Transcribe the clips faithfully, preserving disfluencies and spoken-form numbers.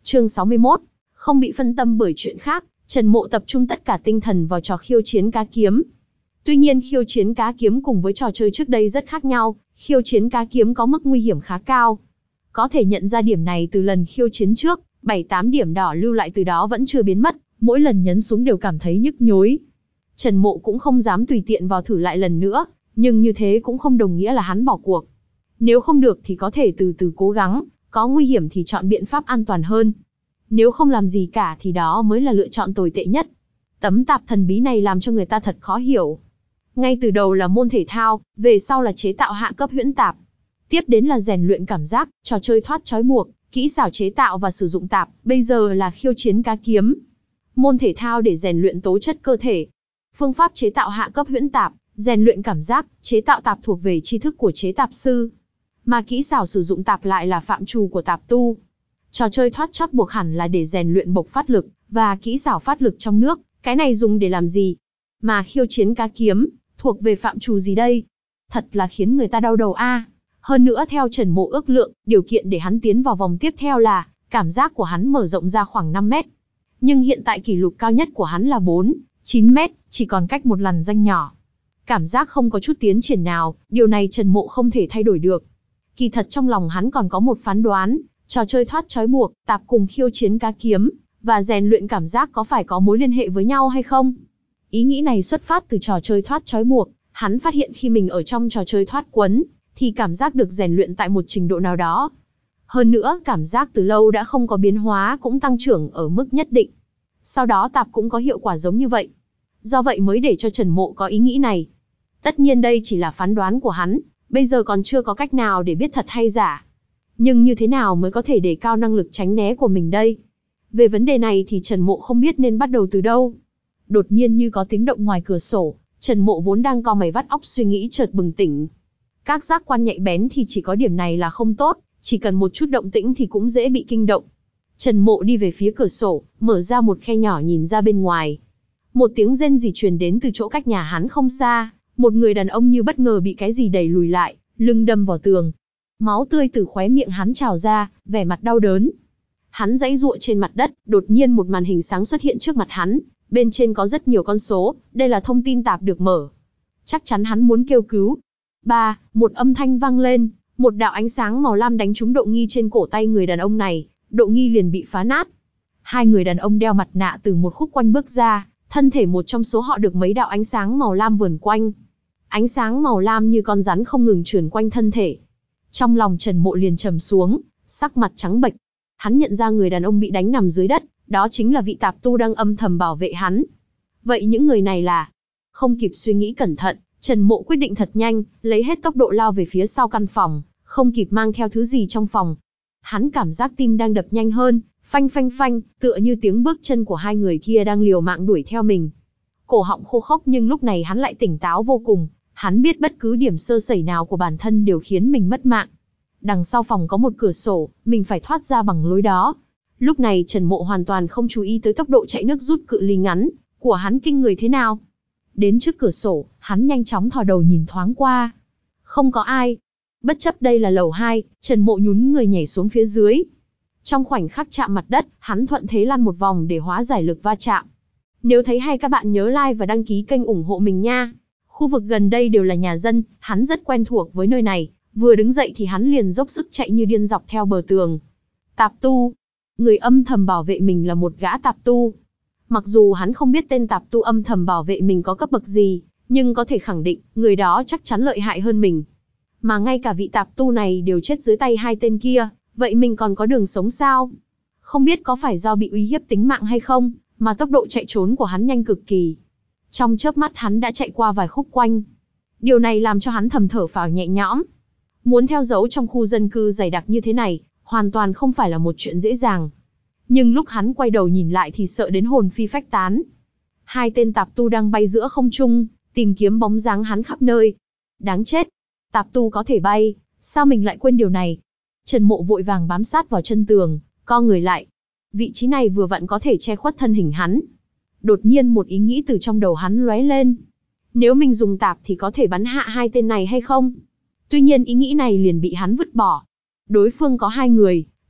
Chương sáu mươi mốt. Không bị phân tâm bởi chuyện khác, Trần Mộ tập trung tất cả tinh thần vào trò khiêu chiến cá kiếm. Tuy nhiên khiêu chiến cá kiếm cùng với trò chơi trước đây rất khác nhau, khiêu chiến cá kiếm có mức nguy hiểm khá cao. Có thể nhận ra điểm này từ lần khiêu chiến trước, bảy tám điểm đỏ lưu lại từ đó vẫn chưa biến mất, mỗi lần nhấn xuống đều cảm thấy nhức nhối. Trần Mộ cũng không dám tùy tiện vào thử lại lần nữa, nhưng như thế cũng không đồng nghĩa là hắn bỏ cuộc. Nếu không được thì có thể từ từ cố gắng, có nguy hiểm thì chọn biện pháp an toàn hơn. Nếu không làm gì cả thì đó mới là lựa chọn tồi tệ nhất. Tấm tạp thần bí này làm cho người ta thật khó hiểu. Ngay từ đầu là môn thể thao, về sau là chế tạo hạ cấp huyễn tạp. Tiếp đến là rèn luyện cảm giác, trò chơi thoát trói buộc, kỹ xảo chế tạo và sử dụng tạp, bây giờ là khiêu chiến cá kiếm. Môn thể thao để rèn luyện tố chất cơ thể. Phương pháp chế tạo hạ cấp huyễn tạp, rèn luyện cảm giác, chế tạo tạp thuộc về tri thức của chế tạp sư. Mà kỹ xảo sử dụng tạp lại là phạm trù của tạp tu. Trò chơi thoát trót buộc hẳn là để rèn luyện bộc phát lực, và kỹ xảo phát lực trong nước, cái này dùng để làm gì? Mà khiêu chiến cá kiếm, thuộc về phạm trù gì đây? Thật là khiến người ta đau đầu a. À. Hơn nữa theo Trần Mộ ước lượng, điều kiện để hắn tiến vào vòng tiếp theo là, cảm giác của hắn mở rộng ra khoảng năm mét. Nhưng hiện tại kỷ lục cao nhất của hắn là bốn, chín mét, chỉ còn cách một lằn ranh nhỏ. Cảm giác không có chút tiến triển nào, điều này Trần Mộ không thể thay đổi được. Kỳ thật trong lòng hắn còn có một phán đoán, trò chơi thoát trói buộc, tạp cùng khiêu chiến cá kiếm, và rèn luyện cảm giác có phải có mối liên hệ với nhau hay không? Ý nghĩ này xuất phát từ trò chơi thoát trói buộc, hắn phát hiện khi mình ở trong trò chơi thoát quấn, thì cảm giác được rèn luyện tại một trình độ nào đó. Hơn nữa, cảm giác từ lâu đã không có biến hóa cũng tăng trưởng ở mức nhất định. Sau đó tạp cũng có hiệu quả giống như vậy. Do vậy mới để cho Trần Mộ có ý nghĩ này. Tất nhiên đây chỉ là phán đoán của hắn, bây giờ còn chưa có cách nào để biết thật hay giả. Nhưng như thế nào mới có thể đề cao năng lực tránh né của mình đây? Về vấn đề này thì Trần Mộ không biết nên bắt đầu từ đâu. Đột nhiên như có tiếng động ngoài cửa sổ, Trần Mộ vốn đang cau mày vắt óc suy nghĩ chợt bừng tỉnh. Các giác quan nhạy bén thì chỉ có điểm này là không tốt, chỉ cần một chút động tĩnh thì cũng dễ bị kinh động. Trần Mộ đi về phía cửa sổ, mở ra một khe nhỏ nhìn ra bên ngoài. Một tiếng rên rỉ truyền đến từ chỗ cách nhà hắn không xa, một người đàn ông như bất ngờ bị cái gì đẩy lùi lại, lưng đâm vào tường. Máu tươi từ khóe miệng hắn trào ra, vẻ mặt đau đớn. Hắn giãy giụa trên mặt đất, đột nhiên một màn hình sáng xuất hiện trước mặt hắn, bên trên có rất nhiều con số, đây là thông tin tạp được mở. Chắc chắn hắn muốn kêu cứu. Ba, một âm thanh vang lên, một đạo ánh sáng màu lam đánh trúng độ nghi trên cổ tay người đàn ông này, độ nghi liền bị phá nát. Hai người đàn ông đeo mặt nạ từ một khúc quanh bước ra, thân thể một trong số họ được mấy đạo ánh sáng màu lam vờn quanh. Ánh sáng màu lam như con rắn không ngừng trườn quanh thân thể. Trong lòng Trần Mộ liền trầm xuống, sắc mặt trắng bệch. Hắn nhận ra người đàn ông bị đánh nằm dưới đất, đó chính là vị tạp tu đang âm thầm bảo vệ hắn. Vậy những người này là? Không kịp suy nghĩ cẩn thận, Trần Mộ quyết định thật nhanh, lấy hết tốc độ lao về phía sau căn phòng, không kịp mang theo thứ gì trong phòng. Hắn cảm giác tim đang đập nhanh hơn, phanh phanh phanh, tựa như tiếng bước chân của hai người kia đang liều mạng đuổi theo mình. Cổ họng khô khốc nhưng lúc này hắn lại tỉnh táo vô cùng, hắn biết bất cứ điểm sơ sẩy nào của bản thân đều khiến mình mất mạng. Đằng sau phòng có một cửa sổ, mình phải thoát ra bằng lối đó. Lúc này Trần Mộ hoàn toàn không chú ý tới tốc độ chạy nước rút cự ly ngắn của hắn kinh người thế nào. Đến trước cửa sổ, hắn nhanh chóng thò đầu nhìn thoáng qua. Không có ai. Bất chấp đây là lầu hai, Trần Mộ nhún người nhảy xuống phía dưới. Trong khoảnh khắc chạm mặt đất, hắn thuận thế lăn một vòng để hóa giải lực va chạm. Nếu thấy hay các bạn nhớ like và đăng ký kênh ủng hộ mình nha. Khu vực gần đây đều là nhà dân, hắn rất quen thuộc với nơi này. Vừa đứng dậy thì hắn liền dốc sức chạy như điên dọc theo bờ tường. Tạp tu. Người âm thầm bảo vệ mình là một gã tạp tu. Mặc dù hắn không biết tên tạp tu âm thầm bảo vệ mình có cấp bậc gì, nhưng có thể khẳng định, người đó chắc chắn lợi hại hơn mình. Mà ngay cả vị tạp tu này đều chết dưới tay hai tên kia, vậy mình còn có đường sống sao? Không biết có phải do bị uy hiếp tính mạng hay không, mà tốc độ chạy trốn của hắn nhanh cực kỳ. Trong chớp mắt hắn đã chạy qua vài khúc quanh. Điều này làm cho hắn thầm thở phào nhẹ nhõm. Muốn theo dấu trong khu dân cư dày đặc như thế này, hoàn toàn không phải là một chuyện dễ dàng. Nhưng lúc hắn quay đầu nhìn lại thì sợ đến hồn phi phách tán. Hai tên tạp tu đang bay giữa không trung, tìm kiếm bóng dáng hắn khắp nơi. Đáng chết! Tạp tu có thể bay, sao mình lại quên điều này? Trần Mộ vội vàng bám sát vào chân tường, co người lại. Vị trí này vừa vặn có thể che khuất thân hình hắn. Đột nhiên một ý nghĩ từ trong đầu hắn lóe lên. Nếu mình dùng tạp thì có thể bắn hạ hai tên này hay không? Tuy nhiên ý nghĩ này liền bị hắn vứt bỏ. Đối phương có hai người,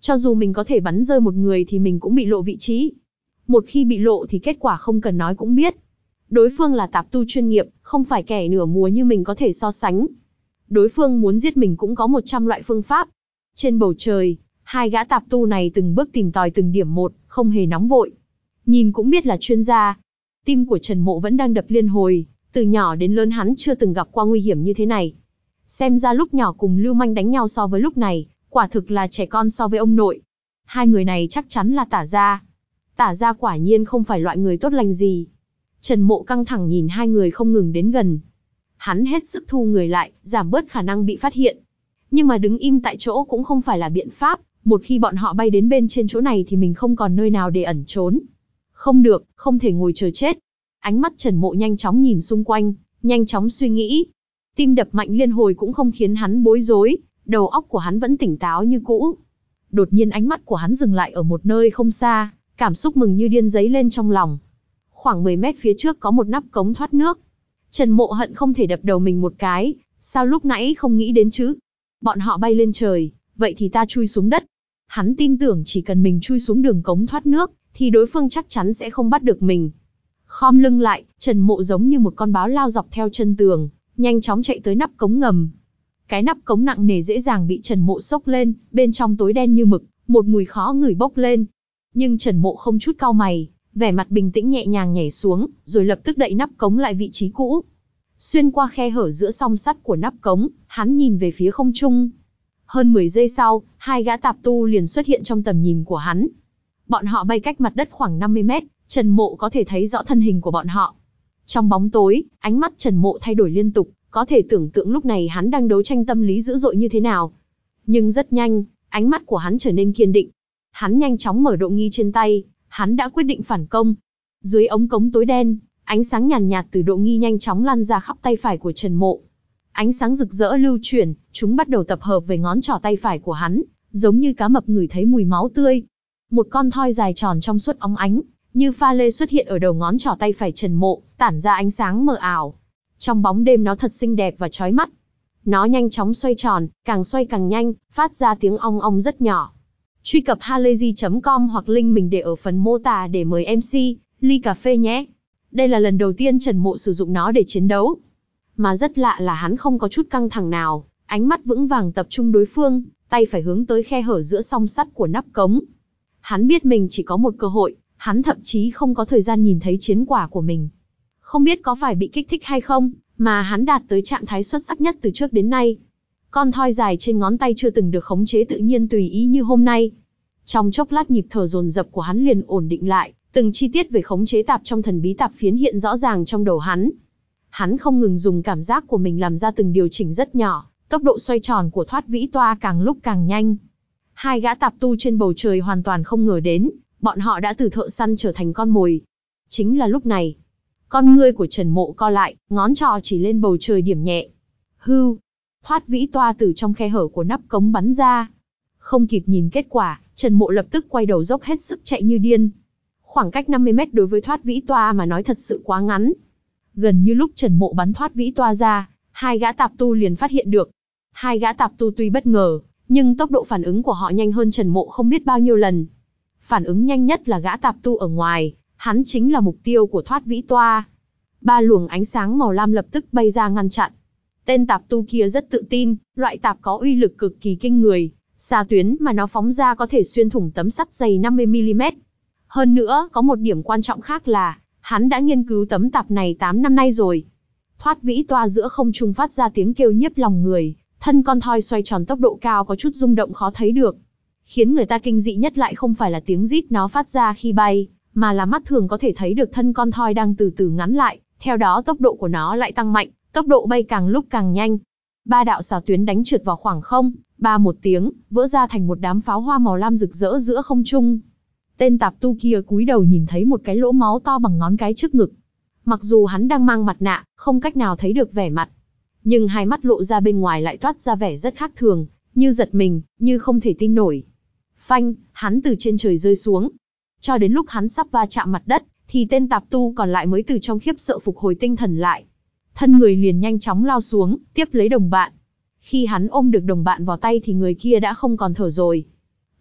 Cho dù mình có thể bắn rơi một người thì mình cũng bị lộ vị trí. Một khi bị lộ thì kết quả không cần nói cũng biết. Đối phương là tạp tu chuyên nghiệp, không phải kẻ nửa múa như mình có thể so sánh. Đối phương muốn giết mình cũng có một trăm loại phương pháp. Trên bầu trời, hai gã tạp tu này từng bước tìm tòi từng điểm một, không hề nóng vội. Nhìn cũng biết là chuyên gia. Tim của Trần Mộ vẫn đang đập liên hồi, từ nhỏ đến lớn hắn chưa từng gặp qua nguy hiểm như thế này. Xem ra lúc nhỏ cùng lưu manh đánh nhau so với lúc này, quả thực là trẻ con so với ông nội. Hai người này chắc chắn là Tả gia. Tả gia quả nhiên không phải loại người tốt lành gì. Trần Mộ căng thẳng nhìn hai người không ngừng đến gần. Hắn hết sức thu người lại, giảm bớt khả năng bị phát hiện. Nhưng mà đứng im tại chỗ cũng không phải là biện pháp, một khi bọn họ bay đến bên trên chỗ này thì mình không còn nơi nào để ẩn trốn. Không được, không thể ngồi chờ chết. Ánh mắt Trần Mộ nhanh chóng nhìn xung quanh, nhanh chóng suy nghĩ. Tim đập mạnh liên hồi cũng không khiến hắn bối rối, đầu óc của hắn vẫn tỉnh táo như cũ. Đột nhiên ánh mắt của hắn dừng lại ở một nơi không xa, cảm xúc mừng như điên dấy lên trong lòng. Khoảng mười mét phía trước có một nắp cống thoát nước. Trần Mộ hận không thể đập đầu mình một cái, sao lúc nãy không nghĩ đến chứ? Bọn họ bay lên trời, vậy thì ta chui xuống đất. Hắn tin tưởng chỉ cần mình chui xuống đường cống thoát nước, thì đối phương chắc chắn sẽ không bắt được mình. Khom lưng lại, Trần Mộ giống như một con báo lao dọc theo chân tường, nhanh chóng chạy tới nắp cống ngầm. Cái nắp cống nặng nề dễ dàng bị Trần Mộ xốc lên, bên trong tối đen như mực, một mùi khó ngửi bốc lên. Nhưng Trần Mộ không chút cau mày, vẻ mặt bình tĩnh nhẹ nhàng nhảy xuống, rồi lập tức đậy nắp cống lại vị trí cũ. Xuyên qua khe hở giữa song sắt của nắp cống, hắn nhìn về phía không trung. Hơn mười giây sau, hai gã tạp tu liền xuất hiện trong tầm nhìn của hắn. Bọn họ bay cách mặt đất khoảng năm mươi mét, Trần Mộ có thể thấy rõ thân hình của bọn họ. Trong bóng tối, ánh mắt Trần Mộ thay đổi liên tục, có thể tưởng tượng lúc này hắn đang đấu tranh tâm lý dữ dội như thế nào. Nhưng rất nhanh, ánh mắt của hắn trở nên kiên định. Hắn nhanh chóng mở độ nghi trên tay, hắn đã quyết định phản công. Dưới ống cống tối đen, ánh sáng nhàn nhạt, nhạt từ độ nghi nhanh chóng lan ra khắp tay phải của Trần Mộ. Ánh sáng rực rỡ lưu chuyển, chúng bắt đầu tập hợp về ngón trỏ tay phải của hắn, giống như cá mập ngửi thấy mùi máu tươi. Một con thoi dài tròn trong suốt óng ánh, như pha lê xuất hiện ở đầu ngón trỏ tay phải Trần Mộ, tản ra ánh sáng mờ ảo. Trong bóng đêm nó thật xinh đẹp và chói mắt. Nó nhanh chóng xoay tròn, càng xoay càng nhanh, phát ra tiếng ong ong rất nhỏ. Truy cập halayzi chấm com hoặc link mình để ở phần mô tả để mời em xê, ly cà phê nhé. Đây là lần đầu tiên Trần Mộ sử dụng nó để chiến đấu. Mà rất lạ là hắn không có chút căng thẳng nào, ánh mắt vững vàng tập trung đối phương, tay phải hướng tới khe hở giữa song sắt của nắp cống. Hắn biết mình chỉ có một cơ hội, hắn thậm chí không có thời gian nhìn thấy chiến quả của mình. Không biết có phải bị kích thích hay không, mà hắn đạt tới trạng thái xuất sắc nhất từ trước đến nay. Con thoi dài trên ngón tay chưa từng được khống chế tự nhiên tùy ý như hôm nay. Trong chốc lát nhịp thở dồn dập của hắn liền ổn định lại, từng chi tiết về khống chế tạp trong thần bí tạp phiến hiện rõ ràng trong đầu hắn. Hắn không ngừng dùng cảm giác của mình làm ra từng điều chỉnh rất nhỏ, tốc độ xoay tròn của thoát vĩ toa càng lúc càng nhanh. Hai gã tạp tu trên bầu trời hoàn toàn không ngờ đến, bọn họ đã từ thợ săn trở thành con mồi. Chính là lúc này, con ngươi của Trần Mộ co lại, ngón trỏ chỉ lên bầu trời điểm nhẹ. Hưu, thoát vĩ toa từ trong khe hở của nắp cống bắn ra. Không kịp nhìn kết quả, Trần Mộ lập tức quay đầu dốc hết sức chạy như điên. Khoảng cách năm mươi mét đối với thoát vĩ toa mà nói thật sự quá ngắn. Gần như lúc Trần Mộ bắn thoát vĩ toa ra, hai gã tạp tu liền phát hiện được. Hai gã tạp tu tuy bất ngờ, nhưng tốc độ phản ứng của họ nhanh hơn Trần Mộ không biết bao nhiêu lần. Phản ứng nhanh nhất là gã tạp tu ở ngoài, hắn chính là mục tiêu của thoát vĩ toa. Ba luồng ánh sáng màu lam lập tức bay ra ngăn chặn. Tên tạp tu kia rất tự tin, loại tạp có uy lực cực kỳ kinh người, xạ tuyến mà nó phóng ra có thể xuyên thủng tấm sắt dày năm mươi mi li mét. Hơn nữa, có một điểm quan trọng khác là, hắn đã nghiên cứu tấm tạp này tám năm nay rồi. Thoát vĩ toa giữa không trung phát ra tiếng kêu nhiếp lòng người, thân con thoi xoay tròn tốc độ cao có chút rung động khó thấy được. Khiến người ta kinh dị nhất lại không phải là tiếng rít nó phát ra khi bay, mà là mắt thường có thể thấy được thân con thoi đang từ từ ngắn lại, theo đó tốc độ của nó lại tăng mạnh, tốc độ bay càng lúc càng nhanh. Ba đạo xạ tuyến đánh trượt vào khoảng không, ba một tiếng, vỡ ra thành một đám pháo hoa màu lam rực rỡ giữa không trung. Tên tạp tu kia cúi đầu nhìn thấy một cái lỗ máu to bằng ngón cái trước ngực. Mặc dù hắn đang mang mặt nạ, không cách nào thấy được vẻ mặt, nhưng hai mắt lộ ra bên ngoài lại toát ra vẻ rất khác thường, như giật mình, như không thể tin nổi. Phanh, hắn từ trên trời rơi xuống. Cho đến lúc hắn sắp va chạm mặt đất, thì tên tạp tu còn lại mới từ trong khiếp sợ phục hồi tinh thần lại. Thân người liền nhanh chóng lao xuống, tiếp lấy đồng bạn. Khi hắn ôm được đồng bạn vào tay thì người kia đã không còn thở rồi.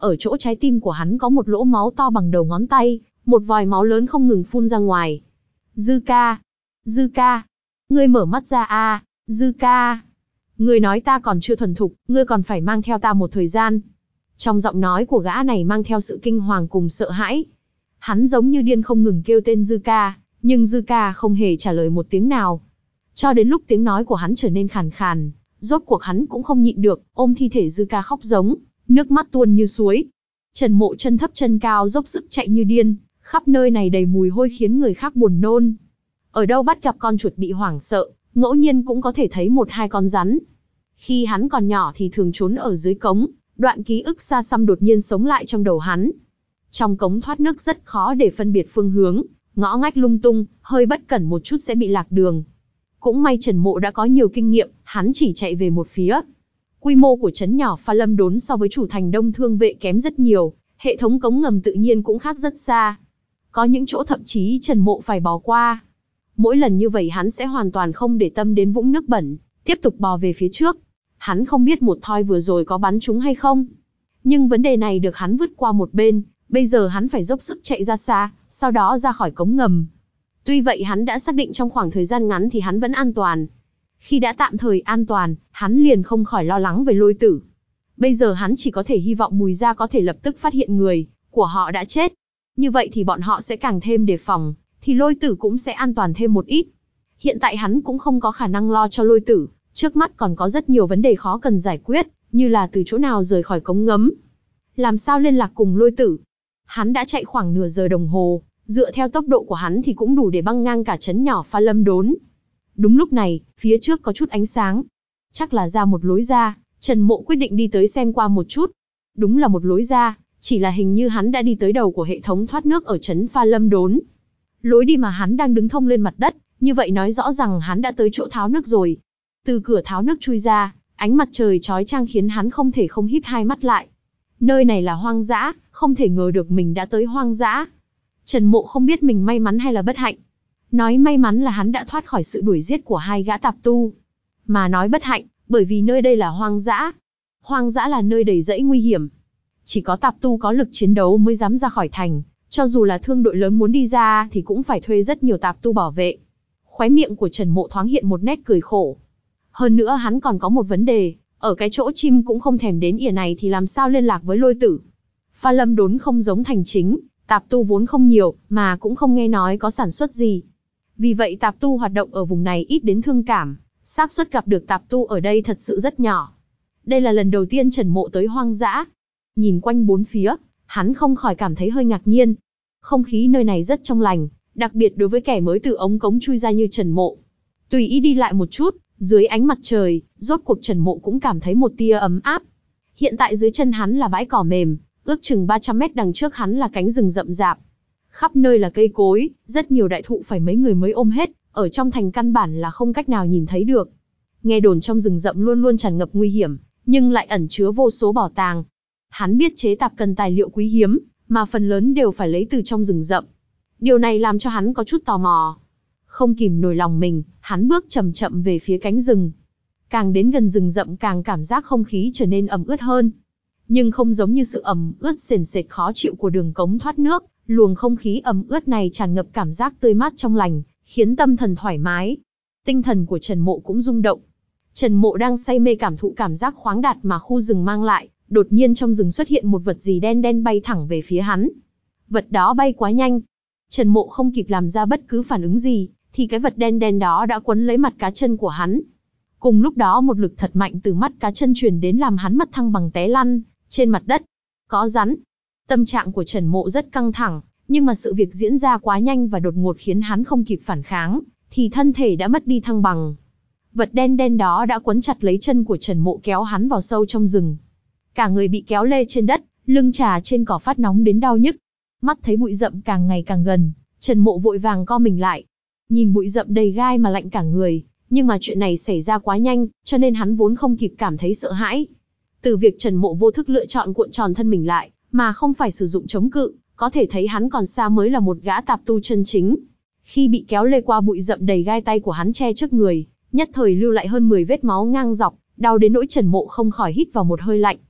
ở chỗ trái tim của hắn có một lỗ máu to bằng đầu ngón tay, một vòi máu lớn không ngừng phun ra ngoài. Dư ca! Dư ca! Ngươi mở mắt ra a, Dư ca! Ngươi nói ta còn chưa thuần thục, ngươi còn phải mang theo ta một thời gian. Trong giọng nói của gã này mang theo sự kinh hoàng cùng sợ hãi. Hắn giống như điên không ngừng kêu tên Dư ca, nhưng Dư ca không hề trả lời một tiếng nào. Cho đến lúc tiếng nói của hắn trở nên khàn khàn, rốt cuộc hắn cũng không nhịn được, ôm thi thể Dư ca khóc giống, nước mắt tuôn như suối. Trần Mộ chân thấp chân cao dốc sức chạy như điên, khắp nơi này đầy mùi hôi khiến người khác buồn nôn. Ở đâu bắt gặp con chuột bị hoảng sợ, ngẫu nhiên cũng có thể thấy một hai con rắn. Khi hắn còn nhỏ thì thường trốn ở dưới cống, đoạn ký ức xa xăm đột nhiên sống lại trong đầu hắn. Trong cống thoát nước rất khó để phân biệt phương hướng, ngõ ngách lung tung, hơi bất cẩn một chút sẽ bị lạc đường. Cũng may Trần Mộ đã có nhiều kinh nghiệm, hắn chỉ chạy về một phía. Quy mô của trấn nhỏ Pha Lâm Đốn so với chủ thành Đông Thương Vệ kém rất nhiều, hệ thống cống ngầm tự nhiên cũng khác rất xa. Có những chỗ thậm chí Trần Mộ phải bò qua. Mỗi lần như vậy hắn sẽ hoàn toàn không để tâm đến vũng nước bẩn, tiếp tục bò về phía trước. Hắn không biết một thoi vừa rồi có bắn trúng hay không. Nhưng vấn đề này được hắn vứt qua một bên, bây giờ hắn phải dốc sức chạy ra xa, sau đó ra khỏi cống ngầm. Tuy vậy hắn đã xác định trong khoảng thời gian ngắn thì hắn vẫn an toàn. Khi đã tạm thời an toàn, hắn liền không khỏi lo lắng về Lôi Tử. Bây giờ hắn chỉ có thể hy vọng Bùi gia có thể lập tức phát hiện người của họ đã chết. Như vậy thì bọn họ sẽ càng thêm đề phòng, thì Lôi Tử cũng sẽ an toàn thêm một ít. Hiện tại hắn cũng không có khả năng lo cho Lôi Tử, trước mắt còn có rất nhiều vấn đề khó cần giải quyết, như là từ chỗ nào rời khỏi cống ngấm, làm sao liên lạc cùng Lôi Tử. Hắn đã chạy khoảng nửa giờ đồng hồ, dựa theo tốc độ của hắn thì cũng đủ để băng ngang cả trấn nhỏ Pha Lâm Đốn. Đúng lúc này, phía trước có chút ánh sáng. Chắc là ra một lối ra, Trần Mộ quyết định đi tới xem qua một chút. Đúng là một lối ra, chỉ là hình như hắn đã đi tới đầu của hệ thống thoát nước ở trấn Pha Lâm Đốn. Lối đi mà hắn đang đứng thông lên mặt đất, như vậy nói rõ rằng hắn đã tới chỗ tháo nước rồi. Từ cửa tháo nước chui ra, ánh mặt trời chói chang khiến hắn không thể không híp hai mắt lại. Nơi này là hoang dã, không thể ngờ được mình đã tới hoang dã. Trần Mộ không biết mình may mắn hay là bất hạnh. Nói may mắn là hắn đã thoát khỏi sự đuổi giết của hai gã tạp tu. Mà nói bất hạnh, bởi vì nơi đây là hoang dã. Hoang dã là nơi đầy rẫy nguy hiểm. Chỉ có tạp tu có lực chiến đấu mới dám ra khỏi thành. Cho dù là thương đội lớn muốn đi ra thì cũng phải thuê rất nhiều tạp tu bảo vệ. Khóe miệng của Trần Mộ thoáng hiện một nét cười khổ. Hơn nữa hắn còn có một vấn đề, ở cái chỗ chim cũng không thèm đến ỉa này thì làm sao liên lạc với Lôi Tử. Pha Lâm Đốn không giống thành chính, tạp tu vốn không nhiều, mà cũng không nghe nói có sản xuất gì. Vì vậy tạp tu hoạt động ở vùng này ít đến thương cảm, xác suất gặp được tạp tu ở đây thật sự rất nhỏ. Đây là lần đầu tiên Trần Mộ tới hoang dã. Nhìn quanh bốn phía, hắn không khỏi cảm thấy hơi ngạc nhiên. Không khí nơi này rất trong lành, đặc biệt đối với kẻ mới từ ống cống chui ra như Trần Mộ. Tùy ý đi lại một chút, dưới ánh mặt trời, rốt cuộc Trần Mộ cũng cảm thấy một tia ấm áp. Hiện tại dưới chân hắn là bãi cỏ mềm, ước chừng ba trăm mét đằng trước hắn là cánh rừng rậm rạp. Khắp nơi là cây cối, rất nhiều đại thụ phải mấy người mới ôm hết, ở trong thành căn bản là không cách nào nhìn thấy được. Nghe đồn trong rừng rậm luôn luôn tràn ngập nguy hiểm, nhưng lại ẩn chứa vô số bảo tàng. Hắn biết chế tạp cần tài liệu quý hiếm, mà phần lớn đều phải lấy từ trong rừng rậm. Điều này làm cho hắn có chút tò mò. Không kìm nổi lòng mình, hắn bước chậm chậm về phía cánh rừng. Càng đến gần rừng rậm càng cảm giác không khí trở nên ẩm ướt hơn. Nhưng không giống như sự ẩm ướt sền sệt khó chịu của đường cống thoát nước, luồng không khí ẩm ướt này tràn ngập cảm giác tươi mát trong lành, khiến tâm thần thoải mái. Tinh thần của Trần Mộ cũng rung động. Trần Mộ đang say mê cảm thụ cảm giác khoáng đạt mà khu rừng mang lại, đột nhiên trong rừng xuất hiện một vật gì đen đen bay thẳng về phía hắn. Vật đó bay quá nhanh. Trần Mộ không kịp làm ra bất cứ phản ứng gì, thì cái vật đen đen đó đã quấn lấy mặt cá chân của hắn. Cùng lúc đó một lực thật mạnh từ mắt cá chân truyền đến làm hắn mất thăng bằng té lăn trên mặt đất. Có rắn. Tâm trạng của Trần Mộ rất căng thẳng, nhưng mà sự việc diễn ra quá nhanh và đột ngột khiến hắn không kịp phản kháng, thì thân thể đã mất đi thăng bằng. Vật đen đen đó đã quấn chặt lấy chân của Trần Mộ kéo hắn vào sâu trong rừng. Cả người bị kéo lê trên đất, lưng trà trên cỏ phát nóng đến đau nhức. Mắt thấy bụi rậm càng ngày càng gần, Trần Mộ vội vàng co mình lại. Nhìn bụi rậm đầy gai mà lạnh cả người, nhưng mà chuyện này xảy ra quá nhanh, cho nên hắn vốn không kịp cảm thấy sợ hãi. Từ việc Trần Mộ vô thức lựa chọn cuộn tròn thân mình lại, mà không phải sử dụng chống cự, có thể thấy hắn còn xa mới là một gã tạp tu chân chính. Khi bị kéo lê qua bụi rậm đầy gai, tay của hắn che trước người, nhất thời lưu lại hơn mười vết máu ngang dọc, đau đến nỗi Trần Mộ không khỏi hít vào một hơi lạnh.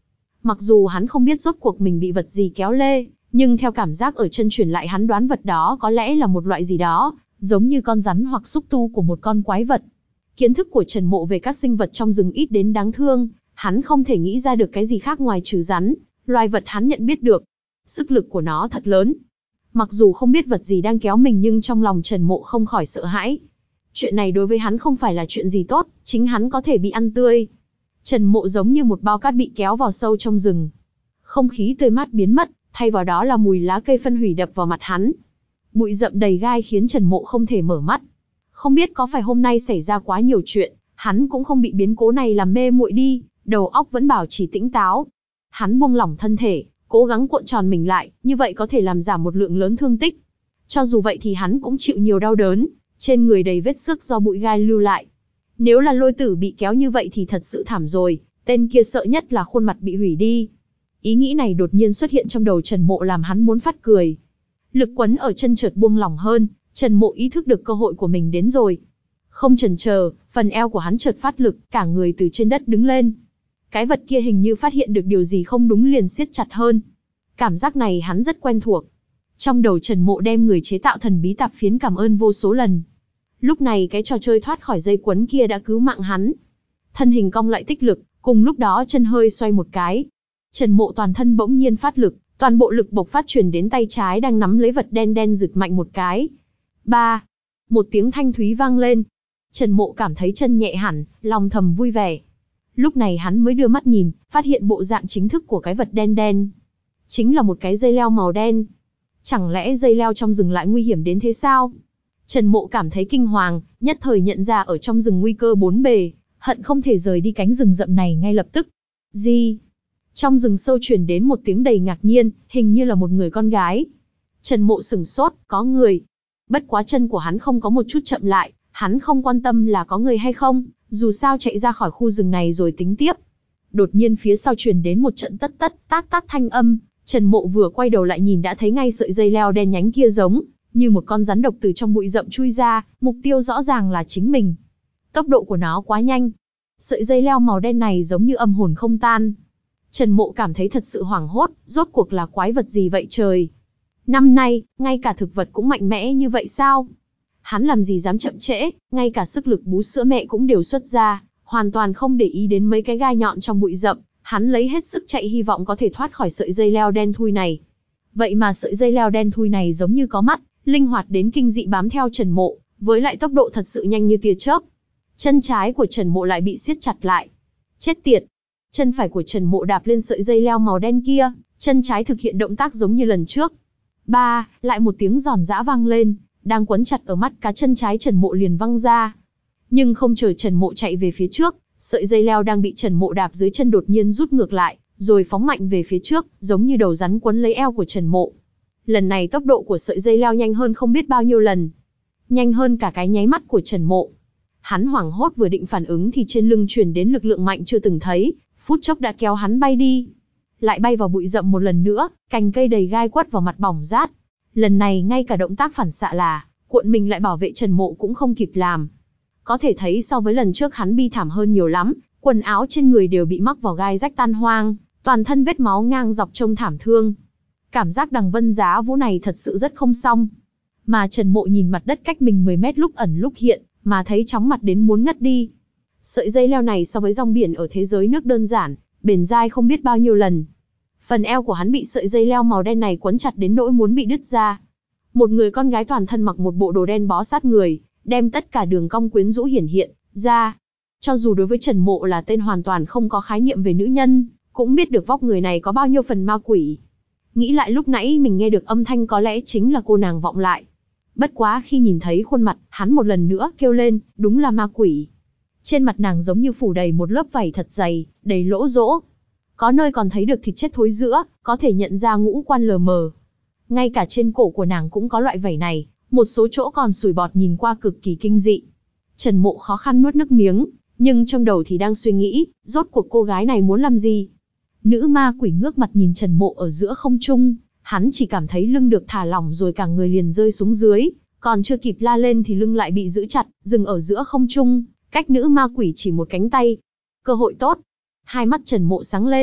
Mặc dù hắn không biết rốt cuộc mình bị vật gì kéo lê, nhưng theo cảm giác ở chân truyền lại hắn đoán vật đó có lẽ là một loại gì đó, giống như con rắn hoặc xúc tu của một con quái vật. Kiến thức của Trần Mộ về các sinh vật trong rừng ít đến đáng thương, hắn không thể nghĩ ra được cái gì khác ngoài trừ rắn, loài vật hắn nhận biết được. Sức lực của nó thật lớn. Mặc dù không biết vật gì đang kéo mình nhưng trong lòng Trần Mộ không khỏi sợ hãi. Chuyện này đối với hắn không phải là chuyện gì tốt, chính hắn có thể bị ăn tươi. Trần Mộ giống như một bao cát bị kéo vào sâu trong rừng. Không khí tươi mát biến mất, thay vào đó là mùi lá cây phân hủy đập vào mặt hắn. Bụi rậm đầy gai khiến Trần Mộ không thể mở mắt. Không biết có phải hôm nay xảy ra quá nhiều chuyện, hắn cũng không bị biến cố này làm mê muội đi, đầu óc vẫn bảo trì tỉnh táo. Hắn buông lỏng thân thể, cố gắng cuộn tròn mình lại, như vậy có thể làm giảm một lượng lớn thương tích. Cho dù vậy thì hắn cũng chịu nhiều đau đớn, trên người đầy vết xước do bụi gai lưu lại. Nếu là Lôi Tử bị kéo như vậy thì thật sự thảm rồi, tên kia sợ nhất là khuôn mặt bị hủy đi. Ý nghĩ này đột nhiên xuất hiện trong đầu Trần Mộ làm hắn muốn phát cười. Lực quấn ở chân chợt buông lỏng hơn, Trần Mộ ý thức được cơ hội của mình đến rồi. Không chần chờ, phần eo của hắn chợt phát lực, cả người từ trên đất đứng lên. Cái vật kia hình như phát hiện được điều gì không đúng liền siết chặt hơn. Cảm giác này hắn rất quen thuộc. Trong đầu Trần Mộ đem người chế tạo thần bí tạp phiến cảm ơn vô số lần. Lúc này cái trò chơi thoát khỏi dây quấn kia đã cứu mạng hắn. Thân hình cong lại tích lực, cùng lúc đó chân hơi xoay một cái. Trần Mộ toàn thân bỗng nhiên phát lực, toàn bộ lực bộc phát truyền đến tay trái đang nắm lấy vật đen đen giựt mạnh một cái. Ba, một tiếng thanh thúy vang lên. Trần Mộ cảm thấy chân nhẹ hẳn, lòng thầm vui vẻ. Lúc này hắn mới đưa mắt nhìn, phát hiện bộ dạng chính thức của cái vật đen đen. Chính là một cái dây leo màu đen. Chẳng lẽ dây leo trong rừng lại nguy hiểm đến thế sao? Trần Mộ cảm thấy kinh hoàng, nhất thời nhận ra ở trong rừng nguy cơ bốn bề, hận không thể rời đi cánh rừng rậm này ngay lập tức. Gì? Trong rừng sâu truyền đến một tiếng đầy ngạc nhiên, hình như là một người con gái. Trần Mộ sửng sốt, có người. Bất quá chân của hắn không có một chút chậm lại, hắn không quan tâm là có người hay không, dù sao chạy ra khỏi khu rừng này rồi tính tiếp. Đột nhiên phía sau truyền đến một trận tất tất tác tác thanh âm, Trần Mộ vừa quay đầu lại nhìn đã thấy ngay sợi dây leo đen nhánh kia giống như một con rắn độc từ trong bụi rậm chui ra, mục tiêu rõ ràng là chính mình. Tốc độ của nó quá nhanh. Sợi dây leo màu đen này giống như âm hồn không tan. Trần Mộ cảm thấy thật sự hoảng hốt, rốt cuộc là quái vật gì vậy trời? Năm nay, ngay cả thực vật cũng mạnh mẽ như vậy sao? Hắn làm gì dám chậm trễ, ngay cả sức lực bú sữa mẹ cũng đều xuất ra, hoàn toàn không để ý đến mấy cái gai nhọn trong bụi rậm, hắn lấy hết sức chạy hy vọng có thể thoát khỏi sợi dây leo đen thui này. Vậy mà sợi dây leo đen thui này giống như có mắt, linh hoạt đến kinh dị bám theo Trần Mộ, với lại tốc độ thật sự nhanh như tia chớp. Chân trái của Trần Mộ lại bị siết chặt lại. Chết tiệt! Chân phải của Trần Mộ đạp lên sợi dây leo màu đen kia, chân trái thực hiện động tác giống như lần trước. Ba, lại một tiếng giòn giã vang lên, đang quấn chặt ở mắt cá chân trái Trần Mộ liền văng ra. Nhưng không chờ Trần Mộ chạy về phía trước, sợi dây leo đang bị Trần Mộ đạp dưới chân đột nhiên rút ngược lại, rồi phóng mạnh về phía trước, giống như đầu rắn quấn lấy eo của Trần Mộ. Lần này tốc độ của sợi dây leo nhanh hơn không biết bao nhiêu lần. Nhanh hơn cả cái nháy mắt của Trần Mộ. Hắn hoảng hốt vừa định phản ứng thì trên lưng truyền đến lực lượng mạnh chưa từng thấy, phút chốc đã kéo hắn bay đi. Lại bay vào bụi rậm một lần nữa, cành cây đầy gai quất vào mặt bỏng rát. Lần này ngay cả động tác phản xạ là, cuộn mình lại bảo vệ Trần Mộ cũng không kịp làm. Có thể thấy so với lần trước hắn bi thảm hơn nhiều lắm, quần áo trên người đều bị mắc vào gai rách tan hoang, toàn thân vết máu ngang dọc trông thảm thương. Cảm giác đằng vân giá vũ này thật sự rất không xong. Mà Trần Mộ nhìn mặt đất cách mình mười mét lúc ẩn lúc hiện, mà thấy chóng mặt đến muốn ngất đi. Sợi dây leo này so với rong biển ở thế giới nước đơn giản, bền dai không biết bao nhiêu lần. Phần eo của hắn bị sợi dây leo màu đen này quấn chặt đến nỗi muốn bị đứt ra. Một người con gái toàn thân mặc một bộ đồ đen bó sát người, đem tất cả đường cong quyến rũ hiển hiện ra. Cho dù đối với Trần Mộ là tên hoàn toàn không có khái niệm về nữ nhân, cũng biết được vóc người này có bao nhiêu phần ma quỷ. Nghĩ lại lúc nãy mình nghe được âm thanh có lẽ chính là cô nàng vọng lại. Bất quá khi nhìn thấy khuôn mặt, hắn một lần nữa kêu lên, đúng là ma quỷ. Trên mặt nàng giống như phủ đầy một lớp vảy thật dày, đầy lỗ rỗ. Có nơi còn thấy được thịt chết thối rữa, có thể nhận ra ngũ quan lờ mờ. Ngay cả trên cổ của nàng cũng có loại vảy này, một số chỗ còn sủi bọt nhìn qua cực kỳ kinh dị. Trần Mộ khó khăn nuốt nước miếng, nhưng trong đầu thì đang suy nghĩ, rốt cuộc cô gái này muốn làm gì? Nữ ma quỷ ngước mặt nhìn Trần Mộ ở giữa không trung, hắn chỉ cảm thấy lưng được thả lỏng rồi cả người liền rơi xuống dưới, còn chưa kịp la lên thì lưng lại bị giữ chặt, dừng ở giữa không trung, cách nữ ma quỷ chỉ một cánh tay. Cơ hội tốt. Hai mắt Trần Mộ sáng lên,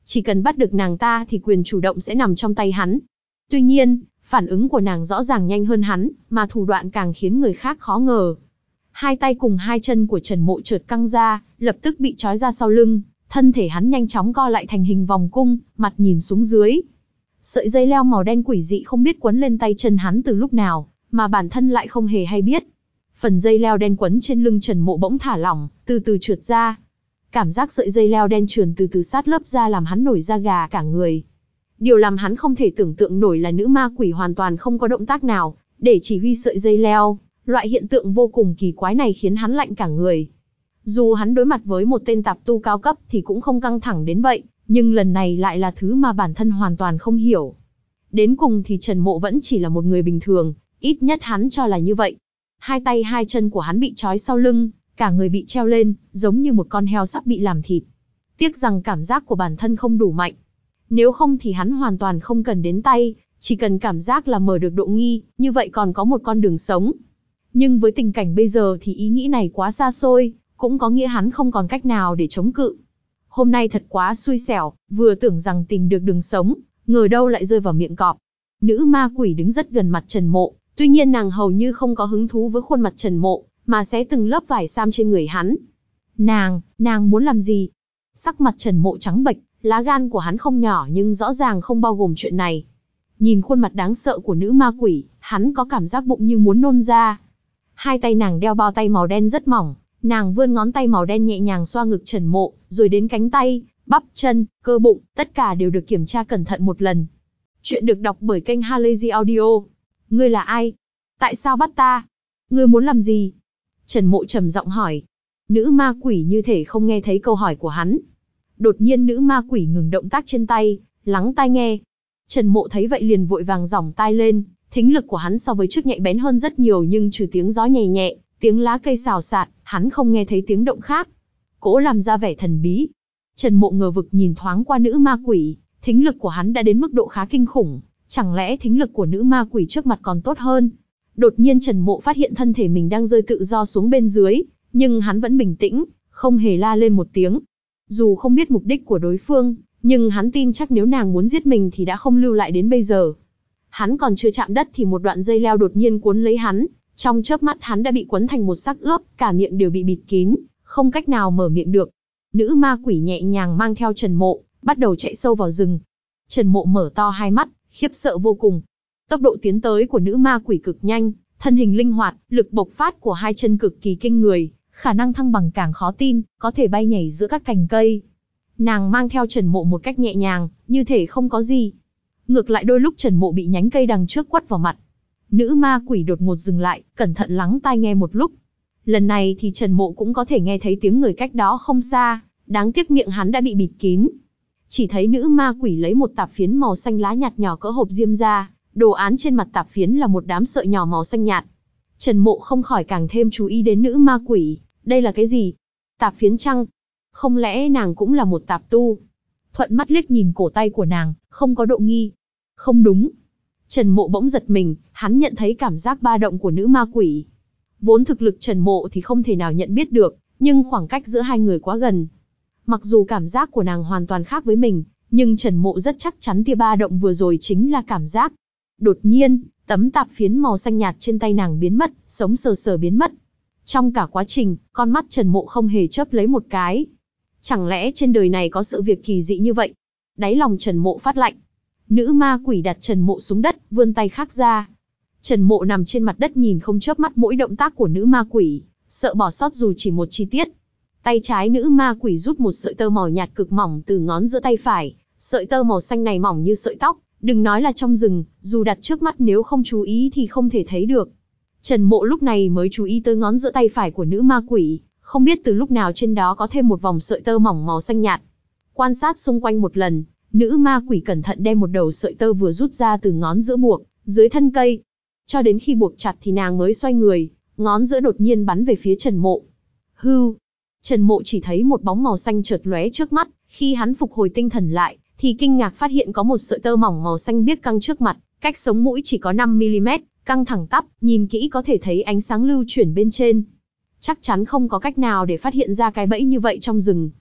Chỉ cần bắt được nàng ta thì quyền chủ động sẽ nằm trong tay hắn. Tuy nhiên, phản ứng của nàng rõ ràng nhanh hơn hắn, mà thủ đoạn càng khiến người khác khó ngờ. Hai tay cùng hai chân của Trần Mộ chợt căng ra, lập tức bị trói ra sau lưng, thân thể hắn nhanh chóng co lại thành hình vòng cung, mặt nhìn xuống dưới. Sợi dây leo màu đen quỷ dị không biết quấn lên tay chân hắn từ lúc nào, mà bản thân lại không hề hay biết. Phần dây leo đen quấn trên lưng Trần Mộ bỗng thả lỏng, từ từ trượt ra. Cảm giác sợi dây leo đen trườn từ từ sát lớp da làm hắn nổi da gà cả người. Điều làm hắn không thể tưởng tượng nổi là nữ ma quỷ hoàn toàn không có động tác nào để chỉ huy sợi dây leo. Loại hiện tượng vô cùng kỳ quái này khiến hắn lạnh cả người. Dù hắn đối mặt với một tên tạp tu cao cấp thì cũng không căng thẳng đến vậy, nhưng lần này lại là thứ mà bản thân hoàn toàn không hiểu. Đến cùng thì Trần Mộ vẫn chỉ là một người bình thường, ít nhất hắn cho là như vậy. Hai tay hai chân của hắn bị trói sau lưng, cả người bị treo lên, giống như một con heo sắp bị làm thịt. Tiếc rằng cảm giác của bản thân không đủ mạnh. Nếu không thì hắn hoàn toàn không cần đến tay, chỉ cần cảm giác là mở được độ nghi, như vậy còn có một con đường sống. Nhưng với tình cảnh bây giờ thì ý nghĩ này quá xa xôi, cũng có nghĩa hắn không còn cách nào để chống cự. Hôm nay thật quá xui xẻo, vừa tưởng rằng tìm được đường sống, ngờ đâu lại rơi vào miệng cọp. Nữ ma quỷ đứng rất gần mặt Trần Mộ, tuy nhiên nàng hầu như không có hứng thú với khuôn mặt Trần Mộ, mà xé từng lớp vải sam trên người hắn. Nàng, nàng muốn làm gì? Sắc mặt Trần Mộ trắng bệch, lá gan của hắn không nhỏ nhưng rõ ràng không bao gồm chuyện này. Nhìn khuôn mặt đáng sợ của nữ ma quỷ, hắn có cảm giác bụng như muốn nôn ra. Hai tay nàng đeo bao tay màu đen rất mỏng, nàng vươn ngón tay màu đen nhẹ nhàng xoa ngực Trần Mộ, rồi đến cánh tay, bắp chân, cơ bụng, tất cả đều được kiểm tra cẩn thận một lần. Chuyện được đọc bởi kênh Halazy Audio. Ngươi là ai? Tại sao bắt ta? Ngươi muốn làm gì? Trần Mộ trầm giọng hỏi. Nữ ma quỷ như thể không nghe thấy câu hỏi của hắn. Đột nhiên nữ ma quỷ ngừng động tác trên tay, lắng tai nghe. Trần Mộ thấy vậy liền vội vàng giỏng tai lên, thính lực của hắn so với trước nhạy bén hơn rất nhiều, nhưng trừ tiếng gió nhẹ nhẹ, tiếng lá cây xào xạc, hắn không nghe thấy tiếng động khác. Cố làm ra vẻ thần bí. Trần Mộ ngờ vực nhìn thoáng qua nữ ma quỷ, thính lực của hắn đã đến mức độ khá kinh khủng, chẳng lẽ thính lực của nữ ma quỷ trước mặt còn tốt hơn? Đột nhiên Trần Mộ phát hiện thân thể mình đang rơi tự do xuống bên dưới, nhưng hắn vẫn bình tĩnh, không hề la lên một tiếng. Dù không biết mục đích của đối phương, nhưng hắn tin chắc nếu nàng muốn giết mình thì đã không lưu lại đến bây giờ. Hắn còn chưa chạm đất thì một đoạn dây leo đột nhiên cuốn lấy hắn, trong chớp mắt hắn đã bị quấn thành một xác ướp, cả miệng đều bị bịt kín, không cách nào mở miệng được. Nữ ma quỷ nhẹ nhàng mang theo Trần Mộ, bắt đầu chạy sâu vào rừng. Trần Mộ mở to hai mắt, khiếp sợ vô cùng. Tốc độ tiến tới của nữ ma quỷ cực nhanh, thân hình linh hoạt, lực bộc phát của hai chân cực kỳ kinh người, khả năng thăng bằng càng khó tin, có thể bay nhảy giữa các cành cây. Nàng mang theo Trần Mộ một cách nhẹ nhàng, như thể không có gì. Ngược lại đôi lúc Trần Mộ bị nhánh cây đằng trước quất vào mặt. Nữ ma quỷ đột ngột dừng lại, cẩn thận lắng tai nghe một lúc. Lần này thì Trần Mộ cũng có thể nghe thấy tiếng người cách đó không xa, đáng tiếc miệng hắn đã bị bịt kín. Chỉ thấy nữ ma quỷ lấy một tạp phiến màu xanh lá nhạt nhỏ cỡ hộp diêm ra, đồ án trên mặt tạp phiến là một đám sợi nhỏ màu xanh nhạt. Trần Mộ không khỏi càng thêm chú ý đến nữ ma quỷ, đây là cái gì? Tạp phiến chăng? Không lẽ nàng cũng là một tạp tu? Thuận mắt liếc nhìn cổ tay của nàng, không có độ nghi. Không đúng. Trần Mộ bỗng giật mình, hắn nhận thấy cảm giác ba động của nữ ma quỷ. Vốn thực lực Trần Mộ thì không thể nào nhận biết được, nhưng khoảng cách giữa hai người quá gần. Mặc dù cảm giác của nàng hoàn toàn khác với mình, nhưng Trần Mộ rất chắc chắn tia ba động vừa rồi chính là cảm giác. Đột nhiên, tấm tạp phiến màu xanh nhạt trên tay nàng biến mất, sống sờ sờ biến mất. Trong cả quá trình, con mắt Trần Mộ không hề chớp lấy một cái. Chẳng lẽ trên đời này có sự việc kỳ dị như vậy? Đáy lòng Trần Mộ phát lạnh. Nữ ma quỷ đặt Trần Mộ xuống đất, vươn tay khác ra. Trần Mộ nằm trên mặt đất nhìn không chớp mắt mỗi động tác của nữ ma quỷ, sợ bỏ sót dù chỉ một chi tiết. Tay trái nữ ma quỷ rút một sợi tơ màu nhạt cực mỏng từ ngón giữa tay phải, sợi tơ màu xanh này mỏng như sợi tóc, đừng nói là trong rừng, dù đặt trước mắt nếu không chú ý thì không thể thấy được. Trần Mộ lúc này mới chú ý tới ngón giữa tay phải của nữ ma quỷ, không biết từ lúc nào trên đó có thêm một vòng sợi tơ mỏng màu xanh nhạt. Quan sát xung quanh một lần, nữ ma quỷ cẩn thận đem một đầu sợi tơ vừa rút ra từ ngón giữa buộc, dưới thân cây. Cho đến khi buộc chặt thì nàng mới xoay người, ngón giữa đột nhiên bắn về phía Trần Mộ. Hưu! Trần Mộ chỉ thấy một bóng màu xanh chợt lóe trước mắt, khi hắn phục hồi tinh thần lại, thì kinh ngạc phát hiện có một sợi tơ mỏng màu xanh biếc căng trước mặt, cách sống mũi chỉ có năm mi li mét, căng thẳng tắp, nhìn kỹ có thể thấy ánh sáng lưu chuyển bên trên. Chắc chắn không có cách nào để phát hiện ra cái bẫy như vậy trong rừng.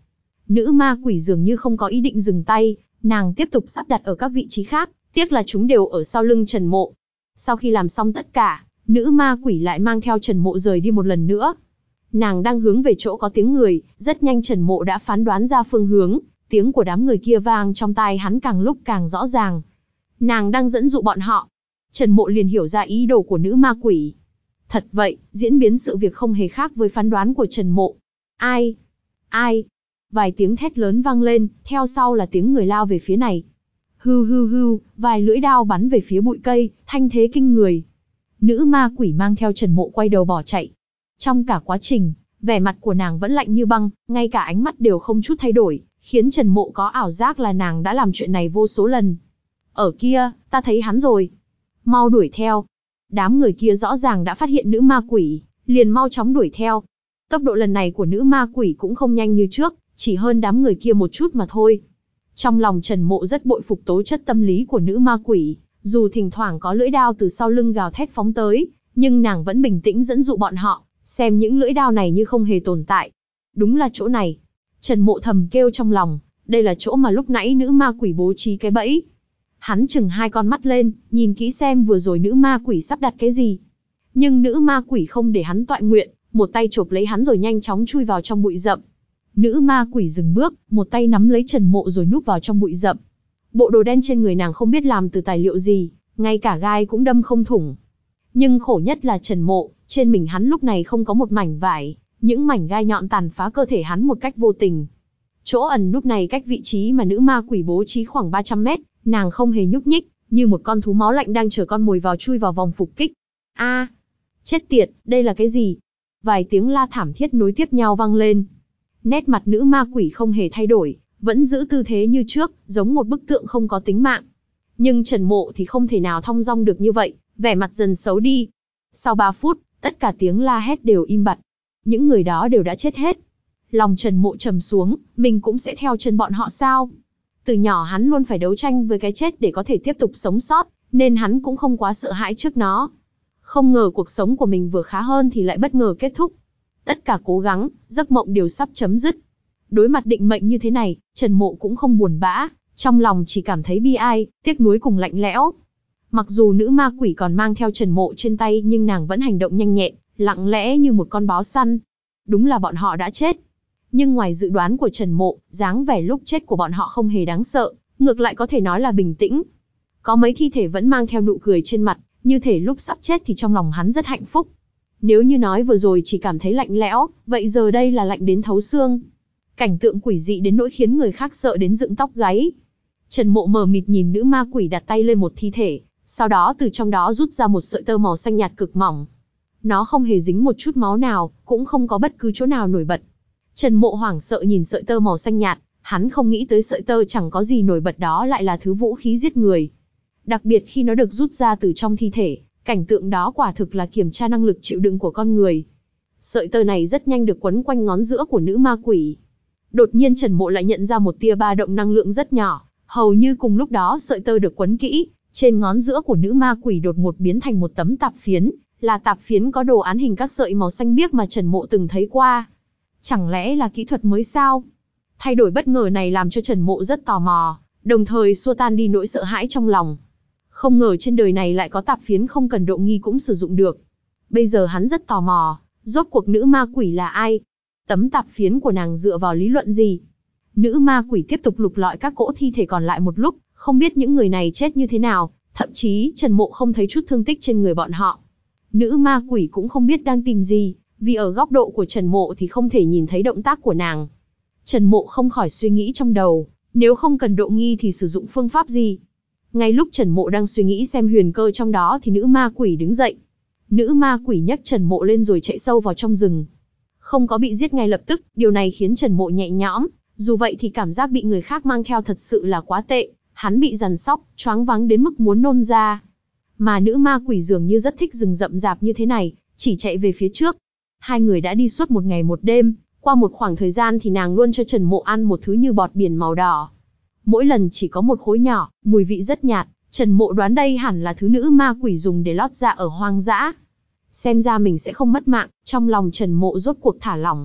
Nữ ma quỷ dường như không có ý định dừng tay, nàng tiếp tục sắp đặt ở các vị trí khác, tiếc là chúng đều ở sau lưng Trần Mộ. Sau khi làm xong tất cả, nữ ma quỷ lại mang theo Trần Mộ rời đi một lần nữa. Nàng đang hướng về chỗ có tiếng người, rất nhanh Trần Mộ đã phán đoán ra phương hướng, tiếng của đám người kia vang trong tai hắn càng lúc càng rõ ràng. Nàng đang dẫn dụ bọn họ. Trần Mộ liền hiểu ra ý đồ của nữ ma quỷ. Thật vậy, diễn biến sự việc không hề khác với phán đoán của Trần Mộ. Ai? Ai? Vài tiếng thét lớn vang lên, theo sau là tiếng người lao về phía này. Hưu hưu hưu, vài lưỡi đao bắn về phía bụi cây, thanh thế kinh người. Nữ ma quỷ mang theo Trần Mộ quay đầu bỏ chạy. Trong cả quá trình, vẻ mặt của nàng vẫn lạnh như băng, ngay cả ánh mắt đều không chút thay đổi, khiến Trần Mộ có ảo giác là nàng đã làm chuyện này vô số lần. Ở kia, ta thấy hắn rồi. Mau đuổi theo. Đám người kia rõ ràng đã phát hiện nữ ma quỷ, liền mau chóng đuổi theo. Tốc độ lần này của nữ ma quỷ cũng không nhanh như trước, chỉ hơn đám người kia một chút mà thôi. Trong lòng Trần Mộ rất bội phục tố chất tâm lý của nữ ma quỷ, dù thỉnh thoảng có lưỡi đao từ sau lưng gào thét phóng tới, nhưng nàng vẫn bình tĩnh dẫn dụ bọn họ, xem những lưỡi đao này như không hề tồn tại. Đúng là chỗ này. Trần Mộ thầm kêu trong lòng, đây là chỗ mà lúc nãy nữ ma quỷ bố trí cái bẫy. Hắn chừng hai con mắt lên, nhìn kỹ xem vừa rồi nữ ma quỷ sắp đặt cái gì. Nhưng nữ ma quỷ không để hắn toại nguyện, một tay chộp lấy hắn rồi nhanh chóng chui vào trong bụi rậm. Nữ ma quỷ dừng bước, một tay nắm lấy Trần Mộ rồi núp vào trong bụi rậm. Bộ đồ đen trên người nàng không biết làm từ tài liệu gì, ngay cả gai cũng đâm không thủng. Nhưng khổ nhất là Trần Mộ, trên mình hắn lúc này không có một mảnh vải, những mảnh gai nhọn tàn phá cơ thể hắn một cách vô tình. Chỗ ẩn núp này cách vị trí mà nữ ma quỷ bố trí khoảng ba trăm mét, nàng không hề nhúc nhích, như một con thú máu lạnh đang chờ con mồi vào chui vào vòng phục kích. A, chết tiệt, đây là cái gì? Vài tiếng la thảm thiết nối tiếp nhau vang lên. Nét mặt nữ ma quỷ không hề thay đổi, vẫn giữ tư thế như trước, giống một bức tượng không có tính mạng. Nhưng Trần Mộ thì không thể nào thong dong được như vậy, vẻ mặt dần xấu đi. Sau ba phút, tất cả tiếng la hét đều im bặt. Những người đó đều đã chết hết. Lòng Trần Mộ trầm xuống, mình cũng sẽ theo chân bọn họ sao? Từ nhỏ hắn luôn phải đấu tranh với cái chết để có thể tiếp tục sống sót, nên hắn cũng không quá sợ hãi trước nó. Không ngờ cuộc sống của mình vừa khá hơn thì lại bất ngờ kết thúc. Tất cả cố gắng, giấc mộng đều sắp chấm dứt. Đối mặt định mệnh như thế này, Trần Mộ cũng không buồn bã, trong lòng chỉ cảm thấy bi ai, tiếc nuối cùng lạnh lẽo. Mặc dù nữ ma quỷ còn mang theo Trần Mộ trên tay nhưng nàng vẫn hành động nhanh nhẹn, lặng lẽ như một con báo săn. Đúng là bọn họ đã chết. Nhưng ngoài dự đoán của Trần Mộ, dáng vẻ lúc chết của bọn họ không hề đáng sợ, ngược lại có thể nói là bình tĩnh. Có mấy thi thể vẫn mang theo nụ cười trên mặt, như thể lúc sắp chết thì trong lòng hắn rất hạnh phúc. Nếu như nói vừa rồi chỉ cảm thấy lạnh lẽo, vậy giờ đây là lạnh đến thấu xương. Cảnh tượng quỷ dị đến nỗi khiến người khác sợ đến dựng tóc gáy. Trần Mộ mờ mịt nhìn nữ ma quỷ đặt tay lên một thi thể, sau đó từ trong đó rút ra một sợi tơ màu xanh nhạt cực mỏng. Nó không hề dính một chút máu nào, cũng không có bất cứ chỗ nào nổi bật. Trần Mộ hoảng sợ nhìn sợi tơ màu xanh nhạt, hắn không nghĩ tới sợi tơ chẳng có gì nổi bật đó lại là thứ vũ khí giết người. Đặc biệt khi nó được rút ra từ trong thi thể, cảnh tượng đó quả thực là kiểm tra năng lực chịu đựng của con người. Sợi tơ này rất nhanh được quấn quanh ngón giữa của nữ ma quỷ. Đột nhiên Trần Mộ lại nhận ra một tia ba động năng lượng rất nhỏ, hầu như cùng lúc đó sợi tơ được quấn kỹ, trên ngón giữa của nữ ma quỷ đột ngột biến thành một tấm tạp phiến, là tạp phiến có đồ án hình các sợi màu xanh biếc mà Trần Mộ từng thấy qua. Chẳng lẽ là kỹ thuật mới sao? Thay đổi bất ngờ này làm cho Trần Mộ rất tò mò, đồng thời xua tan đi nỗi sợ hãi trong lòng. Không ngờ trên đời này lại có tạp phiến không cần độ nghi cũng sử dụng được. Bây giờ hắn rất tò mò, rốt cuộc nữ ma quỷ là ai? Tấm tạp phiến của nàng dựa vào lý luận gì? Nữ ma quỷ tiếp tục lục lọi các cỗ thi thể còn lại một lúc, không biết những người này chết như thế nào, thậm chí Trần Mộ không thấy chút thương tích trên người bọn họ. Nữ ma quỷ cũng không biết đang tìm gì, vì ở góc độ của Trần Mộ thì không thể nhìn thấy động tác của nàng. Trần Mộ không khỏi suy nghĩ trong đầu, nếu không cần độ nghi thì sử dụng phương pháp gì? Ngay lúc Trần Mộ đang suy nghĩ xem huyền cơ trong đó thì nữ ma quỷ đứng dậy. Nữ ma quỷ nhấc Trần Mộ lên rồi chạy sâu vào trong rừng. Không có bị giết ngay lập tức, điều này khiến Trần Mộ nhẹ nhõm, dù vậy thì cảm giác bị người khác mang theo thật sự là quá tệ, hắn bị giằn xóc, choáng váng đến mức muốn nôn ra. Mà nữ ma quỷ dường như rất thích rừng rậm rạp như thế này, chỉ chạy về phía trước. Hai người đã đi suốt một ngày một đêm, qua một khoảng thời gian thì nàng luôn cho Trần Mộ ăn một thứ như bọt biển màu đỏ. Mỗi lần chỉ có một khối nhỏ, mùi vị rất nhạt, Trần Mộ đoán đây hẳn là thứ nữ ma quỷ dùng để lót dạ ở hoang dã. Xem ra mình sẽ không mất mạng, trong lòng Trần Mộ rốt cuộc thả lỏng.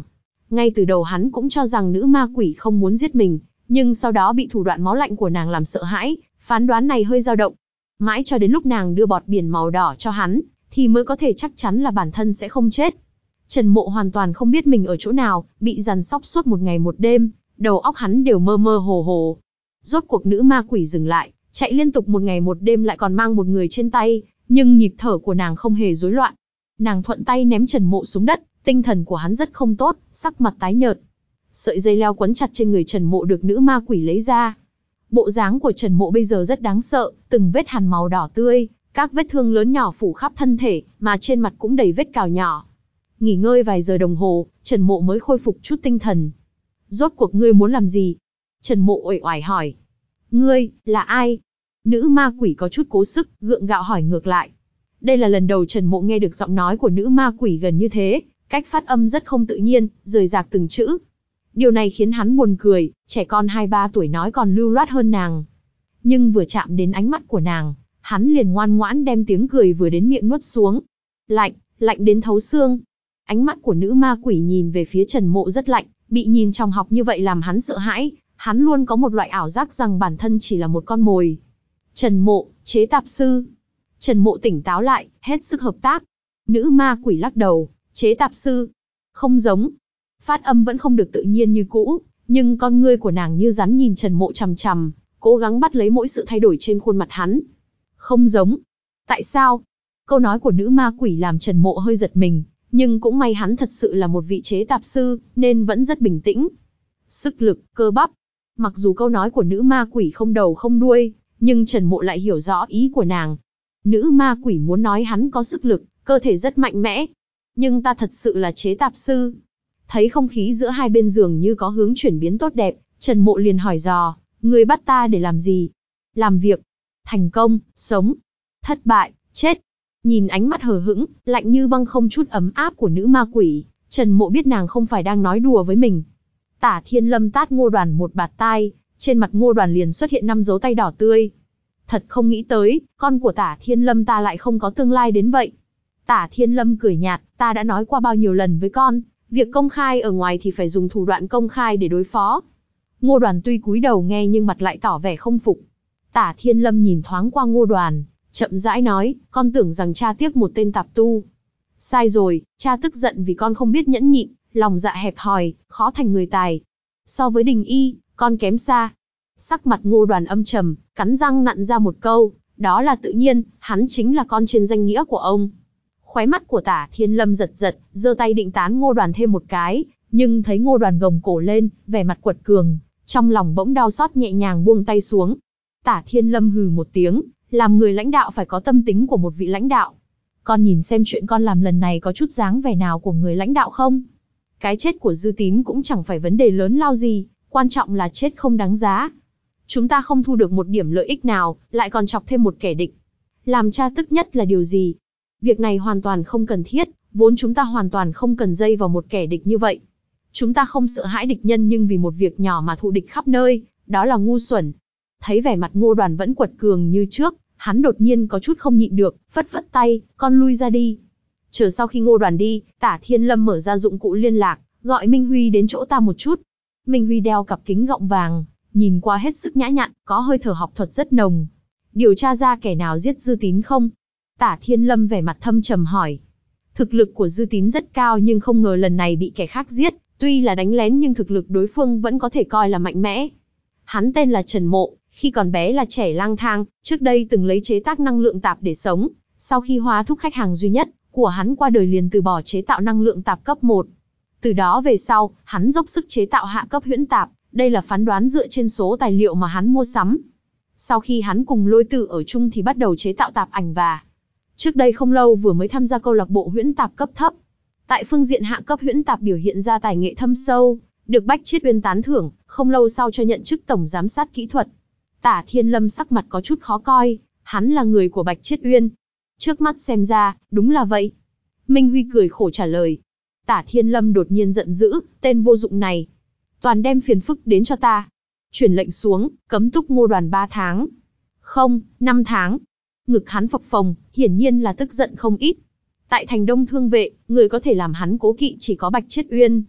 Ngay từ đầu hắn cũng cho rằng nữ ma quỷ không muốn giết mình, nhưng sau đó bị thủ đoạn máu lạnh của nàng làm sợ hãi, phán đoán này hơi dao động. Mãi cho đến lúc nàng đưa bọt biển màu đỏ cho hắn, thì mới có thể chắc chắn là bản thân sẽ không chết. Trần Mộ hoàn toàn không biết mình ở chỗ nào, bị giằng xóc suốt một ngày một đêm, đầu óc hắn đều mơ mơ hồ hồ. Rốt cuộc nữ ma quỷ dừng lại, chạy liên tục một ngày một đêm lại còn mang một người trên tay, nhưng nhịp thở của nàng không hề rối loạn. Nàng thuận tay ném Trần Mộ xuống đất, tinh thần của hắn rất không tốt, sắc mặt tái nhợt. Sợi dây leo quấn chặt trên người Trần Mộ được nữ ma quỷ lấy ra. Bộ dáng của Trần Mộ bây giờ rất đáng sợ, từng vết hằn màu đỏ tươi, các vết thương lớn nhỏ phủ khắp thân thể, mà trên mặt cũng đầy vết cào nhỏ. Nghỉ ngơi vài giờ đồng hồ, Trần Mộ mới khôi phục chút tinh thần. Rốt cuộc ngươi muốn làm gì? Trần Mộ uể oải hỏi. Ngươi, là ai? Nữ ma quỷ có chút cố sức, gượng gạo hỏi ngược lại. Đây là lần đầu Trần Mộ nghe được giọng nói của nữ ma quỷ gần như thế, cách phát âm rất không tự nhiên, rời rạc từng chữ. Điều này khiến hắn buồn cười, trẻ con hai ba tuổi nói còn lưu loát hơn nàng. Nhưng vừa chạm đến ánh mắt của nàng, hắn liền ngoan ngoãn đem tiếng cười vừa đến miệng nuốt xuống. Lạnh, lạnh đến thấu xương. Ánh mắt của nữ ma quỷ nhìn về phía Trần Mộ rất lạnh, bị nhìn trong học như vậy làm hắn sợ hãi, hắn luôn có một loại ảo giác rằng bản thân chỉ là một con mồi. Trần Mộ, chế tạp sư. Trần Mộ tỉnh táo lại, hết sức hợp tác. Nữ ma quỷ lắc đầu, chế tạp sư. Không giống. Phát âm vẫn không được tự nhiên như cũ, nhưng con ngươi của nàng như rắn nhìn Trần Mộ chằm chằm, cố gắng bắt lấy mỗi sự thay đổi trên khuôn mặt hắn. Không giống. Tại sao? Câu nói của nữ ma quỷ làm Trần Mộ hơi giật mình, nhưng cũng may hắn thật sự là một vị chế tạp sư, nên vẫn rất bình tĩnh. Sức lực, cơ bắp. Mặc dù câu nói của nữ ma quỷ không đầu không đuôi, nhưng Trần Mộ lại hiểu rõ ý của nàng. Nữ ma quỷ muốn nói hắn có sức lực, cơ thể rất mạnh mẽ. Nhưng ta thật sự là chế tạp sư. Thấy không khí giữa hai bên giường như có hướng chuyển biến tốt đẹp, Trần Mộ liền hỏi dò, ngươi bắt ta để làm gì? Làm việc. Thành công, sống. Thất bại, chết. Nhìn ánh mắt hờ hững, lạnh như băng không chút ấm áp của nữ ma quỷ, Trần Mộ biết nàng không phải đang nói đùa với mình. Tả Thiên Lâm tát Ngô Đoàn một bạt tai, trên mặt Ngô Đoàn liền xuất hiện năm dấu tay đỏ tươi. Thật không nghĩ tới, con của Tả Thiên Lâm ta lại không có tương lai đến vậy. Tả Thiên Lâm cười nhạt, ta đã nói qua bao nhiêu lần với con, việc công khai ở ngoài thì phải dùng thủ đoạn công khai để đối phó. Ngô Đoàn tuy cúi đầu nghe nhưng mặt lại tỏ vẻ không phục. Tả Thiên Lâm nhìn thoáng qua Ngô Đoàn, chậm rãi nói, con tưởng rằng cha tiếc một tên tạp tu. Sai rồi, cha tức giận vì con không biết nhẫn nhịn, lòng dạ hẹp hòi, khó thành người tài. So với Đình Y, con kém xa. Sắc mặt Ngô Đoàn âm trầm, cắn răng nặn ra một câu, đó là tự nhiên, hắn chính là con trên danh nghĩa của ông. Khóe mắt của Tả Thiên Lâm giật giật, giơ tay định tán Ngô Đoàn thêm một cái, nhưng thấy Ngô Đoàn gồng cổ lên, vẻ mặt quật cường, trong lòng bỗng đau xót nhẹ nhàng buông tay xuống. Tả Thiên Lâm hừ một tiếng, làm người lãnh đạo phải có tâm tính của một vị lãnh đạo. Con nhìn xem chuyện con làm lần này có chút dáng vẻ nào của người lãnh đạo không? Cái chết của Dư Tín cũng chẳng phải vấn đề lớn lao gì, quan trọng là chết không đáng giá. Chúng ta không thu được một điểm lợi ích nào, lại còn chọc thêm một kẻ địch. Làm cha tức nhất là điều gì? Việc này hoàn toàn không cần thiết, vốn chúng ta hoàn toàn không cần dây vào một kẻ địch như vậy. Chúng ta không sợ hãi địch nhân nhưng vì một việc nhỏ mà thù địch khắp nơi, đó là ngu xuẩn. Thấy vẻ mặt Ngô Đoàn vẫn quật cường như trước, hắn đột nhiên có chút không nhịn được, phất phất tay, con lui ra đi. Chờ sau khi Ngô Đoàn đi, Tả Thiên Lâm mở ra dụng cụ liên lạc, gọi Minh Huy đến chỗ ta một chút. Minh Huy đeo cặp kính gọng vàng, nhìn qua hết sức nhã nhặn, có hơi thở học thuật rất nồng. Điều tra ra kẻ nào giết Dư Tín không? Tả Thiên Lâm vẻ mặt thâm trầm hỏi. Thực lực của Dư Tín rất cao nhưng không ngờ lần này bị kẻ khác giết, tuy là đánh lén nhưng thực lực đối phương vẫn có thể coi là mạnh mẽ. Hắn tên là Trần Mộ, khi còn bé là trẻ lang thang, trước đây từng lấy chế tác năng lượng tạp để sống, sau khi hóa thúc khách hàng duy nhất của hắn qua đời liền từ bỏ chế tạo năng lượng tạp cấp một. Từ đó về sau, hắn dốc sức chế tạo hạ cấp huyễn tạp, đây là phán đoán dựa trên số tài liệu mà hắn mua sắm. Sau khi hắn cùng Lôi Tử ở chung thì bắt đầu chế tạo tạp ảnh và trước đây không lâu vừa mới tham gia câu lạc bộ huyễn tạp cấp thấp. Tại phương diện hạ cấp huyễn tạp biểu hiện ra tài nghệ thâm sâu, được Bách Chiết Uyên tán thưởng, không lâu sau cho nhận chức tổng giám sát kỹ thuật. Tả Thiên Lâm sắc mặt có chút khó coi, hắn là người của Bạch Chiết Uyên. Trước mắt xem ra, đúng là vậy. Minh Huy cười khổ trả lời. Tả Thiên Lâm đột nhiên giận dữ, tên vô dụng này. Toàn đem phiền phức đến cho ta. Chuyển lệnh xuống, cấm túc Ngô Đoàn ba tháng. Không, năm tháng. Ngực hắn phập phồng, hiển nhiên là tức giận không ít. Tại thành Đông Thương Vệ, người có thể làm hắn cố kỵ chỉ có Bạch Chiết Uyên.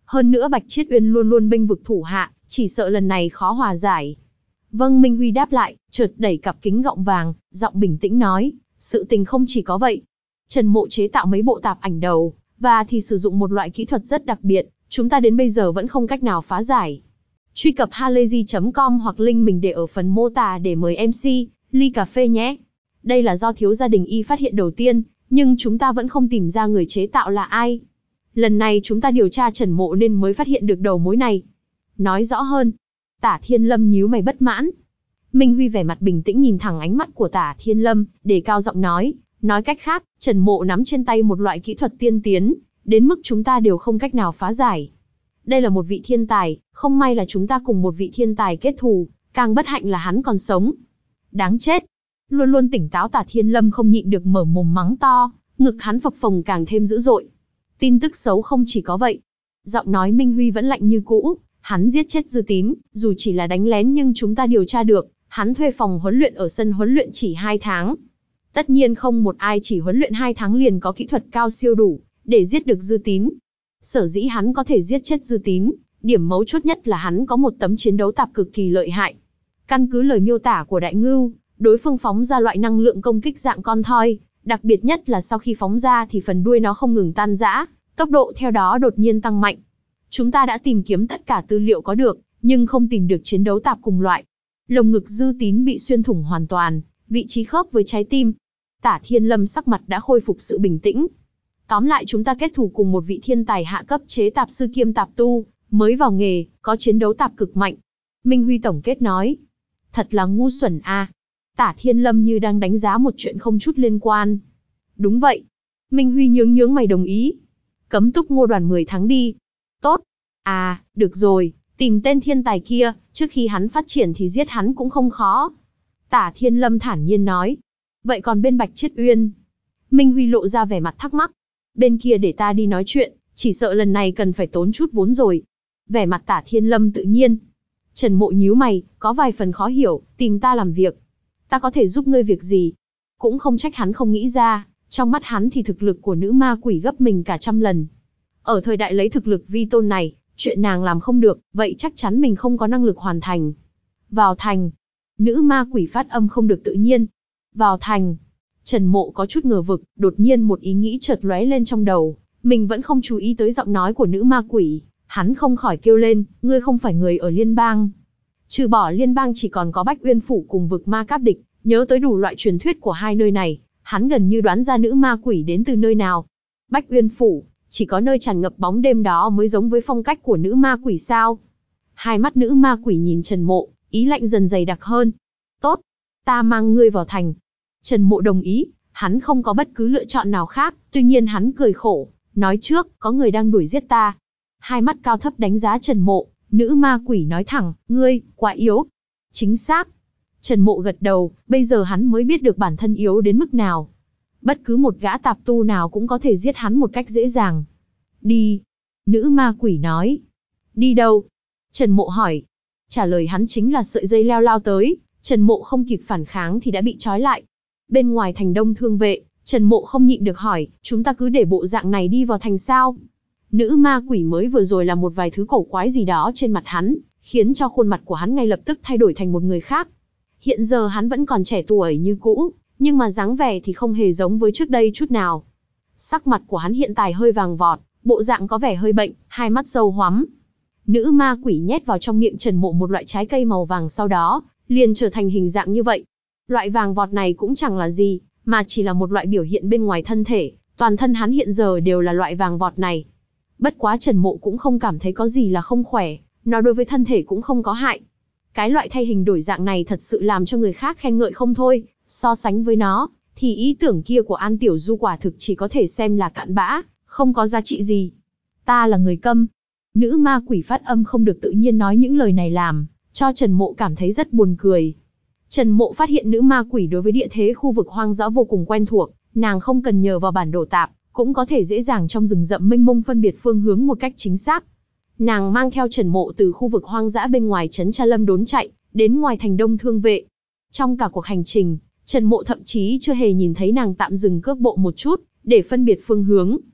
Hơn nữa Bạch Chiết Uyên luôn luôn bênh vực thủ hạ, chỉ sợ lần này khó hòa giải. Vâng, Minh Huy đáp lại, chợt đẩy cặp kính gọng vàng, giọng bình tĩnh nói, sự tình không chỉ có vậy. Trần Mộ chế tạo mấy bộ tạp ảnh đầu, và thì sử dụng một loại kỹ thuật rất đặc biệt, chúng ta đến bây giờ vẫn không cách nào phá giải. Truy cập halayzi chấm com hoặc link mình để ở phần mô tả để mời em xê, ly cà phê nhé. Đây là do thiếu gia đình y phát hiện đầu tiên, nhưng chúng ta vẫn không tìm ra người chế tạo là ai. Lần này chúng ta điều tra Trần Mộ nên mới phát hiện được đầu mối này. Nói rõ hơn. Tả Thiên Lâm nhíu mày bất mãn. Minh Huy vẻ mặt bình tĩnh nhìn thẳng ánh mắt của Tả Thiên Lâm, để cao giọng nói. Nói cách khác, Trần Mộ nắm trên tay một loại kỹ thuật tiên tiến, đến mức chúng ta đều không cách nào phá giải. Đây là một vị thiên tài, không may là chúng ta cùng một vị thiên tài kết thù, càng bất hạnh là hắn còn sống. Đáng chết. Luôn luôn tỉnh táo Tả Thiên Lâm không nhịn được mở mồm mắng to, ngực hắn phập phồng càng thêm dữ dội. Tin tức xấu không chỉ có vậy. Giọng nói Minh Huy vẫn lạnh như cũ, hắn giết chết Dư Tín, dù chỉ là đánh lén nhưng chúng ta điều tra được, hắn thuê phòng huấn luyện ở sân huấn luyện chỉ hai tháng. Tất nhiên không một ai chỉ huấn luyện hai tháng liền có kỹ thuật cao siêu đủ, để giết được Dư Tín. Sở dĩ hắn có thể giết chết Dư Tín, điểm mấu chốt nhất là hắn có một tấm chiến đấu tạp cực kỳ lợi hại. Căn cứ lời miêu tả của Đại Ngưu, đối phương phóng ra loại năng lượng công kích dạng con thoi, đặc biệt nhất là sau khi phóng ra thì phần đuôi nó không ngừng tan rã, tốc độ theo đó đột nhiên tăng mạnh. Chúng ta đã tìm kiếm tất cả tư liệu có được, nhưng không tìm được chiến đấu tạp cùng loại. Lồng ngực Dư Tín bị xuyên thủng hoàn toàn, vị trí khớp với trái tim. Tả Thiên Lâm sắc mặt đã khôi phục sự bình tĩnh. Tóm lại chúng ta kết thù cùng một vị thiên tài hạ cấp chế tạp sư kiêm tạp tu, mới vào nghề, có chiến đấu tạp cực mạnh. Minh Huy tổng kết nói. Thật là ngu xuẩn a. Tả Thiên Lâm như đang đánh giá một chuyện không chút liên quan. Đúng vậy. Minh Huy nhướng nhướng mày đồng ý. Cấm túc Ngô Đoàn mười tháng đi. Tốt. À, được rồi, tìm tên thiên tài kia, trước khi hắn phát triển thì giết hắn cũng không khó. Tả Thiên Lâm thản nhiên nói. Vậy còn bên Bạch Chiết Uyên? Minh Huy lộ ra vẻ mặt thắc mắc. Bên kia để ta đi nói chuyện, chỉ sợ lần này cần phải tốn chút vốn rồi. Vẻ mặt Tả Thiên Lâm tự nhiên. Trần Mộ nhíu mày, có vài phần khó hiểu, tìm ta làm việc. Ta có thể giúp ngươi việc gì? Cũng không trách hắn không nghĩ ra, trong mắt hắn thì thực lực của nữ ma quỷ gấp mình cả trăm lần. Ở thời đại lấy thực lực vi tôn này, chuyện nàng làm không được, vậy chắc chắn mình không có năng lực hoàn thành. Vào thành. Nữ ma quỷ phát âm không được tự nhiên. Vào thành. Trần Mộ có chút ngờ vực, đột nhiên một ý nghĩ chợt lóe lên trong đầu. Mình vẫn không chú ý tới giọng nói của nữ ma quỷ. Hắn không khỏi kêu lên, ngươi không phải người ở liên bang. Trừ bỏ liên bang chỉ còn có Bách Uyên Phủ cùng vực ma cáp địch, nhớ tới đủ loại truyền thuyết của hai nơi này, hắn gần như đoán ra nữ ma quỷ đến từ nơi nào. Bách Uyên Phủ, chỉ có nơi tràn ngập bóng đêm đó mới giống với phong cách của nữ ma quỷ sao? Hai mắt nữ ma quỷ nhìn Trần Mộ, ý lạnh dần dày đặc hơn. Tốt, ta mang ngươi vào thành. Trần Mộ đồng ý, hắn không có bất cứ lựa chọn nào khác, tuy nhiên hắn cười khổ, nói trước, có người đang đuổi giết ta. Hai mắt cao thấp đánh giá Trần Mộ, nữ ma quỷ nói thẳng, ngươi, quá yếu. Chính xác. Trần Mộ gật đầu, bây giờ hắn mới biết được bản thân yếu đến mức nào. Bất cứ một gã tạp tu nào cũng có thể giết hắn một cách dễ dàng. Đi. Nữ ma quỷ nói. Đi đâu? Trần Mộ hỏi. Trả lời hắn chính là sợi dây leo lao tới, Trần Mộ không kịp phản kháng thì đã bị trói lại. Bên ngoài thành Đông Thương Vệ, Trần Mộ không nhịn được hỏi, chúng ta cứ để bộ dạng này đi vào thành sao? Nữ ma quỷ mới vừa rồi là một vài thứ cổ quái gì đó trên mặt hắn, khiến cho khuôn mặt của hắn ngay lập tức thay đổi thành một người khác. Hiện giờ hắn vẫn còn trẻ tuổi như cũ, nhưng mà dáng vẻ thì không hề giống với trước đây chút nào. Sắc mặt của hắn hiện tại hơi vàng vọt, bộ dạng có vẻ hơi bệnh, hai mắt sâu hoắm. Nữ ma quỷ nhét vào trong miệng Trần Mộ một loại trái cây màu vàng, sau đó liền trở thành hình dạng như vậy. Loại vàng vọt này cũng chẳng là gì, mà chỉ là một loại biểu hiện bên ngoài thân thể, toàn thân hắn hiện giờ đều là loại vàng vọt này. Bất quá Trần Mộ cũng không cảm thấy có gì là không khỏe, nó đối với thân thể cũng không có hại. Cái loại thay hình đổi dạng này thật sự làm cho người khác khen ngợi không thôi, so sánh với nó, thì ý tưởng kia của An Tiểu Du quả thực chỉ có thể xem là cặn bã, không có giá trị gì. Ta là người câm. Nữ ma quỷ phát âm không được tự nhiên nói những lời này làm cho Trần Mộ cảm thấy rất buồn cười. Trần Mộ phát hiện nữ ma quỷ đối với địa thế khu vực hoang dã vô cùng quen thuộc, nàng không cần nhờ vào bản đồ tạp, cũng có thể dễ dàng trong rừng rậm mênh mông phân biệt phương hướng một cách chính xác. Nàng mang theo Trần Mộ từ khu vực hoang dã bên ngoài trấn Cha Lâm đốn chạy, đến ngoài thành Đông Thương Vệ. Trong cả cuộc hành trình, Trần Mộ thậm chí chưa hề nhìn thấy nàng tạm dừng cước bộ một chút, để phân biệt phương hướng.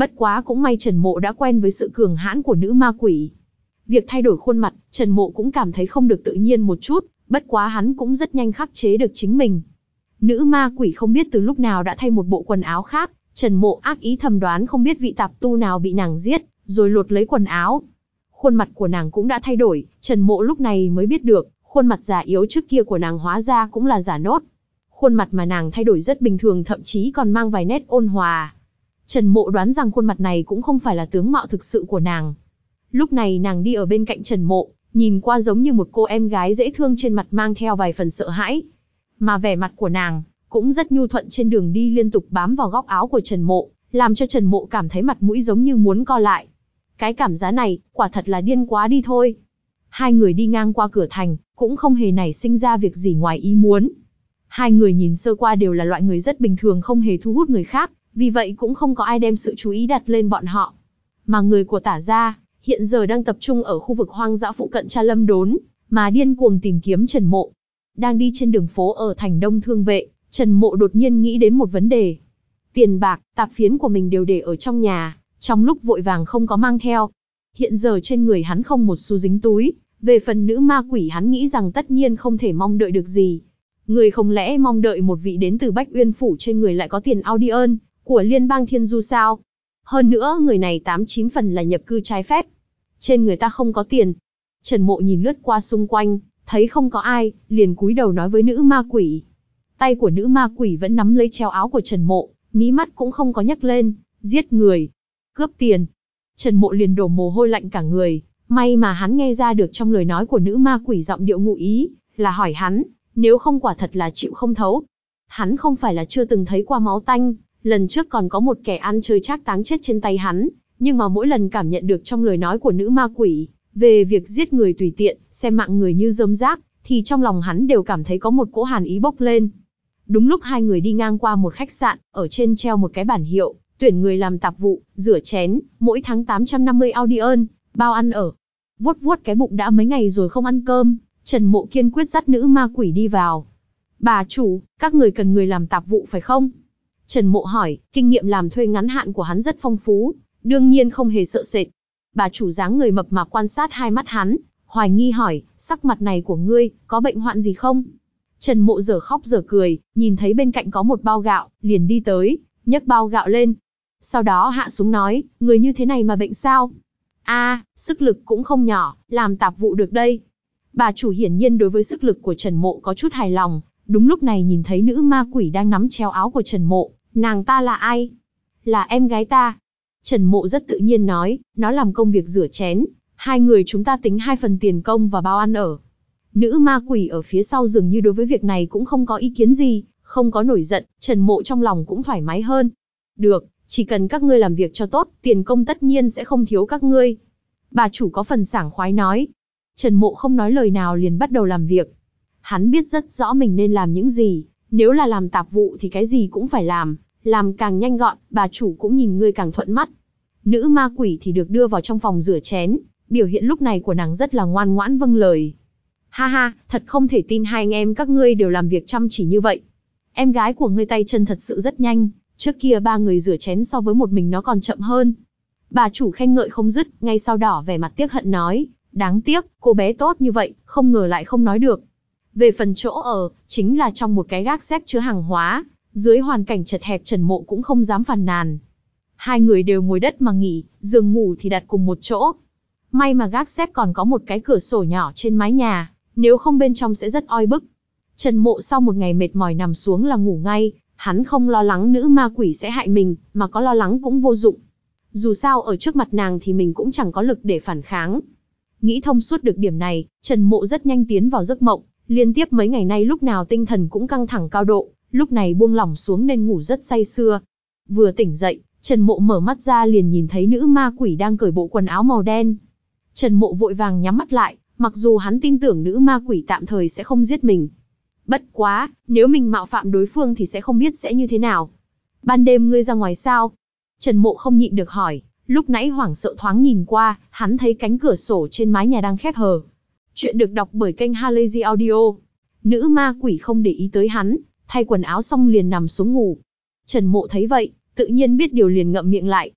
Bất quá cũng may Trần Mộ đã quen với sự cường hãn của nữ ma quỷ. Việc thay đổi khuôn mặt, Trần Mộ cũng cảm thấy không được tự nhiên một chút, bất quá hắn cũng rất nhanh khắc chế được chính mình. Nữ ma quỷ không biết từ lúc nào đã thay một bộ quần áo khác, Trần Mộ ác ý thầm đoán không biết vị tạp tu nào bị nàng giết, rồi lột lấy quần áo. Khuôn mặt của nàng cũng đã thay đổi, Trần Mộ lúc này mới biết được, khuôn mặt già yếu trước kia của nàng hóa ra cũng là giả nốt. Khuôn mặt mà nàng thay đổi rất bình thường, thậm chí còn mang vài nét ôn hòa. Trần Mộ đoán rằng khuôn mặt này cũng không phải là tướng mạo thực sự của nàng. Lúc này nàng đi ở bên cạnh Trần Mộ, nhìn qua giống như một cô em gái dễ thương, trên mặt mang theo vài phần sợ hãi. Mà vẻ mặt của nàng cũng rất nhu thuận, trên đường đi liên tục bám vào góc áo của Trần Mộ, làm cho Trần Mộ cảm thấy mặt mũi giống như muốn co lại. Cái cảm giác này, quả thật là điên quá đi thôi. Hai người đi ngang qua cửa thành, cũng không hề nảy sinh ra việc gì ngoài ý muốn. Hai người nhìn sơ qua đều là loại người rất bình thường, không hề thu hút người khác, vì vậy cũng không có ai đem sự chú ý đặt lên bọn họ. Mà người của Tả gia hiện giờ đang tập trung ở khu vực hoang dã phụ cận Tra Lâm Đốn, mà điên cuồng tìm kiếm Trần Mộ. Đang đi trên đường phố ở thành Đông Thương Vệ, Trần Mộ đột nhiên nghĩ đến một vấn đề. Tiền bạc, tạp phiến của mình đều để ở trong nhà, trong lúc vội vàng không có mang theo. Hiện giờ trên người hắn không một xu dính túi, về phần nữ ma quỷ hắn nghĩ rằng tất nhiên không thể mong đợi được gì. Người không lẽ mong đợi một vị đến từ Bách Uyên Phủ trên người lại có tiền Audion của Liên bang Thiên Du sao? Hơn nữa người này tám chín phần là nhập cư trái phép. Trên người ta không có tiền. Trần Mộ nhìn lướt qua xung quanh, thấy không có ai, liền cúi đầu nói với nữ ma quỷ. Tay của nữ ma quỷ vẫn nắm lấy treo áo của Trần Mộ, mí mắt cũng không có nhấc lên. Giết người, cướp tiền. Trần Mộ liền đổ mồ hôi lạnh cả người. May mà hắn nghe ra được trong lời nói của nữ ma quỷ giọng điệu ngụ ý, là hỏi hắn, nếu không quả thật là chịu không thấu. Hắn không phải là chưa từng thấy qua máu tanh, lần trước còn có một kẻ ăn chơi trác táng chết trên tay hắn, nhưng mà mỗi lần cảm nhận được trong lời nói của nữ ma quỷ, về việc giết người tùy tiện, xem mạng người như rơm rác, thì trong lòng hắn đều cảm thấy có một cỗ hàn ý bốc lên. Đúng lúc hai người đi ngang qua một khách sạn, ở trên treo một cái bản hiệu, tuyển người làm tạp vụ, rửa chén, mỗi tháng tám trăm năm mươi Audion, bao ăn ở. Vuốt vuốt cái bụng đã mấy ngày rồi không ăn cơm, Trần Mộ kiên quyết dắt nữ ma quỷ đi vào. Bà chủ, các người cần người làm tạp vụ phải không? Trần Mộ hỏi, kinh nghiệm làm thuê ngắn hạn của hắn rất phong phú, đương nhiên không hề sợ sệt. Bà chủ dáng người mập mạp quan sát hai mắt hắn, hoài nghi hỏi, sắc mặt này của ngươi, có bệnh hoạn gì không? Trần Mộ giờ khóc giờ cười, nhìn thấy bên cạnh có một bao gạo, liền đi tới, nhấc bao gạo lên. Sau đó hạ xuống nói, người như thế này mà bệnh sao? A, sức lực cũng không nhỏ, làm tạp vụ được đây. Bà chủ hiển nhiên đối với sức lực của Trần Mộ có chút hài lòng, đúng lúc này nhìn thấy nữ ma quỷ đang nắm treo áo của Trần Mộ, nàng ta là ai? Là em gái ta. Trần Mộ rất tự nhiên nói, nó làm công việc rửa chén, hai người chúng ta tính hai phần tiền công và bao ăn ở. Nữ ma quỷ ở phía sau dường như đối với việc này cũng không có ý kiến gì, không có nổi giận, Trần Mộ trong lòng cũng thoải mái hơn. Được, chỉ cần các ngươi làm việc cho tốt, tiền công tất nhiên sẽ không thiếu các ngươi. Bà chủ có phần sảng khoái nói. Trần Mộ không nói lời nào liền bắt đầu làm việc. Hắn biết rất rõ mình nên làm những gì, nếu là làm tạp vụ thì cái gì cũng phải làm, làm càng nhanh gọn, bà chủ cũng nhìn ngươi càng thuận mắt. Nữ ma quỷ thì được đưa vào trong phòng rửa chén, biểu hiện lúc này của nàng rất là ngoan ngoãn vâng lời. Ha ha, thật không thể tin hai anh em các ngươi đều làm việc chăm chỉ như vậy. Em gái của ngươi tay chân thật sự rất nhanh, trước kia ba người rửa chén so với một mình nó còn chậm hơn. Bà chủ khen ngợi không dứt, ngay sau đó vẻ mặt tiếc hận nói, đáng tiếc, cô bé tốt như vậy, không ngờ lại không nói được. Về phần chỗ ở, chính là trong một cái gác xếp chứa hàng hóa, dưới hoàn cảnh chật hẹp Trần Mộ cũng không dám phàn nàn. Hai người đều ngồi đất mà nghỉ, giường ngủ thì đặt cùng một chỗ. May mà gác xếp còn có một cái cửa sổ nhỏ trên mái nhà, nếu không bên trong sẽ rất oi bức. Trần Mộ sau một ngày mệt mỏi nằm xuống là ngủ ngay, hắn không lo lắng nữ ma quỷ sẽ hại mình, mà có lo lắng cũng vô dụng. Dù sao ở trước mặt nàng thì mình cũng chẳng có lực để phản kháng. Nghĩ thông suốt được điểm này, Trần Mộ rất nhanh tiến vào giấc mộng, liên tiếp mấy ngày nay lúc nào tinh thần cũng căng thẳng cao độ, lúc này buông lỏng xuống nên ngủ rất say sưa. Vừa tỉnh dậy, Trần Mộ mở mắt ra liền nhìn thấy nữ ma quỷ đang cởi bộ quần áo màu đen. Trần Mộ vội vàng nhắm mắt lại, mặc dù hắn tin tưởng nữ ma quỷ tạm thời sẽ không giết mình. Bất quá, nếu mình mạo phạm đối phương thì sẽ không biết sẽ như thế nào. Ban đêm ngươi ra ngoài sao? Trần Mộ không nhịn được hỏi, lúc nãy hoảng sợ thoáng nhìn qua, hắn thấy cánh cửa sổ trên mái nhà đang khép hờ. Chuyện được đọc bởi kênh Halazy Audio. Nữ ma quỷ không để ý tới hắn, thay quần áo xong liền nằm xuống ngủ. Trần Mộ thấy vậy, tự nhiên biết điều liền ngậm miệng lại.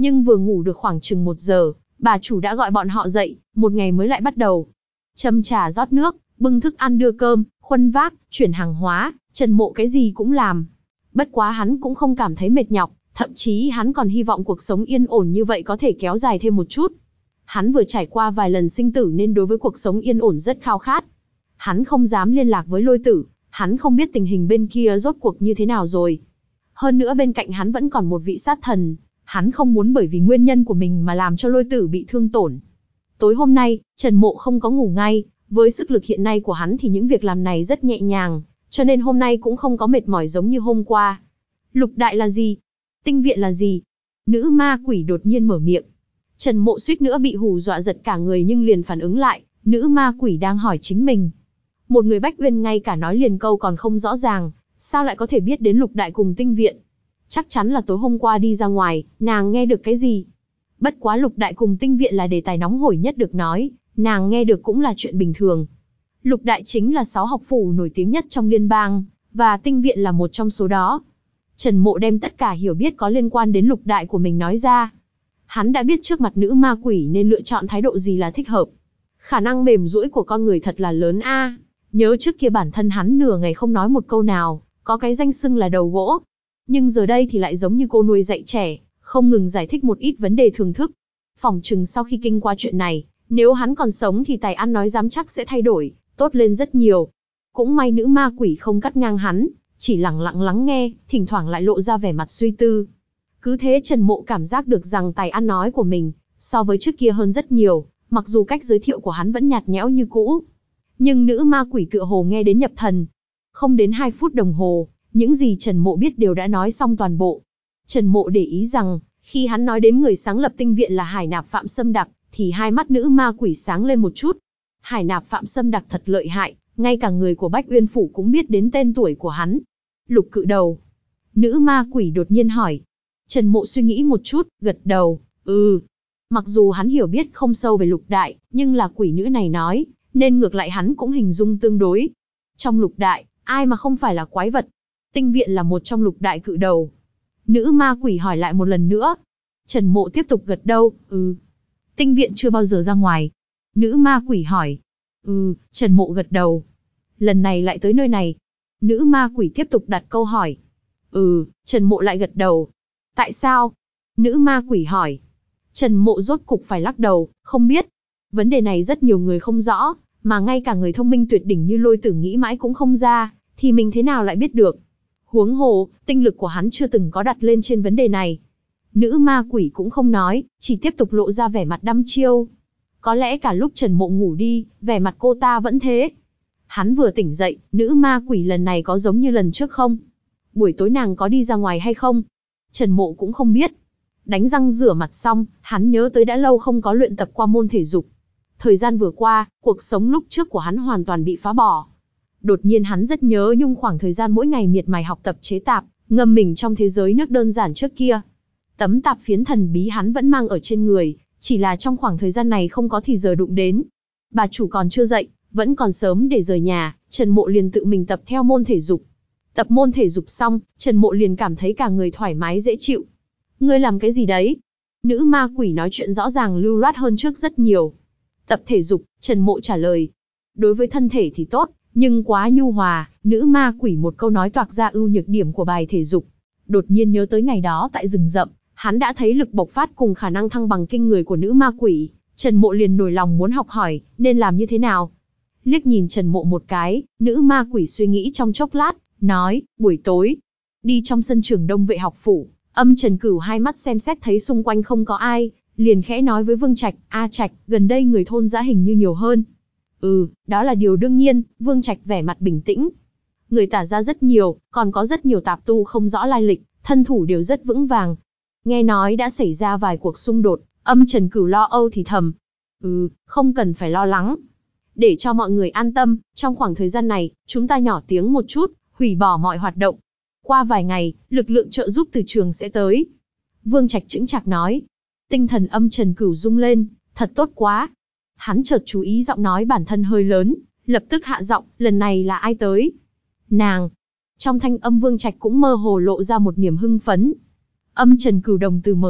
Nhưng vừa ngủ được khoảng chừng một giờ, bà chủ đã gọi bọn họ dậy, một ngày mới lại bắt đầu. Châm trà rót nước, bưng thức ăn đưa cơm, khuân vác, chuyển hàng hóa, Trần Mộ cái gì cũng làm. Bất quá hắn cũng không cảm thấy mệt nhọc, thậm chí hắn còn hy vọng cuộc sống yên ổn như vậy có thể kéo dài thêm một chút. Hắn vừa trải qua vài lần sinh tử nên đối với cuộc sống yên ổn rất khao khát. Hắn không dám liên lạc với Lôi Tử, hắn không biết tình hình bên kia rốt cuộc như thế nào rồi. Hơn nữa bên cạnh hắn vẫn còn một vị sát thần, hắn không muốn bởi vì nguyên nhân của mình mà làm cho Lôi Tử bị thương tổn. Tối hôm nay, Trần Mộ không có ngủ ngay, với sức lực hiện nay của hắn thì những việc làm này rất nhẹ nhàng, cho nên hôm nay cũng không có mệt mỏi giống như hôm qua. Lục đại là gì? Tinh viện là gì? Nữ ma quỷ đột nhiên mở miệng. Trần Mộ suýt nữa bị hù dọa giật cả người nhưng liền phản ứng lại, nữ ma quỷ đang hỏi chính mình. Một người Bách Uyên ngay cả nói liền câu còn không rõ ràng, sao lại có thể biết đến lục đại cùng tinh viện? Chắc chắn là tối hôm qua đi ra ngoài, nàng nghe được cái gì? Bất quá lục đại cùng tinh viện là đề tài nóng hổi nhất được nói, nàng nghe được cũng là chuyện bình thường. Lục đại chính là sáu học phủ nổi tiếng nhất trong liên bang, và tinh viện là một trong số đó. Trần Mộ đem tất cả hiểu biết có liên quan đến lục đại của mình nói ra. Hắn đã biết trước mặt nữ ma quỷ nên lựa chọn thái độ gì là thích hợp. Khả năng mềm duỗi của con người thật là lớn a. Nhớ trước kia bản thân hắn nửa ngày không nói một câu nào, có cái danh xưng là đầu gỗ. Nhưng giờ đây thì lại giống như cô nuôi dạy trẻ, không ngừng giải thích một ít vấn đề thường thức. Phỏng chừng sau khi kinh qua chuyện này, nếu hắn còn sống thì tài ăn nói dám chắc sẽ thay đổi, tốt lên rất nhiều. Cũng may nữ ma quỷ không cắt ngang hắn, chỉ lặng lặng lắng nghe, thỉnh thoảng lại lộ ra vẻ mặt suy tư. Cứ thế Trần Mộ cảm giác được rằng tài ăn nói của mình, so với trước kia hơn rất nhiều, mặc dù cách giới thiệu của hắn vẫn nhạt nhẽo như cũ. Nhưng nữ ma quỷ tựa hồ nghe đến nhập thần. Không đến hai phút đồng hồ, những gì Trần Mộ biết đều đã nói xong toàn bộ. Trần Mộ để ý rằng, khi hắn nói đến người sáng lập tinh viện là Hải Nạp Phạm Sâm Đặc, thì hai mắt nữ ma quỷ sáng lên một chút. Hải Nạp Phạm Sâm Đặc thật lợi hại, ngay cả người của Bách Uyên Phủ cũng biết đến tên tuổi của hắn. Lục Cự Đầu. Nữ ma quỷ đột nhiên hỏi. Trần Mộ suy nghĩ một chút, gật đầu, ừ. Mặc dù hắn hiểu biết không sâu về lục đại, nhưng là quỷ nữ này nói, nên ngược lại hắn cũng hình dung tương đối. Trong lục đại, ai mà không phải là quái vật? Tinh viện là một trong lục đại cự đầu. Nữ ma quỷ hỏi lại một lần nữa. Trần Mộ tiếp tục gật đầu, ừ. Tinh viện chưa bao giờ ra ngoài. Nữ ma quỷ hỏi. Ừ, Trần Mộ gật đầu. Lần này lại tới nơi này. Nữ ma quỷ tiếp tục đặt câu hỏi. Ừ, Trần Mộ lại gật đầu. Tại sao? Nữ ma quỷ hỏi. Trần Mộ rốt cục phải lắc đầu, không biết. Vấn đề này rất nhiều người không rõ, mà ngay cả người thông minh tuyệt đỉnh như Lôi Tử nghĩ mãi cũng không ra, thì mình thế nào lại biết được. Huống hồ, tinh lực của hắn chưa từng có đặt lên trên vấn đề này. Nữ ma quỷ cũng không nói, chỉ tiếp tục lộ ra vẻ mặt đăm chiêu. Có lẽ cả lúc Trần Mộ ngủ đi, vẻ mặt cô ta vẫn thế. Hắn vừa tỉnh dậy, nữ ma quỷ lần này có giống như lần trước không? Buổi tối nàng có đi ra ngoài hay không? Trần Mộ cũng không biết. Đánh răng rửa mặt xong, hắn nhớ tới đã lâu không có luyện tập qua môn thể dục. Thời gian vừa qua, cuộc sống lúc trước của hắn hoàn toàn bị phá bỏ. Đột nhiên hắn rất nhớ nhung khoảng thời gian mỗi ngày miệt mài học tập chế tạp, ngâm mình trong thế giới nước đơn giản trước kia. Tấm tạp phiến thần bí hắn vẫn mang ở trên người, chỉ là trong khoảng thời gian này không có thì giờ đụng đến. Bà chủ còn chưa dậy, vẫn còn sớm để rời nhà, Trần Mộ liền tự mình tập theo môn thể dục. Tập môn thể dục xong, Trần Mộ liền cảm thấy cả người thoải mái dễ chịu. Ngươi làm cái gì đấy? Nữ ma quỷ nói chuyện rõ ràng lưu loát hơn trước rất nhiều. Tập thể dục, Trần Mộ trả lời. Đối với thân thể thì tốt, nhưng quá nhu hòa, nữ ma quỷ một câu nói toạc ra ưu nhược điểm của bài thể dục. Đột nhiên nhớ tới ngày đó tại rừng rậm, hắn đã thấy lực bộc phát cùng khả năng thăng bằng kinh người của nữ ma quỷ. Trần Mộ liền nổi lòng muốn học hỏi, nên làm như thế nào? Liếc nhìn Trần Mộ một cái, nữ ma quỷ suy nghĩ trong chốc lát, nói, buổi tối, đi trong sân trường Đông Vệ học phủ. Âm Trần Cửu hai mắt xem xét thấy xung quanh không có ai, liền khẽ nói với Vương Trạch, A Trạch, gần đây người thôn dã hình như nhiều hơn. Ừ, đó là điều đương nhiên, Vương Trạch vẻ mặt bình tĩnh. Người tả ra rất nhiều, còn có rất nhiều tạp tu không rõ lai lịch, thân thủ đều rất vững vàng. Nghe nói đã xảy ra vài cuộc xung đột, Âm Trần Cửu lo âu thì thầm. Ừ, không cần phải lo lắng. Để cho mọi người an tâm, trong khoảng thời gian này, chúng ta nhỏ tiếng một chút, hủy bỏ mọi hoạt động. Qua vài ngày, lực lượng trợ giúp từ trường sẽ tới. Vương Trạch chững chạc nói. Tinh thần Âm Trần Cửu rung lên, thật tốt quá. Hắn chợt chú ý giọng nói bản thân hơi lớn, lập tức hạ giọng, lần này là ai tới? Nàng. Trong thanh âm Vương Trạch cũng mơ hồ lộ ra một niềm hưng phấn. Âm Trần Cửu đồng từ mở rộng,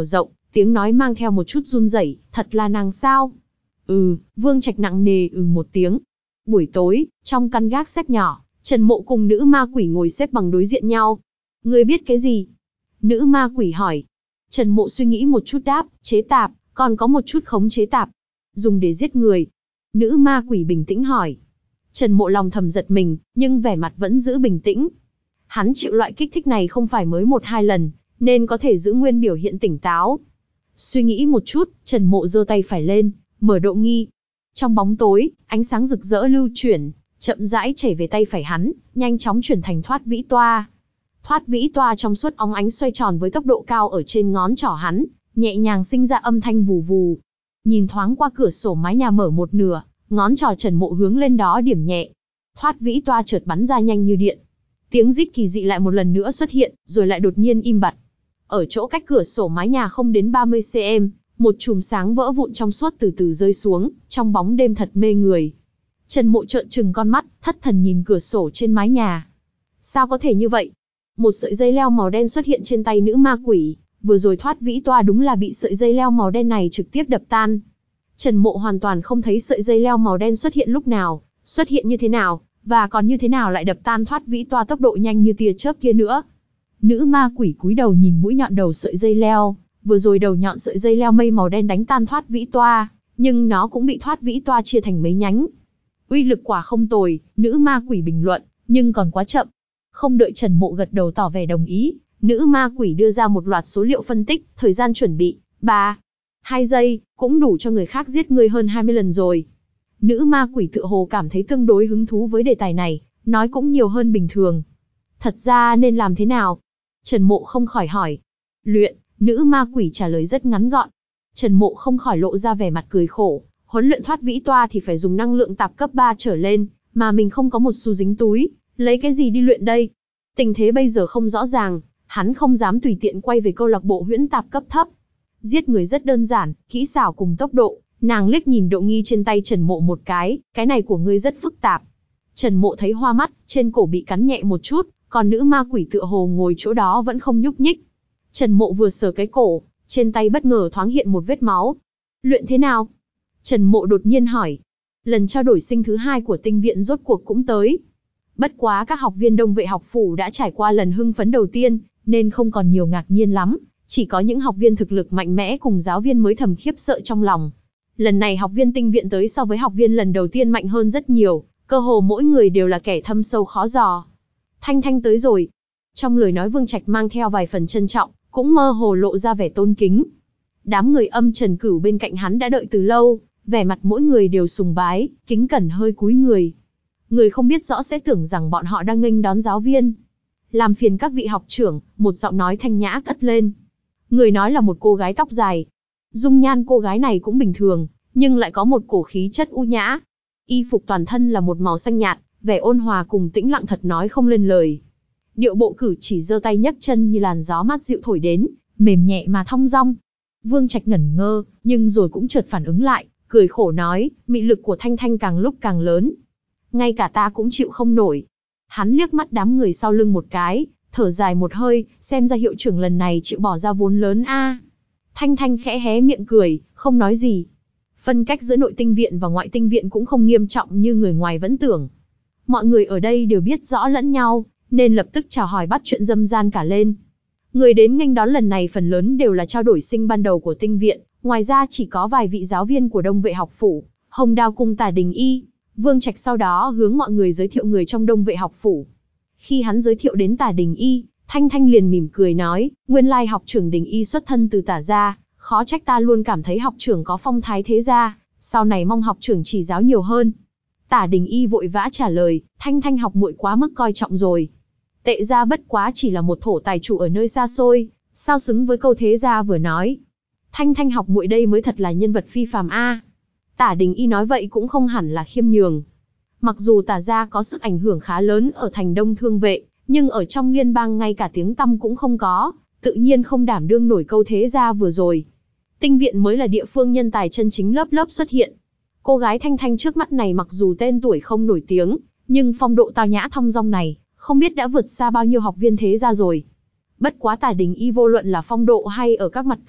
tiếng nói mang theo một chút run rẩy, thật là nàng sao? Ừ, Vương Trạch nặng nề ừ một tiếng. Buổi tối, trong căn gác xếp nhỏ, Trần Mộ cùng nữ ma quỷ ngồi xếp bằng đối diện nhau. Ngươi biết cái gì? Nữ ma quỷ hỏi. Trần Mộ suy nghĩ một chút đáp, chế tạp, còn có một chút khống chế tạp. Dùng để giết người. Nữ ma quỷ bình tĩnh hỏi. Trần Mộ lòng thầm giật mình, nhưng vẻ mặt vẫn giữ bình tĩnh. Hắn chịu loại kích thích này không phải mới một hai lần, nên có thể giữ nguyên biểu hiện tỉnh táo. Suy nghĩ một chút, Trần Mộ giơ tay phải lên, mở độ nghi. Trong bóng tối, ánh sáng rực rỡ lưu chuyển, chậm rãi chảy về tay phải hắn, nhanh chóng chuyển thành thoát vĩ toa. Thoát vĩ toa trong suốt óng ánh xoay tròn với tốc độ cao ở trên ngón trỏ hắn, nhẹ nhàng sinh ra âm thanh vù vù. Nhìn thoáng qua cửa sổ mái nhà mở một nửa, ngón trỏ Trần Mộ hướng lên đó điểm nhẹ. Thoát vĩ toa chợt bắn ra nhanh như điện. Tiếng rít kỳ dị lại một lần nữa xuất hiện, rồi lại đột nhiên im bặt. Ở chỗ cách cửa sổ mái nhà không đến ba mươi xăng-ti-mét, một chùm sáng vỡ vụn trong suốt từ từ rơi xuống, trong bóng đêm thật mê người. Trần Mộ trợn trừng con mắt, thất thần nhìn cửa sổ trên mái nhà. Sao có thể như vậy? Một sợi dây leo màu đen xuất hiện trên tay nữ ma quỷ, vừa rồi thoát vĩ toa đúng là bị sợi dây leo màu đen này trực tiếp đập tan. Trần Mộ hoàn toàn không thấy sợi dây leo màu đen xuất hiện lúc nào, xuất hiện như thế nào, và còn như thế nào lại đập tan thoát vĩ toa tốc độ nhanh như tia chớp kia nữa. Nữ ma quỷ cúi đầu nhìn mũi nhọn đầu sợi dây leo, vừa rồi đầu nhọn sợi dây leo mây màu đen đánh tan thoát vĩ toa, nhưng nó cũng bị thoát vĩ toa chia thành mấy nhánh. Uy lực quả không tồi, nữ ma quỷ bình luận, nhưng còn quá chậm. Không đợi Trần Mộ gật đầu tỏ vẻ đồng ý, nữ ma quỷ đưa ra một loạt số liệu phân tích, thời gian chuẩn bị, ba, hai giây, cũng đủ cho người khác giết người hơn hai mươi lần rồi. Nữ ma quỷ tựa hồ cảm thấy tương đối hứng thú với đề tài này, nói cũng nhiều hơn bình thường. Thật ra nên làm thế nào? Trần Mộ không khỏi hỏi. Luyện, nữ ma quỷ trả lời rất ngắn gọn. Trần Mộ không khỏi lộ ra vẻ mặt cười khổ, huấn luyện thoát vĩ toa thì phải dùng năng lượng tạp cấp ba trở lên, mà mình không có một xu dính túi, lấy cái gì đi luyện đây? Tình thế bây giờ không rõ ràng, hắn không dám tùy tiện quay về câu lạc bộ huyễn tạp cấp thấp. Giết người rất đơn giản, kỹ xảo cùng tốc độ. Nàng liếc nhìn độ nghi trên tay Trần Mộ một cái, cái này của ngươi rất phức tạp. Trần Mộ thấy hoa mắt, trên cổ bị cắn nhẹ một chút, còn nữ ma quỷ tựa hồ ngồi chỗ đó vẫn không nhúc nhích. Trần Mộ vừa sờ cái cổ, trên tay bất ngờ thoáng hiện một vết máu. Luyện thế nào? Trần Mộ đột nhiên hỏi. Lần trao đổi sinh thứ hai của tinh viện rốt cuộc cũng tới. Bất quá các học viên Đông Vệ học phủ đã trải qua lần hưng phấn đầu tiên, nên không còn nhiều ngạc nhiên lắm, chỉ có những học viên thực lực mạnh mẽ cùng giáo viên mới thầm khiếp sợ trong lòng. Lần này học viên tinh viện tới so với học viên lần đầu tiên mạnh hơn rất nhiều, cơ hồ mỗi người đều là kẻ thâm sâu khó dò. Thanh Thanh tới rồi. Trong lời nói Vương Trạch mang theo vài phần trân trọng, cũng mơ hồ lộ ra vẻ tôn kính. Đám người Âm Trần Cửu bên cạnh hắn đã đợi từ lâu, vẻ mặt mỗi người đều sùng bái, kính cẩn hơi cúi người. Người không biết rõ sẽ tưởng rằng bọn họ đang nghênh đón giáo viên. Làm phiền các vị học trưởng, một giọng nói thanh nhã cất lên. Người nói là một cô gái tóc dài. Dung nhan cô gái này cũng bình thường, nhưng lại có một cổ khí chất u nhã. Y phục toàn thân là một màu xanh nhạt, vẻ ôn hòa cùng tĩnh lặng thật nói không lên lời. Điệu bộ cử chỉ giơ tay nhấc chân như làn gió mát dịu thổi đến, mềm nhẹ mà thong dong. Vương Trạch ngẩn ngơ, nhưng rồi cũng chợt phản ứng lại, cười khổ nói, mị lực của Thanh Thanh càng lúc càng lớn. Ngay cả ta cũng chịu không nổi. Hắn liếc mắt đám người sau lưng một cái, thở dài một hơi, xem ra hiệu trưởng lần này chịu bỏ ra vốn lớn a. Thanh Thanh khẽ hé miệng cười, không nói gì. Phân cách giữa nội tinh viện và ngoại tinh viện cũng không nghiêm trọng như người ngoài vẫn tưởng. Mọi người ở đây đều biết rõ lẫn nhau, nên lập tức chào hỏi bắt chuyện dâm gian cả lên. Người đến nghênh đón lần này phần lớn đều là trao đổi sinh ban đầu của tinh viện, ngoài ra chỉ có vài vị giáo viên của Đông Vệ học phủ, Hồng Đao cùng Tả Đình Y. Vương Trạch sau đó hướng mọi người giới thiệu người trong Đông Vệ học phủ. Khi hắn giới thiệu đến Tả Đình Y, Thanh Thanh liền mỉm cười nói, nguyên lai học trưởng Đình Y xuất thân từ Tả gia, khó trách ta luôn cảm thấy học trưởng có phong thái thế gia, sau này mong học trưởng chỉ giáo nhiều hơn. Tả Đình Y vội vã trả lời, Thanh Thanh học muội quá mức coi trọng rồi. Tệ gia bất quá chỉ là một thổ tài chủ ở nơi xa xôi, sao xứng với câu thế gia vừa nói. Thanh Thanh học muội đây mới thật là nhân vật phi phàm a. Tả Đình Y nói vậy cũng không hẳn là khiêm nhường. Mặc dù Tả gia có sức ảnh hưởng khá lớn ở thành Đông Thương Vệ, nhưng ở trong liên bang ngay cả tiếng tăm cũng không có, tự nhiên không đảm đương nổi câu thế gia vừa rồi. Tinh viện mới là địa phương nhân tài chân chính lớp lớp xuất hiện. Cô gái Thanh Thanh trước mắt này mặc dù tên tuổi không nổi tiếng, nhưng phong độ tao nhã thong dong này, không biết đã vượt xa bao nhiêu học viên thế gia rồi. Bất quá Tả Đình Y vô luận là phong độ hay ở các mặt khác,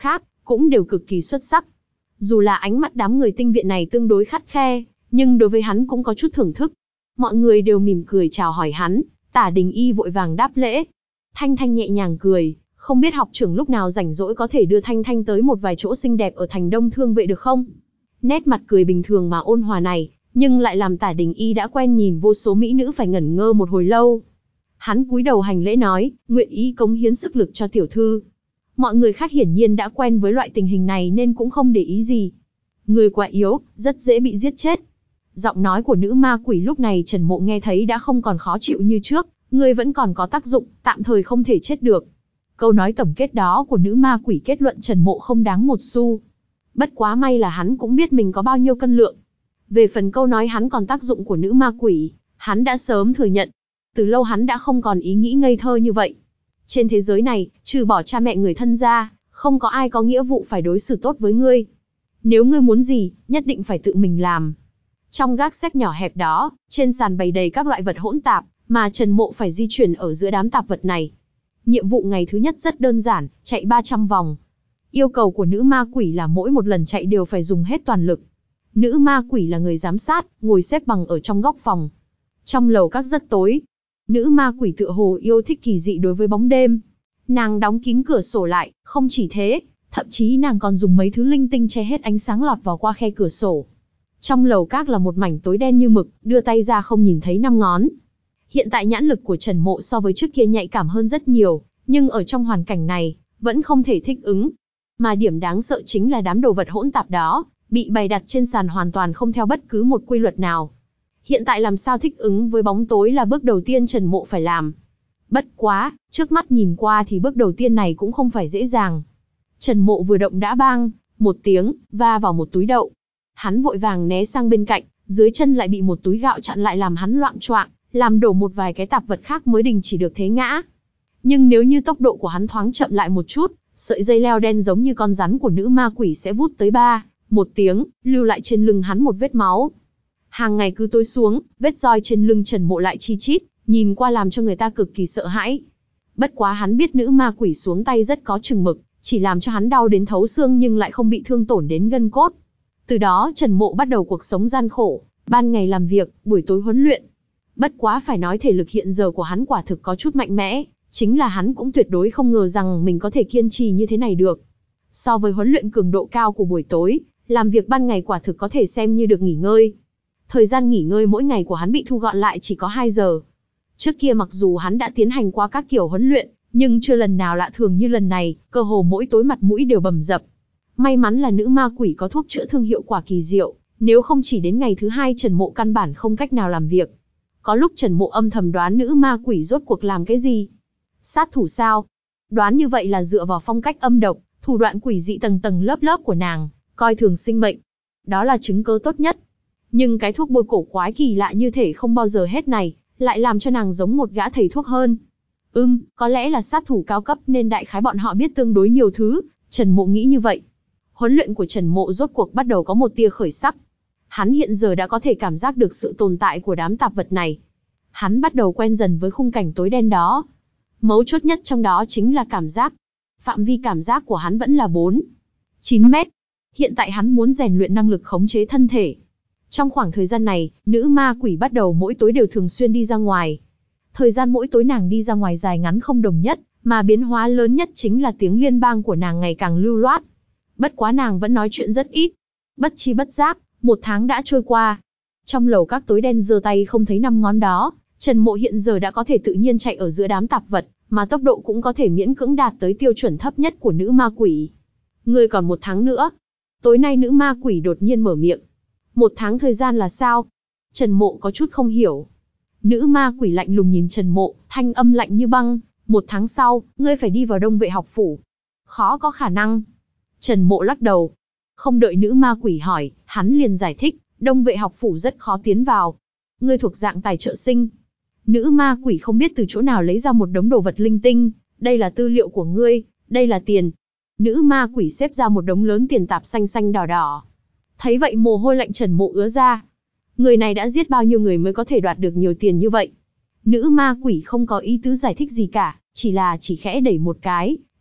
cũng đều cực kỳ xuất sắc. Dù là ánh mắt đám người tinh viện này tương đối khắt khe, nhưng đối với hắn cũng có chút thưởng thức. Mọi người đều mỉm cười chào hỏi hắn, Tả Đình Y vội vàng đáp lễ. Thanh Thanh nhẹ nhàng cười, không biết học trưởng lúc nào rảnh rỗi có thể đưa Thanh Thanh tới một vài chỗ xinh đẹp ở thành Đông Thương Vệ được không? Nét mặt cười bình thường mà ôn hòa này, nhưng lại làm Tả Đình Y đã quen nhìn vô số mỹ nữ phải ngẩn ngơ một hồi lâu. Hắn cúi đầu hành lễ nói, nguyện ý cống hiến sức lực cho tiểu thư. Mọi người khác hiển nhiên đã quen với loại tình hình này nên cũng không để ý gì. Người quá yếu, rất dễ bị giết chết. Giọng nói của nữ ma quỷ lúc này Trần Mộ nghe thấy đã không còn khó chịu như trước, người vẫn còn có tác dụng, tạm thời không thể chết được. Câu nói tổng kết đó của nữ ma quỷ kết luận Trần Mộ không đáng một xu. Bất quá may là hắn cũng biết mình có bao nhiêu cân lượng. Về phần câu nói hắn còn tác dụng của nữ ma quỷ, hắn đã sớm thừa nhận. Từ lâu hắn đã không còn ý nghĩ ngây thơ như vậy. Trên thế giới này, trừ bỏ cha mẹ người thân ra, không có ai có nghĩa vụ phải đối xử tốt với ngươi. Nếu ngươi muốn gì, nhất định phải tự mình làm. Trong gác xếp nhỏ hẹp đó, trên sàn bày đầy các loại vật hỗn tạp, mà Trần Mộ phải di chuyển ở giữa đám tạp vật này. Nhiệm vụ ngày thứ nhất rất đơn giản, chạy ba trăm vòng. Yêu cầu của nữ ma quỷ là mỗi một lần chạy đều phải dùng hết toàn lực. Nữ ma quỷ là người giám sát, ngồi xếp bằng ở trong góc phòng. Trong lầu các rất tối. Nữ ma quỷ tựa hồ yêu thích kỳ dị đối với bóng đêm. Nàng đóng kín cửa sổ lại, không chỉ thế, thậm chí nàng còn dùng mấy thứ linh tinh che hết ánh sáng lọt vào qua khe cửa sổ. Trong lầu các là một mảnh tối đen như mực, đưa tay ra không nhìn thấy năm ngón. Hiện tại nhãn lực của Trần Mộ so với trước kia nhạy cảm hơn rất nhiều, nhưng ở trong hoàn cảnh này, vẫn không thể thích ứng. Mà điểm đáng sợ chính là đám đồ vật hỗn tạp đó, bị bày đặt trên sàn hoàn toàn không theo bất cứ một quy luật nào. Hiện tại làm sao thích ứng với bóng tối là bước đầu tiên Trần Mộ phải làm. Bất quá, trước mắt nhìn qua thì bước đầu tiên này cũng không phải dễ dàng. Trần Mộ vừa động đã bang, một tiếng, va vào một túi đậu. Hắn vội vàng né sang bên cạnh, dưới chân lại bị một túi gạo chặn lại làm hắn loạng choạng, làm đổ một vài cái tạp vật khác mới đình chỉ được thế ngã. Nhưng nếu như tốc độ của hắn thoáng chậm lại một chút, sợi dây leo đen giống như con rắn của nữ ma quỷ sẽ vút tới ba, một tiếng, lưu lại trên lưng hắn một vết máu. Hàng ngày cứ tối xuống, vết roi trên lưng Trần Mộ lại chi chít, nhìn qua làm cho người ta cực kỳ sợ hãi. Bất quá hắn biết nữ ma quỷ xuống tay rất có chừng mực, chỉ làm cho hắn đau đến thấu xương nhưng lại không bị thương tổn đến gân cốt. Từ đó Trần Mộ bắt đầu cuộc sống gian khổ, ban ngày làm việc, buổi tối huấn luyện. Bất quá phải nói thể lực hiện giờ của hắn quả thực có chút mạnh mẽ, chính là hắn cũng tuyệt đối không ngờ rằng mình có thể kiên trì như thế này được. So với huấn luyện cường độ cao của buổi tối, làm việc ban ngày quả thực có thể xem như được nghỉ ngơi. Thời gian nghỉ ngơi mỗi ngày của hắn bị thu gọn lại chỉ có hai giờ. Trước kia mặc dù hắn đã tiến hành qua các kiểu huấn luyện, nhưng chưa lần nào lạ thường như lần này, cơ hồ mỗi tối mặt mũi đều bầm dập. May mắn là nữ ma quỷ có thuốc chữa thương hiệu quả kỳ diệu, nếu không chỉ đến ngày thứ hai Trần Mộ căn bản không cách nào làm việc. Có lúc Trần Mộ âm thầm đoán nữ ma quỷ rốt cuộc làm cái gì? Sát thủ sao? Đoán như vậy là dựa vào phong cách âm độc, thủ đoạn quỷ dị tầng tầng lớp lớp của nàng, coi thường sinh mệnh. Đó là chứng cớ tốt nhất. Nhưng cái thuốc bôi cổ quái kỳ lạ như thể không bao giờ hết này, lại làm cho nàng giống một gã thầy thuốc hơn. Ừm, có lẽ là sát thủ cao cấp nên đại khái bọn họ biết tương đối nhiều thứ, Trần Mộ nghĩ như vậy. Huấn luyện của Trần Mộ rốt cuộc bắt đầu có một tia khởi sắc. Hắn hiện giờ đã có thể cảm giác được sự tồn tại của đám tạp vật này. Hắn bắt đầu quen dần với khung cảnh tối đen đó. Mấu chốt nhất trong đó chính là cảm giác. Phạm vi cảm giác của hắn vẫn là bốn, chín mét. Hiện tại hắn muốn rèn luyện năng lực khống chế thân thể. Trong khoảng thời gian này, nữ ma quỷ bắt đầu mỗi tối đều thường xuyên đi ra ngoài. Thời gian mỗi tối nàng đi ra ngoài dài ngắn không đồng nhất, mà biến hóa lớn nhất chính là tiếng liên bang của nàng ngày càng lưu loát. Bất quá nàng vẫn nói chuyện rất ít. Bất chi bất giác, một tháng đã trôi qua. Trong lầu các tối đen giơ tay không thấy năm ngón đó, Trần Mộ hiện giờ đã có thể tự nhiên chạy ở giữa đám tạp vật, mà tốc độ cũng có thể miễn cưỡng đạt tới tiêu chuẩn thấp nhất của nữ ma quỷ. Ngươi còn một tháng nữa. Tối nay nữ ma quỷ đột nhiên mở miệng. Một tháng thời gian là sao? Trần Mộ có chút không hiểu. Nữ ma quỷ lạnh lùng nhìn Trần Mộ, thanh âm lạnh như băng. Một tháng sau, ngươi phải đi vào Đông Vệ học phủ. Khó có khả năng. Trần Mộ lắc đầu. Không đợi nữ ma quỷ hỏi, hắn liền giải thích, Đông Vệ học phủ rất khó tiến vào. Ngươi thuộc dạng tài trợ sinh. Nữ ma quỷ không biết từ chỗ nào lấy ra một đống đồ vật linh tinh. Đây là tư liệu của ngươi, đây là tiền. Nữ ma quỷ xếp ra một đống lớn tiền tạp xanh xanh đỏ đỏ. Thấy vậy mồ hôi lạnh Trần Mộ ứa ra. Người này đã giết bao nhiêu người mới có thể đoạt được nhiều tiền như vậy? Nữ ma quỷ không có ý tứ giải thích gì cả, chỉ là chỉ khẽ đẩy một cái,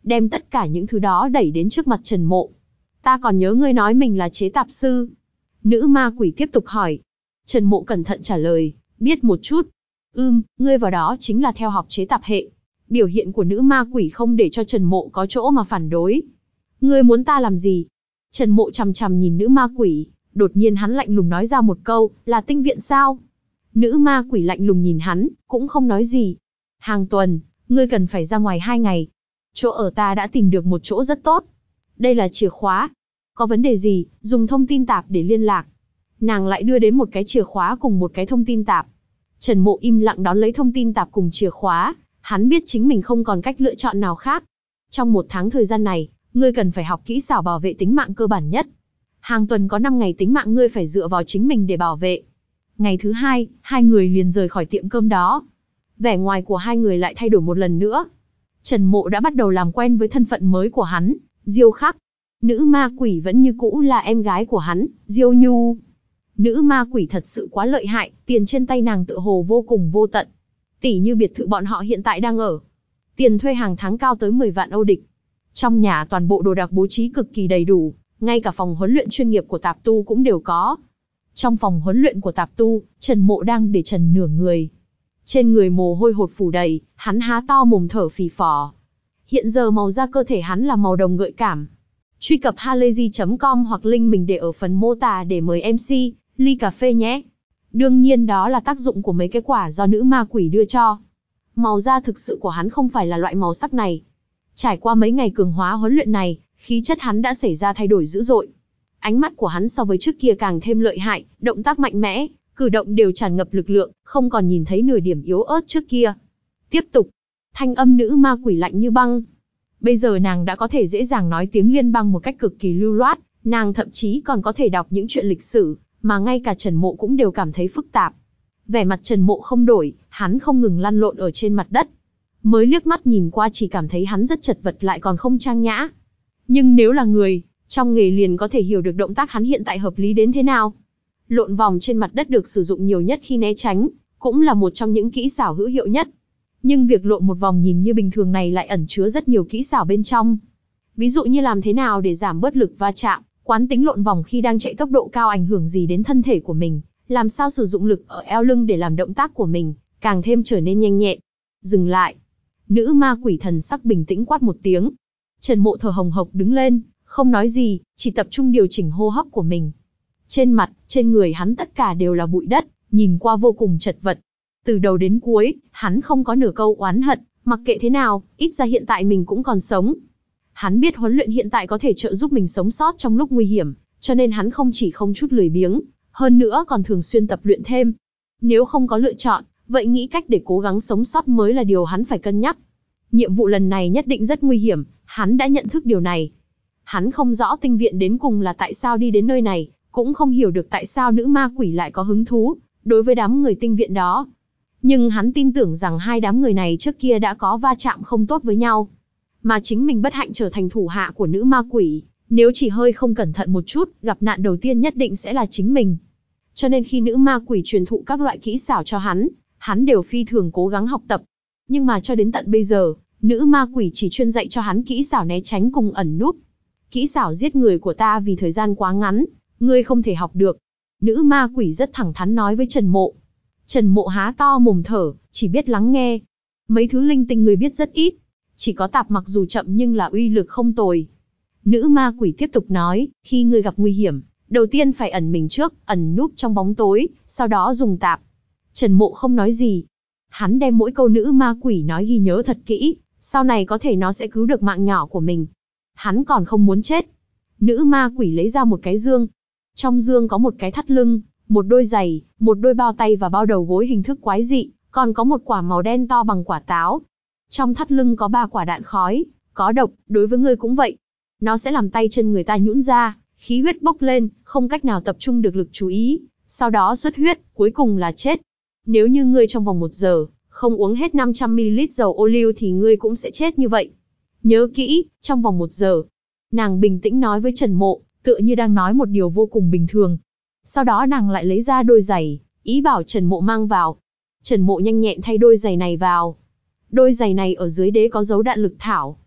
đem tất cả những thứ đó đẩy đến trước mặt Trần Mộ. Ta còn nhớ ngươi nói mình là chế tạp sư. Nữ ma quỷ tiếp tục hỏi. Trần Mộ cẩn thận trả lời, biết một chút. Ừm, ngươi vào đó chính là theo học chế tạp hệ. Biểu hiện của nữ ma quỷ không để cho Trần Mộ có chỗ mà phản đối. Ngươi muốn ta làm gì? Trần Mộ chằm chằm nhìn nữ ma quỷ, đột nhiên hắn lạnh lùng nói ra một câu, là tinh viện sao? Nữ ma quỷ lạnh lùng nhìn hắn, cũng không nói gì. Hàng tuần, ngươi cần phải ra ngoài hai ngày. Chỗ ở ta đã tìm được một chỗ rất tốt. Đây là chìa khóa. Có vấn đề gì, dùng thông tin tạp để liên lạc. Nàng lại đưa đến một cái chìa khóa cùng một cái thông tin tạp. Trần Mộ im lặng đón lấy thông tin tạp cùng chìa khóa. Hắn biết chính mình không còn cách lựa chọn nào khác. Trong một tháng thời gian này, ngươi cần phải học kỹ xảo bảo vệ tính mạng cơ bản nhất. Hàng tuần có năm ngày tính mạng ngươi phải dựa vào chính mình để bảo vệ. Ngày thứ hai, hai người liền rời khỏi tiệm cơm đó. Vẻ ngoài của hai người lại thay đổi một lần nữa. Trần Mộ đã bắt đầu làm quen với thân phận mới của hắn, Diêu Khắc. Nữ ma quỷ vẫn như cũ là em gái của hắn, Diêu Nhu. Nữ ma quỷ thật sự quá lợi hại, tiền trên tay nàng tựa hồ vô cùng vô tận. Tỷ như biệt thự bọn họ hiện tại đang ở. Tiền thuê hàng tháng cao tới mười vạn Âu địch. Trong nhà toàn bộ đồ đạc bố trí cực kỳ đầy đủ, ngay cả phòng huấn luyện chuyên nghiệp của tạp tu cũng đều có. Trong phòng huấn luyện của tạp tu, Trần Mộ đang để trần nửa người. Trên người mồ hôi hột phủ đầy, hắn há to mồm thở phì phò. Hiện giờ màu da cơ thể hắn là màu đồng gợi cảm. Truy cập halayzi chấm com hoặc link mình để ở phần mô tả để mời em xê, ly cà phê nhé. Đương nhiên đó là tác dụng của mấy cái quả do nữ ma quỷ đưa cho. Màu da thực sự của hắn không phải là loại màu sắc này. Trải qua mấy ngày cường hóa huấn luyện này, khí chất hắn đã xảy ra thay đổi dữ dội. Ánh mắt của hắn so với trước kia càng thêm lợi hại, động tác mạnh mẽ, cử động đều tràn ngập lực lượng, không còn nhìn thấy nửa điểm yếu ớt trước kia. Tiếp tục, thanh âm nữ ma quỷ lạnh như băng. Bây giờ nàng đã có thể dễ dàng nói tiếng liên bang một cách cực kỳ lưu loát, nàng thậm chí còn có thể đọc những chuyện lịch sử, mà ngay cả Trần Mộ cũng đều cảm thấy phức tạp. Vẻ mặt Trần Mộ không đổi, hắn không ngừng lăn lộn ở trên mặt đất. Mới liếc mắt nhìn qua chỉ cảm thấy hắn rất chật vật lại còn không trang nhã. Nhưng nếu là người, trong nghề liền có thể hiểu được động tác hắn hiện tại hợp lý đến thế nào. Lộn vòng trên mặt đất được sử dụng nhiều nhất khi né tránh, cũng là một trong những kỹ xảo hữu hiệu nhất. Nhưng việc lộn một vòng nhìn như bình thường này lại ẩn chứa rất nhiều kỹ xảo bên trong. Ví dụ như làm thế nào để giảm bớt lực va chạm, quán tính lộn vòng khi đang chạy tốc độ cao ảnh hưởng gì đến thân thể của mình, làm sao sử dụng lực ở eo lưng để làm động tác của mình càng thêm trở nên nhanh nhẹn. Dừng lại. Nữ ma quỷ thần sắc bình tĩnh quát một tiếng. Trần Mộ thở hồng hộc đứng lên, không nói gì, chỉ tập trung điều chỉnh hô hấp của mình. Trên mặt, trên người hắn tất cả đều là bụi đất, nhìn qua vô cùng chật vật. Từ đầu đến cuối, hắn không có nửa câu oán hận, mặc kệ thế nào, ít ra hiện tại mình cũng còn sống. Hắn biết huấn luyện hiện tại có thể trợ giúp mình sống sót trong lúc nguy hiểm, cho nên hắn không chỉ không chút lười biếng, hơn nữa còn thường xuyên tập luyện thêm. Nếu không có lựa chọn, vậy nghĩ cách để cố gắng sống sót mới là điều hắn phải cân nhắc. Nhiệm vụ lần này nhất định rất nguy hiểm, hắn đã nhận thức điều này. Hắn không rõ tinh viện đến cùng là tại sao đi đến nơi này, cũng không hiểu được tại sao nữ ma quỷ lại có hứng thú đối với đám người tinh viện đó. Nhưng hắn tin tưởng rằng hai đám người này trước kia đã có va chạm không tốt với nhau. Mà chính mình bất hạnh trở thành thủ hạ của nữ ma quỷ, nếu chỉ hơi không cẩn thận một chút, gặp nạn đầu tiên nhất định sẽ là chính mình. Cho nên khi nữ ma quỷ truyền thụ các loại kỹ xảo cho hắn, hắn đều phi thường cố gắng học tập. Nhưng mà cho đến tận bây giờ, nữ ma quỷ chỉ chuyên dạy cho hắn kỹ xảo né tránh cùng ẩn núp. Kỹ xảo giết người của ta vì thời gian quá ngắn, ngươi không thể học được. Nữ ma quỷ rất thẳng thắn nói với Trần Mộ. Trần Mộ há to mồm thở, chỉ biết lắng nghe. Mấy thứ linh tinh ngươi biết rất ít. Chỉ có tạp mặc dù chậm nhưng là uy lực không tồi. Nữ ma quỷ tiếp tục nói, khi ngươi gặp nguy hiểm, đầu tiên phải ẩn mình trước, ẩn núp trong bóng tối, sau đó dùng tạp. Trần Mộ không nói gì. Hắn đem mỗi câu nữ ma quỷ nói ghi nhớ thật kỹ, sau này có thể nó sẽ cứu được mạng nhỏ của mình. Hắn còn không muốn chết. Nữ ma quỷ lấy ra một cái dương. Trong dương có một cái thắt lưng, một đôi giày, một đôi bao tay và bao đầu gối hình thức quái dị, còn có một quả màu đen to bằng quả táo. Trong thắt lưng có ba quả đạn khói, có độc, đối với ngươi cũng vậy. Nó sẽ làm tay chân người ta nhũn ra, khí huyết bốc lên, không cách nào tập trung được lực chú ý, sau đó xuất huyết, cuối cùng là chết. Nếu như ngươi trong vòng một giờ, không uống hết năm trăm mi li lít dầu ô liu thì ngươi cũng sẽ chết như vậy. Nhớ kỹ, trong vòng một giờ. Nàng bình tĩnh nói với Trần Mộ, tựa như đang nói một điều vô cùng bình thường. Sau đó nàng lại lấy ra đôi giày, ý bảo Trần Mộ mang vào. Trần Mộ nhanh nhẹn thay đôi giày này vào. Đôi giày này ở dưới đế có dấu đạn lực thảo.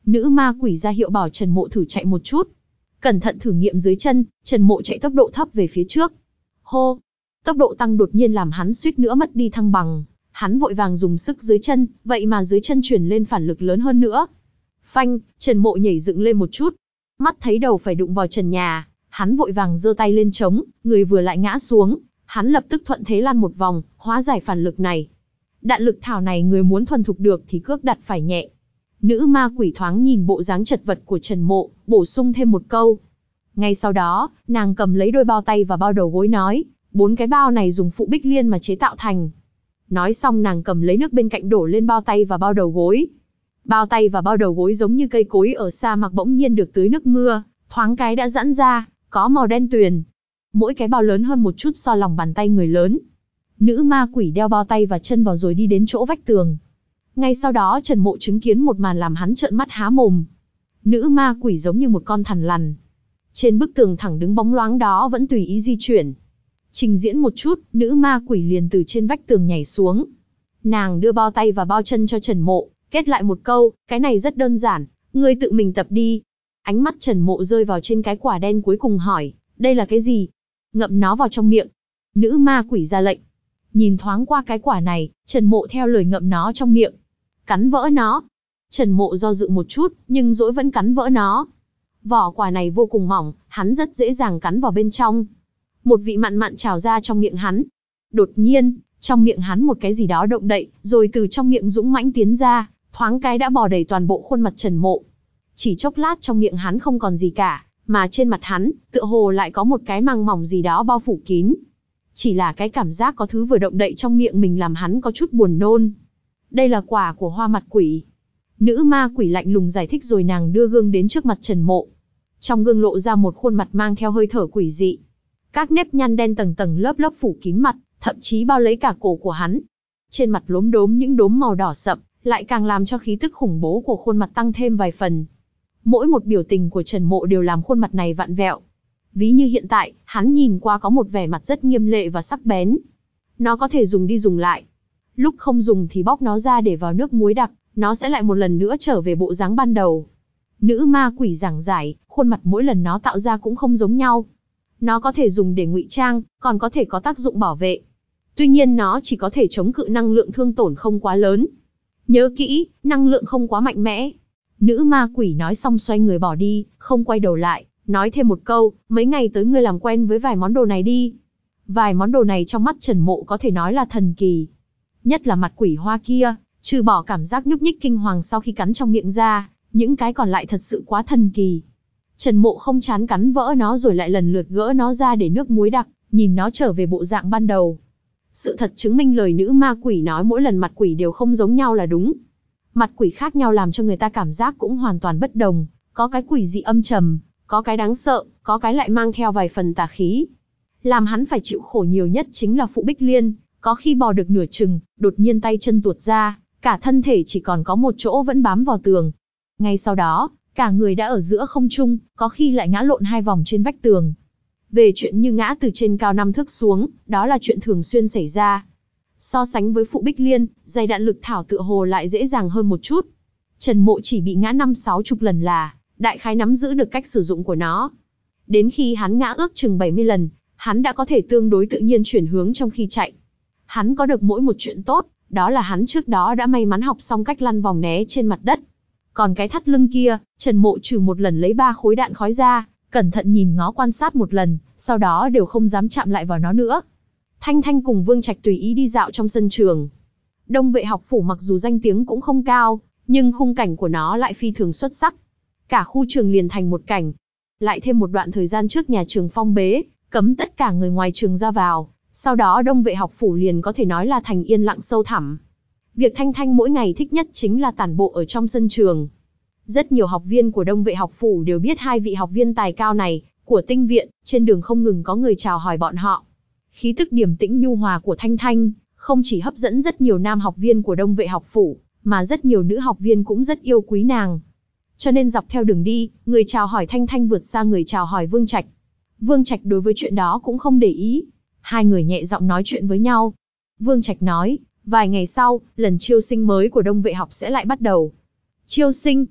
Nữ ma quỷ ra hiệu bảo Trần Mộ thử chạy một chút. Cẩn thận thử nghiệm dưới chân, Trần Mộ chạy tốc độ thấp về phía trước. Hô! Tốc độ tăng đột nhiên làm hắn suýt nữa mất đi thăng bằng. Hắn vội vàng dùng sức dưới chân, vậy mà dưới chân chuyển lên phản lực lớn hơn nữa. Phanh! Trần Mộ nhảy dựng lên một chút. Mắt thấy đầu phải đụng vào trần nhà, hắn vội vàng giơ tay lên chống, người vừa lại ngã xuống. Hắn lập tức thuận thế lăn một vòng, hóa giải phản lực này. Đạn lực thảo này người muốn thuần thục được thì cước đặt phải nhẹ. Nữ ma quỷ thoáng nhìn bộ dáng chật vật của Trần Mộ, bổ sung thêm một câu. Ngay sau đó, nàng cầm lấy đôi bao tay và bao đầu gối nói, bốn cái bao này dùng phụ bích liên mà chế tạo thành. Nói xong nàng cầm lấy nước bên cạnh đổ lên bao tay và bao đầu gối. Bao tay và bao đầu gối giống như cây cối ở sa mạc bỗng nhiên được tưới nước mưa, thoáng cái đã giãn ra, có màu đen tuyền. Mỗi cái bao lớn hơn một chút so lòng bàn tay người lớn. Nữ ma quỷ đeo bao tay và chân vào rồi đi đến chỗ vách tường. Ngay sau đó Trần Mộ chứng kiến một màn làm hắn trợn mắt há mồm. Nữ ma quỷ giống như một con thằn lằn. Trên bức tường thẳng đứng bóng loáng đó vẫn tùy ý di chuyển. Trình diễn một chút, nữ ma quỷ liền từ trên vách tường nhảy xuống. Nàng đưa bao tay và bao chân cho Trần Mộ, kết lại một câu, cái này rất đơn giản, ngươi tự mình tập đi. Ánh mắt Trần Mộ rơi vào trên cái quả đen cuối cùng hỏi, đây là cái gì? Ngậm nó vào trong miệng. Nữ ma quỷ ra lệnh. Nhìn thoáng qua cái quả này, Trần Mộ theo lời ngậm nó trong miệng. Cắn vỡ nó. Trần Mộ do dự một chút, nhưng dỗi vẫn cắn vỡ nó. Vỏ quả này vô cùng mỏng, hắn rất dễ dàng cắn vào bên trong. Một vị mặn mặn trào ra trong miệng hắn. Đột nhiên, trong miệng hắn một cái gì đó động đậy, rồi từ trong miệng dũng mãnh tiến ra, thoáng cái đã bò đầy toàn bộ khuôn mặt Trần Mộ. Chỉ chốc lát trong miệng hắn không còn gì cả, mà trên mặt hắn, tựa hồ lại có một cái màng mỏng gì đó bao phủ kín. Chỉ là cái cảm giác có thứ vừa động đậy trong miệng mình làm hắn có chút buồn nôn. Đây là quả của hoa mặt quỷ. Nữ ma quỷ lạnh lùng giải thích rồi nàng đưa gương đến trước mặt Trần Mộ. Trong gương lộ ra một khuôn mặt mang theo hơi thở quỷ dị. Các nếp nhăn đen tầng tầng lớp lớp phủ kín mặt, thậm chí bao lấy cả cổ của hắn. Trên mặt lốm đốm những đốm màu đỏ sậm, lại càng làm cho khí tức khủng bố của khuôn mặt tăng thêm vài phần. Mỗi một biểu tình của Trần Mộ đều làm khuôn mặt này vặn vẹo. Ví như hiện tại, hắn nhìn qua có một vẻ mặt rất nghiêm lệ và sắc bén. Nó có thể dùng đi dùng lại. Lúc không dùng thì bóc nó ra để vào nước muối đặc, nó sẽ lại một lần nữa trở về bộ dáng ban đầu. Nữ ma quỷ giảng giải, khuôn mặt mỗi lần nó tạo ra cũng không giống nhau. Nó có thể dùng để ngụy trang, còn có thể có tác dụng bảo vệ. Tuy nhiên nó chỉ có thể chống cự năng lượng thương tổn không quá lớn. Nhớ kỹ, năng lượng không quá mạnh mẽ. Nữ ma quỷ nói xong xoay người bỏ đi, không quay đầu lại, nói thêm một câu, mấy ngày tới ngươi làm quen với vài món đồ này đi. Vài món đồ này trong mắt Trần Mộ có thể nói là thần kỳ. Nhất là mặt quỷ hoa kia, trừ bỏ cảm giác nhúc nhích kinh hoàng sau khi cắn trong miệng ra, những cái còn lại thật sự quá thần kỳ. Trần Mộ không chán cắn vỡ nó rồi lại lần lượt gỡ nó ra để nước muối đặc, nhìn nó trở về bộ dạng ban đầu. Sự thật chứng minh lời nữ ma quỷ nói mỗi lần mặt quỷ đều không giống nhau là đúng. Mặt quỷ khác nhau làm cho người ta cảm giác cũng hoàn toàn bất đồng, có cái quỷ dị âm trầm, có cái đáng sợ, có cái lại mang theo vài phần tà khí. Làm hắn phải chịu khổ nhiều nhất chính là phụ bích liên, có khi bò được nửa chừng, đột nhiên tay chân tuột ra, cả thân thể chỉ còn có một chỗ vẫn bám vào tường. Ngay sau đó, cả người đã ở giữa không trung, có khi lại ngã lộn hai vòng trên vách tường. Về chuyện như ngã từ trên cao năm thước xuống, đó là chuyện thường xuyên xảy ra. So sánh với phụ bích liên, dày đạn lực thảo tựa hồ lại dễ dàng hơn một chút. Trần Mộ chỉ bị ngã năm sáu chục lần là, đại khái nắm giữ được cách sử dụng của nó. Đến khi hắn ngã ước chừng bảy mươi lần, hắn đã có thể tương đối tự nhiên chuyển hướng trong khi chạy. Hắn có được mỗi một chuyện tốt, đó là hắn trước đó đã may mắn học xong cách lăn vòng né trên mặt đất. Còn cái thắt lưng kia, Trần Mộ trừ một lần lấy ba khối đạn khói ra, cẩn thận nhìn ngó quan sát một lần, sau đó đều không dám chạm lại vào nó nữa. Thanh Thanh cùng Vương Trạch tùy ý đi dạo trong sân trường. Đông Vệ học phủ mặc dù danh tiếng cũng không cao, nhưng khung cảnh của nó lại phi thường xuất sắc. Cả khu trường liền thành một cảnh. Lại thêm một đoạn thời gian trước nhà trường phong bế, cấm tất cả người ngoài trường ra vào, sau đó Đông Vệ học phủ liền có thể nói là thành yên lặng sâu thẳm. Việc Thanh Thanh mỗi ngày thích nhất chính là tản bộ ở trong sân trường. Rất nhiều học viên của Đông Vệ học phủ đều biết hai vị học viên tài cao này của tinh viện, trên đường không ngừng có người chào hỏi bọn họ. Khí tức điềm tĩnh nhu hòa của Thanh Thanh không chỉ hấp dẫn rất nhiều nam học viên của Đông Vệ học phủ, mà rất nhiều nữ học viên cũng rất yêu quý nàng. Cho nên dọc theo đường đi, người chào hỏi Thanh Thanh vượt xa người chào hỏi Vương Trạch. Vương Trạch đối với chuyện đó cũng không để ý. Hai người nhẹ giọng nói chuyện với nhau. Vương Trạch nói, vài ngày sau, lần chiêu sinh mới của Đông Vệ học sẽ lại bắt đầu. Chiêu sinh?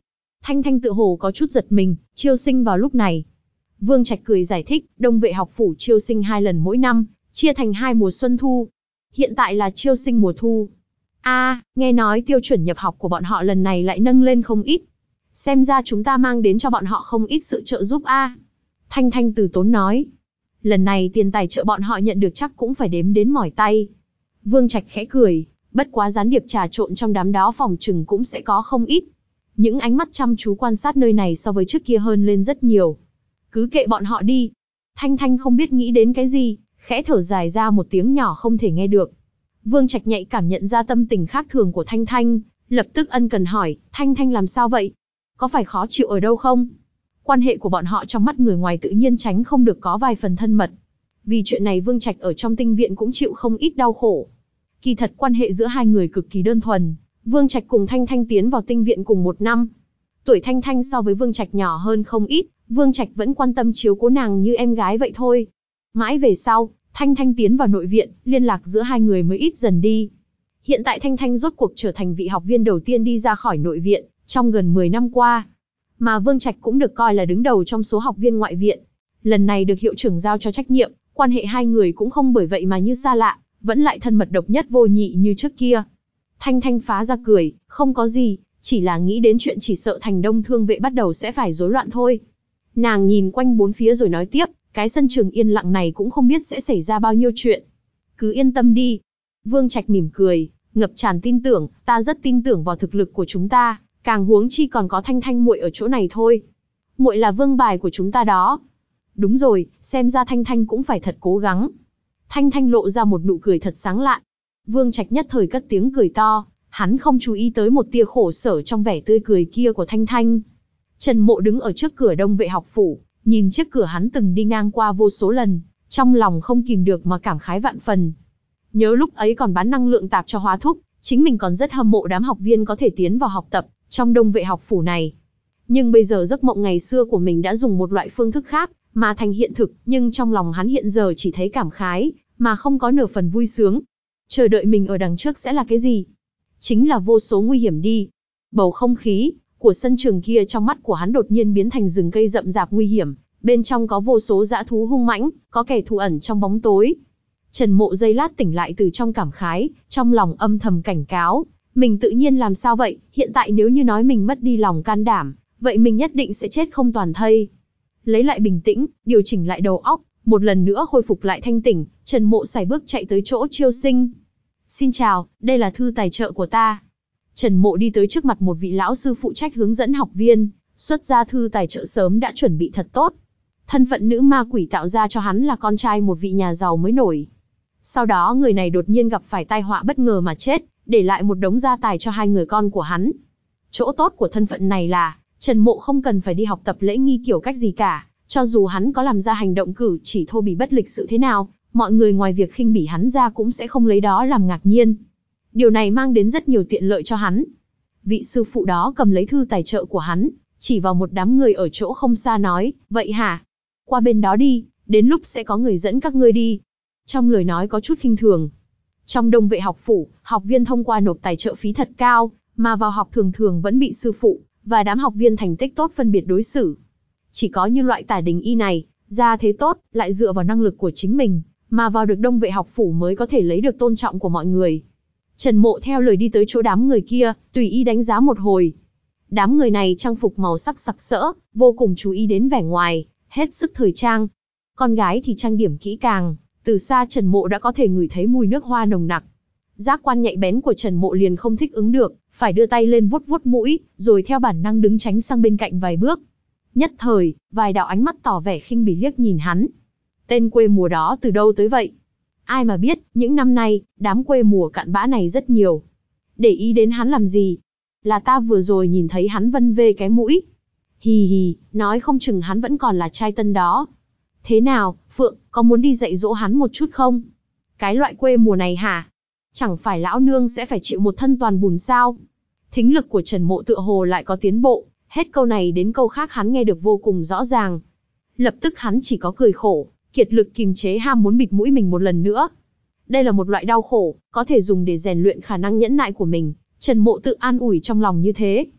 Thanh Thanh tự hồ có chút giật mình, chiêu sinh vào lúc này. Vương Trạch cười giải thích, Đông Vệ học phủ chiêu sinh hai lần mỗi năm, chia thành hai mùa xuân thu. Hiện tại là chiêu sinh mùa thu. A, à, nghe nói tiêu chuẩn nhập học của bọn họ lần này lại nâng lên không ít. Xem ra chúng ta mang đến cho bọn họ không ít sự trợ giúp a. À. Thanh Thanh từ tốn nói. Lần này tiền tài trợ bọn họ nhận được chắc cũng phải đếm đến mỏi tay. Vương Trạch khẽ cười, bất quá gián điệp trà trộn trong đám đó phòng trừng cũng sẽ có không ít. Những ánh mắt chăm chú quan sát nơi này so với trước kia hơn lên rất nhiều. Cứ kệ bọn họ đi. Thanh Thanh không biết nghĩ đến cái gì, khẽ thở dài ra một tiếng nhỏ không thể nghe được. Vương Trạch nhạy cảm nhận ra tâm tình khác thường của Thanh Thanh, lập tức ân cần hỏi, Thanh Thanh làm sao vậy? Có phải khó chịu ở đâu không? Quan hệ của bọn họ trong mắt người ngoài tự nhiên tránh không được có vài phần thân mật. Vì chuyện này Vương Trạch ở trong tinh viện cũng chịu không ít đau khổ. Kỳ thật quan hệ giữa hai người cực kỳ đơn thuần. Vương Trạch cùng Thanh Thanh tiến vào tinh viện cùng một năm. Tuổi Thanh Thanh so với Vương Trạch nhỏ hơn không ít, Vương Trạch vẫn quan tâm chiếu cố nàng như em gái vậy thôi. Mãi về sau, Thanh Thanh tiến vào nội viện, liên lạc giữa hai người mới ít dần đi. Hiện tại Thanh Thanh rốt cuộc trở thành vị học viên đầu tiên đi ra khỏi nội viện, trong gần mười năm qua. Mà Vương Trạch cũng được coi là đứng đầu trong số học viên ngoại viện. Lần này được hiệu trưởng giao cho trách nhiệm, quan hệ hai người cũng không bởi vậy mà như xa lạ, vẫn lại thân mật độc nhất vô nhị như trước kia. Thanh Thanh phá ra cười, không có gì, chỉ là nghĩ đến chuyện chỉ sợ thành Đông Thương vệ bắt đầu sẽ phải rối loạn thôi. Nàng nhìn quanh bốn phía rồi nói tiếp, cái sân trường yên lặng này cũng không biết sẽ xảy ra bao nhiêu chuyện. Cứ yên tâm đi. Vương Trạch mỉm cười, ngập tràn tin tưởng, ta rất tin tưởng vào thực lực của chúng ta, càng huống chi còn có Thanh Thanh muội ở chỗ này thôi. Muội là vương bài của chúng ta đó. Đúng rồi, xem ra Thanh Thanh cũng phải thật cố gắng. Thanh Thanh lộ ra một nụ cười thật sáng lạn. Vương Trạch nhất thời cất tiếng cười to, hắn không chú ý tới một tia khổ sở trong vẻ tươi cười kia của Thanh Thanh. Trần Mộ đứng ở trước cửa Đông Vệ học phủ, nhìn chiếc cửa hắn từng đi ngang qua vô số lần, trong lòng không kìm được mà cảm khái vạn phần. Nhớ lúc ấy còn bán năng lượng tạp cho Hóa Thúc, chính mình còn rất hâm mộ đám học viên có thể tiến vào học tập trong Đông Vệ học phủ này. Nhưng bây giờ giấc mộng ngày xưa của mình đã dùng một loại phương thức khác mà thành hiện thực, nhưng trong lòng hắn hiện giờ chỉ thấy cảm khái, mà không có nửa phần vui sướng. Chờ đợi mình ở đằng trước sẽ là cái gì? Chính là vô số nguy hiểm đi. Bầu không khí của sân trường kia trong mắt của hắn đột nhiên biến thành rừng cây rậm rạp nguy hiểm, bên trong có vô số dã thú hung mãnh, có kẻ thù ẩn trong bóng tối. Trần Mộ giây lát tỉnh lại từ trong cảm khái, trong lòng âm thầm cảnh cáo, mình tự nhiên làm sao vậy, hiện tại nếu như nói mình mất đi lòng can đảm, vậy mình nhất định sẽ chết không toàn thây. Lấy lại bình tĩnh, điều chỉnh lại đầu óc, một lần nữa khôi phục lại thanh tỉnh, Trần Mộ sải bước chạy tới chỗ chiêu sinh. Xin chào, đây là thư tài trợ của ta. Trần Mộ đi tới trước mặt một vị lão sư phụ trách hướng dẫn học viên, xuất ra thư tài trợ sớm đã chuẩn bị thật tốt. Thân phận nữ ma quỷ tạo ra cho hắn là con trai một vị nhà giàu mới nổi. Sau đó người này đột nhiên gặp phải tai họa bất ngờ mà chết, để lại một đống gia tài cho hai người con của hắn. Chỗ tốt của thân phận này là, Trần Mộ không cần phải đi học tập lễ nghi kiểu cách gì cả, cho dù hắn có làm ra hành động cử chỉ thô bỉ bất lịch sự thế nào, mọi người ngoài việc khinh bỉ hắn ra cũng sẽ không lấy đó làm ngạc nhiên. Điều này mang đến rất nhiều tiện lợi cho hắn. Vị sư phụ đó cầm lấy thư tài trợ của hắn, chỉ vào một đám người ở chỗ không xa nói, vậy hả? Qua bên đó đi, đến lúc sẽ có người dẫn các ngươi đi. Trong lời nói có chút khinh thường. Trong Đông Vệ học phủ, học viên thông qua nộp tài trợ phí thật cao, mà vào học thường thường vẫn bị sư phụ và đám học viên thành tích tốt phân biệt đối xử. Chỉ có như loại Tả Đình Y này, ra thế tốt, lại dựa vào năng lực của chính mình, mà vào được Đông Vệ học phủ mới có thể lấy được tôn trọng của mọi người. Trần Mộ theo lời đi tới chỗ đám người kia, tùy ý đánh giá một hồi. Đám người này trang phục màu sắc sặc sỡ, vô cùng chú ý đến vẻ ngoài, hết sức thời trang. Con gái thì trang điểm kỹ càng, từ xa Trần Mộ đã có thể ngửi thấy mùi nước hoa nồng nặc. Giác quan nhạy bén của Trần Mộ liền không thích ứng được, phải đưa tay lên vuốt vuốt mũi, rồi theo bản năng đứng tránh sang bên cạnh vài bước. Nhất thời, vài đạo ánh mắt tỏ vẻ khinh bỉ liếc nhìn hắn. Tên quê mùa đó từ đâu tới vậy? Ai mà biết, những năm nay, đám quê mùa cặn bã này rất nhiều. Để ý đến hắn làm gì? Là ta vừa rồi nhìn thấy hắn vân vê cái mũi. Hì hì, nói không chừng hắn vẫn còn là trai tân đó. Thế nào, Phượng, có muốn đi dạy dỗ hắn một chút không? Cái loại quê mùa này hả? Chẳng phải lão nương sẽ phải chịu một thân toàn bùn sao? Thính lực của Trần Mộ tựa hồ lại có tiến bộ, hết câu này đến câu khác hắn nghe được vô cùng rõ ràng. Lập tức hắn chỉ có cười khổ, kiệt lực kìm chế ham muốn bịt mũi mình một lần nữa. Đây là một loại đau khổ, có thể dùng để rèn luyện khả năng nhẫn nại của mình, Trần Mộ tự an ủi trong lòng như thế.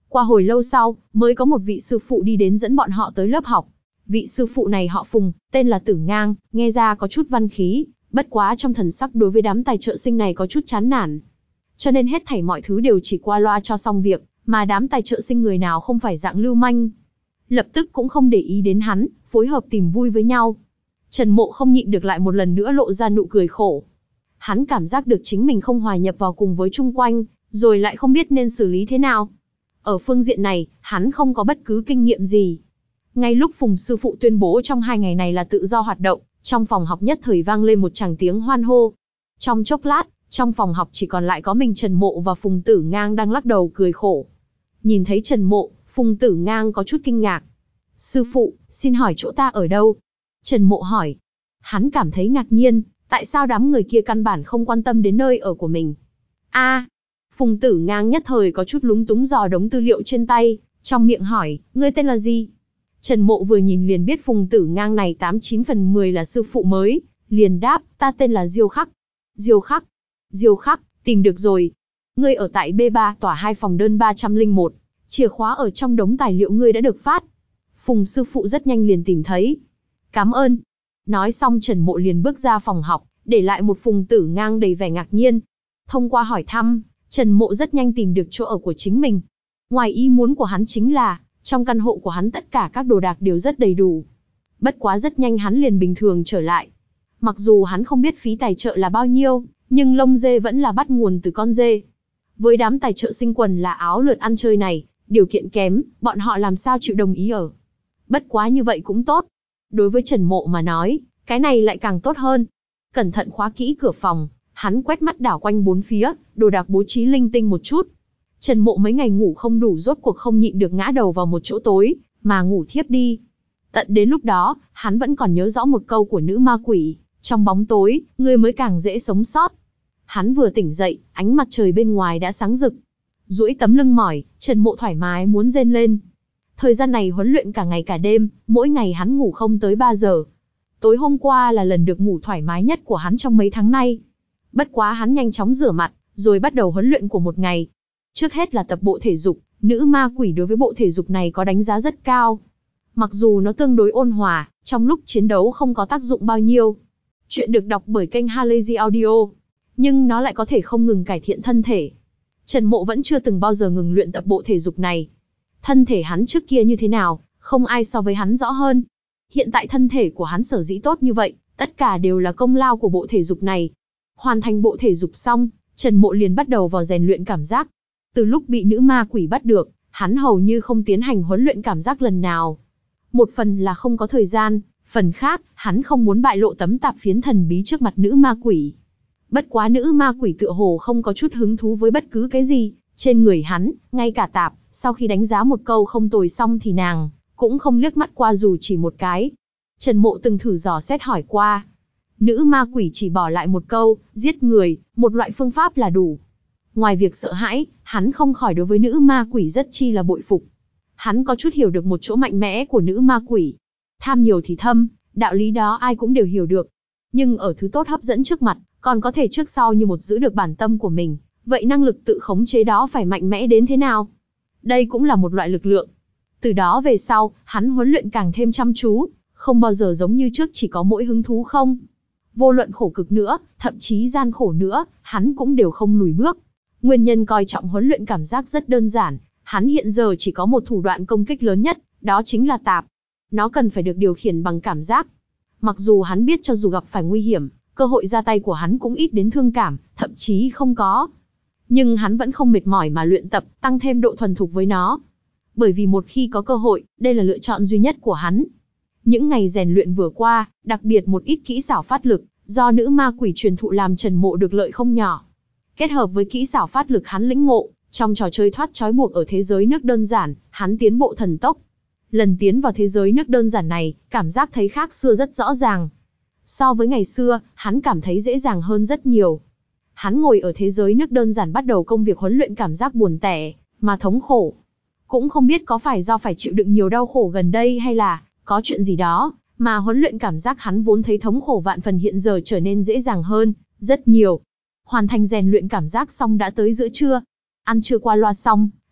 Qua hồi lâu sau, mới có một vị sư phụ đi đến dẫn bọn họ tới lớp học. Vị sư phụ này họ Phùng, tên là Tử Ngang, nghe ra có chút văn khí, bất quá trong thần sắc đối với đám tài trợ sinh này có chút chán nản. Cho nên hết thảy mọi thứ đều chỉ qua loa cho xong việc, mà đám tài trợ sinh người nào không phải dạng lưu manh. Lập tức cũng không để ý đến hắn, phối hợp tìm vui với nhau. Trần Mộ không nhịn được lại một lần nữa lộ ra nụ cười khổ. Hắn cảm giác được chính mình không hòa nhập vào cùng với chung quanh, rồi lại không biết nên xử lý thế nào. Ở phương diện này, hắn không có bất cứ kinh nghiệm gì. Ngay lúc Phùng sư phụ tuyên bố trong hai ngày này là tự do hoạt động, trong phòng học nhất thời vang lên một tràng tiếng hoan hô. Trong chốc lát, trong phòng học chỉ còn lại có mình Trần Mộ và Phùng Tử Ngang đang lắc đầu cười khổ. Nhìn thấy Trần Mộ, Phùng Tử Ngang có chút kinh ngạc. Sư phụ, xin hỏi chỗ ta ở đâu? Trần Mộ hỏi. Hắn cảm thấy ngạc nhiên, tại sao đám người kia căn bản không quan tâm đến nơi ở của mình. A, à, Phùng Tử Ngang nhất thời có chút lúng túng dò đống tư liệu trên tay, trong miệng hỏi, ngươi tên là gì? Trần Mộ vừa nhìn liền biết Phùng Tử Ngang này tám chín phần mười là sư phụ mới, liền đáp, ta tên là Diêu Khắc. Diêu Khắc, Diêu Khắc, tìm được rồi. Ngươi ở tại B ba tòa hai phòng đơn ba không một, chìa khóa ở trong đống tài liệu ngươi đã được phát. Phùng sư phụ rất nhanh liền tìm thấy. Cảm ơn. Nói xong Trần Mộ liền bước ra phòng học, để lại một Phùng Tử Ngang đầy vẻ ngạc nhiên. Thông qua hỏi thăm, Trần Mộ rất nhanh tìm được chỗ ở của chính mình. Ngoài ý muốn của hắn chính là, trong căn hộ của hắn tất cả các đồ đạc đều rất đầy đủ. Bất quá rất nhanh hắn liền bình thường trở lại. Mặc dù hắn không biết phí tài trợ là bao nhiêu, nhưng lông dê vẫn là bắt nguồn từ con dê. Với đám tài trợ sinh quần là áo lượt ăn chơi này, điều kiện kém, bọn họ làm sao chịu đồng ý ở. Bất quá như vậy cũng tốt. Đối với Trần Mộ mà nói, cái này lại càng tốt hơn. Cẩn thận khóa kỹ cửa phòng, hắn quét mắt đảo quanh bốn phía, đồ đạc bố trí linh tinh một chút. Trần Mộ mấy ngày ngủ không đủ rốt cuộc không nhịn được ngã đầu vào một chỗ tối, mà ngủ thiếp đi. Tận đến lúc đó, hắn vẫn còn nhớ rõ một câu của nữ ma quỷ, trong bóng tối, ngươi mới càng dễ sống sót. Hắn vừa tỉnh dậy, ánh mặt trời bên ngoài đã sáng rực. Duỗi tấm lưng mỏi, Trần Mộ thoải mái muốn rên lên. Thời gian này huấn luyện cả ngày cả đêm, mỗi ngày hắn ngủ không tới ba giờ. Tối hôm qua là lần được ngủ thoải mái nhất của hắn trong mấy tháng nay. Bất quá hắn nhanh chóng rửa mặt, rồi bắt đầu huấn luyện của một ngày. Trước hết là tập bộ thể dục, nữ ma quỷ đối với bộ thể dục này có đánh giá rất cao. Mặc dù nó tương đối ôn hòa, trong lúc chiến đấu không có tác dụng bao nhiêu. Chuyện được đọc bởi kênh Halazy Audio, nhưng nó lại có thể không ngừng cải thiện thân thể. Trần Mộ vẫn chưa từng bao giờ ngừng luyện tập bộ thể dục này. Thân thể hắn trước kia như thế nào, không ai so với hắn rõ hơn. Hiện tại thân thể của hắn sở dĩ tốt như vậy, tất cả đều là công lao của bộ thể dục này. Hoàn thành bộ thể dục xong, Trần Mộ liền bắt đầu vào rèn luyện cảm giác. Từ lúc bị nữ ma quỷ bắt được, hắn hầu như không tiến hành huấn luyện cảm giác lần nào. Một phần là không có thời gian, phần khác, hắn không muốn bại lộ tấm tạp phiến thần bí trước mặt nữ ma quỷ. Bất quá nữ ma quỷ tựa hồ không có chút hứng thú với bất cứ cái gì, trên người hắn, ngay cả tạp, sau khi đánh giá một câu không tồi xong thì nàng, cũng không liếc mắt qua dù chỉ một cái. Trần Mộ từng thử dò xét hỏi qua. Nữ ma quỷ chỉ bỏ lại một câu, giết người, một loại phương pháp là đủ. Ngoài việc sợ hãi, hắn không khỏi đối với nữ ma quỷ rất chi là bội phục. Hắn có chút hiểu được một chỗ mạnh mẽ của nữ ma quỷ. Tham nhiều thì thâm, đạo lý đó ai cũng đều hiểu được. Nhưng ở thứ tốt hấp dẫn trước mặt, còn có thể trước sau như một giữ được bản tâm của mình. Vậy năng lực tự khống chế đó phải mạnh mẽ đến thế nào? Đây cũng là một loại lực lượng. Từ đó về sau, hắn huấn luyện càng thêm chăm chú, không bao giờ giống như trước chỉ có mỗi hứng thú không. Vô luận khổ cực nữa, thậm chí gian khổ nữa, hắn cũng đều không lùi bước. Nguyên nhân coi trọng huấn luyện cảm giác rất đơn giản, hắn hiện giờ chỉ có một thủ đoạn công kích lớn nhất, đó chính là tạp. Nó cần phải được điều khiển bằng cảm giác. Mặc dù hắn biết cho dù gặp phải nguy hiểm, cơ hội ra tay của hắn cũng ít đến thương cảm, thậm chí không có. Nhưng hắn vẫn không mệt mỏi mà luyện tập, tăng thêm độ thuần thục với nó. Bởi vì một khi có cơ hội, đây là lựa chọn duy nhất của hắn. Những ngày rèn luyện vừa qua, đặc biệt một ít kỹ xảo phát lực, do nữ ma quỷ truyền thụ làm Trần Mộ được lợi không nhỏ. Kết hợp với kỹ xảo phát lực hắn lĩnh ngộ, trong trò chơi thoát trói buộc ở thế giới nước đơn giản, hắn tiến bộ thần tốc. Lần tiến vào thế giới nước đơn giản này, cảm giác thấy khác xưa rất rõ ràng. So với ngày xưa, hắn cảm thấy dễ dàng hơn rất nhiều. Hắn ngồi ở thế giới nước đơn giản bắt đầu công việc huấn luyện cảm giác buồn tẻ, mà thống khổ. Cũng không biết có phải do phải chịu đựng nhiều đau khổ gần đây hay là có chuyện gì đó, mà huấn luyện cảm giác hắn vốn thấy thống khổ vạn phần hiện giờ trở nên dễ dàng hơn, rất nhiều. Hoàn thành rèn luyện cảm giác xong đã tới giữa trưa. Ăn trưa qua loa xong,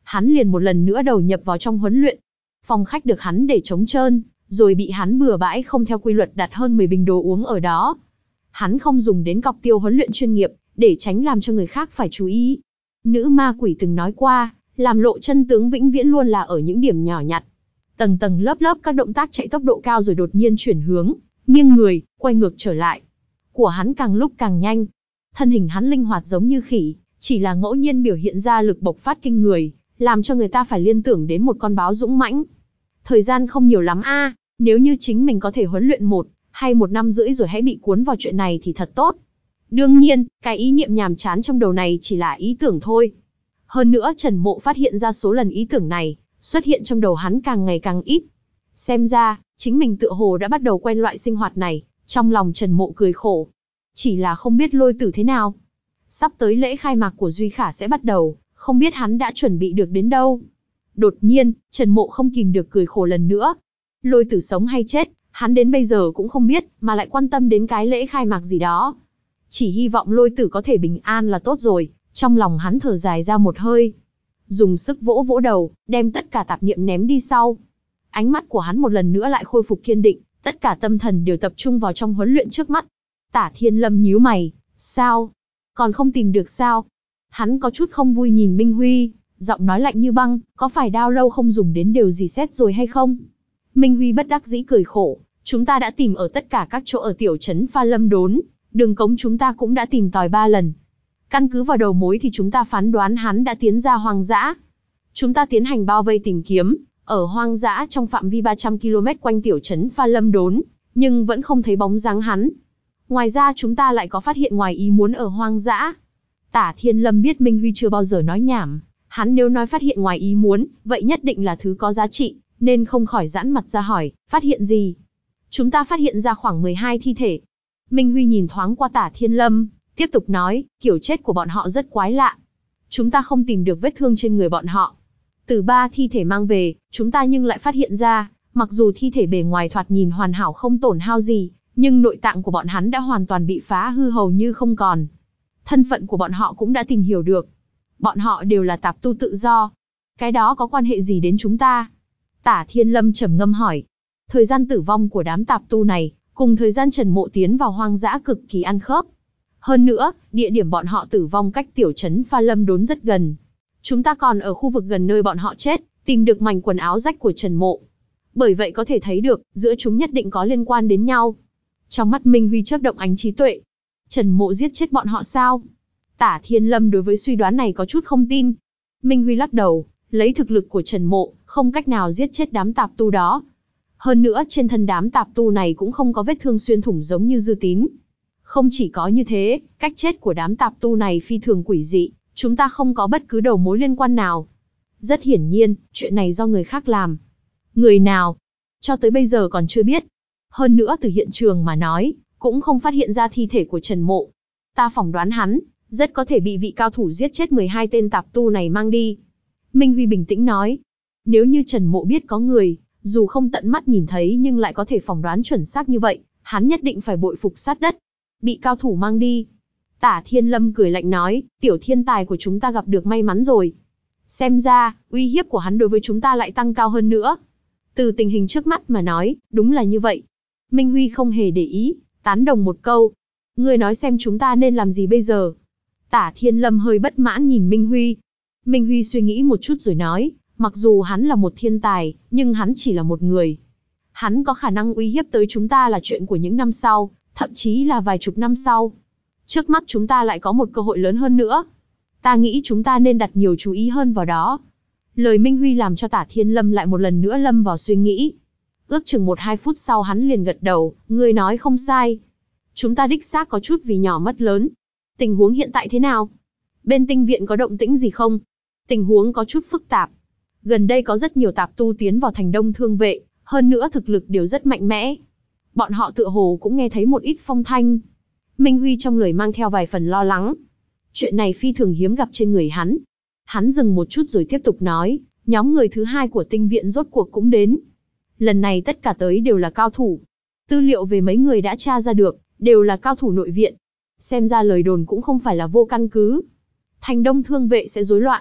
hắn liền một lần nữa đầu nhập vào trong huấn luyện. Phòng khách được hắn để trống trơn, rồi bị hắn bừa bãi không theo quy luật đặt hơn mười bình đồ uống ở đó. Hắn không dùng đến cọc tiêu huấn luyện chuyên nghiệp, để tránh làm cho người khác phải chú ý. Nữ ma quỷ từng nói qua, làm lộ chân tướng vĩnh viễn luôn là ở những điểm nhỏ nhặt. Tầng tầng lớp lớp các động tác chạy tốc độ cao rồi đột nhiên chuyển hướng, nghiêng người, quay ngược trở lại. Của hắn càng lúc càng nhanh. Thân hình hắn linh hoạt giống như khỉ, chỉ là ngẫu nhiên biểu hiện ra lực bộc phát kinh người, làm cho người ta phải liên tưởng đến một con báo dũng mãnh. Thời gian không nhiều lắm a, nếu như chính mình có thể huấn luyện một hay một năm rưỡi rồi hãy bị cuốn vào chuyện này thì thật tốt. Đương nhiên, cái ý niệm nhàm chán trong đầu này chỉ là ý tưởng thôi. Hơn nữa Trần Mộ phát hiện ra số lần ý tưởng này xuất hiện trong đầu hắn càng ngày càng ít. Xem ra, chính mình tựa hồ đã bắt đầu quen loại sinh hoạt này, trong lòng Trần Mộ cười khổ. Chỉ là không biết Lôi Tử thế nào. Sắp tới lễ khai mạc của Duy Khả sẽ bắt đầu, không biết hắn đã chuẩn bị được đến đâu. Đột nhiên, Trần Mộ không kìm được cười khổ lần nữa. Lôi Tử sống hay chết, hắn đến bây giờ cũng không biết, mà lại quan tâm đến cái lễ khai mạc gì đó. Chỉ hy vọng Lôi Tử có thể bình an là tốt rồi, trong lòng hắn thở dài ra một hơi. Dùng sức vỗ vỗ đầu, đem tất cả tạp niệm ném đi sau. Ánh mắt của hắn một lần nữa lại khôi phục kiên định, tất cả tâm thần đều tập trung vào trong huấn luyện trước mắt. Tả Thiên Lâm nhíu mày, sao? Còn không tìm được sao? Hắn có chút không vui nhìn Minh Huy, giọng nói lạnh như băng, có phải đao lâu không dùng đến điều gì xét rồi hay không? Minh Huy bất đắc dĩ cười khổ, chúng ta đã tìm ở tất cả các chỗ ở tiểu trấn Pha Lâm Đốn, đường cống chúng ta cũng đã tìm tòi ba lần. Căn cứ vào đầu mối thì chúng ta phán đoán hắn đã tiến ra hoang dã. Chúng ta tiến hành bao vây tìm kiếm, ở hoang dã trong phạm vi ba trăm ki lô mét quanh tiểu trấn Pha Lâm Đốn, nhưng vẫn không thấy bóng dáng hắn. Ngoài ra chúng ta lại có phát hiện ngoài ý muốn ở hoang dã. Tả Thiên Lâm biết Minh Huy chưa bao giờ nói nhảm, hắn nếu nói phát hiện ngoài ý muốn, vậy nhất định là thứ có giá trị, nên không khỏi giãn mặt ra hỏi, phát hiện gì? Chúng ta phát hiện ra khoảng mười hai thi thể. Minh Huy nhìn thoáng qua Tả Thiên Lâm, tiếp tục nói, kiểu chết của bọn họ rất quái lạ. Chúng ta không tìm được vết thương trên người bọn họ. Từ ba thi thể mang về, chúng ta nhưng lại phát hiện ra, mặc dù thi thể bề ngoài thoạt nhìn hoàn hảo không tổn hao gì, nhưng nội tạng của bọn hắn đã hoàn toàn bị phá hư hầu như không còn. Thân phận của bọn họ cũng đã tìm hiểu được. Bọn họ đều là tạp tu tự do. Cái đó có quan hệ gì đến chúng ta? Tả Thiên Lâm trầm ngâm hỏi. Thời gian tử vong của đám tạp tu này, cùng thời gian Trần Mộ tiến vào hoang dã cực kỳ ăn khớp. Hơn nữa, địa điểm bọn họ tử vong cách tiểu trấn Pha Lâm Đốn rất gần. Chúng ta còn ở khu vực gần nơi bọn họ chết, tìm được mảnh quần áo rách của Trần Mộ. Bởi vậy có thể thấy được, giữa chúng nhất định có liên quan đến nhau. Trong mắt Minh Huy chớp động ánh trí tuệ. Trần Mộ giết chết bọn họ sao? Tả Thiên Lâm đối với suy đoán này có chút không tin. Minh Huy lắc đầu, lấy thực lực của Trần Mộ, không cách nào giết chết đám tạp tu đó. Hơn nữa trên thân đám tạp tu này cũng không có vết thương xuyên thủng giống như Dư Tín. Không chỉ có như thế, cách chết của đám tạp tu này phi thường quỷ dị, chúng ta không có bất cứ đầu mối liên quan nào. Rất hiển nhiên, chuyện này do người khác làm. Người nào? Cho tới bây giờ còn chưa biết. Hơn nữa từ hiện trường mà nói, cũng không phát hiện ra thi thể của Trần Mộ. Ta phỏng đoán hắn, rất có thể bị vị cao thủ giết chết mười hai tên tạp tu này mang đi. Minh Huy bình tĩnh nói. Nếu như Trần Mộ biết có người, dù không tận mắt nhìn thấy nhưng lại có thể phỏng đoán chuẩn xác như vậy, hắn nhất định phải bội phục sát đất. Bị cao thủ mang đi. Tả Thiên Lâm cười lạnh nói, tiểu thiên tài của chúng ta gặp được may mắn rồi. Xem ra, uy hiếp của hắn đối với chúng ta lại tăng cao hơn nữa. Từ tình hình trước mắt mà nói, đúng là như vậy. Minh Huy không hề để ý, tán đồng một câu. Ngươi nói xem chúng ta nên làm gì bây giờ? Tả Thiên Lâm hơi bất mãn nhìn Minh Huy. Minh Huy suy nghĩ một chút rồi nói, mặc dù hắn là một thiên tài, nhưng hắn chỉ là một người. Hắn có khả năng uy hiếp tới chúng ta là chuyện của những năm sau, thậm chí là vài chục năm sau. Trước mắt chúng ta lại có một cơ hội lớn hơn nữa. Ta nghĩ chúng ta nên đặt nhiều chú ý hơn vào đó. Lời Minh Huy làm cho Tả Thiên Lâm lại một lần nữa lâm vào suy nghĩ. Ước chừng một hai phút sau hắn liền gật đầu, ngươi nói không sai. Chúng ta đích xác có chút vì nhỏ mất lớn. Tình huống hiện tại thế nào? Bên tinh viện có động tĩnh gì không? Tình huống có chút phức tạp. Gần đây có rất nhiều tạp tu tiến vào thành Đông Thương Vệ, hơn nữa thực lực đều rất mạnh mẽ. Bọn họ tựa hồ cũng nghe thấy một ít phong thanh. Minh Huy trong lời mang theo vài phần lo lắng. Chuyện này phi thường hiếm gặp trên người hắn. Hắn dừng một chút rồi tiếp tục nói, nhóm người thứ hai của tinh viện rốt cuộc cũng đến. Lần này tất cả tới đều là cao thủ. Tư liệu về mấy người đã tra ra được, đều là cao thủ nội viện. Xem ra lời đồn cũng không phải là vô căn cứ. Thành Đông Thương Vệ sẽ rối loạn.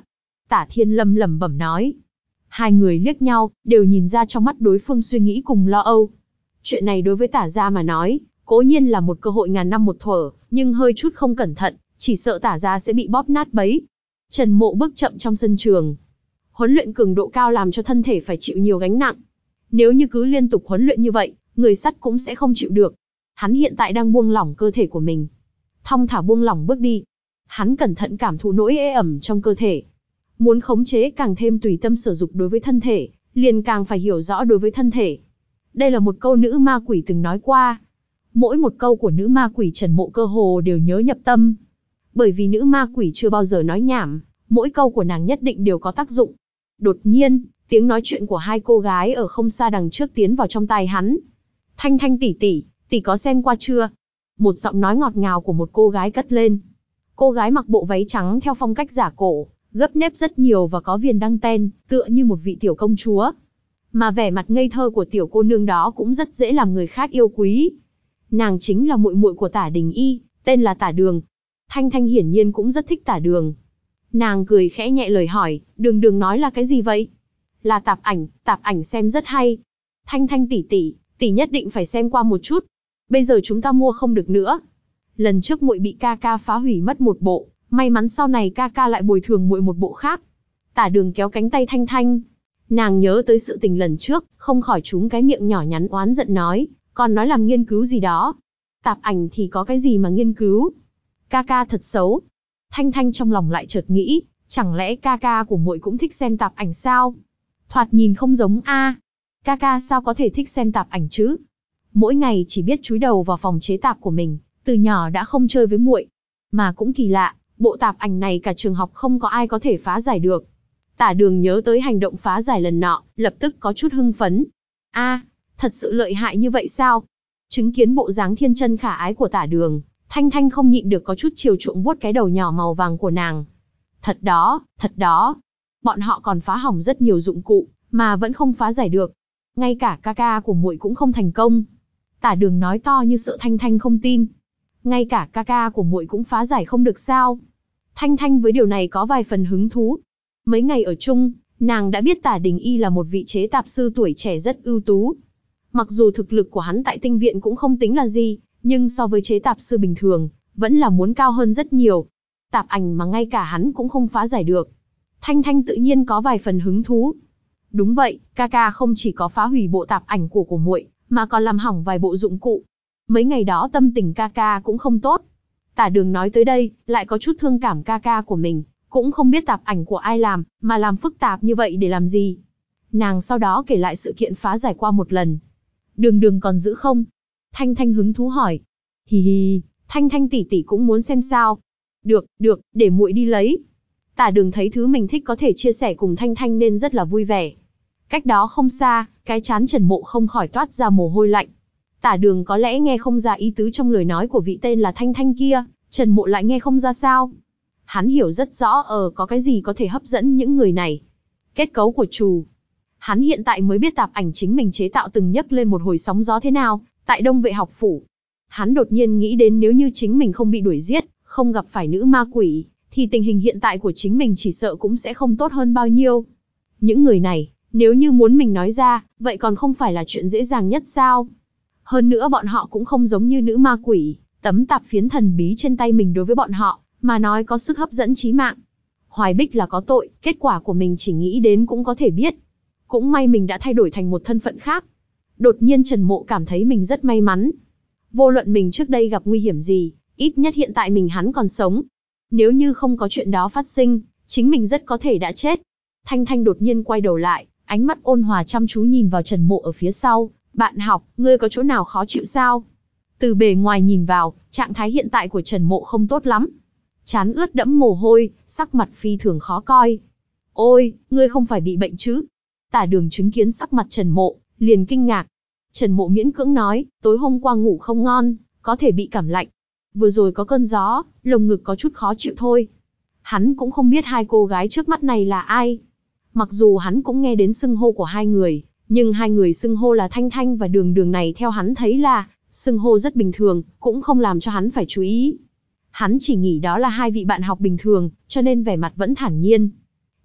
Tả Thiên Lâm lẩm bẩm nói. Hai người liếc nhau, đều nhìn ra trong mắt đối phương suy nghĩ cùng lo âu. Chuyện này đối với Tả gia mà nói, cố nhiên là một cơ hội ngàn năm một thuở, nhưng hơi chút không cẩn thận, chỉ sợ Tả gia sẽ bị bóp nát bấy. Trần Mộ bước chậm trong sân trường. Huấn luyện cường độ cao làm cho thân thể phải chịu nhiều gánh nặng. Nếu như cứ liên tục huấn luyện như vậy, người sắt cũng sẽ không chịu được. Hắn hiện tại đang buông lỏng cơ thể của mình. Thong thả buông lỏng bước đi. Hắn cẩn thận cảm thụ nỗi ê ẩm trong cơ thể. Muốn khống chế càng thêm tùy tâm sử dụng đối với thân thể, liền càng phải hiểu rõ đối với thân thể. Đây là một câu nữ ma quỷ từng nói qua. Mỗi một câu của nữ ma quỷ Trần Mộ cơ hồ đều nhớ nhập tâm. Bởi vì nữ ma quỷ chưa bao giờ nói nhảm, mỗi câu của nàng nhất định đều có tác dụng. Đột nhiên, tiếng nói chuyện của hai cô gái ở không xa đằng trước tiến vào trong tai hắn. Thanh Thanh tỷ tỷ, tỷ có xem qua chưa? Một giọng nói ngọt ngào của một cô gái cất lên. Cô gái mặc bộ váy trắng theo phong cách giả cổ, gấp nếp rất nhiều và có viền đăng ten, tựa như một vị tiểu công chúa. Mà vẻ mặt ngây thơ của tiểu cô nương đó cũng rất dễ làm người khác yêu quý. Nàng chính là muội muội của Tả Đình Y, tên là Tả Đường. Thanh Thanh hiển nhiên cũng rất thích Tả Đường. Nàng cười khẽ nhẹ lời hỏi, Đường Đường nói là cái gì vậy? Là tạp ảnh, tạp ảnh xem rất hay. Thanh Thanh tỷ tỷ, tỷ nhất định phải xem qua một chút. Bây giờ chúng ta mua không được nữa. Lần trước muội bị ca ca phá hủy mất một bộ, may mắn sau này ca ca lại bồi thường muội một bộ khác. Tả Đường kéo cánh tay Thanh Thanh. Nàng nhớ tới sự tình lần trước, không khỏi trúng cái miệng nhỏ nhắn oán giận nói, còn nói làm nghiên cứu gì đó. Tạp ảnh thì có cái gì mà nghiên cứu? Ca ca thật xấu. Thanh Thanh trong lòng lại chợt nghĩ, chẳng lẽ ca ca của muội cũng thích xem tạp ảnh sao? Thoạt nhìn không giống a. Ca ca sao có thể thích xem tạp ảnh chứ? Mỗi ngày chỉ biết chúi đầu vào phòng chế tạp của mình, từ nhỏ đã không chơi với muội. Mà cũng kỳ lạ, bộ tạp ảnh này cả trường học không có ai có thể phá giải được. Tả Đường nhớ tới hành động phá giải lần nọ, lập tức có chút hưng phấn. A, thật sự lợi hại như vậy sao? Chứng kiến bộ dáng thiên chân khả ái của Tả Đường, Thanh Thanh không nhịn được có chút chiều chuộng vuốt cái đầu nhỏ màu vàng của nàng. Thật đó, thật đó. Bọn họ còn phá hỏng rất nhiều dụng cụ, mà vẫn không phá giải được. Ngay cả ca ca của muội cũng không thành công. Tả Đường nói to như sợ Thanh Thanh không tin. Ngay cả ca ca của muội cũng phá giải không được sao? Thanh Thanh với điều này có vài phần hứng thú. Mấy ngày ở chung, nàng đã biết Tả Đình Y là một vị chế tạp sư tuổi trẻ rất ưu tú. Mặc dù thực lực của hắn tại tinh viện cũng không tính là gì, nhưng so với chế tạp sư bình thường, vẫn là muốn cao hơn rất nhiều. Tạp ảnh mà ngay cả hắn cũng không phá giải được. Thanh Thanh tự nhiên có vài phần hứng thú. Đúng vậy, ca ca không chỉ có phá hủy bộ tạp ảnh của của muội, mà còn làm hỏng vài bộ dụng cụ. Mấy ngày đó tâm tình ca ca cũng không tốt. Tả Đường nói tới đây, lại có chút thương cảm ca ca của mình, cũng không biết tạp ảnh của ai làm, mà làm phức tạp như vậy để làm gì. Nàng sau đó kể lại sự kiện phá giải qua một lần. Đường Đường còn giữ không? Thanh Thanh hứng thú hỏi. Hì hì, Thanh Thanh tỷ tỷ cũng muốn xem sao. Được, được, để muội đi lấy. Tả Đường thấy thứ mình thích có thể chia sẻ cùng Thanh Thanh nên rất là vui vẻ. Cách đó không xa, cái trán Trần Mộ không khỏi toát ra mồ hôi lạnh. Tả Đường có lẽ nghe không ra ý tứ trong lời nói của vị tên là Thanh Thanh kia, Trần Mộ lại nghe không ra sao. Hắn hiểu rất rõ ở có cái gì có thể hấp dẫn những người này. Kết cấu của trù. Hắn hiện tại mới biết tạp ảnh chính mình chế tạo từng nhấc lên một hồi sóng gió thế nào, tại Đông Vệ học phủ. Hắn đột nhiên nghĩ đến nếu như chính mình không bị đuổi giết, không gặp phải nữ ma quỷ, thì tình hình hiện tại của chính mình chỉ sợ cũng sẽ không tốt hơn bao nhiêu. Những người này, nếu như muốn mình nói ra, vậy còn không phải là chuyện dễ dàng nhất sao? Hơn nữa bọn họ cũng không giống như nữ ma quỷ, tấm tạp phiến thần bí trên tay mình đối với bọn họ, mà nói có sức hấp dẫn chí mạng. Hoài Bích là có tội, kết quả của mình chỉ nghĩ đến cũng có thể biết. Cũng may mình đã thay đổi thành một thân phận khác. Đột nhiên Trần Mộ cảm thấy mình rất may mắn. Vô luận mình trước đây gặp nguy hiểm gì, ít nhất hiện tại mình hắn còn sống. Nếu như không có chuyện đó phát sinh, chính mình rất có thể đã chết. Thanh Thanh đột nhiên quay đầu lại, ánh mắt ôn hòa chăm chú nhìn vào Trần Mộ ở phía sau. Bạn học, ngươi có chỗ nào khó chịu sao? Từ bề ngoài nhìn vào, trạng thái hiện tại của Trần Mộ không tốt lắm. Trán ướt đẫm mồ hôi, sắc mặt phi thường khó coi. Ôi, ngươi không phải bị bệnh chứ? Tả Đường chứng kiến sắc mặt Trần Mộ, liền kinh ngạc. Trần Mộ miễn cưỡng nói, tối hôm qua ngủ không ngon, có thể bị cảm lạnh. Vừa rồi có cơn gió, lồng ngực có chút khó chịu thôi. Hắn cũng không biết hai cô gái trước mắt này là ai. Mặc dù hắn cũng nghe đến xưng hô của hai người, nhưng hai người xưng hô là Thanh Thanh và Đường Đường này theo hắn thấy là xưng hô rất bình thường, cũng không làm cho hắn phải chú ý. Hắn chỉ nghĩ đó là hai vị bạn học bình thường, cho nên vẻ mặt vẫn thản nhiên.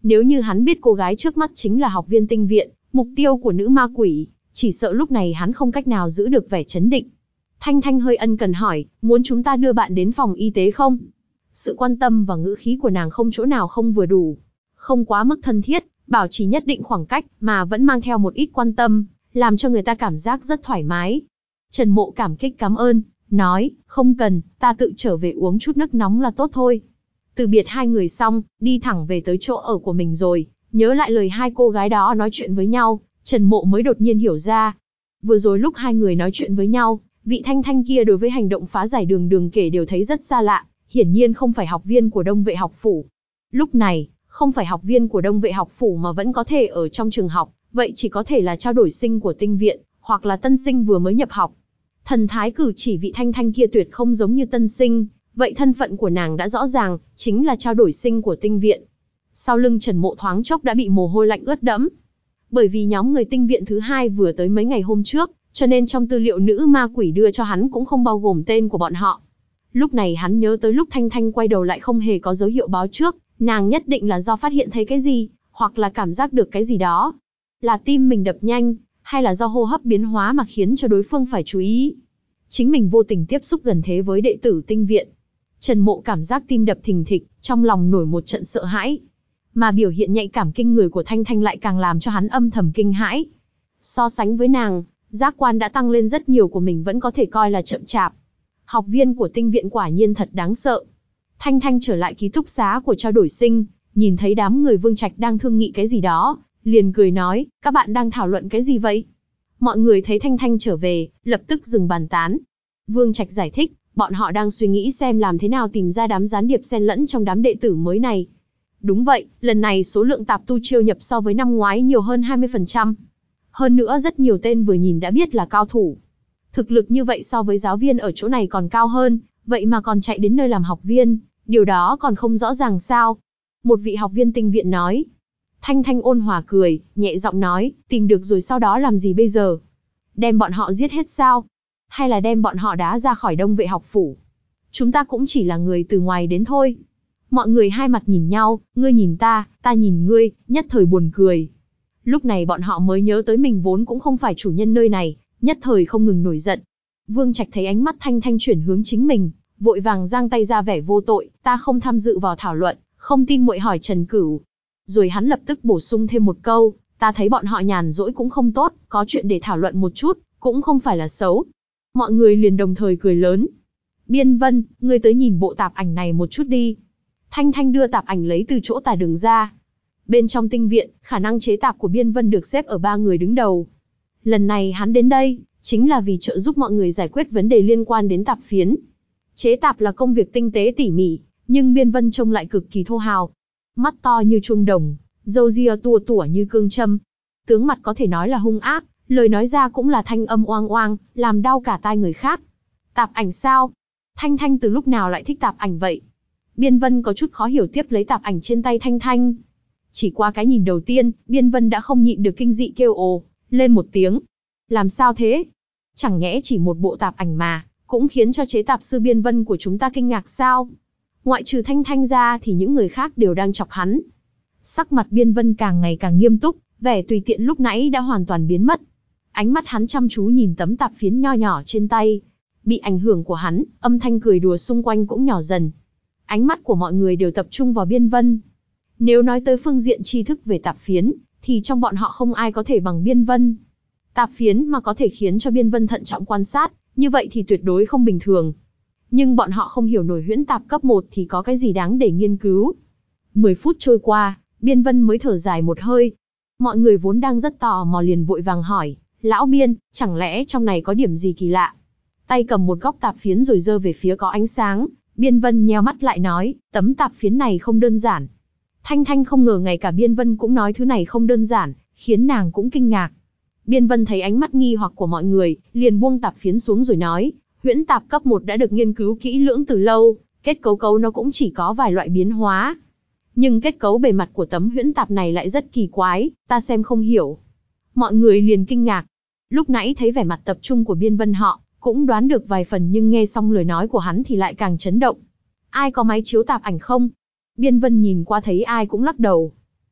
Nếu như hắn biết cô gái trước mắt chính là học viên tinh viện, mục tiêu của nữ ma quỷ, chỉ sợ lúc này hắn không cách nào giữ được vẻ chấn định. Thanh Thanh hơi ân cần hỏi, muốn chúng ta đưa bạn đến phòng y tế không? Sự quan tâm và ngữ khí của nàng không chỗ nào không vừa đủ. Không quá mức thân thiết, bảo trì nhất định khoảng cách, mà vẫn mang theo một ít quan tâm, làm cho người ta cảm giác rất thoải mái. Trần Mộ cảm kích cảm ơn, nói, không cần, ta tự trở về uống chút nước nóng là tốt thôi. Từ biệt hai người xong, đi thẳng về tới chỗ ở của mình rồi, nhớ lại lời hai cô gái đó nói chuyện với nhau, Trần Mộ mới đột nhiên hiểu ra. Vừa rồi lúc hai người nói chuyện với nhau, vị Thanh Thanh kia đối với hành động phá giải đường đường kể đều thấy rất xa lạ, hiển nhiên không phải học viên của Đông Vệ học phủ. Lúc này, không phải học viên của Đông Vệ học phủ mà vẫn có thể ở trong trường học, vậy chỉ có thể là trao đổi sinh của tinh viện, hoặc là tân sinh vừa mới nhập học. Thần thái cử chỉ vị Thanh Thanh kia tuyệt không giống như tân sinh, vậy thân phận của nàng đã rõ ràng, chính là trao đổi sinh của tinh viện. Sau lưng Trần Mộ thoáng chốc đã bị mồ hôi lạnh ướt đẫm. Bởi vì nhóm người tinh viện thứ hai vừa tới mấy ngày hôm trước, cho nên trong tư liệu nữ ma quỷ đưa cho hắn cũng không bao gồm tên của bọn họ. Lúc này hắn nhớ tới lúc Thanh Thanh quay đầu lại không hề có dấu hiệu báo trước, nàng nhất định là do phát hiện thấy cái gì, hoặc là cảm giác được cái gì đó. Là tim mình đập nhanh, hay là do hô hấp biến hóa mà khiến cho đối phương phải chú ý. Chính mình vô tình tiếp xúc gần thế với đệ tử tinh viện. Trần Mộ cảm giác tim đập thình thịch, trong lòng nổi một trận sợ hãi. Mà biểu hiện nhạy cảm kinh người của Thanh Thanh lại càng làm cho hắn âm thầm kinh hãi. So sánh với nàng, giác quan đã tăng lên rất nhiều của mình vẫn có thể coi là chậm chạp. Học viên của tinh viện quả nhiên thật đáng sợ. Thanh Thanh trở lại ký túc xá của trao đổi sinh, nhìn thấy đám người Vương Trạch đang thương nghị cái gì đó, liền cười nói, các bạn đang thảo luận cái gì vậy? Mọi người thấy Thanh Thanh trở về, lập tức dừng bàn tán. Vương Trạch giải thích, bọn họ đang suy nghĩ xem làm thế nào tìm ra đám gián điệp xen lẫn trong đám đệ tử mới này. Đúng vậy, lần này số lượng tạp tu chiêu nhập so với năm ngoái nhiều hơn hai mươi phần trăm. Hơn nữa rất nhiều tên vừa nhìn đã biết là cao thủ. Thực lực như vậy so với giáo viên ở chỗ này còn cao hơn, vậy mà còn chạy đến nơi làm học viên, điều đó còn không rõ ràng sao? Một vị học viên tinh viện nói. Thanh Thanh ôn hòa cười, nhẹ giọng nói, tìm được rồi sau đó làm gì bây giờ? Đem bọn họ giết hết sao? Hay là đem bọn họ đá ra khỏi Đông Vệ học phủ? Chúng ta cũng chỉ là người từ ngoài đến thôi. Mọi người hai mặt nhìn nhau, ngươi nhìn ta, ta nhìn ngươi, nhất thời buồn cười. Lúc này bọn họ mới nhớ tới mình vốn cũng không phải chủ nhân nơi này, nhất thời không ngừng nổi giận. Vương Trạch thấy ánh mắt Thanh Thanh chuyển hướng chính mình, vội vàng giang tay ra vẻ vô tội, ta không tham dự vào thảo luận, không tin muội hỏi Trần Cửu. Rồi hắn lập tức bổ sung thêm một câu, ta thấy bọn họ nhàn rỗi cũng không tốt, có chuyện để thảo luận một chút, cũng không phải là xấu. Mọi người liền đồng thời cười lớn. Biên Vân, ngươi tới nhìn bộ tạp ảnh này một chút đi. Thanh Thanh đưa tạp ảnh lấy từ chỗ tà đường ra. Bên trong tinh viện, khả năng chế tạp của Biên Vân được xếp ở ba người đứng đầu. Lần này hắn đến đây, chính là vì trợ giúp mọi người giải quyết vấn đề liên quan đến tạp phiến. Chế tạp là công việc tinh tế tỉ mỉ, nhưng Biên Vân trông lại cực kỳ thô hào. Mắt to như chuông đồng, râu ria tua tủa như cương châm. Tướng mặt có thể nói là hung ác, lời nói ra cũng là thanh âm oang oang, làm đau cả tai người khác. Tạp ảnh sao? Thanh Thanh từ lúc nào lại thích tạp ảnh vậy? Biên Vân có chút khó hiểu tiếp lấy tạp ảnh trên tay Thanh Thanh. Chỉ qua cái nhìn đầu tiên, Biên Vân đã không nhịn được kinh dị kêu ồ, lên một tiếng. Làm sao thế? Chẳng nhẽ chỉ một bộ tạp ảnh mà, cũng khiến cho chế tạp sư Biên Vân của chúng ta kinh ngạc sao? Ngoại trừ Thanh Thanh ra thì những người khác đều đang chọc hắn. Sắc mặt Biên Vân càng ngày càng nghiêm túc, vẻ tùy tiện lúc nãy đã hoàn toàn biến mất. Ánh mắt hắn chăm chú nhìn tấm tạp phiến nho nhỏ trên tay. Bị ảnh hưởng của hắn, âm thanh cười đùa xung quanh cũng nhỏ dần. Ánh mắt của mọi người đều tập trung vào Biên Vân. Nếu nói tới phương diện tri thức về tạp phiến, thì trong bọn họ không ai có thể bằng Biên Vân. Tạp phiến mà có thể khiến cho Biên Vân thận trọng quan sát, như vậy thì tuyệt đối không bình thường. Nhưng bọn họ không hiểu nổi huyễn tạp cấp một thì có cái gì đáng để nghiên cứu. Mười phút trôi qua, Biên Vân mới thở dài một hơi. Mọi người vốn đang rất tò mò liền vội vàng hỏi, lão Biên, chẳng lẽ trong này có điểm gì kỳ lạ? Tay cầm một góc tạp phiến rồi giơ về phía có ánh sáng, Biên Vân nheo mắt lại nói, tấm tạp phiến này không đơn giản. Thanh Thanh không ngờ ngay cả Biên Vân cũng nói thứ này không đơn giản, khiến nàng cũng kinh ngạc. Biên Vân thấy ánh mắt nghi hoặc của mọi người, liền buông tạp phiến xuống rồi nói, huyễn tạp cấp một đã được nghiên cứu kỹ lưỡng từ lâu, kết cấu cấu nó cũng chỉ có vài loại biến hóa. Nhưng kết cấu bề mặt của tấm huyễn tạp này lại rất kỳ quái, ta xem không hiểu. Mọi người liền kinh ngạc. Lúc nãy thấy vẻ mặt tập trung của Biên Vân họ, cũng đoán được vài phần nhưng nghe xong lời nói của hắn thì lại càng chấn động. Ai có máy chiếu tạp ảnh không? Biên Vân nhìn qua thấy ai cũng lắc đầu.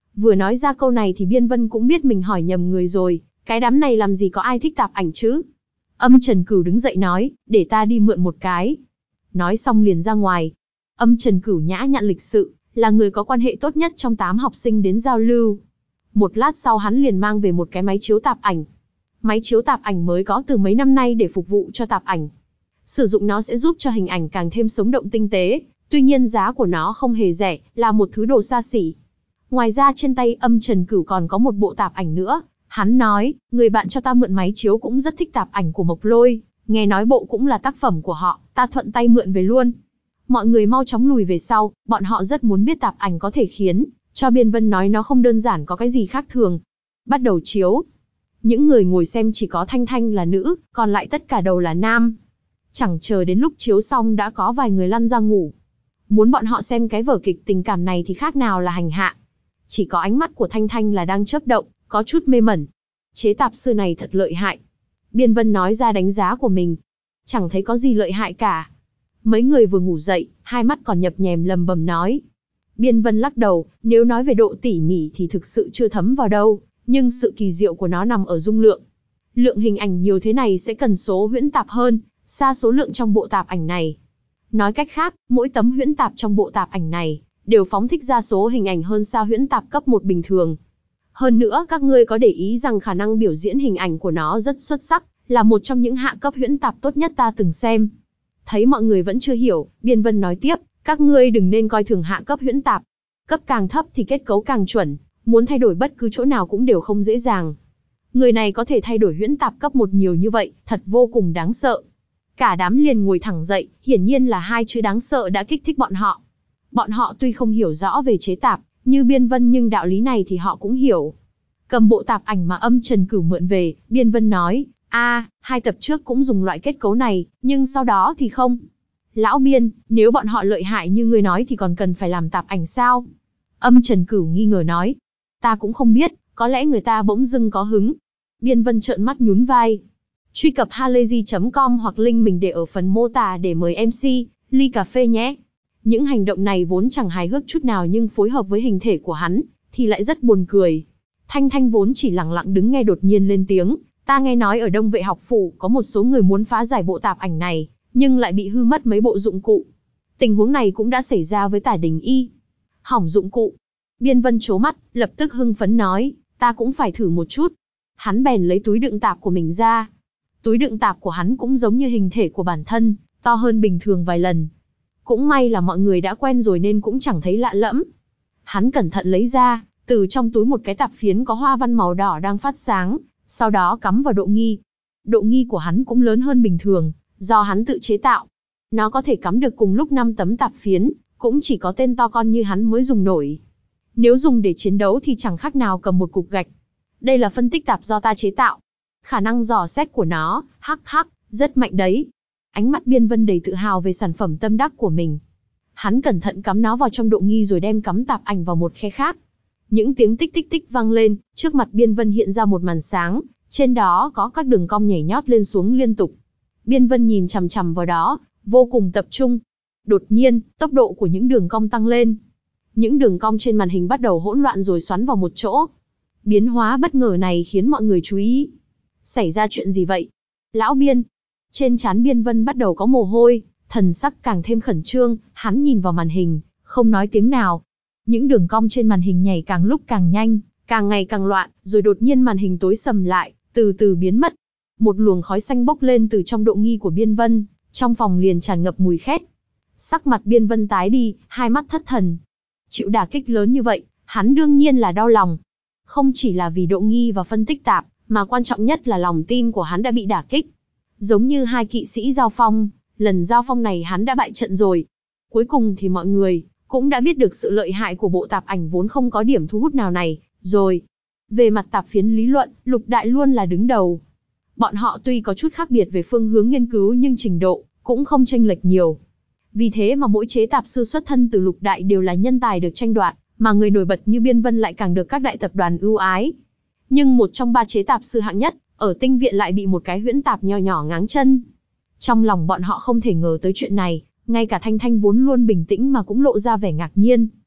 Vừa nói ra câu này thì Biên Vân cũng biết mình hỏi nhầm người rồi, cái đám này làm gì có ai thích tạp ảnh chứ. Âm Trần Cửu đứng dậy nói, để ta đi mượn một cái. Nói xong liền ra ngoài. Âm Trần Cửu nhã nhặn lịch sự, là người có quan hệ tốt nhất trong tám học sinh đến giao lưu. Một lát sau hắn liền mang về một cái máy chiếu tạp ảnh. Máy chiếu tạp ảnh mới có từ mấy năm nay để phục vụ cho tạp ảnh. Sử dụng nó sẽ giúp cho hình ảnh càng thêm sống động tinh tế, tuy nhiên giá của nó không hề rẻ, là một thứ đồ xa xỉ. Ngoài ra trên tay Âm Trần Cửu còn có một bộ tạp ảnh nữa. Hắn nói, người bạn cho ta mượn máy chiếu cũng rất thích tạp ảnh của Mộc Lôi, nghe nói bộ cũng là tác phẩm của họ, ta thuận tay mượn về luôn. Mọi người mau chóng lùi về sau, bọn họ rất muốn biết tạp ảnh có thể khiến cho Biên Vân nói nó không đơn giản có cái gì khác thường. Bắt đầu chiếu. Những người ngồi xem chỉ có Thanh Thanh là nữ, còn lại tất cả đầu là nam. Chẳng chờ đến lúc chiếu xong đã có vài người lăn ra ngủ. Muốn bọn họ xem cái vở kịch tình cảm này thì khác nào là hành hạ. Chỉ có ánh mắt của Thanh Thanh là đang chớp động, có chút mê mẩn. Chế tạp sư này thật lợi hại. Biên Vân nói ra đánh giá của mình. Chẳng thấy có gì lợi hại cả. Mấy người vừa ngủ dậy, hai mắt còn nhập nhèm lầm bầm nói. Biên Vân lắc đầu, nếu nói về độ tỉ mỉ thì thực sự chưa thấm vào đâu, nhưng sự kỳ diệu của nó nằm ở dung lượng. Lượng hình ảnh nhiều thế này sẽ cần số huyễn tạp hơn, xa số lượng trong bộ tạp ảnh này. Nói cách khác, mỗi tấm huyễn tạp trong bộ tạp ảnh này đều phóng thích ra số hình ảnh hơn xa huyễn tạp cấp một bình thường. Hơn nữa, các ngươi có để ý rằng khả năng biểu diễn hình ảnh của nó rất xuất sắc, là một trong những hạ cấp huyễn tạp tốt nhất ta từng xem. Thấy mọi người vẫn chưa hiểu, Biên Vân nói tiếp, các ngươi đừng nên coi thường hạ cấp huyễn tạp. Cấp càng thấp thì kết cấu càng chuẩn, muốn thay đổi bất cứ chỗ nào cũng đều không dễ dàng. Người này có thể thay đổi huyễn tạp cấp một nhiều như vậy, thật vô cùng đáng sợ. Cả đám liền ngồi thẳng dậy, hiển nhiên là hai chữ đáng sợ đã kích thích bọn họ. Bọn họ tuy không hiểu rõ về chế tạp, như Biên Vân nhưng đạo lý này thì họ cũng hiểu. Cầm bộ tạp ảnh mà Âm Trần Cửu mượn về, Biên Vân nói, a, hai tập trước cũng dùng loại kết cấu này, nhưng sau đó thì không. Lão Biên, nếu bọn họ lợi hại như ngươi nói thì còn cần phải làm tạp ảnh sao? Âm Trần Cửu nghi ngờ nói, ta cũng không biết, có lẽ người ta bỗng dưng có hứng. Biên Vân trợn mắt nhún vai. Truy cập halayzi chấm com hoặc link mình để ở phần mô tả để mời em xê, ly cà phê nhé. Những hành động này vốn chẳng hài hước chút nào nhưng phối hợp với hình thể của hắn, thì lại rất buồn cười. Thanh Thanh vốn chỉ lặng lặng đứng nghe đột nhiên lên tiếng, ta nghe nói ở Đông Vệ học phủ có một số người muốn phá giải bộ tạp ảnh này, nhưng lại bị hư mất mấy bộ dụng cụ. Tình huống này cũng đã xảy ra với Tả Đình Y. Hỏng dụng cụ. Biên Vân trố mắt, lập tức hưng phấn nói, ta cũng phải thử một chút. Hắn bèn lấy túi đựng tạp của mình ra. Túi đựng tạp của hắn cũng giống như hình thể của bản thân, to hơn bình thường vài lần. Cũng may là mọi người đã quen rồi nên cũng chẳng thấy lạ lẫm. Hắn cẩn thận lấy ra, từ trong túi một cái tạp phiến có hoa văn màu đỏ đang phát sáng, sau đó cắm vào độ nghi. Độ nghi của hắn cũng lớn hơn bình thường, do hắn tự chế tạo. Nó có thể cắm được cùng lúc năm tấm tạp phiến, cũng chỉ có tên to con như hắn mới dùng nổi. Nếu dùng để chiến đấu thì chẳng khác nào cầm một cục gạch. Đây là phân tích tạp do ta chế tạo. Khả năng dò xét của nó, hắc hắc, rất mạnh đấy. Ánh mắt Biên Vân đầy tự hào về sản phẩm tâm đắc của mình. Hắn cẩn thận cắm nó vào trong độ nghi rồi đem cắm tạp ảnh vào một khe khác. Những tiếng tích tích tích vang lên, trước mặt Biên Vân hiện ra một màn sáng, trên đó có các đường cong nhảy nhót lên xuống liên tục. Biên Vân nhìn chằm chằm vào đó, vô cùng tập trung. Đột nhiên, tốc độ của những đường cong tăng lên. Những đường cong trên màn hình bắt đầu hỗn loạn rồi xoắn vào một chỗ. Biến hóa bất ngờ này khiến mọi người chú ý. Xảy ra chuyện gì vậy? Lão Biên. Trên trán Biên Vân bắt đầu có mồ hôi, thần sắc càng thêm khẩn trương, hắn nhìn vào màn hình, không nói tiếng nào. Những đường cong trên màn hình nhảy càng lúc càng nhanh, càng ngày càng loạn, rồi đột nhiên màn hình tối sầm lại, từ từ biến mất. Một luồng khói xanh bốc lên từ trong độ nghi của Biên Vân, trong phòng liền tràn ngập mùi khét. Sắc mặt Biên Vân tái đi, hai mắt thất thần. Chịu đả kích lớn như vậy, hắn đương nhiên là đau lòng. Không chỉ là vì độ nghi và phân tích tạp, mà quan trọng nhất là lòng tin của hắn đã bị đả kích. Giống như hai kỵ sĩ giao phong, lần giao phong này hắn đã bại trận rồi. Cuối cùng thì mọi người cũng đã biết được sự lợi hại của bộ tạp ảnh vốn không có điểm thu hút nào này, rồi. Về mặt tạp phiến lý luận, Lục Đại luôn là đứng đầu. Bọn họ tuy có chút khác biệt về phương hướng nghiên cứu nhưng trình độ cũng không chênh lệch nhiều. Vì thế mà mỗi chế tạp sư xuất thân từ Lục Đại đều là nhân tài được tranh đoạt, mà người nổi bật như Biên Vân lại càng được các đại tập đoàn ưu ái. Nhưng một trong ba chế tạp sư hạng nhất, ở tinh viện lại bị một cái huyễn tạp nho nhỏ ngáng chân. Trong lòng bọn họ không thể ngờ tới chuyện này, ngay cả Thanh Thanh vốn luôn bình tĩnh mà cũng lộ ra vẻ ngạc nhiên.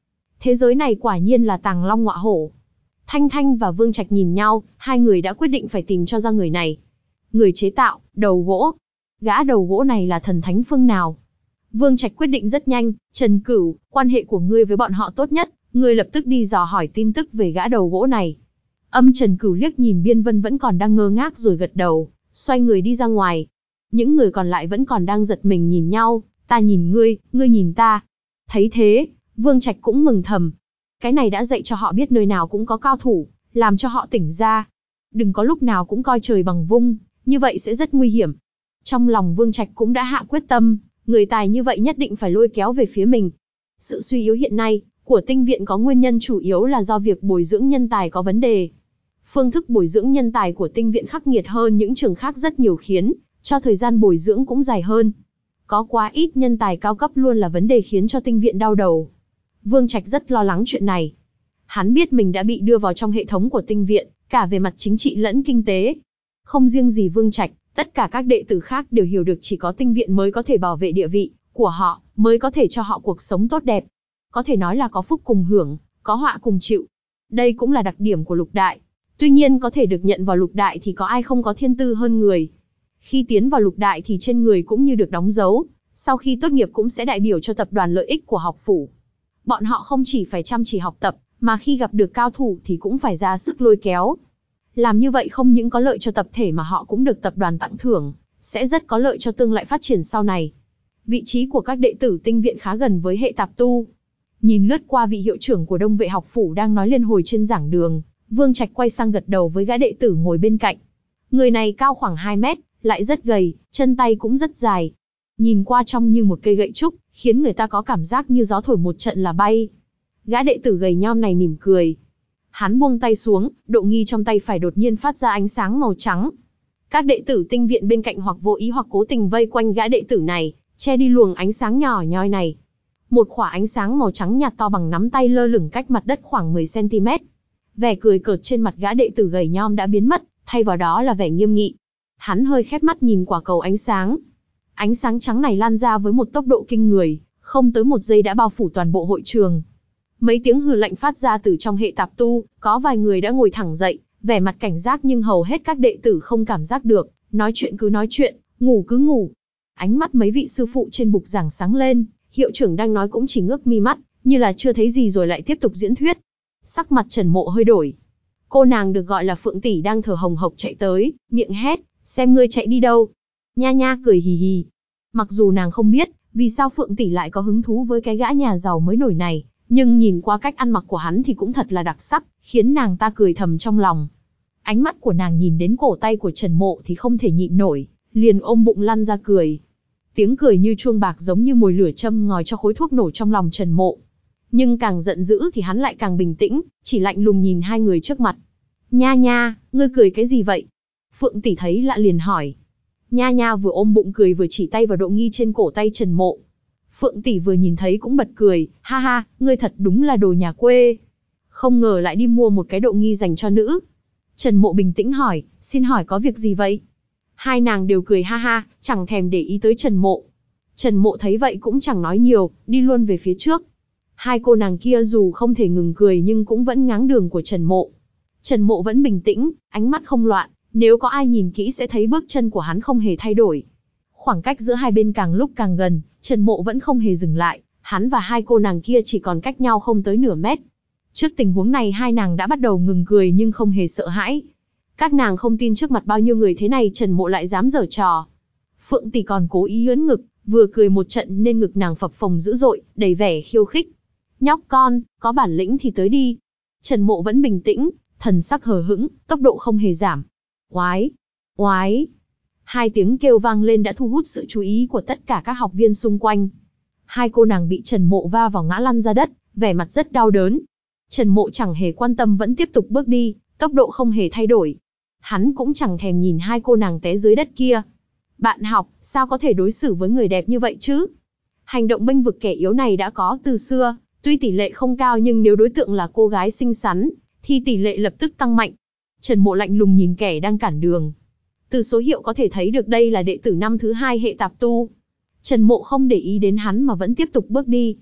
Thế giới này quả nhiên là tàng long ngọa hổ. Thanh Thanh và Vương Trạch nhìn nhau, hai người đã quyết định phải tìm cho ra người này. Người chế tạo, đầu gỗ. Gã đầu gỗ này là thần thánh phương nào? Vương Trạch quyết định rất nhanh, Trần Cửu, quan hệ của ngươi với bọn họ tốt nhất, ngươi lập tức đi dò hỏi tin tức về gã đầu gỗ này. Âm Trần Cửu liếc nhìn Biên Vân vẫn còn đang ngơ ngác rồi gật đầu, xoay người đi ra ngoài. Những người còn lại vẫn còn đang giật mình nhìn nhau, ta nhìn ngươi, ngươi nhìn ta. Thấy thế, Vương Trạch cũng mừng thầm. Cái này đã dạy cho họ biết nơi nào cũng có cao thủ, làm cho họ tỉnh ra. Đừng có lúc nào cũng coi trời bằng vung, như vậy sẽ rất nguy hiểm. Trong lòng Vương Trạch cũng đã hạ quyết tâm, người tài như vậy nhất định phải lôi kéo về phía mình. Sự suy yếu hiện nay của tinh viện có nguyên nhân chủ yếu là do việc bồi dưỡng nhân tài có vấn đề. Phương thức bồi dưỡng nhân tài của tinh viện khắc nghiệt hơn những trường khác rất nhiều, khiến cho thời gian bồi dưỡng cũng dài hơn. Có quá ít nhân tài cao cấp luôn là vấn đề khiến cho tinh viện đau đầu. Vương Trạch rất lo lắng chuyện này. Hắn biết mình đã bị đưa vào trong hệ thống của tinh viện, cả về mặt chính trị lẫn kinh tế. Không riêng gì Vương Trạch, tất cả các đệ tử khác đều hiểu được chỉ có tinh viện mới có thể bảo vệ địa vị của họ, mới có thể cho họ cuộc sống tốt đẹp. Có thể nói là có phúc cùng hưởng, có họa cùng chịu. Đây cũng là đặc điểm của lục đại. Tuy nhiên có thể được nhận vào lục đại thì có ai không có thiên tư hơn người. Khi tiến vào lục đại thì trên người cũng như được đóng dấu, sau khi tốt nghiệp cũng sẽ đại biểu cho tập đoàn lợi ích của học phủ. Bọn họ không chỉ phải chăm chỉ học tập, mà khi gặp được cao thủ thì cũng phải ra sức lôi kéo. Làm như vậy không những có lợi cho tập thể mà họ cũng được tập đoàn tặng thưởng, sẽ rất có lợi cho tương lai phát triển sau này. Vị trí của các đệ tử tinh viện khá gần với hệ tạp tu. Nhìn lướt qua vị hiệu trưởng của Đông Vệ học phủ đang nói liên hồi trên giảng đường, Vương Trạch quay sang gật đầu với gã đệ tử ngồi bên cạnh. Người này cao khoảng hai mét, lại rất gầy, chân tay cũng rất dài. Nhìn qua trông như một cây gậy trúc, khiến người ta có cảm giác như gió thổi một trận là bay. Gã đệ tử gầy nhom này mỉm cười. Hắn buông tay xuống, độ nghi trong tay phải đột nhiên phát ra ánh sáng màu trắng. Các đệ tử tinh viện bên cạnh hoặc vô ý hoặc cố tình vây quanh gã đệ tử này, che đi luồng ánh sáng nhỏ nhoi này. Một khỏa ánh sáng màu trắng nhạt to bằng nắm tay lơ lửng cách mặt đất khoảng mười xăng ti mét. Vẻ cười cợt trên mặt gã đệ tử gầy nhom đã biến mất, thay vào đó là vẻ nghiêm nghị. Hắn hơi khép mắt nhìn quả cầu ánh sáng. Ánh sáng trắng này lan ra với một tốc độ kinh người, không tới một giây đã bao phủ toàn bộ hội trường. Mấy tiếng hừ lạnh phát ra từ trong hệ tạp tu, có vài người đã ngồi thẳng dậy, vẻ mặt cảnh giác nhưng hầu hết các đệ tử không cảm giác được, nói chuyện cứ nói chuyện, ngủ cứ ngủ. Ánh mắt mấy vị sư phụ trên bục giảng sáng lên, hiệu trưởng đang nói cũng chỉ ngước mi mắt, như là chưa thấy gì rồi lại tiếp tục diễn thuyết. Sắc mặt Trần Mộ hơi đổi. Cô nàng được gọi là Phượng tỷ đang thở hồng hộc chạy tới, miệng hét, xem ngươi chạy đi đâu. Nha nha cười hì hì. Mặc dù nàng không biết, vì sao Phượng tỷ lại có hứng thú với cái gã nhà giàu mới nổi này, nhưng nhìn qua cách ăn mặc của hắn thì cũng thật là đặc sắc, khiến nàng ta cười thầm trong lòng. Ánh mắt của nàng nhìn đến cổ tay của Trần Mộ thì không thể nhịn nổi, liền ôm bụng lăn ra cười. Tiếng cười như chuông bạc giống như mồi lửa châm ngòi cho khối thuốc nổ trong lòng Trần Mộ. Nhưng càng giận dữ thì hắn lại càng bình tĩnh, chỉ lạnh lùng nhìn hai người trước mặt. Nha nha, ngươi cười cái gì vậy? Phượng tỷ thấy lạ liền hỏi. Nha nha vừa ôm bụng cười vừa chỉ tay vào độ nghi trên cổ tay Trần Mộ. Phượng tỷ vừa nhìn thấy cũng bật cười, ha ha, ngươi thật đúng là đồ nhà quê. Không ngờ lại đi mua một cái độ nghi dành cho nữ. Trần Mộ bình tĩnh hỏi, xin hỏi có việc gì vậy? Hai nàng đều cười ha ha, chẳng thèm để ý tới Trần Mộ. Trần Mộ thấy vậy cũng chẳng nói nhiều, đi luôn về phía trước. Hai cô nàng kia dù không thể ngừng cười nhưng cũng vẫn ngáng đường của Trần Mộ. Trần Mộ vẫn bình tĩnh, ánh mắt không loạn, nếu có ai nhìn kỹ sẽ thấy bước chân của hắn không hề thay đổi. Khoảng cách giữa hai bên càng lúc càng gần, Trần Mộ vẫn không hề dừng lại, hắn và hai cô nàng kia chỉ còn cách nhau không tới nửa mét. Trước tình huống này hai nàng đã bắt đầu ngừng cười nhưng không hề sợ hãi. Các nàng không tin trước mặt bao nhiêu người thế này Trần Mộ lại dám giở trò. Phượng tỷ còn cố ý ưỡn ngực, vừa cười một trận nên ngực nàng phập phồng dữ dội, đầy vẻ khiêu khích. Nhóc con, có bản lĩnh thì tới đi. Trần Mộ vẫn bình tĩnh, thần sắc hờ hững, tốc độ không hề giảm. Oái, oái. Hai tiếng kêu vang lên đã thu hút sự chú ý của tất cả các học viên xung quanh. Hai cô nàng bị Trần Mộ va vào ngã lăn ra đất, vẻ mặt rất đau đớn. Trần Mộ chẳng hề quan tâm vẫn tiếp tục bước đi, tốc độ không hề thay đổi. Hắn cũng chẳng thèm nhìn hai cô nàng té dưới đất kia. Bạn học, sao có thể đối xử với người đẹp như vậy chứ? Hành động bênh vực kẻ yếu này đã có từ xưa, tuy tỷ lệ không cao nhưng nếu đối tượng là cô gái xinh xắn, thì tỷ lệ lập tức tăng mạnh. Trần Mộ lạnh lùng nhìn kẻ đang cản đường. Từ số hiệu có thể thấy được đây là đệ tử năm thứ hai hệ tạp tu. Trần Mộ không để ý đến hắn mà vẫn tiếp tục bước đi.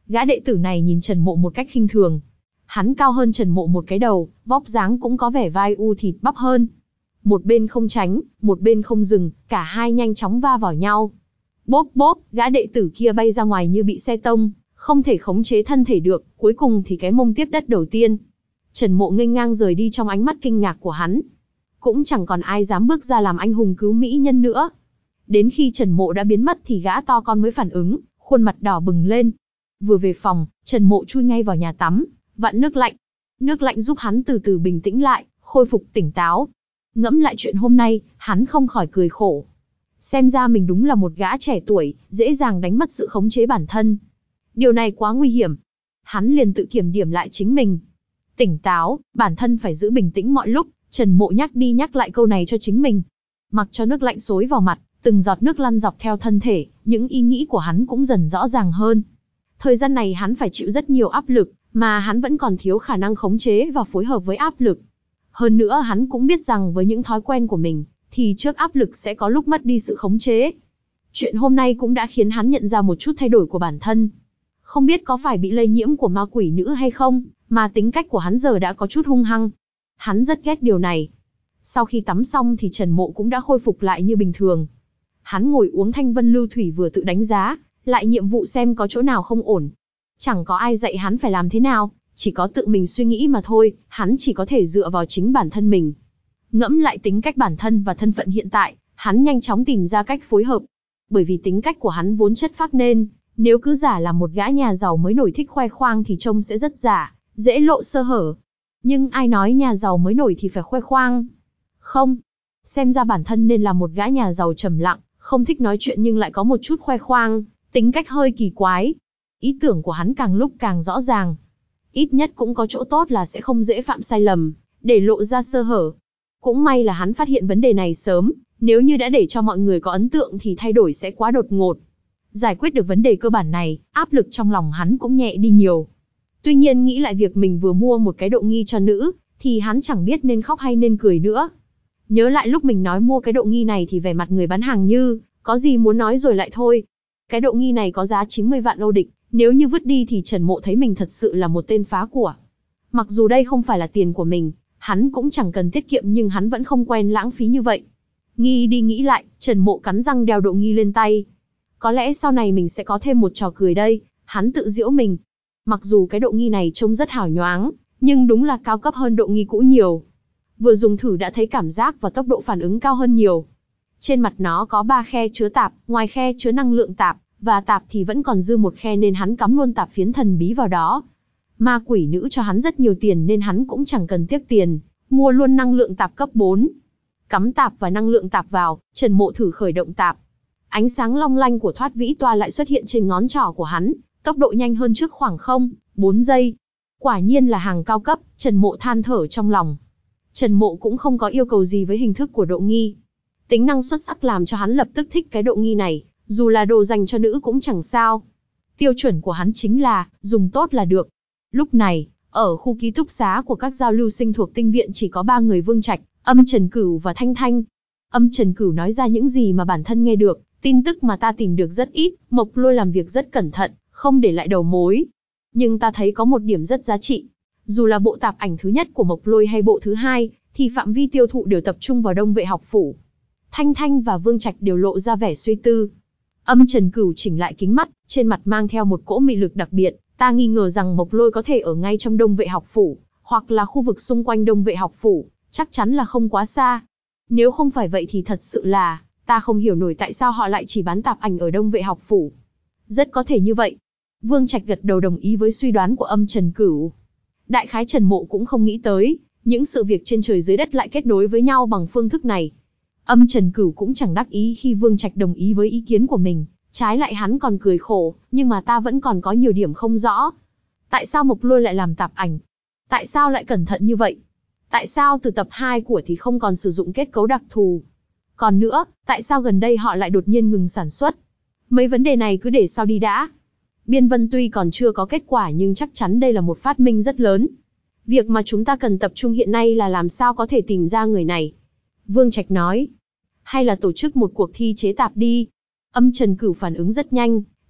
Gã đệ tử này nhìn Trần Mộ một cách khinh thường. Hắn cao hơn Trần Mộ một cái đầu, vóc dáng cũng có vẻ vai u thịt bắp hơn. Một bên không tránh, một bên không dừng, cả hai nhanh chóng va vào nhau. Bốp bốp, gã đệ tử kia bay ra ngoài như bị xe tông, không thể khống chế thân thể được, cuối cùng thì cái mông tiếp đất đầu tiên. Trần Mộ nghênh ngang rời đi trong ánh mắt kinh ngạc của hắn. Cũng chẳng còn ai dám bước ra làm anh hùng cứu mỹ nhân nữa. Đến khi Trần Mộ đã biến mất thì gã to con mới phản ứng, khuôn mặt đỏ bừng lên. Vừa về phòng, Trần Mộ chui ngay vào nhà tắm, vặn nước lạnh. Nước lạnh giúp hắn từ từ bình tĩnh lại, khôi phục tỉnh táo. Ngẫm lại chuyện hôm nay, hắn không khỏi cười khổ. Xem ra mình đúng là một gã trẻ tuổi, dễ dàng đánh mất sự khống chế bản thân. Điều này quá nguy hiểm. Hắn liền tự kiểm điểm lại chính mình. Tỉnh táo, bản thân phải giữ bình tĩnh mọi lúc, Trần Mộ nhắc đi nhắc lại câu này cho chính mình. Mặc cho nước lạnh xối vào mặt, từng giọt nước lăn dọc theo thân thể, những ý nghĩ của hắn cũng dần rõ ràng hơn. Thời gian này hắn phải chịu rất nhiều áp lực, mà hắn vẫn còn thiếu khả năng khống chế và phối hợp với áp lực. Hơn nữa hắn cũng biết rằng với những thói quen của mình, thì trước áp lực sẽ có lúc mất đi sự khống chế. Chuyện hôm nay cũng đã khiến hắn nhận ra một chút thay đổi của bản thân. Không biết có phải bị lây nhiễm của ma quỷ nữ hay không, mà tính cách của hắn giờ đã có chút hung hăng. Hắn rất ghét điều này. Sau khi tắm xong thì Trần Mộ cũng đã khôi phục lại như bình thường. Hắn ngồi uống thanh vân lưu thủy vừa tự đánh giá, lại nhiệm vụ xem có chỗ nào không ổn. Chẳng có ai dạy hắn phải làm thế nào, chỉ có tự mình suy nghĩ mà thôi, hắn chỉ có thể dựa vào chính bản thân mình. Ngẫm lại tính cách bản thân và thân phận hiện tại, hắn nhanh chóng tìm ra cách phối hợp. Bởi vì tính cách của hắn vốn chất phác nên, nếu cứ giả là một gã nhà giàu mới nổi thích khoe khoang thì trông sẽ rất giả, dễ lộ sơ hở. Nhưng ai nói nhà giàu mới nổi thì phải khoe khoang? Không. Xem ra bản thân nên là một gã nhà giàu trầm lặng, không thích nói chuyện nhưng lại có một chút khoe khoang, tính cách hơi kỳ quái. Ý tưởng của hắn càng lúc càng rõ ràng. Ít nhất cũng có chỗ tốt là sẽ không dễ phạm sai lầm, để lộ ra sơ hở. Cũng may là hắn phát hiện vấn đề này sớm, nếu như đã để cho mọi người có ấn tượng thì thay đổi sẽ quá đột ngột. Giải quyết được vấn đề cơ bản này, áp lực trong lòng hắn cũng nhẹ đi nhiều. Tuy nhiên nghĩ lại việc mình vừa mua một cái độ nghi cho nữ, thì hắn chẳng biết nên khóc hay nên cười nữa. Nhớ lại lúc mình nói mua cái độ nghi này thì vẻ mặt người bán hàng như, có gì muốn nói rồi lại thôi. Cái độ nghi này có giá chín mươi vạn Âu địch, nếu như vứt đi thì Trần Mộ thấy mình thật sự là một tên phá của. Mặc dù đây không phải là tiền của mình, hắn cũng chẳng cần tiết kiệm nhưng hắn vẫn không quen lãng phí như vậy. Nghĩ đi nghĩ lại, Trần Mộ cắn răng đeo độ nghi lên tay. Có lẽ sau này mình sẽ có thêm một trò cười đây, hắn tự giễu mình. Mặc dù cái độ nghi này trông rất hào nhoáng, nhưng đúng là cao cấp hơn độ nghi cũ nhiều. Vừa dùng thử đã thấy cảm giác và tốc độ phản ứng cao hơn nhiều. Trên mặt nó có ba khe chứa tạp, ngoài khe chứa năng lượng tạp, và tạp thì vẫn còn dư một khe nên hắn cắm luôn tạp phiến thần bí vào đó. Ma quỷ nữ cho hắn rất nhiều tiền nên hắn cũng chẳng cần tiếc tiền, mua luôn năng lượng tạp cấp bốn. Cắm tạp và năng lượng tạp vào, Trần Mộ thử khởi động tạp. Ánh sáng long lanh của thoát vĩ toa lại xuất hiện trên ngón trỏ của hắn, tốc độ nhanh hơn trước khoảng không, bốn giây. Quả nhiên là hàng cao cấp, Trần Mộ than thở trong lòng. Trần Mộ cũng không có yêu cầu gì với hình thức của độ nghi. Tính năng xuất sắc làm cho hắn lập tức thích cái độ nghi này, dù là đồ dành cho nữ cũng chẳng sao. Tiêu chuẩn của hắn chính là, dùng tốt là được. Lúc này, ở khu ký túc xá của các giao lưu sinh thuộc tinh viện chỉ có ba người Vương Trạch, Âm Trần Cửu và Thanh Thanh. Âm Trần Cửu nói ra những gì mà bản thân nghe được, tin tức mà ta tìm được rất ít, Mộc Lôi làm việc rất cẩn thận, không để lại đầu mối. Nhưng ta thấy có một điểm rất giá trị. Dù là bộ tạp ảnh thứ nhất của Mộc Lôi hay bộ thứ hai, thì phạm vi tiêu thụ đều tập trung vào Đông Vệ học phủ. Thanh Thanh và Vương Trạch đều lộ ra vẻ suy tư. Âm Trần Cửu chỉnh lại kính mắt, trên mặt mang theo một cỗ mị lực đặc biệt. Ta nghi ngờ rằng Mộc Lôi có thể ở ngay trong Đông Vệ học phủ, hoặc là khu vực xung quanh Đông Vệ học phủ, chắc chắn là không quá xa. Nếu không phải vậy thì thật sự là, ta không hiểu nổi tại sao họ lại chỉ bán tạp ảnh ở Đông Vệ học phủ. Rất có thể như vậy. Vương Trạch gật đầu đồng ý với suy đoán của Âm Trần Cửu. Đại khái Trần Mộ cũng không nghĩ tới, những sự việc trên trời dưới đất lại kết nối với nhau bằng phương thức này. Âm Trần Cửu cũng chẳng đắc ý khi Vương Trạch đồng ý với ý kiến của mình, trái lại hắn còn cười khổ, nhưng mà ta vẫn còn có nhiều điểm không rõ. Tại sao Mộc Lôi lại làm tạp ảnh? Tại sao lại cẩn thận như vậy? Tại sao từ tập hai của thì không còn sử dụng kết cấu đặc thù? Còn nữa, tại sao gần đây họ lại đột nhiên ngừng sản xuất? Mấy vấn đề này cứ để sau đi đã. Biên vân tuy còn chưa có kết quả nhưng chắc chắn đây là một phát minh rất lớn. Việc mà chúng ta cần tập trung hiện nay là làm sao có thể tìm ra người này. Vương Trạch nói. Hay là tổ chức một cuộc thi chế tạp đi. Âm Trần Cửu phản ứng rất nhanh,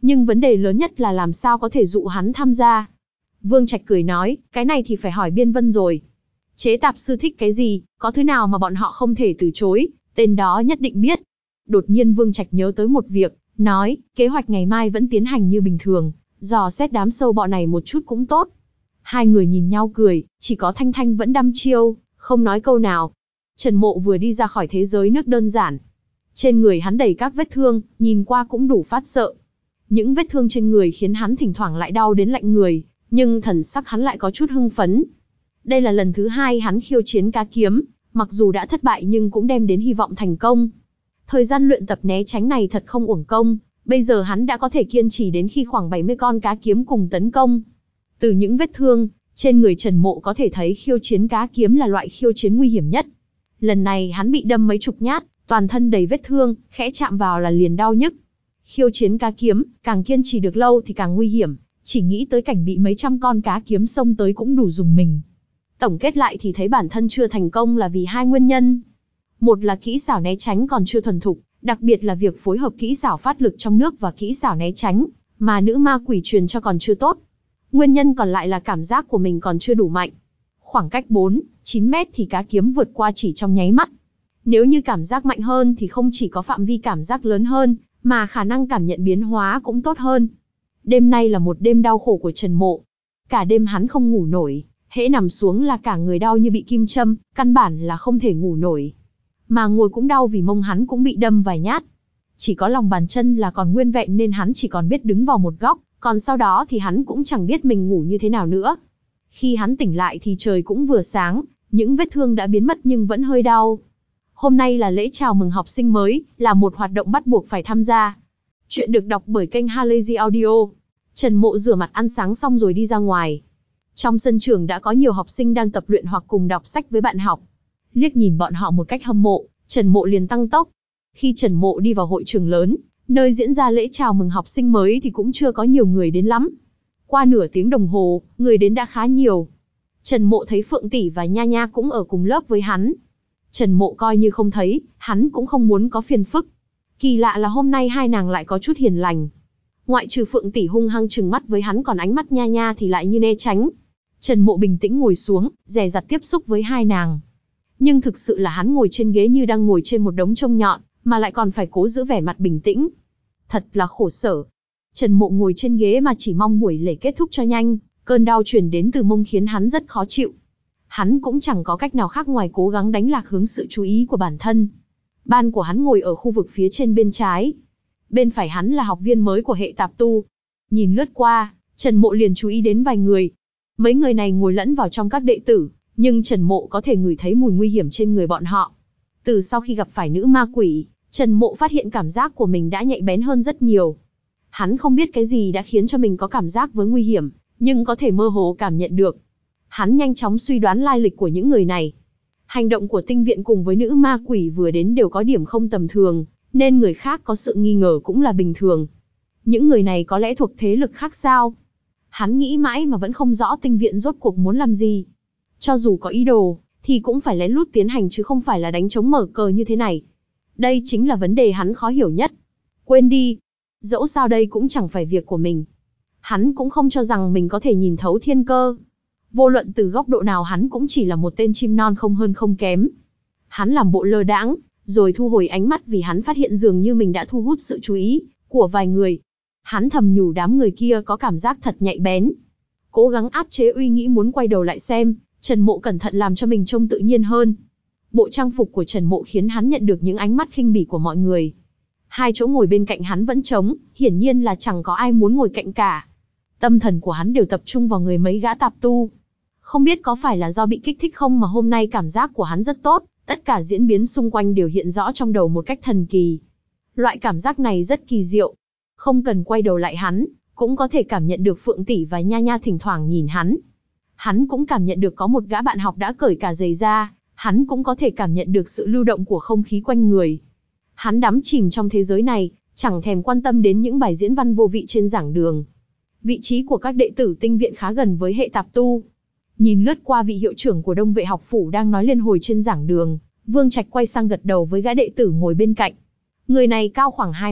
Nhưng vấn đề lớn nhất là làm sao có thể dụ hắn tham gia. Vương Trạch cười nói, cái này thì phải hỏi Biên Vân rồi. Chế tạp sư thích cái gì, có thứ nào mà bọn họ không thể từ chối, tên đó nhất định biết. Đột nhiên Vương Trạch nhớ tới một việc, nói, kế hoạch ngày mai vẫn tiến hành như bình thường, dò xét đám sâu bọ này một chút cũng tốt. Hai người nhìn nhau cười, chỉ có Thanh Thanh vẫn đăm chiêu, không nói câu nào. Trần Mộ vừa đi ra khỏi thế giới nước đơn giản. Trên người hắn đầy các vết thương, nhìn qua cũng đủ phát sợ. Những vết thương trên người khiến hắn thỉnh thoảng lại đau đến lạnh người, nhưng thần sắc hắn lại có chút hưng phấn. Đây là lần thứ hai hắn khiêu chiến cá kiếm, mặc dù đã thất bại nhưng cũng đem đến hy vọng thành công. Thời gian luyện tập né tránh này thật không uổng công, bây giờ hắn đã có thể kiên trì đến khi khoảng bảy mươi con cá kiếm cùng tấn công. Từ những vết thương, trên người Trần Mộ có thể thấy khiêu chiến cá kiếm là loại khiêu chiến nguy hiểm nhất. Lần này hắn bị đâm mấy chục nhát, toàn thân đầy vết thương, khẽ chạm vào là liền đau nhức. Khiêu chiến cá kiếm, càng kiên trì được lâu thì càng nguy hiểm, chỉ nghĩ tới cảnh bị mấy trăm con cá kiếm xông tới cũng đủ dùng mình. Tổng kết lại thì thấy bản thân chưa thành công là vì hai nguyên nhân. Một là kỹ xảo né tránh còn chưa thuần thục, đặc biệt là việc phối hợp kỹ xảo phát lực trong nước và kỹ xảo né tránh, mà nữ ma quỷ truyền cho còn chưa tốt. Nguyên nhân còn lại là cảm giác của mình còn chưa đủ mạnh. Khoảng cách bốn, chín mét thì cá kiếm vượt qua chỉ trong nháy mắt. Nếu như cảm giác mạnh hơn thì không chỉ có phạm vi cảm giác lớn hơn, mà khả năng cảm nhận biến hóa cũng tốt hơn. Đêm nay là một đêm đau khổ của Trần Mộ. Cả đêm hắn không ngủ nổi, hễ nằm xuống là cả người đau như bị kim châm, căn bản là không thể ngủ nổi. Mà ngồi cũng đau vì mông hắn cũng bị đâm vài nhát. Chỉ có lòng bàn chân là còn nguyên vẹn nên hắn chỉ còn biết đứng vào một góc, còn sau đó thì hắn cũng chẳng biết mình ngủ như thế nào nữa. Khi hắn tỉnh lại thì trời cũng vừa sáng, những vết thương đã biến mất nhưng vẫn hơi đau. Hôm nay là lễ chào mừng học sinh mới, là một hoạt động bắt buộc phải tham gia. Chuyện được đọc bởi kênh Halazy Audio. Trần Mộ rửa mặt ăn sáng xong rồi đi ra ngoài. Trong sân trường đã có nhiều học sinh đang tập luyện hoặc cùng đọc sách với bạn học. Liếc nhìn bọn họ một cách hâm mộ, Trần Mộ liền tăng tốc. Khi Trần Mộ đi vào hội trường lớn, nơi diễn ra lễ chào mừng học sinh mới thì cũng chưa có nhiều người đến lắm. Qua nửa tiếng đồng hồ, người đến đã khá nhiều. Trần Mộ thấy Phượng Tỷ và Nha Nha cũng ở cùng lớp với hắn. Trần Mộ coi như không thấy, hắn cũng không muốn có phiền phức. Kỳ lạ là hôm nay hai nàng lại có chút hiền lành. Ngoại trừ Phượng Tỷ hung hăng trừng mắt với hắn còn ánh mắt Nha Nha thì lại như né tránh. Trần Mộ bình tĩnh ngồi xuống, dè dặt tiếp xúc với hai nàng. Nhưng thực sự là hắn ngồi trên ghế như đang ngồi trên một đống trông nhọn, mà lại còn phải cố giữ vẻ mặt bình tĩnh. Thật là khổ sở. Trần Mộ ngồi trên ghế mà chỉ mong buổi lễ kết thúc cho nhanh, cơn đau truyền đến từ mông khiến hắn rất khó chịu. Hắn cũng chẳng có cách nào khác ngoài cố gắng đánh lạc hướng sự chú ý của bản thân. Ban của hắn ngồi ở khu vực phía trên bên trái. Bên phải hắn là học viên mới của hệ tạp tu. Nhìn lướt qua, Trần Mộ liền chú ý đến vài người. Mấy người này ngồi lẫn vào trong các đệ tử, nhưng Trần Mộ có thể ngửi thấy mùi nguy hiểm trên người bọn họ. Từ sau khi gặp phải nữ ma quỷ, Trần Mộ phát hiện cảm giác của mình đã nhạy bén hơn rất nhiều. Hắn không biết cái gì đã khiến cho mình có cảm giác với nguy hiểm, nhưng có thể mơ hồ cảm nhận được. Hắn nhanh chóng suy đoán lai lịch của những người này. Hành động của tinh viện cùng với nữ ma quỷ vừa đến đều có điểm không tầm thường, nên người khác có sự nghi ngờ cũng là bình thường. Những người này có lẽ thuộc thế lực khác sao? Hắn nghĩ mãi mà vẫn không rõ tinh viện rốt cuộc muốn làm gì. Cho dù có ý đồ, thì cũng phải lén lút tiến hành chứ không phải là đánh trống mở cờ như thế này. Đây chính là vấn đề hắn khó hiểu nhất. Quên đi. Dẫu sao đây cũng chẳng phải việc của mình. Hắn cũng không cho rằng mình có thể nhìn thấu thiên cơ. Vô luận từ góc độ nào hắn cũng chỉ là một tên chim non không hơn không kém. Hắn làm bộ lơ đãng, rồi thu hồi ánh mắt vì hắn phát hiện dường như mình đã thu hút sự chú ý của vài người. Hắn thầm nhủ đám người kia có cảm giác thật nhạy bén. Cố gắng áp chế uy nghĩ muốn quay đầu lại xem, Trần Mộ cẩn thận làm cho mình trông tự nhiên hơn. Bộ trang phục của Trần Mộ khiến hắn nhận được những ánh mắt khinh bỉ của mọi người. Hai chỗ ngồi bên cạnh hắn vẫn trống, hiển nhiên là chẳng có ai muốn ngồi cạnh cả. Tâm thần của hắn đều tập trung vào người mấy gã tạp tu. Không biết có phải là do bị kích thích không mà hôm nay cảm giác của hắn rất tốt, tất cả diễn biến xung quanh đều hiện rõ trong đầu một cách thần kỳ. Loại cảm giác này rất kỳ diệu. Không cần quay đầu lại hắn, cũng có thể cảm nhận được Phượng Tỷ và Nha Nha thỉnh thoảng nhìn hắn. Hắn cũng cảm nhận được có một gã bạn học đã cởi cả giày ra, hắn cũng có thể cảm nhận được sự lưu động của không khí quanh người. Hắn đắm chìm trong thế giới này, chẳng thèm quan tâm đến những bài diễn văn vô vị trên giảng đường. Vị trí của các đệ tử tinh viện khá gần với hệ tạp tu. Nhìn lướt qua vị hiệu trưởng của Đông Vệ học phủ đang nói liên hồi trên giảng đường, Vương Trạch quay sang gật đầu với gã đệ tử ngồi bên cạnh. Người này cao khoảng hai mét,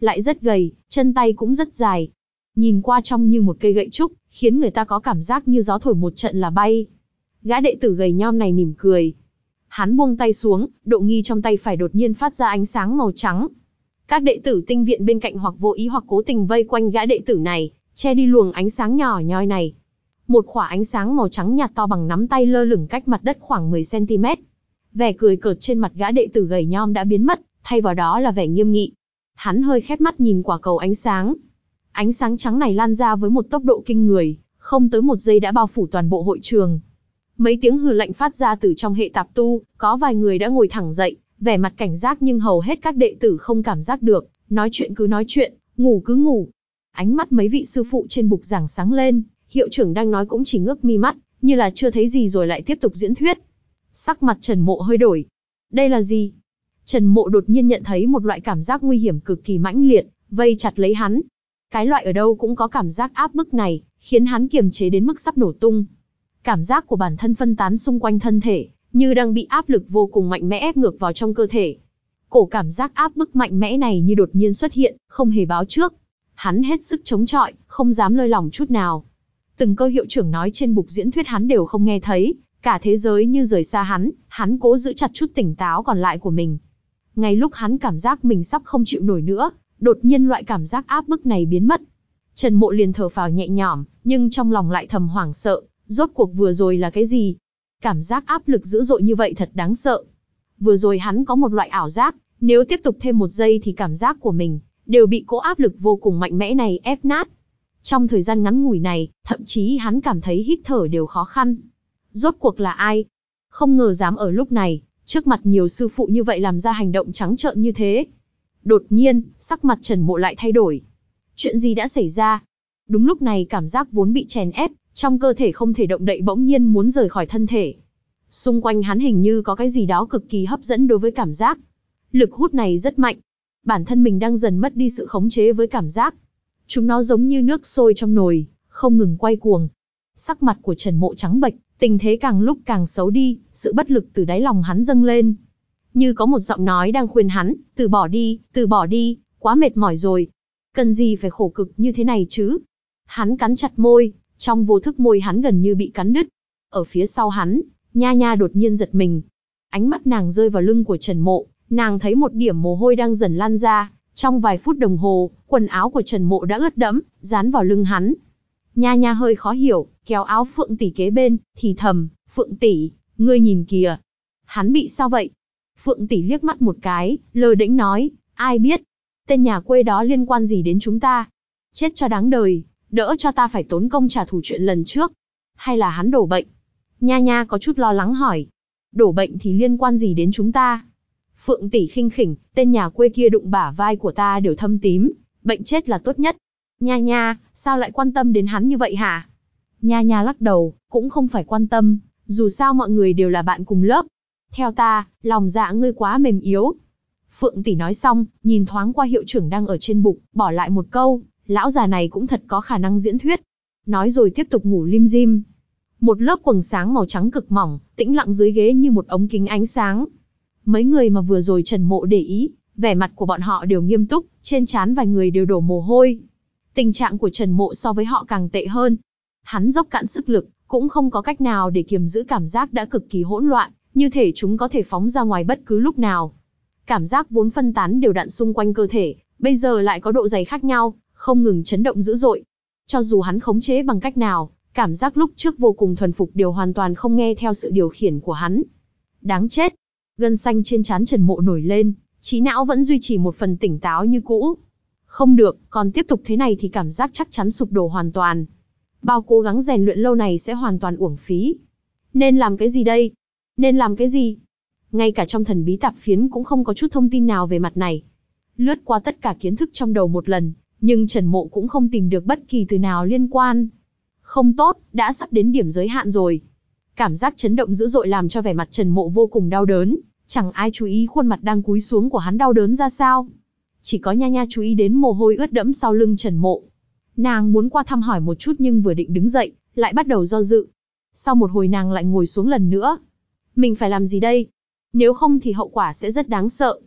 lại rất gầy, chân tay cũng rất dài. Nhìn qua trông như một cây gậy trúc, khiến người ta có cảm giác như gió thổi một trận là bay. Gã đệ tử gầy nhom này mỉm cười. Hắn buông tay xuống, độ nghi trong tay phải đột nhiên phát ra ánh sáng màu trắng. Các đệ tử tinh viện bên cạnh hoặc vô ý hoặc cố tình vây quanh gã đệ tử này, che đi luồng ánh sáng nhỏ nhoi này. Một khỏa ánh sáng màu trắng nhạt to bằng nắm tay lơ lửng cách mặt đất khoảng mười xăng ti mét. Vẻ cười cợt trên mặt gã đệ tử gầy nhom đã biến mất, thay vào đó là vẻ nghiêm nghị. Hắn hơi khép mắt nhìn quả cầu ánh sáng. Ánh sáng trắng này lan ra với một tốc độ kinh người, không tới một giây đã bao phủ toàn bộ hội trường. Mấy tiếng hừ lạnh phát ra từ trong hệ tạp tu, có vài người đã ngồi thẳng dậy, vẻ mặt cảnh giác nhưng hầu hết các đệ tử không cảm giác được, nói chuyện cứ nói chuyện, ngủ cứ ngủ. Ánh mắt mấy vị sư phụ trên bục giảng sáng lên, hiệu trưởng đang nói cũng chỉ ngước mi mắt, như là chưa thấy gì rồi lại tiếp tục diễn thuyết. Sắc mặt Trần Mộ hơi đổi. Đây là gì? Trần Mộ đột nhiên nhận thấy một loại cảm giác nguy hiểm cực kỳ mãnh liệt, vây chặt lấy hắn. Cái loại ở đâu cũng có cảm giác áp bức này, khiến hắn kiềm chế đến mức sắp nổ tung. Cảm giác của bản thân phân tán xung quanh thân thể, như đang bị áp lực vô cùng mạnh mẽ ép ngược vào trong cơ thể. Cổ cảm giác áp bức mạnh mẽ này như đột nhiên xuất hiện, không hề báo trước. Hắn hết sức chống chọi, không dám lơi lỏng chút nào. Từng câu hiệu trưởng nói trên bục diễn thuyết hắn đều không nghe thấy, cả thế giới như rời xa hắn, hắn cố giữ chặt chút tỉnh táo còn lại của mình. Ngay lúc hắn cảm giác mình sắp không chịu nổi nữa, đột nhiên loại cảm giác áp bức này biến mất. Trần Mộ liền thở phào nhẹ nhõm, nhưng trong lòng lại thầm hoảng sợ, rốt cuộc vừa rồi là cái gì? Cảm giác áp lực dữ dội như vậy thật đáng sợ. Vừa rồi hắn có một loại ảo giác, nếu tiếp tục thêm một giây thì cảm giác của mình đều bị cỗ áp lực vô cùng mạnh mẽ này ép nát. Trong thời gian ngắn ngủi này, thậm chí hắn cảm thấy hít thở đều khó khăn. Rốt cuộc là ai? Không ngờ dám ở lúc này, trước mặt nhiều sư phụ như vậy làm ra hành động trắng trợn như thế. Đột nhiên, sắc mặt Trần Mộ lại thay đổi. Chuyện gì đã xảy ra? Đúng lúc này cảm giác vốn bị chèn ép, trong cơ thể không thể động đậy bỗng nhiên muốn rời khỏi thân thể. Xung quanh hắn hình như có cái gì đó cực kỳ hấp dẫn đối với cảm giác. Lực hút này rất mạnh. Bản thân mình đang dần mất đi sự khống chế với cảm giác. Chúng nó giống như nước sôi trong nồi, không ngừng quay cuồng. Sắc mặt của Trần Mộ trắng bệch, tình thế càng lúc càng xấu đi, sự bất lực từ đáy lòng hắn dâng lên. Như có một giọng nói đang khuyên hắn, từ bỏ đi, từ bỏ đi, quá mệt mỏi rồi. Cần gì phải khổ cực như thế này chứ? Hắn cắn chặt môi, trong vô thức môi hắn gần như bị cắn đứt. Ở phía sau hắn, Nha Nha đột nhiên giật mình. Ánh mắt nàng rơi vào lưng của Trần Mộ, nàng thấy một điểm mồ hôi đang dần lan ra. Trong vài phút đồng hồ, quần áo của Trần Mộ đã ướt đẫm, dán vào lưng hắn. Nha Nha hơi khó hiểu, kéo áo Phượng tỷ kế bên, thì thầm, Phượng tỷ, ngươi nhìn kìa. Hắn bị sao vậy? Phượng tỷ liếc mắt một cái, lơ đễnh nói, ai biết, tên nhà quê đó liên quan gì đến chúng ta? Chết cho đáng đời, đỡ cho ta phải tốn công trả thù chuyện lần trước. Hay là hắn đổ bệnh? Nha Nha có chút lo lắng hỏi. Đổ bệnh thì liên quan gì đến chúng ta? Phượng tỷ khinh khỉnh, tên nhà quê kia đụng bả vai của ta đều thâm tím, bệnh chết là tốt nhất. Nha Nha, sao lại quan tâm đến hắn như vậy hả? Nha Nha lắc đầu, cũng không phải quan tâm, dù sao mọi người đều là bạn cùng lớp. Theo ta, lòng dạ ngươi quá mềm yếu. Phượng tỷ nói xong, nhìn thoáng qua hiệu trưởng đang ở trên bục, bỏ lại một câu, lão già này cũng thật có khả năng diễn thuyết. Nói rồi tiếp tục ngủ lim dim. Một lớp quầng sáng màu trắng cực mỏng, tĩnh lặng dưới ghế như một ống kính ánh sáng. Mấy người mà vừa rồi Trần Mộ để ý, vẻ mặt của bọn họ đều nghiêm túc, trên trán vài người đều đổ mồ hôi. Tình trạng của Trần Mộ so với họ càng tệ hơn. Hắn dốc cạn sức lực, cũng không có cách nào để kiềm giữ cảm giác đã cực kỳ hỗn loạn, như thể chúng có thể phóng ra ngoài bất cứ lúc nào. Cảm giác vốn phân tán đều đặn xung quanh cơ thể, bây giờ lại có độ dày khác nhau, không ngừng chấn động dữ dội. Cho dù hắn khống chế bằng cách nào, cảm giác lúc trước vô cùng thuần phục đều hoàn toàn không nghe theo sự điều khiển của hắn. Đáng chết! Gân xanh trên trán Trần Mộ nổi lên, trí não vẫn duy trì một phần tỉnh táo như cũ. Không được, còn tiếp tục thế này thì cảm giác chắc chắn sụp đổ hoàn toàn. Bao cố gắng rèn luyện lâu này sẽ hoàn toàn uổng phí. Nên làm cái gì đây? Nên làm cái gì? Ngay cả trong thần bí tạp phiến cũng không có chút thông tin nào về mặt này. Lướt qua tất cả kiến thức trong đầu một lần, nhưng Trần Mộ cũng không tìm được bất kỳ từ nào liên quan. Không tốt, đã sắp đến điểm giới hạn rồi. Cảm giác chấn động dữ dội làm cho vẻ mặt Trần Mộ vô cùng đau đớn, chẳng ai chú ý khuôn mặt đang cúi xuống của hắn đau đớn ra sao. Chỉ có Nha Nha chú ý đến mồ hôi ướt đẫm sau lưng Trần Mộ. Nàng muốn qua thăm hỏi một chút nhưng vừa định đứng dậy, lại bắt đầu do dự. Sau một hồi nàng lại ngồi xuống lần nữa. Mình phải làm gì đây? Nếu không thì hậu quả sẽ rất đáng sợ.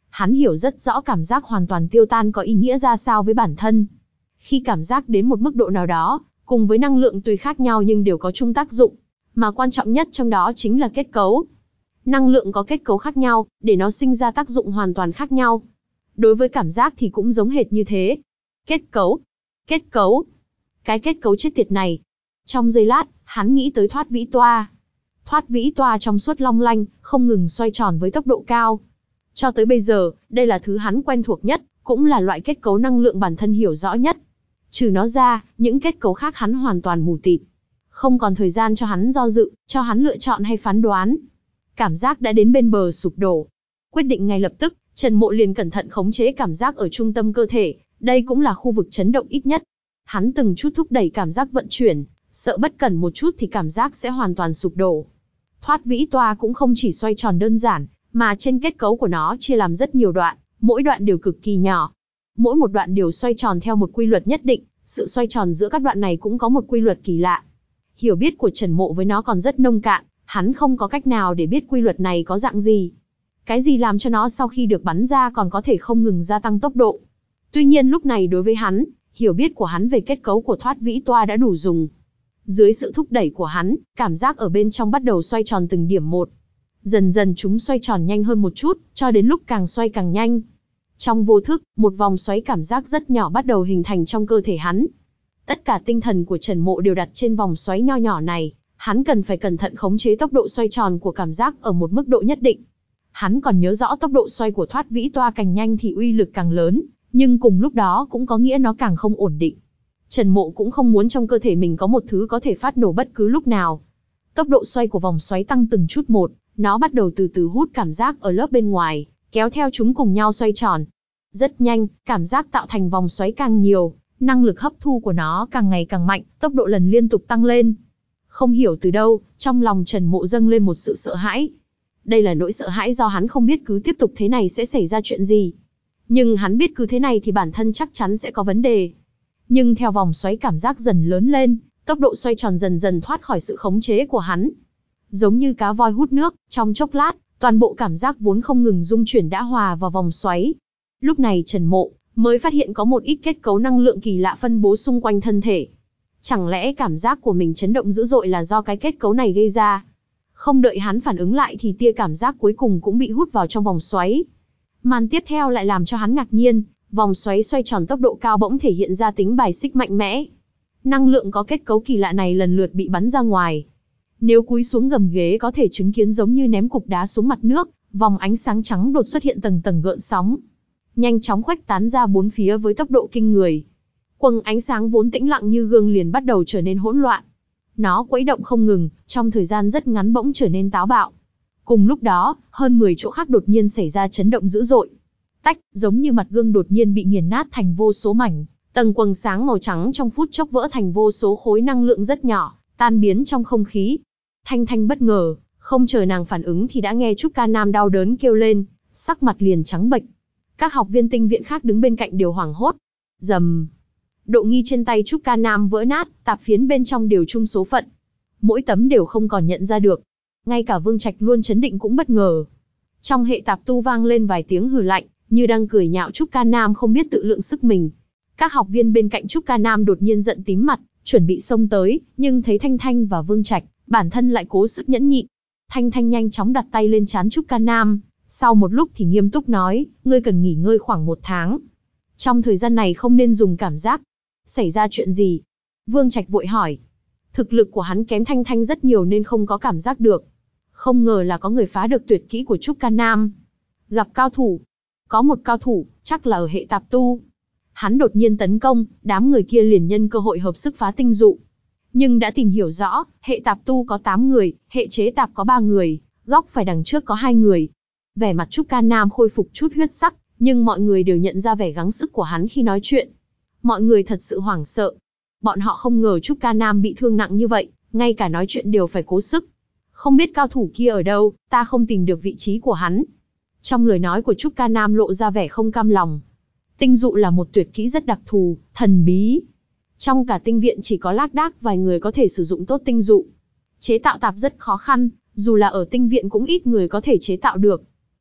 Hắn hiểu rất rõ cảm giác hoàn toàn tiêu tan có ý nghĩa ra sao với bản thân. Khi cảm giác đến một mức độ nào đó, cùng với năng lượng tuy khác nhau nhưng đều có chung tác dụng, mà quan trọng nhất trong đó chính là kết cấu. Năng lượng có kết cấu khác nhau, để nó sinh ra tác dụng hoàn toàn khác nhau. Đối với cảm giác thì cũng giống hệt như thế. Kết cấu, kết cấu, cái kết cấu chết tiệt này. Trong giây lát, hắn nghĩ tới thoát vĩ toa. Thoát vĩ toa trong suốt long lanh, không ngừng xoay tròn với tốc độ cao. Cho tới bây giờ, đây là thứ hắn quen thuộc nhất, cũng là loại kết cấu năng lượng bản thân hiểu rõ nhất. Trừ nó ra, những kết cấu khác hắn hoàn toàn mù tịt. Không còn thời gian cho hắn do dự, cho hắn lựa chọn hay phán đoán. Cảm giác đã đến bên bờ sụp đổ. Quyết định ngay lập tức, Trần Mộ liền cẩn thận khống chế cảm giác ở trung tâm cơ thể, đây cũng là khu vực chấn động ít nhất. Hắn từng chút thúc đẩy cảm giác vận chuyển, sợ bất cẩn một chút thì cảm giác sẽ hoàn toàn sụp đổ. Thoát vĩ toa cũng không chỉ xoay tròn đơn giản, mà trên kết cấu của nó chia làm rất nhiều đoạn, mỗi đoạn đều cực kỳ nhỏ. Mỗi một đoạn đều xoay tròn theo một quy luật nhất định, sự xoay tròn giữa các đoạn này cũng có một quy luật kỳ lạ. Hiểu biết của Trần Mộ với nó còn rất nông cạn, hắn không có cách nào để biết quy luật này có dạng gì. Cái gì làm cho nó sau khi được bắn ra còn có thể không ngừng gia tăng tốc độ. Tuy nhiên lúc này đối với hắn, hiểu biết của hắn về kết cấu của thoát vĩ toa đã đủ dùng. Dưới sự thúc đẩy của hắn, cảm giác ở bên trong bắt đầu xoay tròn từng điểm một. Dần dần chúng xoay tròn nhanh hơn một chút, cho đến lúc càng xoay càng nhanh. Trong vô thức, một vòng xoáy cảm giác rất nhỏ bắt đầu hình thành trong cơ thể hắn. Tất cả tinh thần của Trần Mộ đều đặt trên vòng xoáy nho nhỏ này, hắn cần phải cẩn thận khống chế tốc độ xoay tròn của cảm giác ở một mức độ nhất định. Hắn còn nhớ rõ tốc độ xoay của thoát vĩ toa càng nhanh thì uy lực càng lớn, nhưng cùng lúc đó cũng có nghĩa nó càng không ổn định. Trần Mộ cũng không muốn trong cơ thể mình có một thứ có thể phát nổ bất cứ lúc nào. Tốc độ xoay của vòng xoáy tăng từng chút một, nó bắt đầu từ từ hút cảm giác ở lớp bên ngoài, kéo theo chúng cùng nhau xoay tròn. Rất nhanh, cảm giác tạo thành vòng xoáy càng nhiều, năng lực hấp thu của nó càng ngày càng mạnh, tốc độ lần liên tục tăng lên. Không hiểu từ đâu, trong lòng Trần Mộ dâng lên một sự sợ hãi. Đây là nỗi sợ hãi do hắn không biết cứ tiếp tục thế này sẽ xảy ra chuyện gì. Nhưng hắn biết cứ thế này thì bản thân chắc chắn sẽ có vấn đề. Nhưng theo vòng xoáy cảm giác dần lớn lên, tốc độ xoay tròn dần dần thoát khỏi sự khống chế của hắn. Giống như cá voi hút nước, trong chốc lát, toàn bộ cảm giác vốn không ngừng dung chuyển đã hòa vào vòng xoáy. Lúc này Trần Mộ mới phát hiện có một ít kết cấu năng lượng kỳ lạ phân bố xung quanh thân thể. Chẳng lẽ cảm giác của mình chấn động dữ dội là do cái kết cấu này gây ra? Không đợi hắn phản ứng lại thì tia cảm giác cuối cùng cũng bị hút vào trong vòng xoáy. Màn tiếp theo lại làm cho hắn ngạc nhiên, vòng xoáy xoay tròn tốc độ cao bỗng thể hiện ra tính bài xích mạnh mẽ. Năng lượng có kết cấu kỳ lạ này lần lượt bị bắn ra ngoài. Nếu cúi xuống gầm ghế có thể chứng kiến giống như ném cục đá xuống mặt nước, vòng ánh sáng trắng đột xuất hiện tầng tầng gợn sóng. Nhanh chóng khuếch tán ra bốn phía với tốc độ kinh người. Quầng ánh sáng vốn tĩnh lặng như gương liền bắt đầu trở nên hỗn loạn. Nó quẫy động không ngừng, trong thời gian rất ngắn bỗng trở nên táo bạo. Cùng lúc đó, hơn mười chỗ khác đột nhiên xảy ra chấn động dữ dội. Tách, giống như mặt gương đột nhiên bị nghiền nát thành vô số mảnh, tầng quầng sáng màu trắng trong phút chốc vỡ thành vô số khối năng lượng rất nhỏ, tan biến trong không khí. Thanh Thanh bất ngờ, không chờ nàng phản ứng thì đã nghe Trúc Ca Nam đau đớn kêu lên, sắc mặt liền trắng bệch. Các học viên tinh viện khác đứng bên cạnh đều hoảng hốt. Rầm. Độ nghi trên tay Trúc Ca Nam vỡ nát, tạp phiến bên trong đều chung số phận. Mỗi tấm đều không còn nhận ra được. Ngay cả Vương Trạch luôn chấn định cũng bất ngờ. Trong hệ tạp tu vang lên vài tiếng hừ lạnh, như đang cười nhạo Trúc Ca Nam không biết tự lượng sức mình. Các học viên bên cạnh Trúc Ca Nam đột nhiên giận tím mặt, chuẩn bị xông tới, nhưng thấy Thanh Thanh và Vương Trạch, bản thân lại cố sức nhẫn nhịn. Thanh Thanh nhanh chóng đặt tay lên trán Trúc Ca Nam, sau một lúc thì nghiêm túc nói, ngươi cần nghỉ ngơi khoảng một tháng. Trong thời gian này không nên dùng cảm giác. Xảy ra chuyện gì? Vương Trạch vội hỏi. Thực lực của hắn kém Thanh Thanh rất nhiều nên không có cảm giác được. Không ngờ là có người phá được tuyệt kỹ của Trúc Ca Nam. Gặp cao thủ. Có một cao thủ, chắc là ở hệ tạp tu. Hắn đột nhiên tấn công, đám người kia liền nhân cơ hội hợp sức phá tinh dụ. Nhưng đã tìm hiểu rõ, hệ tạp tu có tám người, hệ chế tạp có ba người, góc phải đằng trước có hai người. Vẻ mặt Trúc Ca Nam khôi phục chút huyết sắc, nhưng mọi người đều nhận ra vẻ gắng sức của hắn khi nói chuyện. Mọi người thật sự hoảng sợ. Bọn họ không ngờ Trúc Ca Nam bị thương nặng như vậy, ngay cả nói chuyện đều phải cố sức. Không biết cao thủ kia ở đâu, ta không tìm được vị trí của hắn. Trong lời nói của Trúc Ca Nam lộ ra vẻ không cam lòng. Tinh dụ là một tuyệt kỹ rất đặc thù, thần bí. Trong cả tinh viện chỉ có lác đác vài người có thể sử dụng tốt tinh dụ. Chế tạo tạp rất khó khăn, dù là ở tinh viện cũng ít người có thể chế tạo được.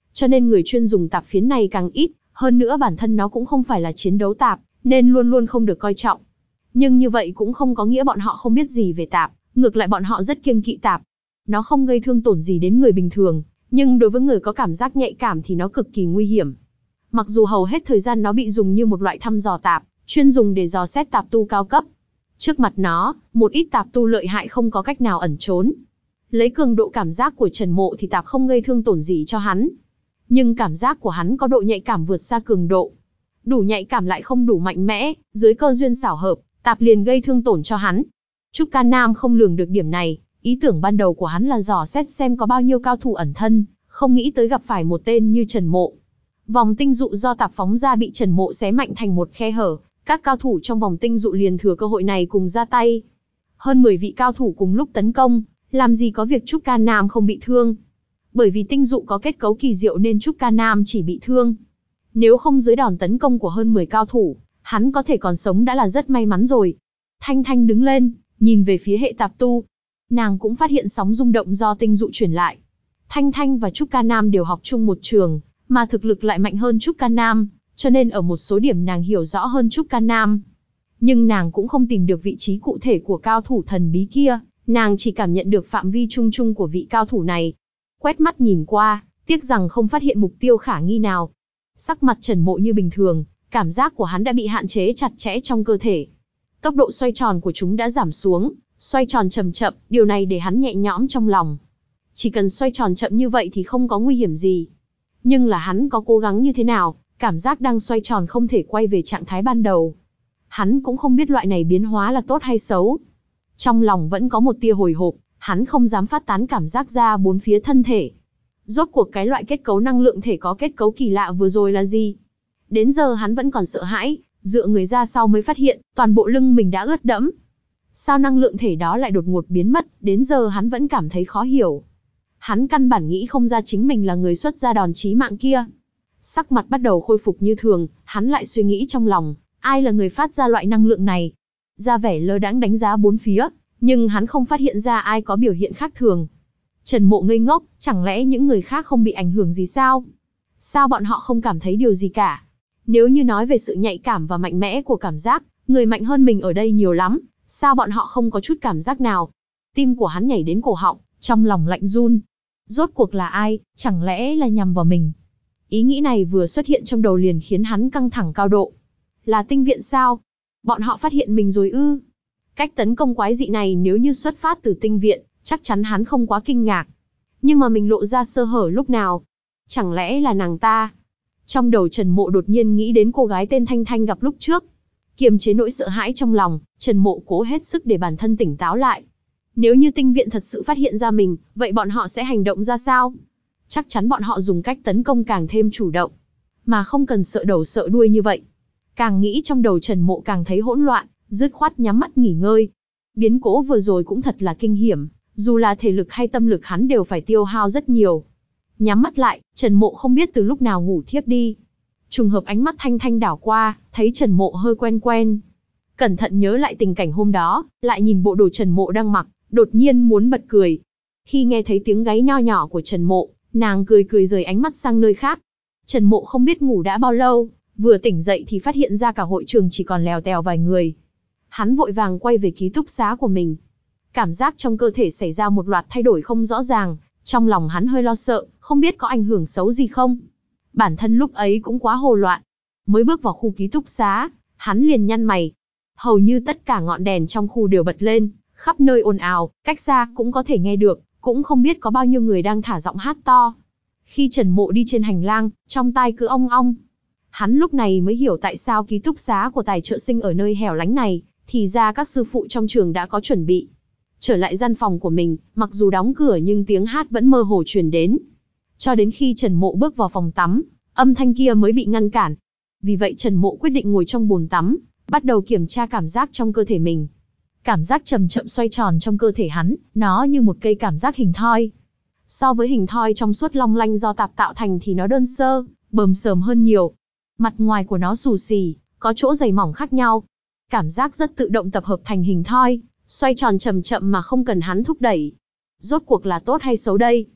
Cho nên người chuyên dùng tạp phiến này càng ít, hơn nữa bản thân nó cũng không phải là chiến đấu tạp, nên luôn luôn không được coi trọng. Nhưng như vậy cũng không có nghĩa bọn họ không biết gì về tạp, ngược lại bọn họ rất kiêng kỵ tạp. Nó không gây thương tổn gì đến người bình thường, nhưng đối với người có cảm giác nhạy cảm thì nó cực kỳ nguy hiểm. Mặc dù hầu hết thời gian nó bị dùng như một loại thăm dò tạp, chuyên dùng để dò xét tạp tu cao cấp. Trước mặt nó, một ít tạp tu lợi hại không có cách nào ẩn trốn. Lấy cường độ cảm giác của Trần Mộ thì tạp không gây thương tổn gì cho hắn. Nhưng cảm giác của hắn có độ nhạy cảm vượt xa cường độ. Đủ nhạy cảm lại không đủ mạnh mẽ, dưới cơ duyên xảo hợp, tạp liền gây thương tổn cho hắn. Trúc Can Nam không lường được điểm này, ý tưởng ban đầu của hắn là dò xét xem có bao nhiêu cao thủ ẩn thân, không nghĩ tới gặp phải một tên như Trần Mộ. Vòng tinh dụ do tạp phóng ra bị Trần Mộ xé mạnh thành một khe hở, các cao thủ trong vòng tinh dụ liền thừa cơ hội này cùng ra tay. Hơn mười vị cao thủ cùng lúc tấn công, làm gì có việc Trúc Can Nam không bị thương. Bởi vì tinh dụ có kết cấu kỳ diệu nên Trúc Can Nam chỉ bị thương. Nếu không dưới đòn tấn công của hơn mười cao thủ, hắn có thể còn sống đã là rất may mắn rồi. Thanh Thanh đứng lên, nhìn về phía hệ tạp tu. Nàng cũng phát hiện sóng rung động do tinh dụ truyền lại. Thanh Thanh và Trúc Can Nam đều học chung một trường, mà thực lực lại mạnh hơn Trúc Can Nam, cho nên ở một số điểm nàng hiểu rõ hơn Trúc Can Nam. Nhưng nàng cũng không tìm được vị trí cụ thể của cao thủ thần bí kia, nàng chỉ cảm nhận được phạm vi chung chung của vị cao thủ này. Quét mắt nhìn qua, tiếc rằng không phát hiện mục tiêu khả nghi nào. Sắc mặt Trần Mộ như bình thường, cảm giác của hắn đã bị hạn chế chặt chẽ trong cơ thể. Tốc độ xoay tròn của chúng đã giảm xuống, xoay tròn chậm chậm, điều này để hắn nhẹ nhõm trong lòng. Chỉ cần xoay tròn chậm như vậy thì không có nguy hiểm gì. Nhưng là hắn có cố gắng như thế nào, cảm giác đang xoay tròn không thể quay về trạng thái ban đầu. Hắn cũng không biết loại này biến hóa là tốt hay xấu. Trong lòng vẫn có một tia hồi hộp, hắn không dám phát tán cảm giác ra bốn phía thân thể. Rốt cuộc cái loại kết cấu năng lượng thể có kết cấu kỳ lạ vừa rồi là gì? Đến giờ hắn vẫn còn sợ hãi, dựa người ra sau mới phát hiện, toàn bộ lưng mình đã ướt đẫm. Sao năng lượng thể đó lại đột ngột biến mất, đến giờ hắn vẫn cảm thấy khó hiểu. Hắn căn bản nghĩ không ra chính mình là người xuất ra đòn chí mạng kia. Sắc mặt bắt đầu khôi phục như thường, hắn lại suy nghĩ trong lòng, ai là người phát ra loại năng lượng này? Ra vẻ lơ đãng đánh giá bốn phía, nhưng hắn không phát hiện ra ai có biểu hiện khác thường. Trần Mộ ngây ngốc, chẳng lẽ những người khác không bị ảnh hưởng gì sao? Sao bọn họ không cảm thấy điều gì cả? Nếu như nói về sự nhạy cảm và mạnh mẽ của cảm giác, người mạnh hơn mình ở đây nhiều lắm, sao bọn họ không có chút cảm giác nào? Tim của hắn nhảy đến cổ họng, trong lòng lạnh run. Rốt cuộc là ai, chẳng lẽ là nhằm vào mình? Ý nghĩ này vừa xuất hiện trong đầu liền khiến hắn căng thẳng cao độ. Là tinh viện sao? Bọn họ phát hiện mình rồi ư? Cách tấn công quái dị này nếu như xuất phát từ tinh viện, chắc chắn hắn không quá kinh ngạc. Nhưng mà mình lộ ra sơ hở lúc nào? Chẳng lẽ là nàng ta? Trong đầu Trần Mộ đột nhiên nghĩ đến cô gái tên Thanh Thanh gặp lúc trước. Kiềm chế nỗi sợ hãi trong lòng, Trần Mộ cố hết sức để bản thân tỉnh táo lại. Nếu như tinh viện thật sự phát hiện ra mình, vậy bọn họ sẽ hành động ra sao? Chắc chắn bọn họ dùng cách tấn công càng thêm chủ động, mà không cần sợ đầu sợ đuôi như vậy. Càng nghĩ trong đầu Trần Mộ càng thấy hỗn loạn, dứt khoát nhắm mắt nghỉ ngơi. Biến cố vừa rồi cũng thật là kinh hiểm, dù là thể lực hay tâm lực hắn đều phải tiêu hao rất nhiều. Nhắm mắt lại, Trần Mộ không biết từ lúc nào ngủ thiếp đi. Trùng hợp ánh mắt Thanh Thanh đảo qua, thấy Trần Mộ hơi quen quen. Cẩn thận nhớ lại tình cảnh hôm đó, lại nhìn bộ đồ Trần Mộ đang mặc, đột nhiên muốn bật cười. Khi nghe thấy tiếng gáy nho nhỏ của Trần Mộ, nàng cười cười rời ánh mắt sang nơi khác. Trần Mộ không biết ngủ đã bao lâu, vừa tỉnh dậy thì phát hiện ra cả hội trường chỉ còn lèo tèo vài người. Hắn vội vàng quay về ký túc xá của mình. Cảm giác trong cơ thể xảy ra một loạt thay đổi không rõ ràng, trong lòng hắn hơi lo sợ, không biết có ảnh hưởng xấu gì không. Bản thân lúc ấy cũng quá hồ loạn. Mới bước vào khu ký túc xá, hắn liền nhăn mày. Hầu như tất cả ngọn đèn trong khu đều bật lên, khắp nơi ồn ào, cách xa cũng có thể nghe được, cũng không biết có bao nhiêu người đang thả giọng hát to. Khi Trần Mộ đi trên hành lang, trong tai cứ ong ong. Hắn lúc này mới hiểu tại sao ký túc xá của tài trợ sinh ở nơi hẻo lánh này, thì ra các sư phụ trong trường đã có chuẩn bị. Trở lại gian phòng của mình, mặc dù đóng cửa nhưng tiếng hát vẫn mơ hồ truyền đến. Cho đến khi Trần Mộ bước vào phòng tắm, âm thanh kia mới bị ngăn cản. Vì vậy Trần Mộ quyết định ngồi trong bồn tắm, bắt đầu kiểm tra cảm giác trong cơ thể mình. Cảm giác chậm chậm xoay tròn trong cơ thể hắn, nó như một cây cảm giác hình thoi. So với hình thoi trong suốt long lanh do tạp tạo thành thì nó đơn sơ, bờm sờm hơn nhiều. Mặt ngoài của nó xù xì, có chỗ dày mỏng khác nhau. Cảm giác rất tự động tập hợp thành hình thoi, xoay tròn chậm chậm mà không cần hắn thúc đẩy. Rốt cuộc là tốt hay xấu đây?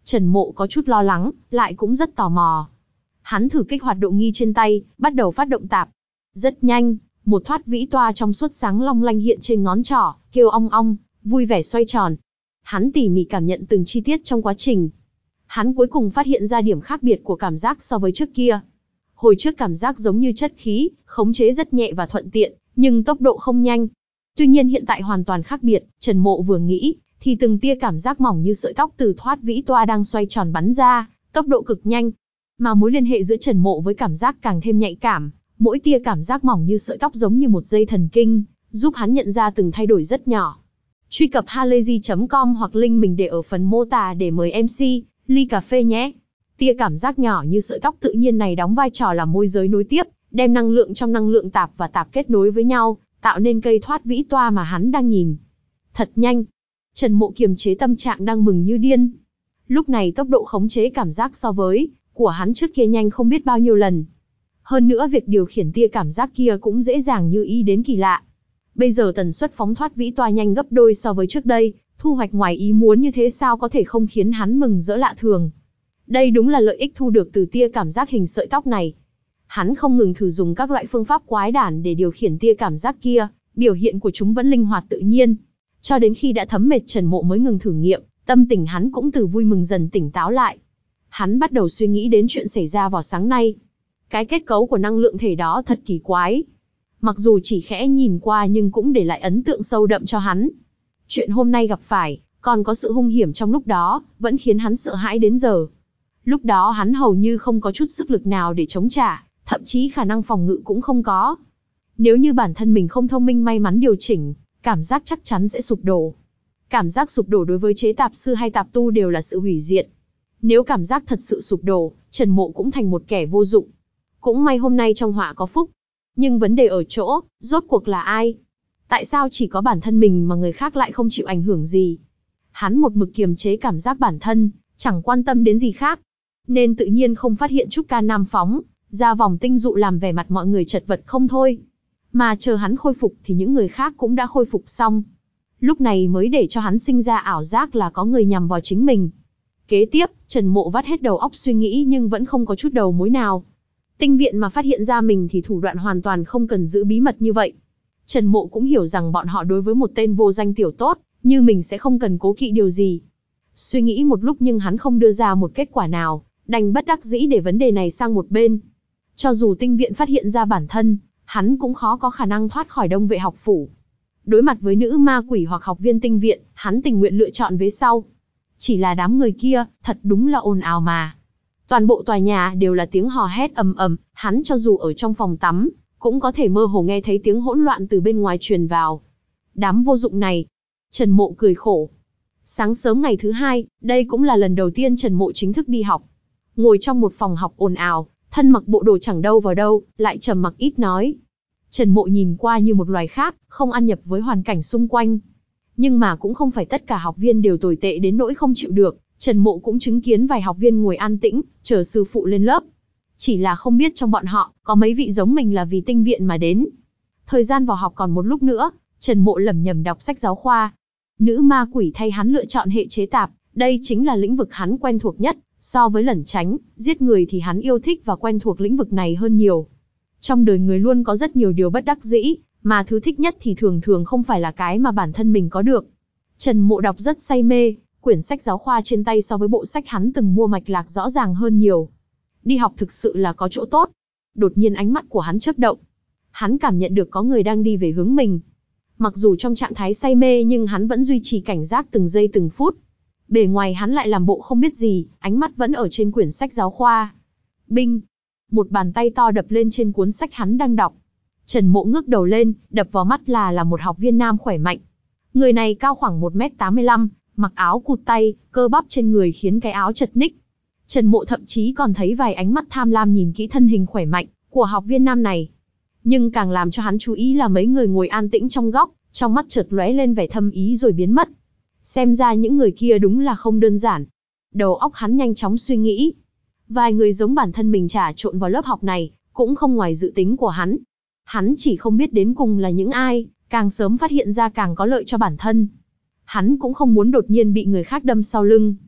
Trần Mộ có chút lo lắng, lại cũng rất tò mò. Hắn thử kích hoạt độ nghi trên tay, bắt đầu phát động tạp. Rất nhanh, một thoát vĩ toa trong suốt sáng long lanh hiện trên ngón trỏ, kêu ong ong, vui vẻ xoay tròn. Hắn tỉ mỉ cảm nhận từng chi tiết trong quá trình. Hắn cuối cùng phát hiện ra điểm khác biệt của cảm giác so với trước kia. Hồi trước cảm giác giống như chất khí, khống chế rất nhẹ và thuận tiện, nhưng tốc độ không nhanh. Tuy nhiên hiện tại hoàn toàn khác biệt, Trần Mộ vừa nghĩ, thì từng tia cảm giác mỏng như sợi tóc từ thoát vĩ toa đang xoay tròn bắn ra, tốc độ cực nhanh. Mà mối liên hệ giữa Trần Mộ với cảm giác càng thêm nhạy cảm, mỗi tia cảm giác mỏng như sợi tóc giống như một dây thần kinh, giúp hắn nhận ra từng thay đổi rất nhỏ. Truy cập halayzi chấm com hoặc link mình để ở phần mô tả để mời em xê, ly cà phê nhé. Tia cảm giác nhỏ như sợi tóc tự nhiên này đóng vai trò là môi giới nối tiếp, đem năng lượng trong năng lượng tạp và tạp kết nối với nhau, tạo nên cây thoát vĩ toa mà hắn đang nhìn. Thật nhanh. Trần Mộ kiềm chế tâm trạng đang mừng như điên. Lúc này tốc độ khống chế cảm giác so với của hắn trước kia nhanh không biết bao nhiêu lần. Hơn nữa việc điều khiển tia cảm giác kia cũng dễ dàng như ý đến kỳ lạ. Bây giờ tần suất phóng thoát vĩ toa nhanh gấp đôi so với trước đây, thu hoạch ngoài ý muốn như thế sao có thể không khiến hắn mừng rỡ lạ thường. Đây đúng là lợi ích thu được từ tia cảm giác hình sợi tóc này. Hắn không ngừng thử dùng các loại phương pháp quái đản để điều khiển tia cảm giác kia, biểu hiện của chúng vẫn linh hoạt tự nhiên. Cho đến khi đã thấm mệt Trần Mộ mới ngừng thử nghiệm, tâm tình hắn cũng từ vui mừng dần tỉnh táo lại. Hắn bắt đầu suy nghĩ đến chuyện xảy ra vào sáng nay. Cái kết cấu của năng lượng thể đó thật kỳ quái. Mặc dù chỉ khẽ nhìn qua nhưng cũng để lại ấn tượng sâu đậm cho hắn. Chuyện hôm nay gặp phải, còn có sự hung hiểm trong lúc đó, vẫn khiến hắn sợ hãi đến giờ. Lúc đó hắn hầu như không có chút sức lực nào để chống trả, thậm chí khả năng phòng ngự cũng không có. Nếu như bản thân mình không thông minh may mắn điều chỉnh, cảm giác chắc chắn sẽ sụp đổ. Cảm giác sụp đổ đối với chế tạp sư hay tạp tu đều là sự hủy diệt. Nếu cảm giác thật sự sụp đổ, Trần Mộ cũng thành một kẻ vô dụng. Cũng may hôm nay trong họa có phúc. Nhưng vấn đề ở chỗ, rốt cuộc là ai? Tại sao chỉ có bản thân mình mà người khác lại không chịu ảnh hưởng gì? Hắn một mực kiềm chế cảm giác bản thân, chẳng quan tâm đến gì khác. Nên tự nhiên không phát hiện Trúc Ca Nam phóng ra vòng tinh dụ làm vẻ mặt mọi người chật vật không thôi. Mà chờ hắn khôi phục thì những người khác cũng đã khôi phục xong. Lúc này mới để cho hắn sinh ra ảo giác là có người nhằm vào chính mình. Kế tiếp, Trần Mộ vắt hết đầu óc suy nghĩ nhưng vẫn không có chút đầu mối nào. Tinh viện mà phát hiện ra mình thì thủ đoạn hoàn toàn không cần giữ bí mật như vậy. Trần Mộ cũng hiểu rằng bọn họ đối với một tên vô danh tiểu tốt, như mình sẽ không cần cố kỵ điều gì. Suy nghĩ một lúc nhưng hắn không đưa ra một kết quả nào, đành bất đắc dĩ để vấn đề này sang một bên. Cho dù tinh viện phát hiện ra bản thân, hắn cũng khó có khả năng thoát khỏi Đông Vệ học phủ. Đối mặt với nữ ma quỷ hoặc học viên tinh viện, hắn tình nguyện lựa chọn vế sau. Chỉ là đám người kia, thật đúng là ồn ào mà. Toàn bộ tòa nhà đều là tiếng hò hét ầm ầm, hắn cho dù ở trong phòng tắm, cũng có thể mơ hồ nghe thấy tiếng hỗn loạn từ bên ngoài truyền vào. Đám vô dụng này. Trần Mộ cười khổ. Sáng sớm ngày thứ hai, đây cũng là lần đầu tiên Trần Mộ chính thức đi học. Ngồi trong một phòng học ồn ào, thân mặc bộ đồ chẳng đâu vào đâu, lại trầm mặc ít nói. Trần Mộ nhìn qua như một loài khác, không ăn nhập với hoàn cảnh xung quanh. Nhưng mà cũng không phải tất cả học viên đều tồi tệ đến nỗi không chịu được. Trần Mộ cũng chứng kiến vài học viên ngồi an tĩnh, chờ sư phụ lên lớp. Chỉ là không biết trong bọn họ, có mấy vị giống mình là vì tinh viện mà đến. Thời gian vào học còn một lúc nữa, Trần Mộ lẩm nhẩm đọc sách giáo khoa. Nữ ma quỷ thay hắn lựa chọn hệ chế tạp, đây chính là lĩnh vực hắn quen thuộc nhất. So với lẩn tránh, giết người thì hắn yêu thích và quen thuộc lĩnh vực này hơn nhiều. Trong đời người luôn có rất nhiều điều bất đắc dĩ, mà thứ thích nhất thì thường thường không phải là cái mà bản thân mình có được. Trần Mộ đọc rất say mê, quyển sách giáo khoa trên tay so với bộ sách hắn từng mua mạch lạc rõ ràng hơn nhiều. Đi học thực sự là có chỗ tốt. Đột nhiên ánh mắt của hắn chớp động. Hắn cảm nhận được có người đang đi về hướng mình. Mặc dù trong trạng thái say mê nhưng hắn vẫn duy trì cảnh giác từng giây từng phút. Bề ngoài hắn lại làm bộ không biết gì, ánh mắt vẫn ở trên quyển sách giáo khoa. Binh! Một bàn tay to đập lên trên cuốn sách hắn đang đọc. Trần Mộ ngước đầu lên, đập vào mắt là là một học viên nam khỏe mạnh. Người này cao khoảng một mét tám mươi lăm, mặc áo cụt tay, cơ bắp trên người khiến cái áo chật ních. Trần Mộ thậm chí còn thấy vài ánh mắt tham lam nhìn kỹ thân hình khỏe mạnh của học viên nam này. Nhưng càng làm cho hắn chú ý là mấy người ngồi an tĩnh trong góc, trong mắt chợt lóe lên vẻ thâm ý rồi biến mất. Xem ra những người kia đúng là không đơn giản. Đầu óc hắn nhanh chóng suy nghĩ. Vài người giống bản thân mình trà trộn vào lớp học này, cũng không ngoài dự tính của hắn. Hắn chỉ không biết đến cùng là những ai, càng sớm phát hiện ra càng có lợi cho bản thân. Hắn cũng không muốn đột nhiên bị người khác đâm sau lưng.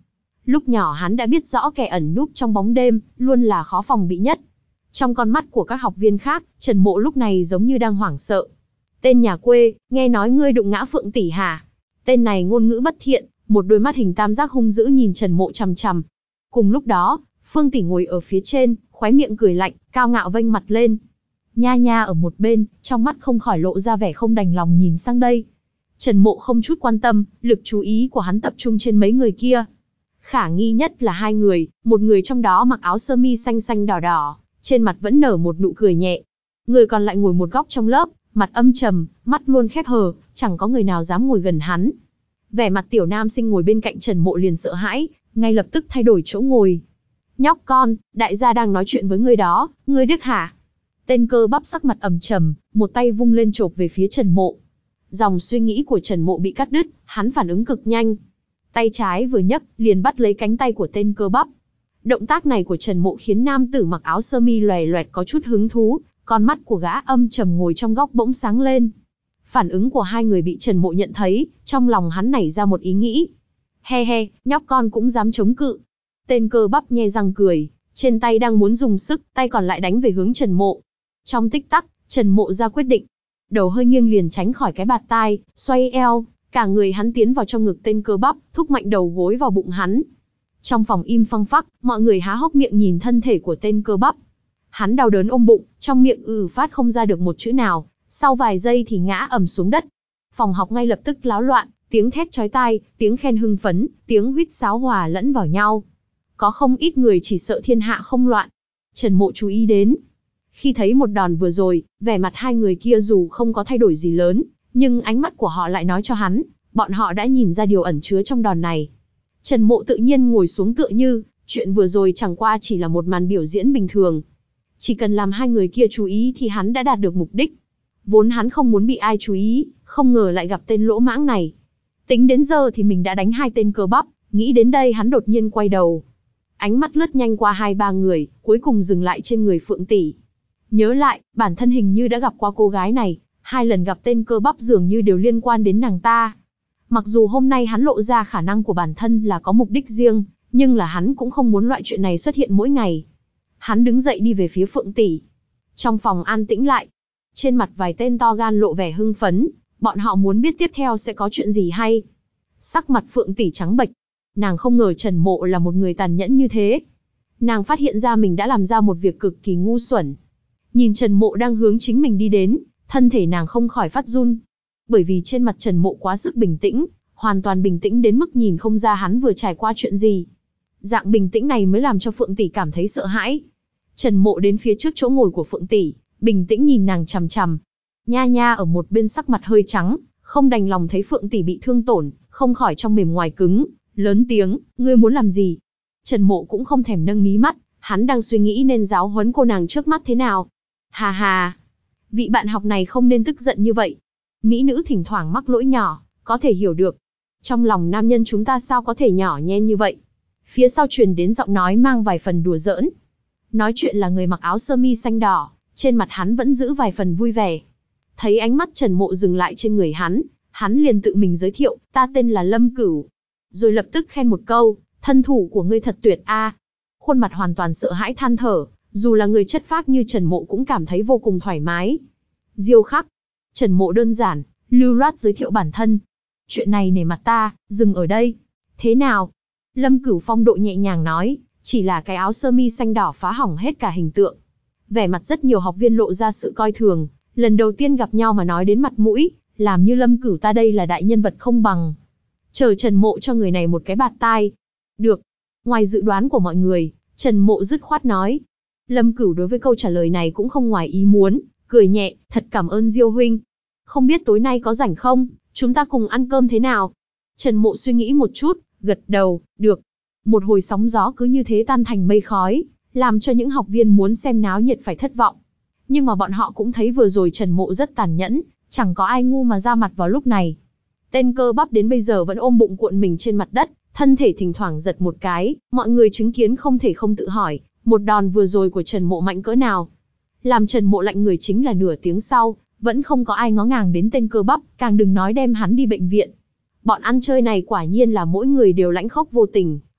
Lúc nhỏ hắn đã biết rõ kẻ ẩn núp trong bóng đêm, luôn là khó phòng bị nhất. Trong con mắt của các học viên khác, Trần Mộ lúc này giống như đang hoảng sợ. Tên nhà quê, nghe nói ngươi đụng ngã Phượng tỷ hả? Tên này ngôn ngữ bất thiện, một đôi mắt hình tam giác hung dữ nhìn Trần Mộ chằm chằm. Cùng lúc đó, Phương tỷ ngồi ở phía trên, khóe miệng cười lạnh, cao ngạo vênh mặt lên. Nha Nha ở một bên, trong mắt không khỏi lộ ra vẻ không đành lòng nhìn sang đây. Trần Mộ không chút quan tâm, lực chú ý của hắn tập trung trên mấy người kia. Khả nghi nhất là hai người, một người trong đó mặc áo sơ mi xanh xanh đỏ đỏ, trên mặt vẫn nở một nụ cười nhẹ. Người còn lại ngồi một góc trong lớp, mặt âm trầm, mắt luôn khép hờ, chẳng có người nào dám ngồi gần hắn. Vẻ mặt tiểu nam sinh ngồi bên cạnh Trần Mộ liền sợ hãi, ngay lập tức thay đổi chỗ ngồi. Nhóc con, đại gia đang nói chuyện với ngươi đó, ngươi điếc hả? Tên cơ bắp sắc mặt ầm trầm, một tay vung lên chộp về phía Trần Mộ. Dòng suy nghĩ của Trần Mộ bị cắt đứt, hắn phản ứng cực nhanh. Tay trái vừa nhấc, liền bắt lấy cánh tay của tên cơ bắp. Động tác này của Trần Mộ khiến nam tử mặc áo sơ mi loè loẹt có chút hứng thú, con mắt của gã âm trầm ngồi trong góc bỗng sáng lên. Phản ứng của hai người bị Trần Mộ nhận thấy, trong lòng hắn nảy ra một ý nghĩ. He he, nhóc con cũng dám chống cự. Tên cơ bắp nhe răng cười, trên tay đang muốn dùng sức, tay còn lại đánh về hướng Trần Mộ. Trong tích tắc, Trần Mộ ra quyết định. Đầu hơi nghiêng liền tránh khỏi cái bạt tai, xoay eo, cả người hắn tiến vào trong ngực tên cơ bắp, thúc mạnh đầu gối vào bụng hắn. Trong phòng im phăng phắc, mọi người há hốc miệng nhìn thân thể của tên cơ bắp. Hắn đau đớn ôm bụng, trong miệng ừ phát không ra được một chữ nào, sau vài giây thì ngã ầm xuống đất. Phòng học ngay lập tức láo loạn, tiếng thét chói tai, tiếng khen hưng phấn, tiếng huýt sáo hòa lẫn vào nhau. Có không ít người chỉ sợ thiên hạ không loạn. Trần Mộ chú ý đến. Khi thấy một đòn vừa rồi, vẻ mặt hai người kia dù không có thay đổi gì lớn, nhưng ánh mắt của họ lại nói cho hắn, bọn họ đã nhìn ra điều ẩn chứa trong đòn này. Trần Mộ tự nhiên ngồi xuống tựa như, chuyện vừa rồi chẳng qua chỉ là một màn biểu diễn bình thường. Chỉ cần làm hai người kia chú ý thì hắn đã đạt được mục đích. Vốn hắn không muốn bị ai chú ý, không ngờ lại gặp tên lỗ mãng này. Tính đến giờ thì mình đã đánh hai tên cơ bắp, nghĩ đến đây hắn đột nhiên quay đầu. Ánh mắt lướt nhanh qua hai ba người, cuối cùng dừng lại trên người Phượng tỷ. Nhớ lại, bản thân hình như đã gặp qua cô gái này, hai lần gặp tên cơ bắp dường như đều liên quan đến nàng ta. Mặc dù hôm nay hắn lộ ra khả năng của bản thân là có mục đích riêng, nhưng là hắn cũng không muốn loại chuyện này xuất hiện mỗi ngày. Hắn đứng dậy đi về phía Phượng tỷ. Trong phòng an tĩnh lại, trên mặt vài tên to gan lộ vẻ hưng phấn, bọn họ muốn biết tiếp theo sẽ có chuyện gì hay. Sắc mặt Phượng tỷ trắng bệch, nàng không ngờ Trần Mộ là một người tàn nhẫn như thế. Nàng phát hiện ra mình đã làm ra một việc cực kỳ ngu xuẩn. Nhìn Trần Mộ đang hướng chính mình đi đến, thân thể nàng không khỏi phát run. Bởi vì trên mặt Trần Mộ quá sức bình tĩnh, hoàn toàn bình tĩnh đến mức nhìn không ra hắn vừa trải qua chuyện gì. Dạng bình tĩnh này mới làm cho Phượng tỷ cảm thấy sợ hãi. Trần Mộ đến phía trước chỗ ngồi của Phượng tỷ, bình tĩnh nhìn nàng chằm chằm. Nha Nha ở một bên sắc mặt hơi trắng, không đành lòng thấy Phượng tỷ bị thương tổn, không khỏi trong mềm ngoài cứng, lớn tiếng, ngươi muốn làm gì? Trần Mộ cũng không thèm nâng mí mắt, hắn đang suy nghĩ nên giáo huấn cô nàng trước mắt thế nào. Hà hà, vị bạn học này không nên tức giận như vậy. Mỹ nữ thỉnh thoảng mắc lỗi nhỏ, có thể hiểu được. Trong lòng nam nhân chúng ta sao có thể nhỏ nhen như vậy? Phía sau truyền đến giọng nói mang vài phần đùa giỡn. Nói chuyện là người mặc áo sơ mi xanh đỏ, trên mặt hắn vẫn giữ vài phần vui vẻ. Thấy ánh mắt Trần Mộ dừng lại trên người hắn, hắn liền tự mình giới thiệu, ta tên là Lâm Cửu. Rồi lập tức khen một câu, thân thủ của ngươi thật tuyệt a. Khuôn mặt hoàn toàn sợ hãi than thở, dù là người chất phác như Trần Mộ cũng cảm thấy vô cùng thoải mái. Diêu khắc. Trần Mộ đơn giản, lưu loát giới thiệu bản thân. Chuyện này nể mặt ta, dừng ở đây. Thế nào? Lâm Cửu phong độ nhẹ nhàng nói, chỉ là cái áo sơ mi xanh đỏ phá hỏng hết cả hình tượng. Vẻ mặt rất nhiều học viên lộ ra sự coi thường, lần đầu tiên gặp nhau mà nói đến mặt mũi, làm như Lâm Cửu ta đây là đại nhân vật không bằng. Chờ Trần Mộ cho người này một cái bạt tai. Được. Ngoài dự đoán của mọi người, Trần Mộ dứt khoát nói. Lâm Cửu đối với câu trả lời này cũng không ngoài ý muốn, cười nhẹ, thật cảm ơn Diêu huynh. Không biết tối nay có rảnh không, chúng ta cùng ăn cơm thế nào? Trần Mộ suy nghĩ một chút, gật đầu, được. Một hồi sóng gió cứ như thế tan thành mây khói, làm cho những học viên muốn xem náo nhiệt phải thất vọng. Nhưng mà bọn họ cũng thấy vừa rồi Trần Mộ rất tàn nhẫn, chẳng có ai ngu mà ra mặt vào lúc này. Tên cơ bắp đến bây giờ vẫn ôm bụng cuộn mình trên mặt đất, thân thể thỉnh thoảng giật một cái, mọi người chứng kiến không thể không tự hỏi, một đòn vừa rồi của Trần Mộ mạnh cỡ nào. Làm Trần Mộ lạnh người chính là nửa tiếng sau, vẫn không có ai ngó ngàng đến tên cơ bắp, càng đừng nói đem hắn đi bệnh viện. Bọn ăn chơi này quả nhiên là mỗi người đều lãnh khốc vô tình,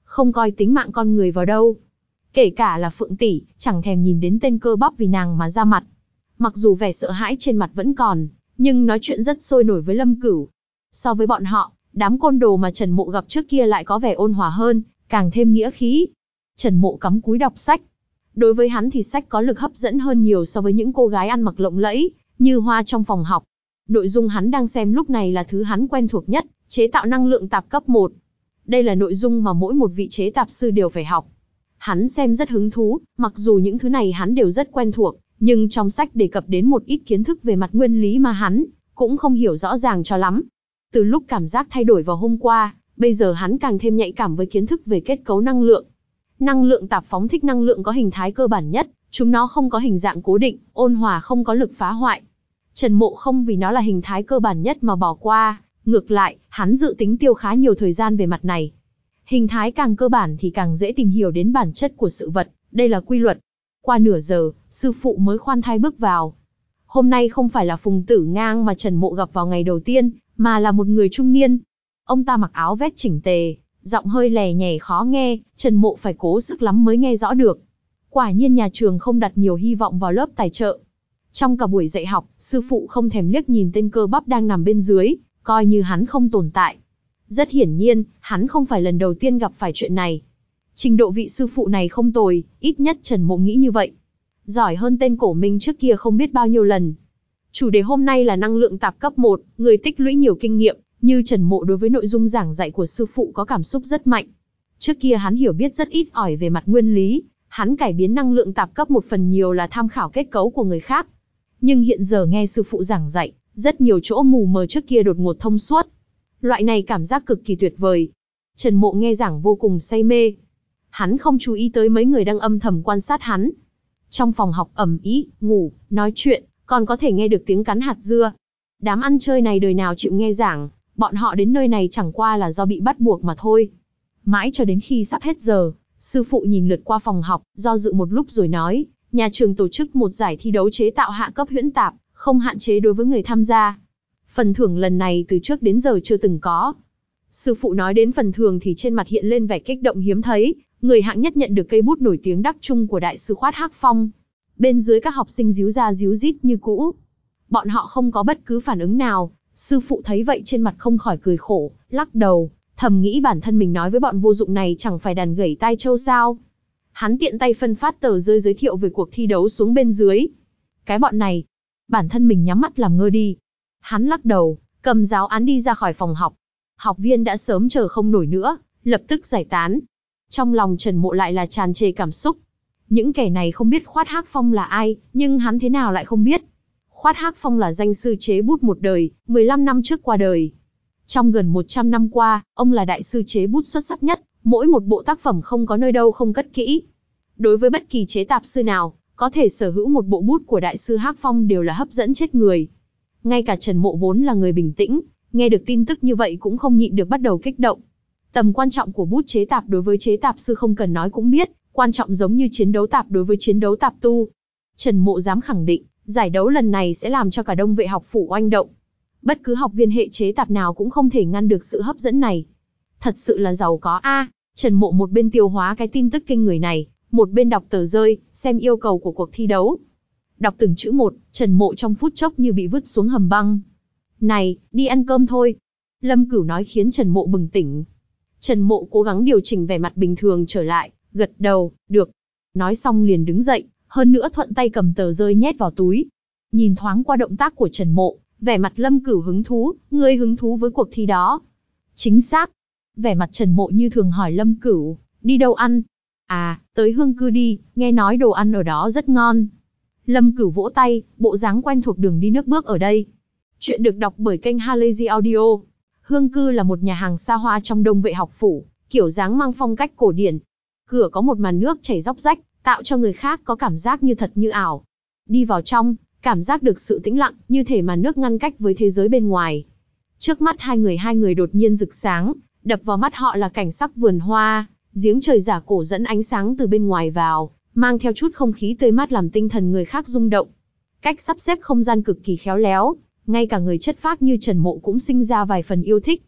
không coi tính mạng con người vào đâu. Kể cả là Phượng tỷ, chẳng thèm nhìn đến tên cơ bắp vì nàng mà ra mặt. Mặc dù vẻ sợ hãi trên mặt vẫn còn, nhưng nói chuyện rất sôi nổi với Lâm Cửu. So với bọn họ, đám côn đồ mà Trần Mộ gặp trước kia lại có vẻ ôn hòa hơn, càng thêm nghĩa khí. Trần Mộ cắm cúi đọc sách. Đối với hắn thì sách có lực hấp dẫn hơn nhiều so với những cô gái ăn mặc lộng lẫy, như hoa trong phòng học. Nội dung hắn đang xem lúc này là thứ hắn quen thuộc nhất, chế tạo năng lượng tạp cấp một. Đây là nội dung mà mỗi một vị chế tạp sư đều phải học. Hắn xem rất hứng thú, mặc dù những thứ này hắn đều rất quen thuộc, nhưng trong sách đề cập đến một ít kiến thức về mặt nguyên lý mà hắn cũng không hiểu rõ ràng cho lắm. Từ lúc cảm giác thay đổi vào hôm qua, bây giờ hắn càng thêm nhạy cảm với kiến thức về kết cấu năng lượng. Năng lượng tạp phóng thích năng lượng có hình thái cơ bản nhất, chúng nó không có hình dạng cố định, ôn hòa không có lực phá hoại. Trần Mộ không vì nó là hình thái cơ bản nhất mà bỏ qua, ngược lại, hắn dự tính tiêu khá nhiều thời gian về mặt này. Hình thái càng cơ bản thì càng dễ tìm hiểu đến bản chất của sự vật, đây là quy luật. Qua nửa giờ, sư phụ mới khoan thai bước vào. Hôm nay không phải là Phùng Tử Ngang mà Trần Mộ gặp vào ngày đầu tiên, mà là một người trung niên. Ông ta mặc áo vest chỉnh tề, giọng hơi lè nhè khó nghe, Trần Mộ phải cố sức lắm mới nghe rõ được. Quả nhiên nhà trường không đặt nhiều hy vọng vào lớp tài trợ. Trong cả buổi dạy học, sư phụ không thèm liếc nhìn tên cơ bắp đang nằm bên dưới, coi như hắn không tồn tại. Rất hiển nhiên, hắn không phải lần đầu tiên gặp phải chuyện này. Trình độ vị sư phụ này không tồi, ít nhất Trần Mộ nghĩ như vậy. Giỏi hơn tên cổ minh trước kia không biết bao nhiêu lần. Chủ đề hôm nay là năng lượng tạp cấp một, người tích lũy nhiều kinh nghiệm, như Trần Mộ đối với nội dung giảng dạy của sư phụ có cảm xúc rất mạnh. Trước kia hắn hiểu biết rất ít ỏi về mặt nguyên lý, hắn cải biến năng lượng tạp cấp một phần nhiều là tham khảo kết cấu của người khác. Nhưng hiện giờ nghe sư phụ giảng dạy, rất nhiều chỗ mù mờ trước kia đột ngột thông suốt. Loại này cảm giác cực kỳ tuyệt vời. Trần Mộ nghe giảng vô cùng say mê. Hắn không chú ý tới mấy người đang âm thầm quan sát hắn. Trong phòng học ầm ĩ, ngủ, nói chuyện, còn có thể nghe được tiếng cắn hạt dưa. Đám ăn chơi này đời nào chịu nghe giảng, bọn họ đến nơi này chẳng qua là do bị bắt buộc mà thôi. Mãi cho đến khi sắp hết giờ, sư phụ nhìn lượt qua phòng học, do dự một lúc rồi nói, nhà trường tổ chức một giải thi đấu chế tạo hạ cấp huyễn tạp, không hạn chế đối với người tham gia. Phần thưởng lần này từ trước đến giờ chưa từng có. Sư phụ nói đến phần thưởng thì trên mặt hiện lên vẻ kích động hiếm thấy, người hạng nhất nhận được cây bút nổi tiếng đắc trung của đại sư Khoát Hắc Phong. Bên dưới các học sinh díu ra díu dít như cũ. Bọn họ không có bất cứ phản ứng nào, sư phụ thấy vậy trên mặt không khỏi cười khổ, lắc đầu, thầm nghĩ bản thân mình nói với bọn vô dụng này chẳng phải đàn gẩy tai trâu sao. Hắn tiện tay phân phát tờ rơi giới thiệu về cuộc thi đấu xuống bên dưới. Cái bọn này, bản thân mình nhắm mắt làm ngơ đi. Hắn lắc đầu, cầm giáo án đi ra khỏi phòng học. Học viên đã sớm chờ không nổi nữa, lập tức giải tán. Trong lòng Trần Mộ lại là tràn trề cảm xúc. Những kẻ này không biết Khoát Hắc Phong là ai, nhưng hắn thế nào lại không biết. Khoát Hắc Phong là danh sư chế bút một đời, mười lăm năm trước qua đời. Trong gần một trăm năm qua, ông là đại sư chế bút xuất sắc nhất, mỗi một bộ tác phẩm không có nơi đâu không cất kỹ. Đối với bất kỳ chế tạp sư nào, có thể sở hữu một bộ bút của đại sư Hắc Phong đều là hấp dẫn chết người. Ngay cả Trần Mộ vốn là người bình tĩnh, nghe được tin tức như vậy cũng không nhịn được bắt đầu kích động. Tầm quan trọng của bút chế tạp đối với chế tạp sư không cần nói cũng biết, quan trọng giống như chiến đấu tạp đối với chiến đấu tạp tu. Trần Mộ dám khẳng định, giải đấu lần này sẽ làm cho cả Đông Vệ học phủ oanh động. Bất cứ học viên hệ chế tạp nào cũng không thể ngăn được sự hấp dẫn này. Thật sự là giàu có a. À, Trần Mộ một bên tiêu hóa cái tin tức kinh người này, một bên đọc tờ rơi, xem yêu cầu của cuộc thi đấu. Đọc từng chữ một, Trần Mộ trong phút chốc như bị vứt xuống hầm băng. Này, đi ăn cơm thôi. Lâm Cửu nói khiến Trần Mộ bừng tỉnh. Trần Mộ cố gắng điều chỉnh vẻ mặt bình thường trở lại, gật đầu, được. Nói xong liền đứng dậy, hơn nữa thuận tay cầm tờ rơi nhét vào túi. Nhìn thoáng qua động tác của Trần Mộ, vẻ mặt Lâm Cửu hứng thú, ngươi hứng thú với cuộc thi đó. Chính xác. Vẻ mặt Trần Mộ như thường hỏi Lâm Cửu, đi đâu ăn? À, tới Hương Cư đi, nghe nói đồ ăn ở đó rất ngon. Lâm Cửu vỗ tay, bộ dáng quen thuộc đường đi nước bước ở đây. Chuyện được đọc bởi kênh Halazy Audio. Hương Cư là một nhà hàng xa hoa trong Đông Vệ học phủ, kiểu dáng mang phong cách cổ điển. Cửa có một màn nước chảy róc rách, tạo cho người khác có cảm giác như thật như ảo. Đi vào trong, cảm giác được sự tĩnh lặng, như thể màn nước ngăn cách với thế giới bên ngoài. Trước mắt hai người hai người đột nhiên rực sáng, đập vào mắt họ là cảnh sắc vườn hoa, giếng trời giả cổ dẫn ánh sáng từ bên ngoài vào, mang theo chút không khí tươi mát làm tinh thần người khác rung động. Cách sắp xếp không gian cực kỳ khéo léo, ngay cả người chất phác như Trần Mộ cũng sinh ra vài phần yêu thích.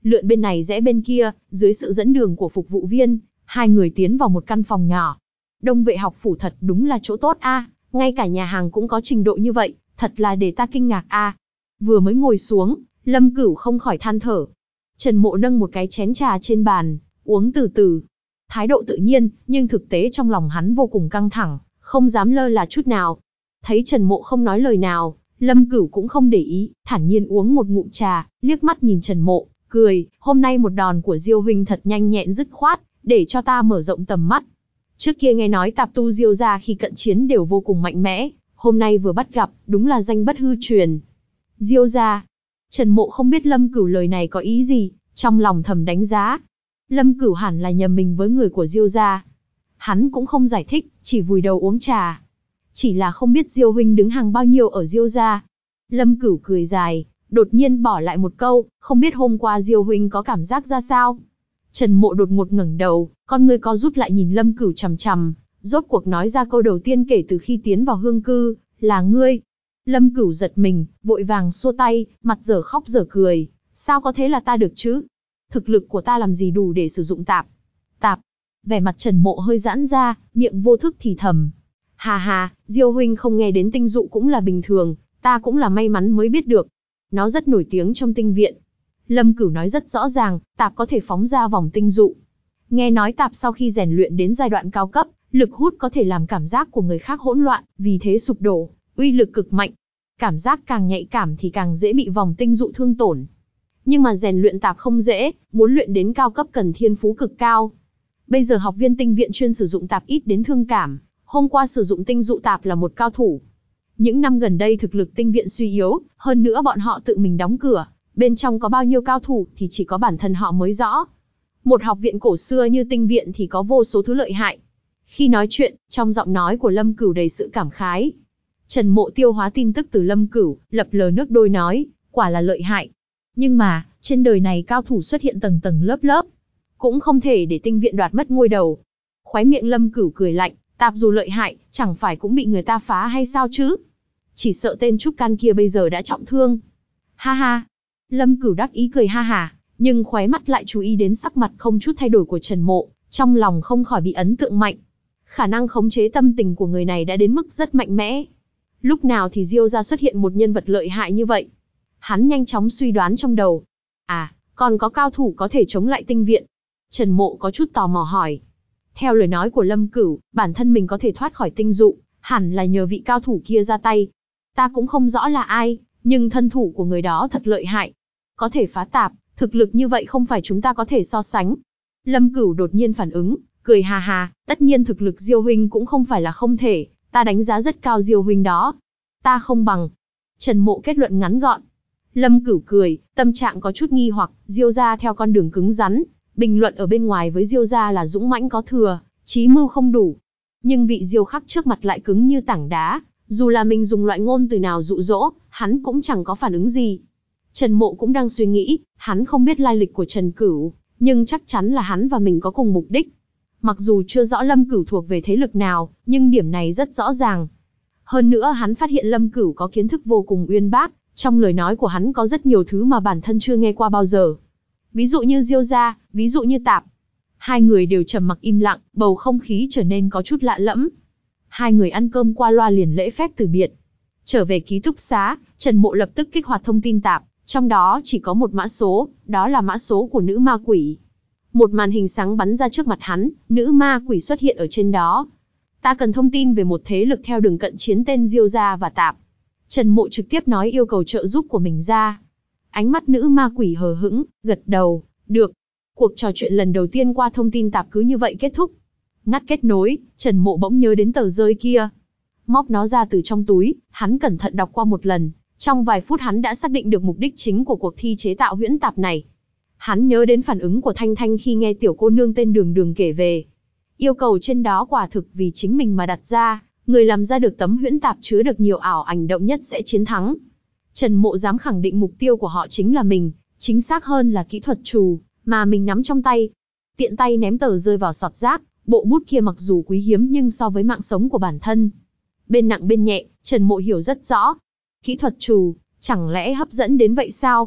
lượn bên này rẽ bên kia, dưới sự dẫn đường của phục vụ viên, hai người tiến vào một căn phòng nhỏ. Đông vệ học phủ thật đúng là chỗ tốt a, ngay cả nhà hàng cũng có trình độ như vậy, thật là để ta kinh ngạc a. Vừa mới ngồi xuống, Lâm Cửu không khỏi than thở. Trần Mộ nâng một cái chén trà trên bàn, uống từ từ. Thái độ tự nhiên, nhưng thực tế trong lòng hắn vô cùng căng thẳng, không dám lơ là chút nào. Thấy Trần Mộ không nói lời nào, Lâm Cửu cũng không để ý, thản nhiên uống một ngụm trà, liếc mắt nhìn Trần Mộ, cười, hôm nay một đòn của Diêu huynh thật nhanh nhẹn dứt khoát, để cho ta mở rộng tầm mắt. Trước kia nghe nói tạp tu Diêu gia khi cận chiến đều vô cùng mạnh mẽ, hôm nay vừa bắt gặp, đúng là danh bất hư truyền. Diêu gia. Trần Mộ không biết Lâm Cửu lời này có ý gì, trong lòng thầm đánh giá. Lâm Cửu hẳn là nhầm mình với người của Diêu gia. Hắn cũng không giải thích, chỉ vùi đầu uống trà. Chỉ là không biết Diêu huynh đứng hàng bao nhiêu ở Diêu gia. Lâm Cửu cười dài, đột nhiên bỏ lại một câu, không biết hôm qua Diêu huynh có cảm giác ra sao. Trần Mộ đột ngột ngẩng đầu, con ngươi co rút lại nhìn Lâm Cửu chằm chằm, rốt cuộc nói ra câu đầu tiên kể từ khi tiến vào hương cư, là ngươi. Lâm Cửu giật mình, vội vàng xua tay, mặt dở khóc dở cười, sao có thể là ta được chứ? Thực lực của ta làm gì đủ để sử dụng tạp? Tạp. Vẻ mặt Trần Mộ hơi giãn ra, miệng vô thức thì thầm. Hà hà, Diêu huynh không nghe đến tinh dụ cũng là bình thường, ta cũng là may mắn mới biết được. Nó rất nổi tiếng trong tinh viện. Lâm Cửu nói rất rõ ràng, tạp có thể phóng ra vòng tinh dụ. Nghe nói tạp sau khi rèn luyện đến giai đoạn cao cấp, lực hút có thể làm cảm giác của người khác hỗn loạn, vì thế sụp đổ, uy lực cực mạnh. Cảm giác càng nhạy cảm thì càng dễ bị vòng tinh dụ thương tổn. Nhưng mà rèn luyện tạp không dễ, muốn luyện đến cao cấp cần thiên phú cực cao. Bây giờ học viên tinh viện chuyên sử dụng tạp ít đến thương cảm, hôm qua sử dụng tinh dụ tạp là một cao thủ. Những năm gần đây thực lực tinh viện suy yếu, hơn nữa bọn họ tự mình đóng cửa, bên trong có bao nhiêu cao thủ thì chỉ có bản thân họ mới rõ. Một học viện cổ xưa như tinh viện thì có vô số thứ lợi hại. Khi nói chuyện, trong giọng nói của Lâm Cửu đầy sự cảm khái. Trần Mộ tiêu hóa tin tức từ Lâm Cửu, lập lờ nước đôi nói, quả là lợi hại. Nhưng mà, trên đời này cao thủ xuất hiện tầng tầng lớp lớp, cũng không thể để tinh viện đoạt mất ngôi đầu. Khóe miệng Lâm Cửu cười lạnh, tạp dù lợi hại, chẳng phải cũng bị người ta phá hay sao chứ? Chỉ sợ tên trúc can kia bây giờ đã trọng thương. Ha ha. Lâm Cửu đắc ý cười ha ha, nhưng khóe mắt lại chú ý đến sắc mặt không chút thay đổi của Trần Mộ, trong lòng không khỏi bị ấn tượng mạnh. Khả năng khống chế tâm tình của người này đã đến mức rất mạnh mẽ. Lúc nào thì Diêu gia xuất hiện một nhân vật lợi hại như vậy? Hắn nhanh chóng suy đoán trong đầu. À, còn có cao thủ có thể chống lại tinh viện? Trần Mộ có chút tò mò hỏi. Theo lời nói của Lâm Cửu, bản thân mình có thể thoát khỏi tinh dụ, hẳn là nhờ vị cao thủ kia ra tay. Ta cũng không rõ là ai, nhưng thân thủ của người đó thật lợi hại. Có thể phá tạp, thực lực như vậy không phải chúng ta có thể so sánh. Lâm Cửu đột nhiên phản ứng, cười hà hà, tất nhiên thực lực Diêu huynh cũng không phải là không thể, ta đánh giá rất cao Diêu huynh đó. Ta không bằng. Trần Mộ kết luận ngắn gọn. Lâm Cửu cười, tâm trạng có chút nghi hoặc, Diêu gia theo con đường cứng rắn, bình luận ở bên ngoài với Diêu gia là dũng mãnh có thừa, trí mưu không đủ. Nhưng vị Diêu Khắc trước mặt lại cứng như tảng đá, dù là mình dùng loại ngôn từ nào dụ dỗ, hắn cũng chẳng có phản ứng gì. Trần Mộ cũng đang suy nghĩ, hắn không biết lai lịch của Trần Cửu, nhưng chắc chắn là hắn và mình có cùng mục đích. Mặc dù chưa rõ Lâm Cửu thuộc về thế lực nào, nhưng điểm này rất rõ ràng. Hơn nữa hắn phát hiện Lâm Cửu có kiến thức vô cùng uyên bác, trong lời nói của hắn có rất nhiều thứ mà bản thân chưa nghe qua bao giờ. Ví dụ như Diêu gia, ví dụ như tạp. Hai người đều trầm mặc im lặng, bầu không khí trở nên có chút lạ lẫm. Hai người ăn cơm qua loa liền lễ phép từ biệt. Trở về ký túc xá, Trần Mộ lập tức kích hoạt thông tin tạp, trong đó chỉ có một mã số, đó là mã số của nữ ma quỷ. Một màn hình sáng bắn ra trước mặt hắn, nữ ma quỷ xuất hiện ở trên đó. Ta cần thông tin về một thế lực theo đường cận chiến tên Diêu gia và tạp. Trần Mộ trực tiếp nói yêu cầu trợ giúp của mình ra. Ánh mắt nữ ma quỷ hờ hững, gật đầu, được. Cuộc trò chuyện lần đầu tiên qua thông tin tạp cứ như vậy kết thúc. Ngắt kết nối, Trần Mộ bỗng nhớ đến tờ rơi kia. Móc nó ra từ trong túi, hắn cẩn thận đọc qua một lần. Trong vài phút hắn đã xác định được mục đích chính của cuộc thi chế tạo huyễn tạp này. Hắn nhớ đến phản ứng của Thanh Thanh khi nghe tiểu cô nương tên Đường Đường kể về. Yêu cầu trên đó quả thực vì chính mình mà đặt ra, người làm ra được tấm huyễn tạp chứa được nhiều ảo ảnh động nhất sẽ chiến thắng. Trần Mộ dám khẳng định mục tiêu của họ chính là mình, chính xác hơn là kỹ thuật trù, mà mình nắm trong tay. Tiện tay ném tờ rơi vào sọt rác, bộ bút kia mặc dù quý hiếm nhưng so với mạng sống của bản thân. Bên nặng bên nhẹ, Trần Mộ hiểu rất rõ. Kỹ thuật trù, chẳng lẽ hấp dẫn đến vậy sao?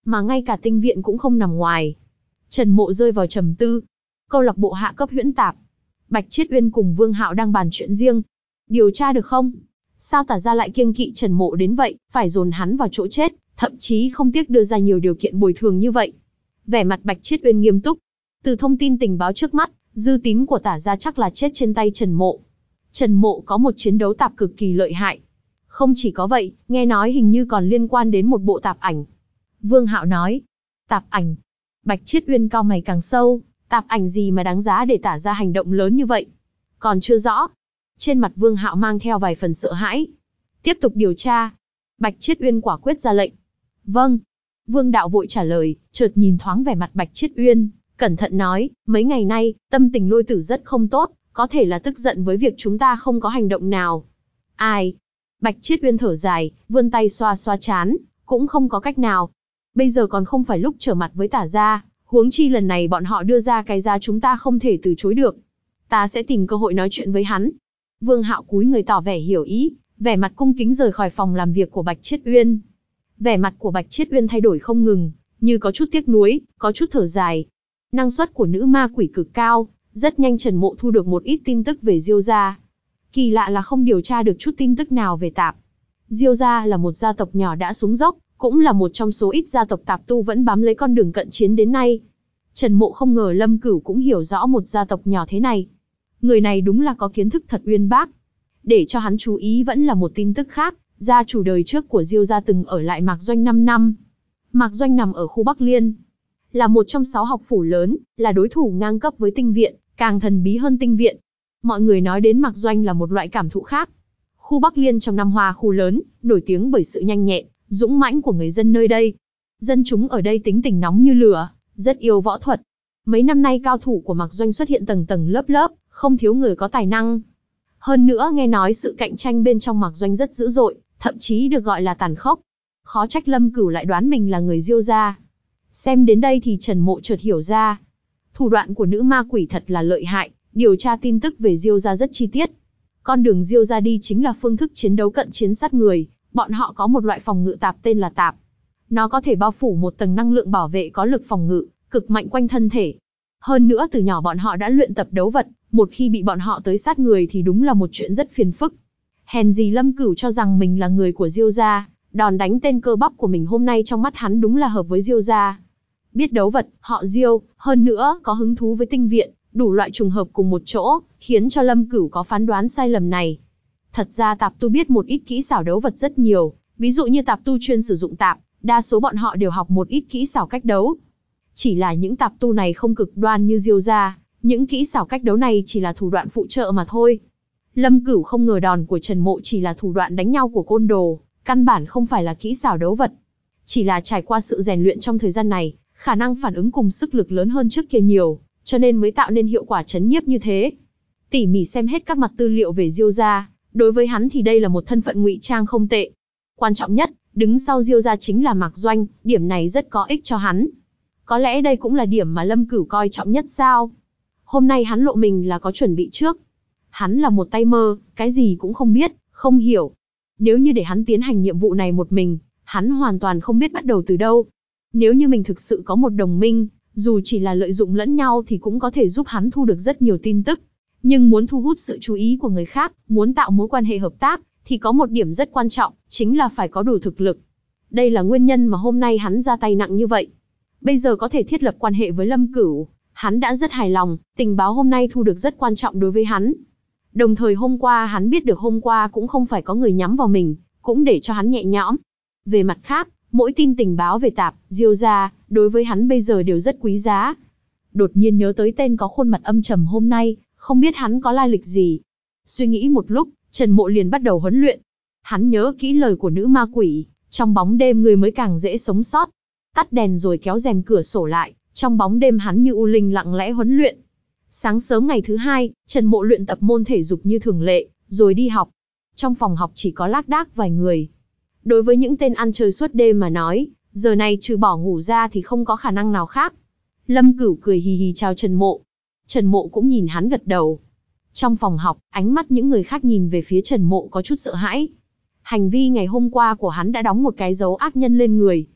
mà ngay cả tinh viện cũng không nằm ngoài. Trần Mộ rơi vào trầm tư. Câu lạc bộ hạ cấp huyễn tạp. Bạch Chiết Uyên cùng Vương Hạo đang bàn chuyện riêng. Điều tra được không? Sao Tả gia lại kiêng kỵ Trần Mộ đến vậy, phải dồn hắn vào chỗ chết, thậm chí không tiếc đưa ra nhiều điều kiện bồi thường như vậy. Vẻ mặt Bạch Chiết Uyên nghiêm túc. Từ thông tin tình báo trước mắt, dư tín của Tả gia chắc là chết trên tay Trần Mộ. Trần Mộ có một chiến đấu tạp cực kỳ lợi hại. Không chỉ có vậy, nghe nói hình như còn liên quan đến một bộ tạp ảnh. Vương Hạo nói. Tạp ảnh. Bạch Chiết Uyên cau mày càng sâu. Tạp ảnh gì mà đáng giá để Tả gia hành động lớn như vậy? Còn chưa rõ. Trên mặt Vương Hạo mang theo vài phần sợ hãi. Tiếp tục điều tra. Bạch Chiết Uyên quả quyết ra lệnh. Vâng. Vương Đạo vội trả lời, chợt nhìn thoáng vẻ mặt Bạch Chiết Uyên, cẩn thận nói, mấy ngày nay, tâm tình Lôi Tử rất không tốt, có thể là tức giận với việc chúng ta không có hành động nào. Ai? Bạch Chiết Uyên thở dài, vươn tay xoa xoa trán, cũng không có cách nào. Bây giờ còn không phải lúc trở mặt với Tả gia, huống chi lần này bọn họ đưa ra cái giá chúng ta không thể từ chối được. Ta sẽ tìm cơ hội nói chuyện với hắn. Vương Hạo cúi người tỏ vẻ hiểu ý, vẻ mặt cung kính rời khỏi phòng làm việc của Bạch Chiết Uyên. Vẻ mặt của Bạch Chiết Uyên thay đổi không ngừng, như có chút tiếc nuối, có chút thở dài. Năng suất của nữ ma quỷ cực cao, rất nhanh Trần Mộ thu được một ít tin tức về Diêu gia. Kỳ lạ là không điều tra được chút tin tức nào về tạp. Diêu gia là một gia tộc nhỏ đã xuống dốc, cũng là một trong số ít gia tộc tạp tu vẫn bám lấy con đường cận chiến đến nay. Trần Mộ không ngờ Lâm Cửu cũng hiểu rõ một gia tộc nhỏ thế này. Người này đúng là có kiến thức thật uyên bác. Để cho hắn chú ý vẫn là một tin tức khác, gia chủ đời trước của Diêu gia từng ở lại Mạc Doanh năm năm. Mạc Doanh nằm ở khu Bắc Liên, là một trong sáu học phủ lớn, là đối thủ ngang cấp với Tinh viện, càng thần bí hơn Tinh viện. Mọi người nói đến Mạc Doanh là một loại cảm thụ khác. Khu Bắc Liên trong năm hoa khu lớn, nổi tiếng bởi sự nhanh nhẹn, dũng mãnh của người dân nơi đây. Dân chúng ở đây tính tình nóng như lửa, rất yêu võ thuật. Mấy năm nay cao thủ của Mạc Doanh xuất hiện tầng tầng lớp lớp, không thiếu người có tài năng. Hơn nữa nghe nói sự cạnh tranh bên trong Mạc Doanh rất dữ dội, thậm chí được gọi là tàn khốc. Khó trách Lâm Cửu lại đoán mình là người Diêu gia. Xem đến đây thì Trần Mộ chợt hiểu ra. Thủ đoạn của nữ ma quỷ thật là lợi hại, điều tra tin tức về Diêu gia rất chi tiết. Con đường Diêu gia đi chính là phương thức chiến đấu cận chiến sát người, bọn họ có một loại phòng ngự tạp tên là tạp. Nó có thể bao phủ một tầng năng lượng bảo vệ có lực phòng ngự, cực mạnh quanh thân thể. Hơn nữa từ nhỏ bọn họ đã luyện tập đấu vật, một khi bị bọn họ tới sát người thì đúng là một chuyện rất phiền phức. Hèn gì Lâm Cửu cho rằng mình là người của Diêu gia, đòn đánh tên cơ bắp của mình hôm nay trong mắt hắn đúng là hợp với Diêu gia. Biết đấu vật, họ Diêu, hơn nữa có hứng thú với Tinh viện, đủ loại trùng hợp cùng một chỗ, khiến cho Lâm Cửu có phán đoán sai lầm này. Thật ra tạp tu biết một ít kỹ xảo đấu vật rất nhiều, ví dụ như tạp tu chuyên sử dụng tạp, đa số bọn họ đều học một ít kỹ xảo cách đấu. Chỉ là những tạp tu này không cực đoan như Diêu gia, những kỹ xảo cách đấu này chỉ là thủ đoạn phụ trợ mà thôi. Lâm Cửu không ngờ đòn của Trần Mộ chỉ là thủ đoạn đánh nhau của côn đồ, căn bản không phải là kỹ xảo đấu vật. Chỉ là trải qua sự rèn luyện trong thời gian này, khả năng phản ứng cùng sức lực lớn hơn trước kia nhiều, cho nên mới tạo nên hiệu quả chấn nhiếp như thế. Tỉ mỉ xem hết các mặt tư liệu về Diêu gia, đối với hắn thì đây là một thân phận ngụy trang không tệ. Quan trọng nhất, đứng sau Diêu gia chính là Mạc Doanh, điểm này rất có ích cho hắn. Có lẽ đây cũng là điểm mà Lâm Cửu coi trọng nhất sao? Hôm nay hắn lộ mình là có chuẩn bị trước. Hắn là một tay mơ, cái gì cũng không biết, không hiểu. Nếu như để hắn tiến hành nhiệm vụ này một mình, hắn hoàn toàn không biết bắt đầu từ đâu. Nếu như mình thực sự có một đồng minh, dù chỉ là lợi dụng lẫn nhau thì cũng có thể giúp hắn thu được rất nhiều tin tức. Nhưng muốn thu hút sự chú ý của người khác, muốn tạo mối quan hệ hợp tác, thì có một điểm rất quan trọng, chính là phải có đủ thực lực. Đây là nguyên nhân mà hôm nay hắn ra tay nặng như vậy. Bây giờ có thể thiết lập quan hệ với Lâm Cửu, hắn đã rất hài lòng, tình báo hôm nay thu được rất quan trọng đối với hắn. Đồng thời hôm qua hắn biết được hôm qua cũng không phải có người nhắm vào mình, cũng để cho hắn nhẹ nhõm. Về mặt khác, mỗi tin tình báo về tạp, Diêu gia, đối với hắn bây giờ đều rất quý giá. Đột nhiên nhớ tới tên có khuôn mặt âm trầm hôm nay, không biết hắn có lai lịch gì. Suy nghĩ một lúc, Trần Mộ liền bắt đầu huấn luyện. Hắn nhớ kỹ lời của nữ ma quỷ, trong bóng đêm người mới càng dễ sống sót. Tắt đèn rồi kéo rèm cửa sổ lại, trong bóng đêm hắn như u linh lặng lẽ huấn luyện. Sáng sớm ngày thứ hai, Trần Mộ luyện tập môn thể dục như thường lệ, rồi đi học. Trong phòng học chỉ có lác đác vài người. Đối với những tên ăn chơi suốt đêm mà nói, giờ này trừ bỏ ngủ ra thì không có khả năng nào khác. Lâm Cửu cười hì hì chào Trần Mộ. Trần Mộ cũng nhìn hắn gật đầu. Trong phòng học, ánh mắt những người khác nhìn về phía Trần Mộ có chút sợ hãi. Hành vi ngày hôm qua của hắn đã đóng một cái dấu ác nhân lên người.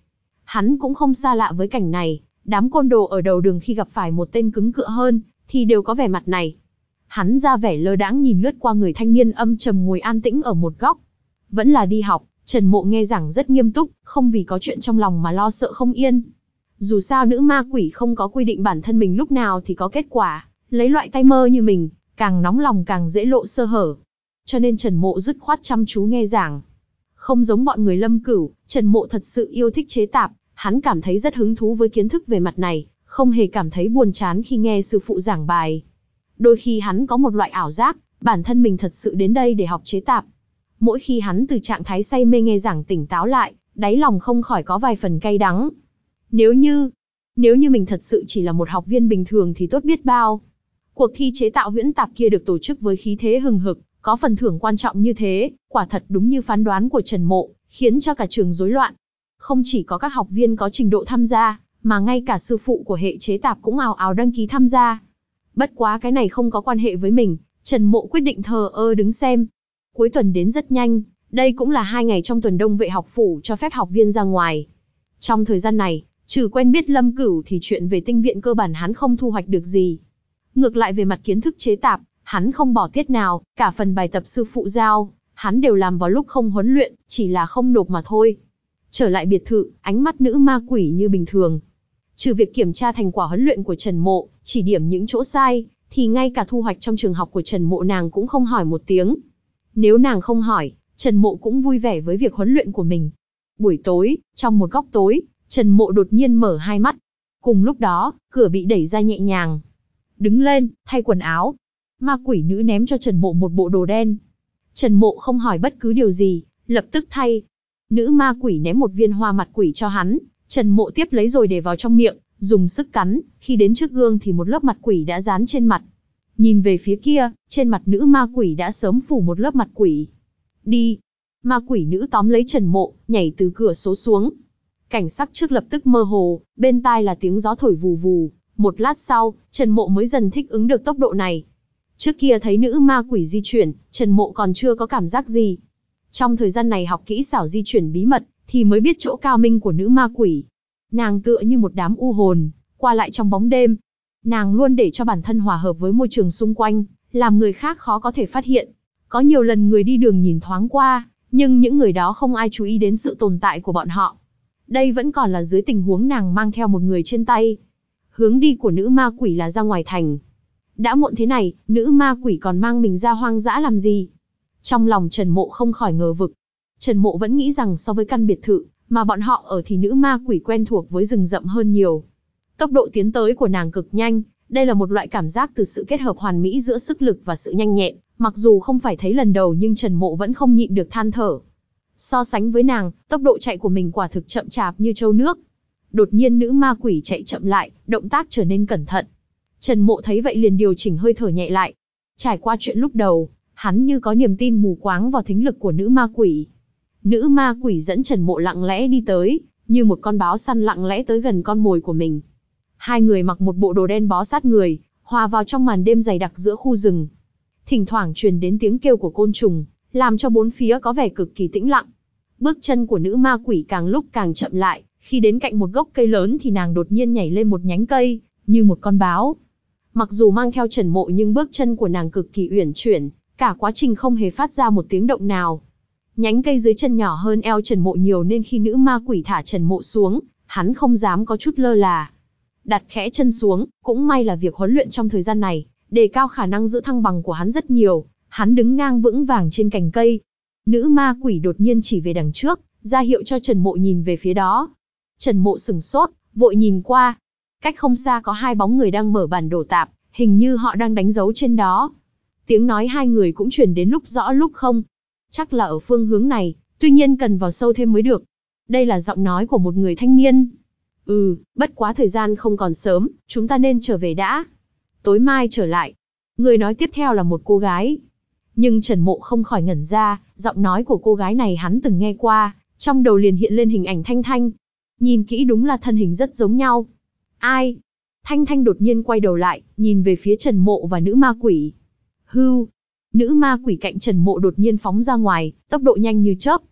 Hắn cũng không xa lạ với cảnh này, đám côn đồ ở đầu đường khi gặp phải một tên cứng cựa hơn, thì đều có vẻ mặt này. Hắn ra vẻ lơ đãng nhìn lướt qua người thanh niên âm trầm ngồi an tĩnh ở một góc. Vẫn là đi học, Trần Mộ nghe giảng rất nghiêm túc, không vì có chuyện trong lòng mà lo sợ không yên. Dù sao nữ ma quỷ không có quy định bản thân mình lúc nào thì có kết quả, lấy loại tay mơ như mình, càng nóng lòng càng dễ lộ sơ hở. Cho nên Trần Mộ dứt khoát chăm chú nghe giảng. Không giống bọn người Lâm Cửu, Trần Mộ thật sự yêu thích chế tạp, hắn cảm thấy rất hứng thú với kiến thức về mặt này, không hề cảm thấy buồn chán khi nghe sư phụ giảng bài. Đôi khi hắn có một loại ảo giác, bản thân mình thật sự đến đây để học chế tạp. Mỗi khi hắn từ trạng thái say mê nghe giảng tỉnh táo lại, đáy lòng không khỏi có vài phần cay đắng. Nếu như, nếu như mình thật sự chỉ là một học viên bình thường thì tốt biết bao. Cuộc thi chế tạo huyễn tạp kia được tổ chức với khí thế hừng hực, có phần thưởng quan trọng như thế, quả thật đúng như phán đoán của Trần Mộ, khiến cho cả trường rối loạn. Không chỉ có các học viên có trình độ tham gia, mà ngay cả sư phụ của hệ chế tạp cũng ào ào đăng ký tham gia. Bất quá cái này không có quan hệ với mình, Trần Mộ quyết định thờ ơ đứng xem. Cuối tuần đến rất nhanh, đây cũng là hai ngày trong tuần đông vệ học phủ cho phép học viên ra ngoài. Trong thời gian này, trừ quen biết Lâm Cửu thì chuyện về tinh viện cơ bản hắn không thu hoạch được gì. Ngược lại về mặt kiến thức chế tạp, hắn không bỏ tiết nào, cả phần bài tập sư phụ giao, hắn đều làm vào lúc không huấn luyện, chỉ là không nộp mà thôi. Trở lại biệt thự, ánh mắt nữ ma quỷ như bình thường. Trừ việc kiểm tra thành quả huấn luyện của Trần Mộ, chỉ điểm những chỗ sai, thì ngay cả thu hoạch trong trường học của Trần Mộ nàng cũng không hỏi một tiếng. Nếu nàng không hỏi, Trần Mộ cũng vui vẻ với việc huấn luyện của mình. Buổi tối, trong một góc tối, Trần Mộ đột nhiên mở hai mắt. Cùng lúc đó, cửa bị đẩy ra nhẹ nhàng. Đứng lên, thay quần áo. Ma quỷ nữ ném cho Trần Mộ một bộ đồ đen. Trần Mộ không hỏi bất cứ điều gì, lập tức thay. Nữ ma quỷ ném một viên hoa mặt quỷ cho hắn, Trần Mộ tiếp lấy rồi để vào trong miệng, dùng sức cắn, khi đến trước gương thì một lớp mặt quỷ đã dán trên mặt. Nhìn về phía kia, trên mặt nữ ma quỷ đã sớm phủ một lớp mặt quỷ. Đi! Ma quỷ nữ tóm lấy Trần Mộ, nhảy từ cửa sổ xuống. Cảnh sắc trước lập tức mơ hồ, bên tai là tiếng gió thổi vù vù. Một lát sau, Trần Mộ mới dần thích ứng được tốc độ này. Trước kia thấy nữ ma quỷ di chuyển, Trần Mộ còn chưa có cảm giác gì. Trong thời gian này học kỹ xảo di chuyển bí mật, thì mới biết chỗ cao minh của nữ ma quỷ. Nàng tựa như một đám u hồn, qua lại trong bóng đêm. Nàng luôn để cho bản thân hòa hợp với môi trường xung quanh, làm người khác khó có thể phát hiện. Có nhiều lần người đi đường nhìn thoáng qua, nhưng những người đó không ai chú ý đến sự tồn tại của bọn họ. Đây vẫn còn là dưới tình huống nàng mang theo một người trên tay. Hướng đi của nữ ma quỷ là ra ngoài thành. Đã muộn thế này, nữ ma quỷ còn mang mình ra hoang dã làm gì? Trong lòng Trần Mộ không khỏi ngờ vực. Trần Mộ vẫn nghĩ rằng so với căn biệt thự mà bọn họ ở thì nữ ma quỷ quen thuộc với rừng rậm hơn nhiều. Tốc độ tiến tới của nàng cực nhanh, đây là một loại cảm giác từ sự kết hợp hoàn mỹ giữa sức lực và sự nhanh nhẹn, mặc dù không phải thấy lần đầu nhưng Trần Mộ vẫn không nhịn được than thở. So sánh với nàng, tốc độ chạy của mình quả thực chậm chạp như trâu nước. Đột nhiên nữ ma quỷ chạy chậm lại, động tác trở nên cẩn thận. Trần Mộ thấy vậy liền điều chỉnh hơi thở nhẹ lại. Trải qua chuyện lúc đầu, hắn như có niềm tin mù quáng vào thính lực của nữ ma quỷ. Nữ ma quỷ dẫn Trần Mộ lặng lẽ đi tới, như một con báo săn lặng lẽ tới gần con mồi của mình. Hai người mặc một bộ đồ đen bó sát người, hòa vào trong màn đêm dày đặc giữa khu rừng. Thỉnh thoảng truyền đến tiếng kêu của côn trùng, làm cho bốn phía có vẻ cực kỳ tĩnh lặng. Bước chân của nữ ma quỷ càng lúc càng chậm lại, khi đến cạnh một gốc cây lớn thì nàng đột nhiên nhảy lên một nhánh cây, như một con báo. Mặc dù mang theo Trần Mộ nhưng bước chân của nàng cực kỳ uyển chuyển, cả quá trình không hề phát ra một tiếng động nào. Nhánh cây dưới chân nhỏ hơn eo Trần Mộ nhiều nên khi nữ ma quỷ thả Trần Mộ xuống, hắn không dám có chút lơ là. Đặt khẽ chân xuống, cũng may là việc huấn luyện trong thời gian này, đề cao khả năng giữ thăng bằng của hắn rất nhiều, hắn đứng ngang vững vàng trên cành cây. Nữ ma quỷ đột nhiên chỉ về đằng trước, ra hiệu cho Trần Mộ nhìn về phía đó. Trần Mộ sửng sốt, vội nhìn qua. Cách không xa có hai bóng người đang mở bản đồ tạp, hình như họ đang đánh dấu trên đó. Tiếng nói hai người cũng truyền đến lúc rõ lúc không. Chắc là ở phương hướng này, tuy nhiên cần vào sâu thêm mới được. Đây là giọng nói của một người thanh niên. Ừ, bất quá thời gian không còn sớm, chúng ta nên trở về đã. Tối mai trở lại. Người nói tiếp theo là một cô gái. Nhưng Trần Mộ không khỏi ngẩn ra, giọng nói của cô gái này hắn từng nghe qua, trong đầu liền hiện lên hình ảnh Thanh Thanh. Nhìn kỹ đúng là thân hình rất giống nhau. Ai? Thanh Thanh đột nhiên quay đầu lại, nhìn về phía Trần Mộ và nữ ma quỷ. Hưu! Nữ ma quỷ cạnh Trần Mộ đột nhiên phóng ra ngoài, tốc độ nhanh như chớp.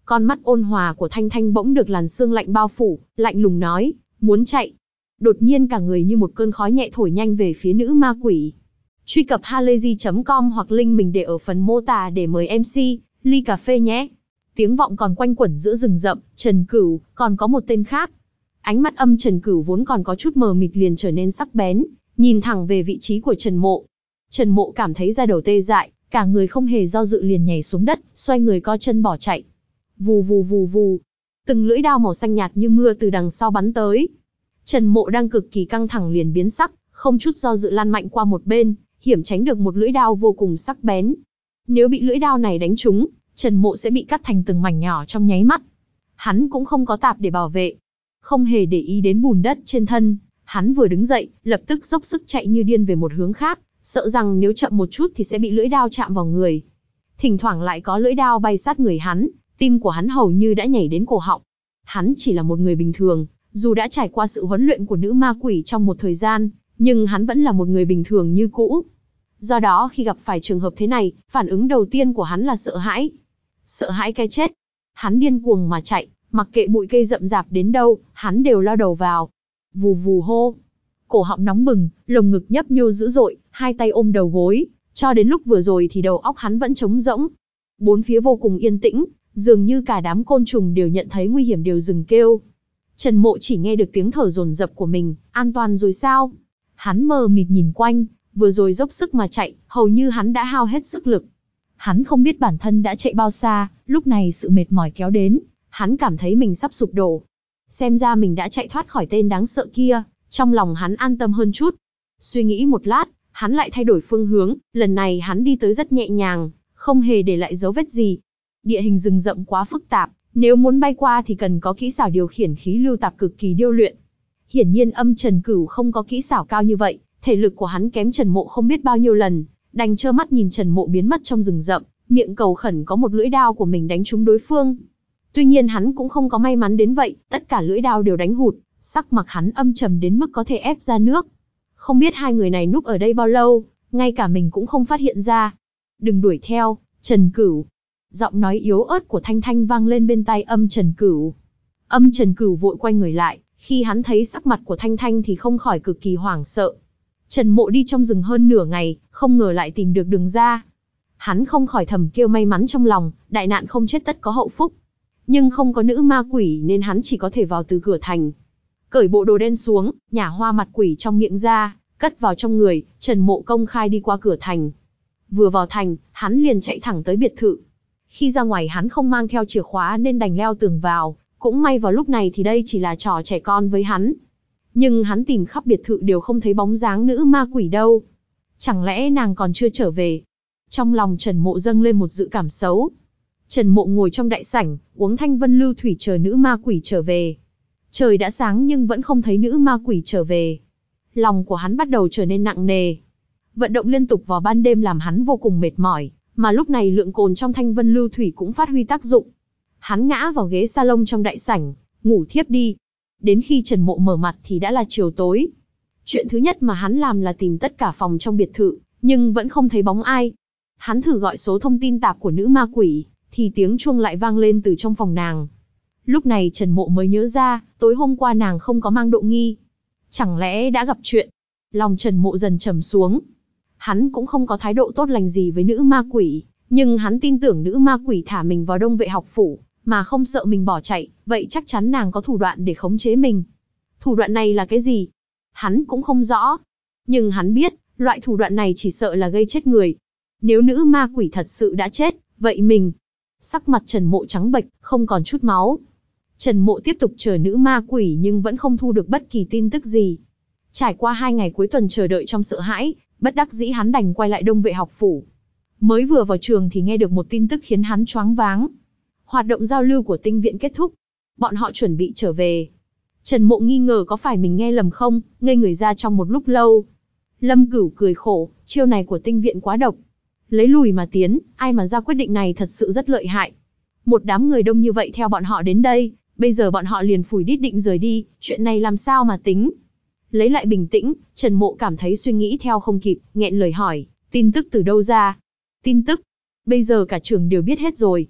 Con mắt ôn hòa của Thanh Thanh bỗng được làn sương lạnh bao phủ, lạnh lùng nói, muốn chạy. Đột nhiên cả người như một cơn khói nhẹ thổi nhanh về phía nữ ma quỷ. Truy cập halayzi chấm com hoặc link mình để ở phần mô tả để mời em xê, ly cà phê nhé. Tiếng vọng còn quanh quẩn giữa rừng rậm, Trần Cửu, còn có một tên khác. Ánh mắt âm Trần Cửu vốn còn có chút mờ mịt liền trở nên sắc bén, nhìn thẳng về vị trí của Trần Mộ. Trần Mộ cảm thấy da đầu tê dại, cả người không hề do dự liền nhảy xuống đất, xoay người co chân bỏ chạy. Vù vù vù vù, từng lưỡi đao màu xanh nhạt như mưa từ đằng sau bắn tới. Trần Mộ đang cực kỳ căng thẳng liền biến sắc, không chút do dự lăn mạnh qua một bên, hiểm tránh được một lưỡi đao vô cùng sắc bén. Nếu bị lưỡi đao này đánh trúng, Trần Mộ sẽ bị cắt thành từng mảnh nhỏ trong nháy mắt. Hắn cũng không có tạp để bảo vệ, không hề để ý đến bùn đất trên thân, hắn vừa đứng dậy, lập tức dốc sức chạy như điên về một hướng khác, sợ rằng nếu chậm một chút thì sẽ bị lưỡi đao chạm vào người. Thỉnh thoảng lại có lưỡi đao bay sát người hắn, tim của hắn hầu như đã nhảy đến cổ họng. Hắn chỉ là một người bình thường, dù đã trải qua sự huấn luyện của nữ ma quỷ trong một thời gian, nhưng hắn vẫn là một người bình thường như cũ. Do đó khi gặp phải trường hợp thế này, phản ứng đầu tiên của hắn là sợ hãi. Sợ hãi cái chết. Hắn điên cuồng mà chạy, mặc kệ bụi cây rậm rạp đến đâu, hắn đều lao đầu vào. Vù vù hô. Cổ họng nóng bừng, lồng ngực nhấp nhô dữ dội, hai tay ôm đầu gối, cho đến lúc vừa rồi thì đầu óc hắn vẫn trống rỗng. Bốn phía vô cùng yên tĩnh, dường như cả đám côn trùng đều nhận thấy nguy hiểm đều dừng kêu. Trần Mộ chỉ nghe được tiếng thở dồn dập của mình, an toàn rồi sao? Hắn mờ mịt nhìn quanh, vừa rồi dốc sức mà chạy, hầu như hắn đã hao hết sức lực. Hắn không biết bản thân đã chạy bao xa, lúc này sự mệt mỏi kéo đến, hắn cảm thấy mình sắp sụp đổ. Xem ra mình đã chạy thoát khỏi tên đáng sợ kia, trong lòng hắn an tâm hơn chút. Suy nghĩ một lát, hắn lại thay đổi phương hướng, lần này hắn đi tới rất nhẹ nhàng, không hề để lại dấu vết gì. Địa hình rừng rậm quá phức tạp, nếu muốn bay qua thì cần có kỹ xảo điều khiển khí lưu tạp cực kỳ điêu luyện. Hiển nhiên âm Trần Cửu không có kỹ xảo cao như vậy, thể lực của hắn kém Trần Mộ không biết bao nhiêu lần, đành trơ mắt nhìn Trần Mộ biến mất trong rừng rậm, miệng cầu khẩn có một lưỡi đao của mình đánh trúng đối phương. Tuy nhiên hắn cũng không có may mắn đến vậy, tất cả lưỡi đao đều đánh hụt, sắc mặt hắn âm trầm đến mức có thể ép ra nước. Không biết hai người này núp ở đây bao lâu, ngay cả mình cũng không phát hiện ra. Đừng đuổi theo, Trần Cửu. Giọng nói yếu ớt của Thanh Thanh vang lên bên tai âm Trần Cửu. Âm Trần Cửu vội quay người lại, khi hắn thấy sắc mặt của Thanh Thanh thì không khỏi cực kỳ hoảng sợ. Trần Mộ đi trong rừng hơn nửa ngày, không ngờ lại tìm được đường ra. Hắn không khỏi thầm kêu may mắn trong lòng, đại nạn không chết tất có hậu phúc. Nhưng không có nữ ma quỷ nên hắn chỉ có thể vào từ cửa thành. Cởi bộ đồ đen xuống, nhả hoa mặt quỷ trong miệng ra, cất vào trong người, Trần Mộ công khai đi qua cửa thành. Vừa vào thành, hắn liền chạy thẳng tới biệt thự. Khi ra ngoài hắn không mang theo chìa khóa nên đành leo tường vào, cũng may vào lúc này thì đây chỉ là trò trẻ con với hắn. Nhưng hắn tìm khắp biệt thự đều không thấy bóng dáng nữ ma quỷ đâu. Chẳng lẽ nàng còn chưa trở về? Trong lòng Trần Mộ dâng lên một dự cảm xấu. Trần Mộ ngồi trong đại sảnh, uống thanh vân lưu thủy chờ nữ ma quỷ trở về. Trời đã sáng nhưng vẫn không thấy nữ ma quỷ trở về. Lòng của hắn bắt đầu trở nên nặng nề. Vận động liên tục vào ban đêm làm hắn vô cùng mệt mỏi, mà lúc này lượng cồn trong thanh vân lưu thủy cũng phát huy tác dụng. Hắn ngã vào ghế salon trong đại sảnh, ngủ thiếp đi. Đến khi Trần Mộ mở mặt thì đã là chiều tối. Chuyện thứ nhất mà hắn làm là tìm tất cả phòng trong biệt thự, nhưng vẫn không thấy bóng ai. Hắn thử gọi số thông tin tạp của nữ ma quỷ, thì tiếng chuông lại vang lên từ trong phòng nàng. Lúc này Trần Mộ mới nhớ ra, tối hôm qua nàng không có mang độ nghi. Chẳng lẽ đã gặp chuyện? Lòng Trần Mộ dần trầm xuống. Hắn cũng không có thái độ tốt lành gì với nữ ma quỷ, nhưng hắn tin tưởng nữ ma quỷ thả mình vào Đông Vệ học phủ, mà không sợ mình bỏ chạy, vậy chắc chắn nàng có thủ đoạn để khống chế mình. Thủ đoạn này là cái gì? Hắn cũng không rõ. Nhưng hắn biết, loại thủ đoạn này chỉ sợ là gây chết người. Nếu nữ ma quỷ thật sự đã chết, vậy mình... Sắc mặt Trần Mộ trắng bệch, không còn chút máu. Trần Mộ tiếp tục chờ nữ ma quỷ nhưng vẫn không thu được bất kỳ tin tức gì. Trải qua hai ngày cuối tuần chờ đợi trong sợ hãi, bất đắc dĩ hắn đành quay lại Đông Vệ học phủ. Mới vừa vào trường thì nghe được một tin tức khiến hắn choáng váng. Hoạt động giao lưu của tinh viện kết thúc. Bọn họ chuẩn bị trở về. Trần Mộ nghi ngờ có phải mình nghe lầm không, ngây người ra trong một lúc lâu. Lâm Cửu cười khổ, chiêu này của tinh viện quá độc. Lấy lùi mà tiến, ai mà ra quyết định này thật sự rất lợi hại. Một đám người đông như vậy theo bọn họ đến đây, bây giờ bọn họ liền phủi đít định rời đi, chuyện này làm sao mà tính. Lấy lại bình tĩnh, Trần Mộ cảm thấy suy nghĩ theo không kịp, nghẹn lời hỏi, tin tức từ đâu ra? Tin tức? Bây giờ cả trường đều biết hết rồi.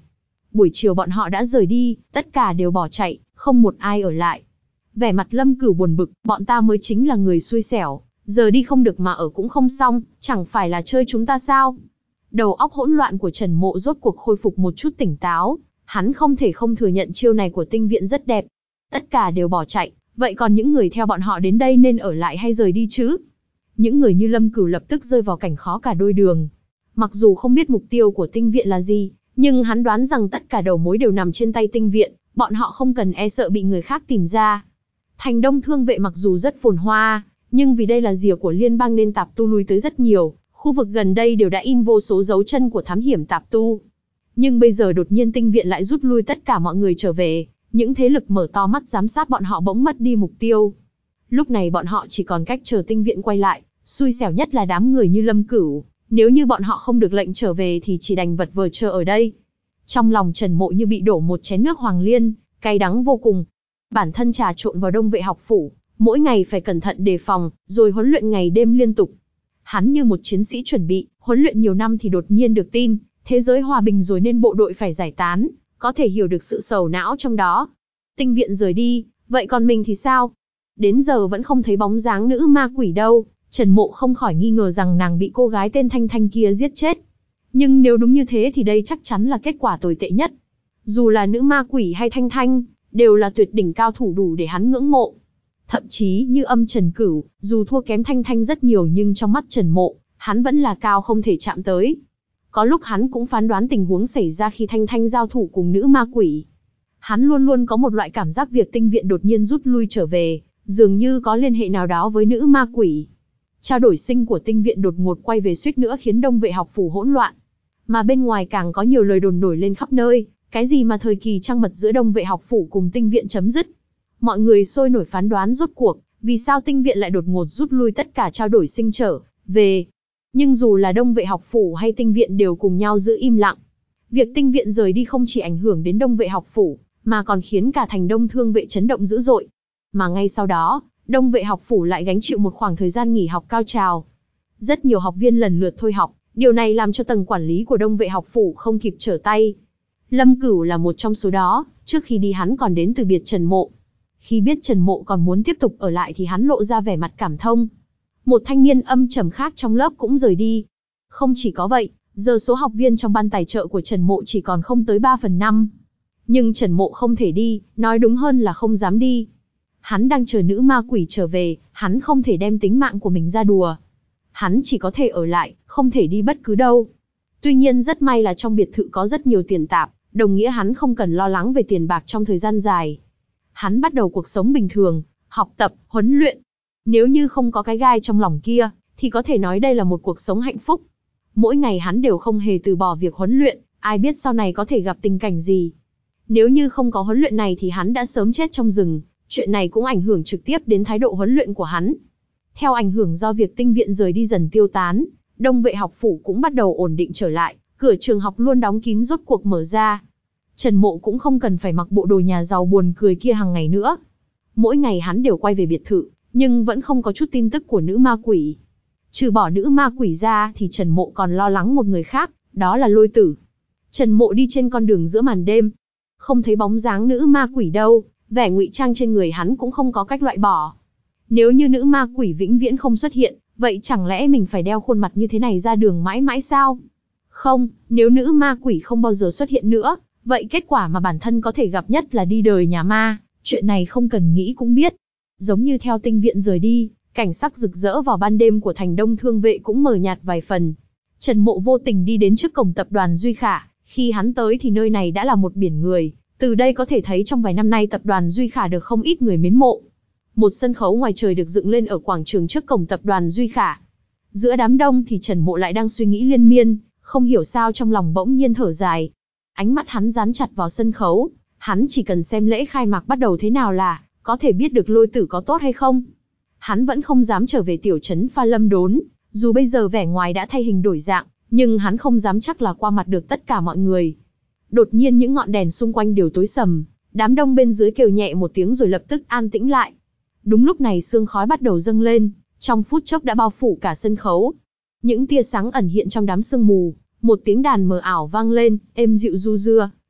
Buổi chiều bọn họ đã rời đi, tất cả đều bỏ chạy, không một ai ở lại. Vẻ mặt Lâm Cửu buồn bực, bọn ta mới chính là người xui xẻo, giờ đi không được mà ở cũng không xong, chẳng phải là chơi chúng ta sao? Đầu óc hỗn loạn của Trần Mộ rốt cuộc khôi phục một chút tỉnh táo, hắn không thể không thừa nhận chiêu này của tinh viện rất đẹp. Tất cả đều bỏ chạy, vậy còn những người theo bọn họ đến đây nên ở lại hay rời đi chứ? Những người như Lâm Cửu lập tức rơi vào cảnh khó cả đôi đường. Mặc dù không biết mục tiêu của tinh viện là gì, nhưng hắn đoán rằng tất cả đầu mối đều nằm trên tay tinh viện, bọn họ không cần e sợ bị người khác tìm ra. Thành Đông Thương Vệ mặc dù rất phồn hoa, nhưng vì đây là rìa của liên bang nên tạp tu lui tới rất nhiều, khu vực gần đây đều đã in vô số dấu chân của thám hiểm tạp tu. Nhưng bây giờ đột nhiên tinh viện lại rút lui tất cả mọi người trở về, những thế lực mở to mắt giám sát bọn họ bỗng mất đi mục tiêu. Lúc này bọn họ chỉ còn cách chờ tinh viện quay lại, xui xẻo nhất là đám người như Lâm Cửu, nếu như bọn họ không được lệnh trở về thì chỉ đành vật vờ chờ ở đây. Trong lòng Trần Mộ như bị đổ một chén nước hoàng liên, cay đắng vô cùng. Bản thân trà trộn vào Đông Vệ học phủ, mỗi ngày phải cẩn thận đề phòng, rồi huấn luyện ngày đêm liên tục. Hắn như một chiến sĩ chuẩn bị, huấn luyện nhiều năm thì đột nhiên được tin, thế giới hòa bình rồi nên bộ đội phải giải tán, có thể hiểu được sự sầu não trong đó. Tinh viện rời đi, vậy còn mình thì sao? Đến giờ vẫn không thấy bóng dáng nữ ma quỷ đâu, Trần Mộ không khỏi nghi ngờ rằng nàng bị cô gái tên Thanh Thanh kia giết chết. Nhưng nếu đúng như thế thì đây chắc chắn là kết quả tồi tệ nhất. Dù là nữ ma quỷ hay Thanh Thanh, đều là tuyệt đỉnh cao thủ đủ để hắn ngưỡng mộ. Thậm chí như Âm Trần Cửu, dù thua kém Thanh Thanh rất nhiều nhưng trong mắt Trần Mộ, hắn vẫn là cao không thể chạm tới. Có lúc hắn cũng phán đoán tình huống xảy ra khi Thanh Thanh giao thủ cùng nữ ma quỷ. Hắn luôn luôn có một loại cảm giác việc tinh viện đột nhiên rút lui trở về, dường như có liên hệ nào đó với nữ ma quỷ. Trao đổi sinh của tinh viện đột ngột quay về suýt nữa khiến Đông Vệ học phủ hỗn loạn. Mà bên ngoài càng có nhiều lời đồn nổi lên khắp nơi, cái gì mà thời kỳ trăng mật giữa Đông Vệ học phủ cùng tinh viện chấm dứt. Mọi người sôi nổi phán đoán rốt cuộc, vì sao tinh viện lại đột ngột rút lui tất cả trao đổi sinh trở về. Nhưng dù là Đông Vệ học phủ hay tinh viện đều cùng nhau giữ im lặng. Việc tinh viện rời đi không chỉ ảnh hưởng đến Đông Vệ học phủ, mà còn khiến cả thành Đông Thương Vệ chấn động dữ dội. Mà ngay sau đó, Đông Vệ học phủ lại gánh chịu một khoảng thời gian nghỉ học cao trào. Rất nhiều học viên lần lượt thôi học, điều này làm cho tầng quản lý của Đông Vệ học phủ không kịp trở tay. Lâm Cửu là một trong số đó, trước khi đi hắn còn đến từ biệt Trần Mộ. Khi biết Trần Mộ còn muốn tiếp tục ở lại thì hắn lộ ra vẻ mặt cảm thông. Một thanh niên âm trầm khác trong lớp cũng rời đi. Không chỉ có vậy, giờ số học viên trong ban tài trợ của Trần Mộ chỉ còn không tới ba phần năm. Nhưng Trần Mộ không thể đi, nói đúng hơn là không dám đi. Hắn đang chờ nữ ma quỷ trở về, hắn không thể đem tính mạng của mình ra đùa. Hắn chỉ có thể ở lại, không thể đi bất cứ đâu. Tuy nhiên rất may là trong biệt thự có rất nhiều tiền tạp, đồng nghĩa hắn không cần lo lắng về tiền bạc trong thời gian dài. Hắn bắt đầu cuộc sống bình thường, học tập, huấn luyện. Nếu như không có cái gai trong lòng kia, thì có thể nói đây là một cuộc sống hạnh phúc. Mỗi ngày hắn đều không hề từ bỏ việc huấn luyện, ai biết sau này có thể gặp tình cảnh gì. Nếu như không có huấn luyện này thì hắn đã sớm chết trong rừng, chuyện này cũng ảnh hưởng trực tiếp đến thái độ huấn luyện của hắn. Theo ảnh hưởng do việc tinh viện rời đi dần tiêu tán, Đông Vệ học phủ cũng bắt đầu ổn định trở lại, cửa trường học luôn đóng kín rốt cuộc mở ra. Trần Mộ cũng không cần phải mặc bộ đồ nhà giàu buồn cười kia hàng ngày nữa. Mỗi ngày hắn đều quay về biệt thự, nhưng vẫn không có chút tin tức của nữ ma quỷ. Trừ bỏ nữ ma quỷ ra thì Trần Mộ còn lo lắng một người khác, đó là Lôi Tử. Trần Mộ đi trên con đường giữa màn đêm, không thấy bóng dáng nữ ma quỷ đâu, vẻ ngụy trang trên người hắn cũng không có cách loại bỏ. Nếu như nữ ma quỷ vĩnh viễn không xuất hiện, vậy chẳng lẽ mình phải đeo khuôn mặt như thế này ra đường mãi mãi sao? Không, nếu nữ ma quỷ không bao giờ xuất hiện nữa, vậy kết quả mà bản thân có thể gặp nhất là đi đời nhà ma, chuyện này không cần nghĩ cũng biết. Giống như theo tinh viện rời đi, cảnh sắc rực rỡ vào ban đêm của thành Đông Thương Vệ cũng mờ nhạt vài phần. Trần Mộ vô tình đi đến trước cổng tập đoàn Duy Khả, khi hắn tới thì nơi này đã là một biển người, từ đây có thể thấy trong vài năm nay tập đoàn Duy Khả được không ít người mến mộ. Một sân khấu ngoài trời được dựng lên ở quảng trường trước cổng tập đoàn Duy Khả. Giữa đám đông thì Trần Mộ lại đang suy nghĩ liên miên, không hiểu sao trong lòng bỗng nhiên thở dài. Ánh mắt hắn dán chặt vào sân khấu, hắn chỉ cần xem lễ khai mạc bắt đầu thế nào là có thể biết được Lôi Tử có tốt hay không. Hắn vẫn không dám trở về tiểu trấn Pha Lâm Đốn, dù bây giờ vẻ ngoài đã thay hình đổi dạng, nhưng hắn không dám chắc là qua mặt được tất cả mọi người. Đột nhiên những ngọn đèn xung quanh đều tối sầm, đám đông bên dưới kêu nhẹ một tiếng rồi lập tức an tĩnh lại. Đúng lúc này sương khói bắt đầu dâng lên, trong phút chốc đã bao phủ cả sân khấu. Những tia sáng ẩn hiện trong đám sương mù, một tiếng đàn mờ ảo vang lên, êm dịu du dưa,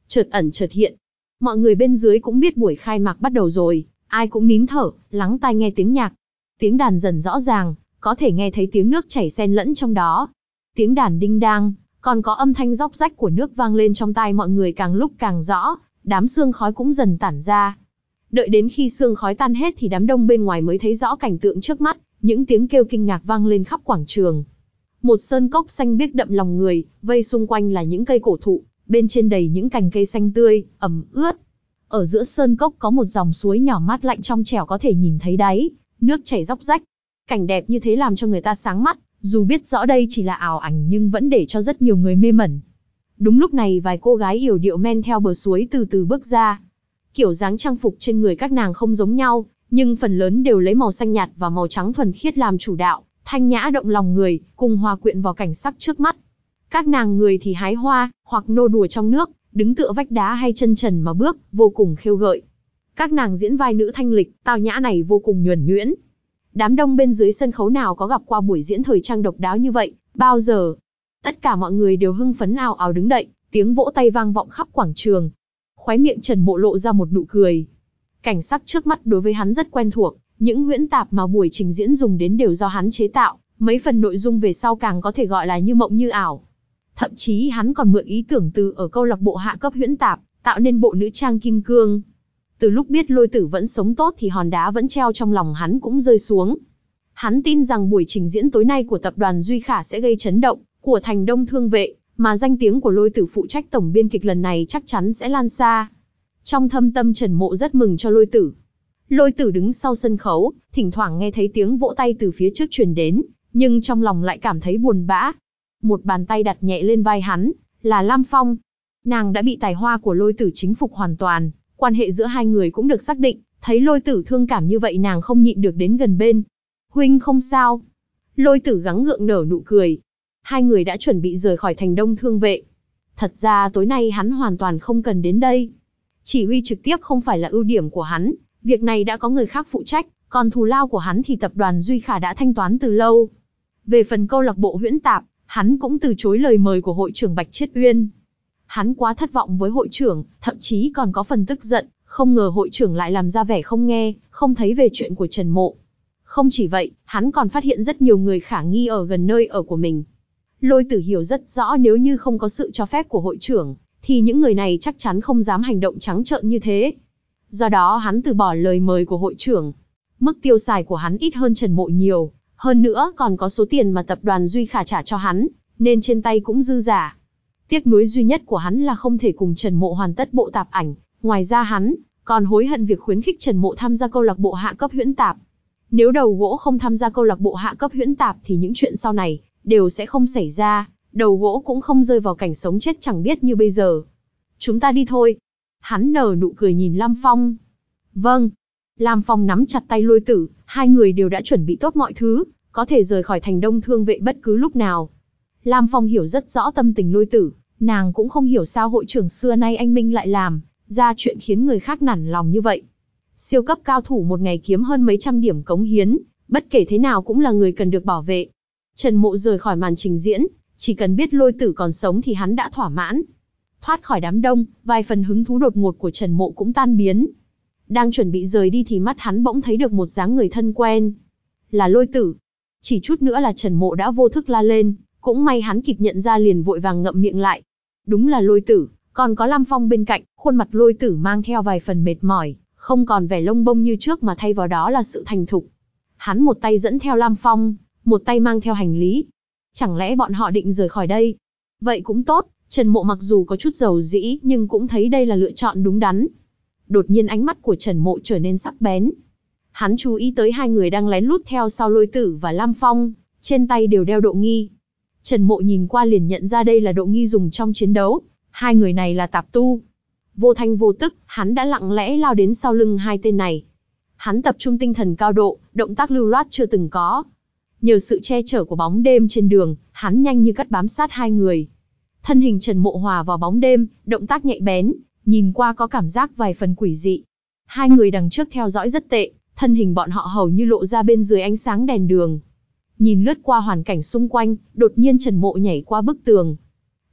chợt ẩn chợt hiện. Mọi người bên dưới cũng biết buổi khai mạc bắt đầu rồi, ai cũng nín thở, lắng tai nghe tiếng nhạc. Tiếng đàn dần rõ ràng, có thể nghe thấy tiếng nước chảy xen lẫn trong đó. Tiếng đàn đinh đang, còn có âm thanh róc rách của nước vang lên trong tai mọi người càng lúc càng rõ, đám sương khói cũng dần tản ra. Đợi đến khi sương khói tan hết thì đám đông bên ngoài mới thấy rõ cảnh tượng trước mắt, những tiếng kêu kinh ngạc vang lên khắp quảng trường. Một sơn cốc xanh biếc đậm lòng người, vây xung quanh là những cây cổ thụ, bên trên đầy những cành cây xanh tươi, ẩm ướt. Ở giữa sơn cốc có một dòng suối nhỏ mát lạnh trong trẻo có thể nhìn thấy đáy, nước chảy róc rách. Cảnh đẹp như thế làm cho người ta sáng mắt, dù biết rõ đây chỉ là ảo ảnh nhưng vẫn để cho rất nhiều người mê mẩn. Đúng lúc này vài cô gái yểu điệu men theo bờ suối từ từ bước ra. Kiểu dáng trang phục trên người các nàng không giống nhau, nhưng phần lớn đều lấy màu xanh nhạt và màu trắng thuần khiết làm chủ đạo, thanh nhã động lòng người, cùng hòa quyện vào cảnh sắc trước mắt. Các nàng người thì hái hoa, hoặc nô đùa trong nước, đứng tựa vách đá hay chân trần mà bước, vô cùng khiêu gợi. Các nàng diễn vai nữ thanh lịch, tao nhã này vô cùng nhuần nhuyễn. Đám đông bên dưới sân khấu nào có gặp qua buổi diễn thời trang độc đáo như vậy, bao giờ. Tất cả mọi người đều hưng phấn ào ào đứng dậy, tiếng vỗ tay vang vọng khắp quảng trường. Khóe miệng Trần Mộ lộ ra một nụ cười. Cảnh sắc trước mắt đối với hắn rất quen thuộc, những huyễn tạp mà buổi trình diễn dùng đến đều do hắn chế tạo, mấy phần nội dung về sau càng có thể gọi là như mộng như ảo. Thậm chí hắn còn mượn ý tưởng từ ở câu lạc bộ hạ cấp huyễn tạp, tạo nên bộ nữ trang kim cương. Từ lúc biết Lôi Tử vẫn sống tốt thì hòn đá vẫn treo trong lòng hắn cũng rơi xuống. Hắn tin rằng buổi trình diễn tối nay của tập đoàn Duy Khả sẽ gây chấn động, của Thành Đông Thương Vệ, mà danh tiếng của Lôi Tử phụ trách tổng biên kịch lần này chắc chắn sẽ lan xa. Trong thâm tâm Trần Mộ rất mừng cho Lôi Tử. Lôi Tử đứng sau sân khấu, thỉnh thoảng nghe thấy tiếng vỗ tay từ phía trước truyền đến, nhưng trong lòng lại cảm thấy buồn bã. Một bàn tay đặt nhẹ lên vai hắn, là Lam Phong. Nàng đã bị tài hoa của Lôi Tử chính phục hoàn toàn, quan hệ giữa hai người cũng được xác định, thấy Lôi Tử thương cảm như vậy nàng không nhịn được đến gần bên. Huynh không sao. Lôi Tử gắng gượng nở nụ cười. Hai người đã chuẩn bị rời khỏi Thành Đông Thương Vệ. Thật ra tối nay hắn hoàn toàn không cần đến đây. Chỉ huy trực tiếp không phải là ưu điểm của hắn, việc này đã có người khác phụ trách, còn thù lao của hắn thì tập đoàn Duy Khả đã thanh toán từ lâu. Về phần câu lạc bộ huyễn tạp, hắn cũng từ chối lời mời của hội trưởng Bạch Chiết Uyên. Hắn quá thất vọng với hội trưởng, thậm chí còn có phần tức giận, không ngờ hội trưởng lại làm ra vẻ không nghe, không thấy về chuyện của Trần Mộ. Không chỉ vậy, hắn còn phát hiện rất nhiều người khả nghi ở gần nơi ở của mình. Lôi Tử hiểu rất rõ nếu như không có sự cho phép của hội trưởng, thì những người này chắc chắn không dám hành động trắng trợn như thế. Do đó hắn từ bỏ lời mời của hội trưởng. Mức tiêu xài của hắn ít hơn Trần Mộ nhiều, hơn nữa còn có số tiền mà tập đoàn Duy Khả trả cho hắn, nên trên tay cũng dư giả. Tiếc nuối duy nhất của hắn là không thể cùng Trần Mộ hoàn tất bộ tạp ảnh, ngoài ra hắn còn hối hận việc khuyến khích Trần Mộ tham gia câu lạc bộ hạ cấp huyễn tạp. Nếu đầu gỗ không tham gia câu lạc bộ hạ cấp huyễn tạp thì những chuyện sau này đều sẽ không xảy ra, đầu gỗ cũng không rơi vào cảnh sống chết chẳng biết như bây giờ. Chúng ta đi thôi. Hắn nở nụ cười nhìn Lam Phong. Vâng. Lam Phong nắm chặt tay Lôi Tử, hai người đều đã chuẩn bị tốt mọi thứ, có thể rời khỏi Thành Đông Thương Vệ bất cứ lúc nào. Lam Phong hiểu rất rõ tâm tình Lôi Tử, nàng cũng không hiểu sao hội trưởng xưa nay anh Minh lại làm ra chuyện khiến người khác nản lòng như vậy. Siêu cấp cao thủ một ngày kiếm hơn mấy trăm điểm cống hiến, bất kể thế nào cũng là người cần được bảo vệ. Trần Mộ rời khỏi màn trình diễn, chỉ cần biết Lôi Tử còn sống thì hắn đã thỏa mãn. Thoát khỏi đám đông, vài phần hứng thú đột ngột của Trần Mộ cũng tan biến. Đang chuẩn bị rời đi thì mắt hắn bỗng thấy được một dáng người thân quen. Là Lôi Tử. Chỉ chút nữa là Trần Mộ đã vô thức la lên, cũng may hắn kịp nhận ra liền vội vàng ngậm miệng lại. Đúng là Lôi Tử, còn có Lam Phong bên cạnh, khuôn mặt Lôi Tử mang theo vài phần mệt mỏi, không còn vẻ lông bông như trước mà thay vào đó là sự thành thục. Hắn một tay dẫn theo Lam Phong, một tay mang theo hành lý. Chẳng lẽ bọn họ định rời khỏi đây? Vậy cũng tốt, Trần Mộ mặc dù có chút dầu dĩ nhưng cũng thấy đây là lựa chọn đúng đắn. Đột nhiên ánh mắt của Trần Mộ trở nên sắc bén. Hắn chú ý tới hai người đang lén lút theo sau Lôi Tử và Lam Phong, trên tay đều đeo độ nghi. Trần Mộ nhìn qua liền nhận ra đây là độ nghi dùng trong chiến đấu, hai người này là tạp tu. Vô thanh vô tức, hắn đã lặng lẽ lao đến sau lưng hai tên này. Hắn tập trung tinh thần cao độ, động tác lưu loát chưa từng có. Nhờ sự che chở của bóng đêm trên đường, hắn nhanh như cắt bám sát hai người. Thân hình Trần Mộ hòa vào bóng đêm, động tác nhạy bén, nhìn qua có cảm giác vài phần quỷ dị. Hai người đằng trước theo dõi rất tệ, thân hình bọn họ hầu như lộ ra bên dưới ánh sáng đèn đường. Nhìn lướt qua hoàn cảnh xung quanh, đột nhiên Trần Mộ nhảy qua bức tường.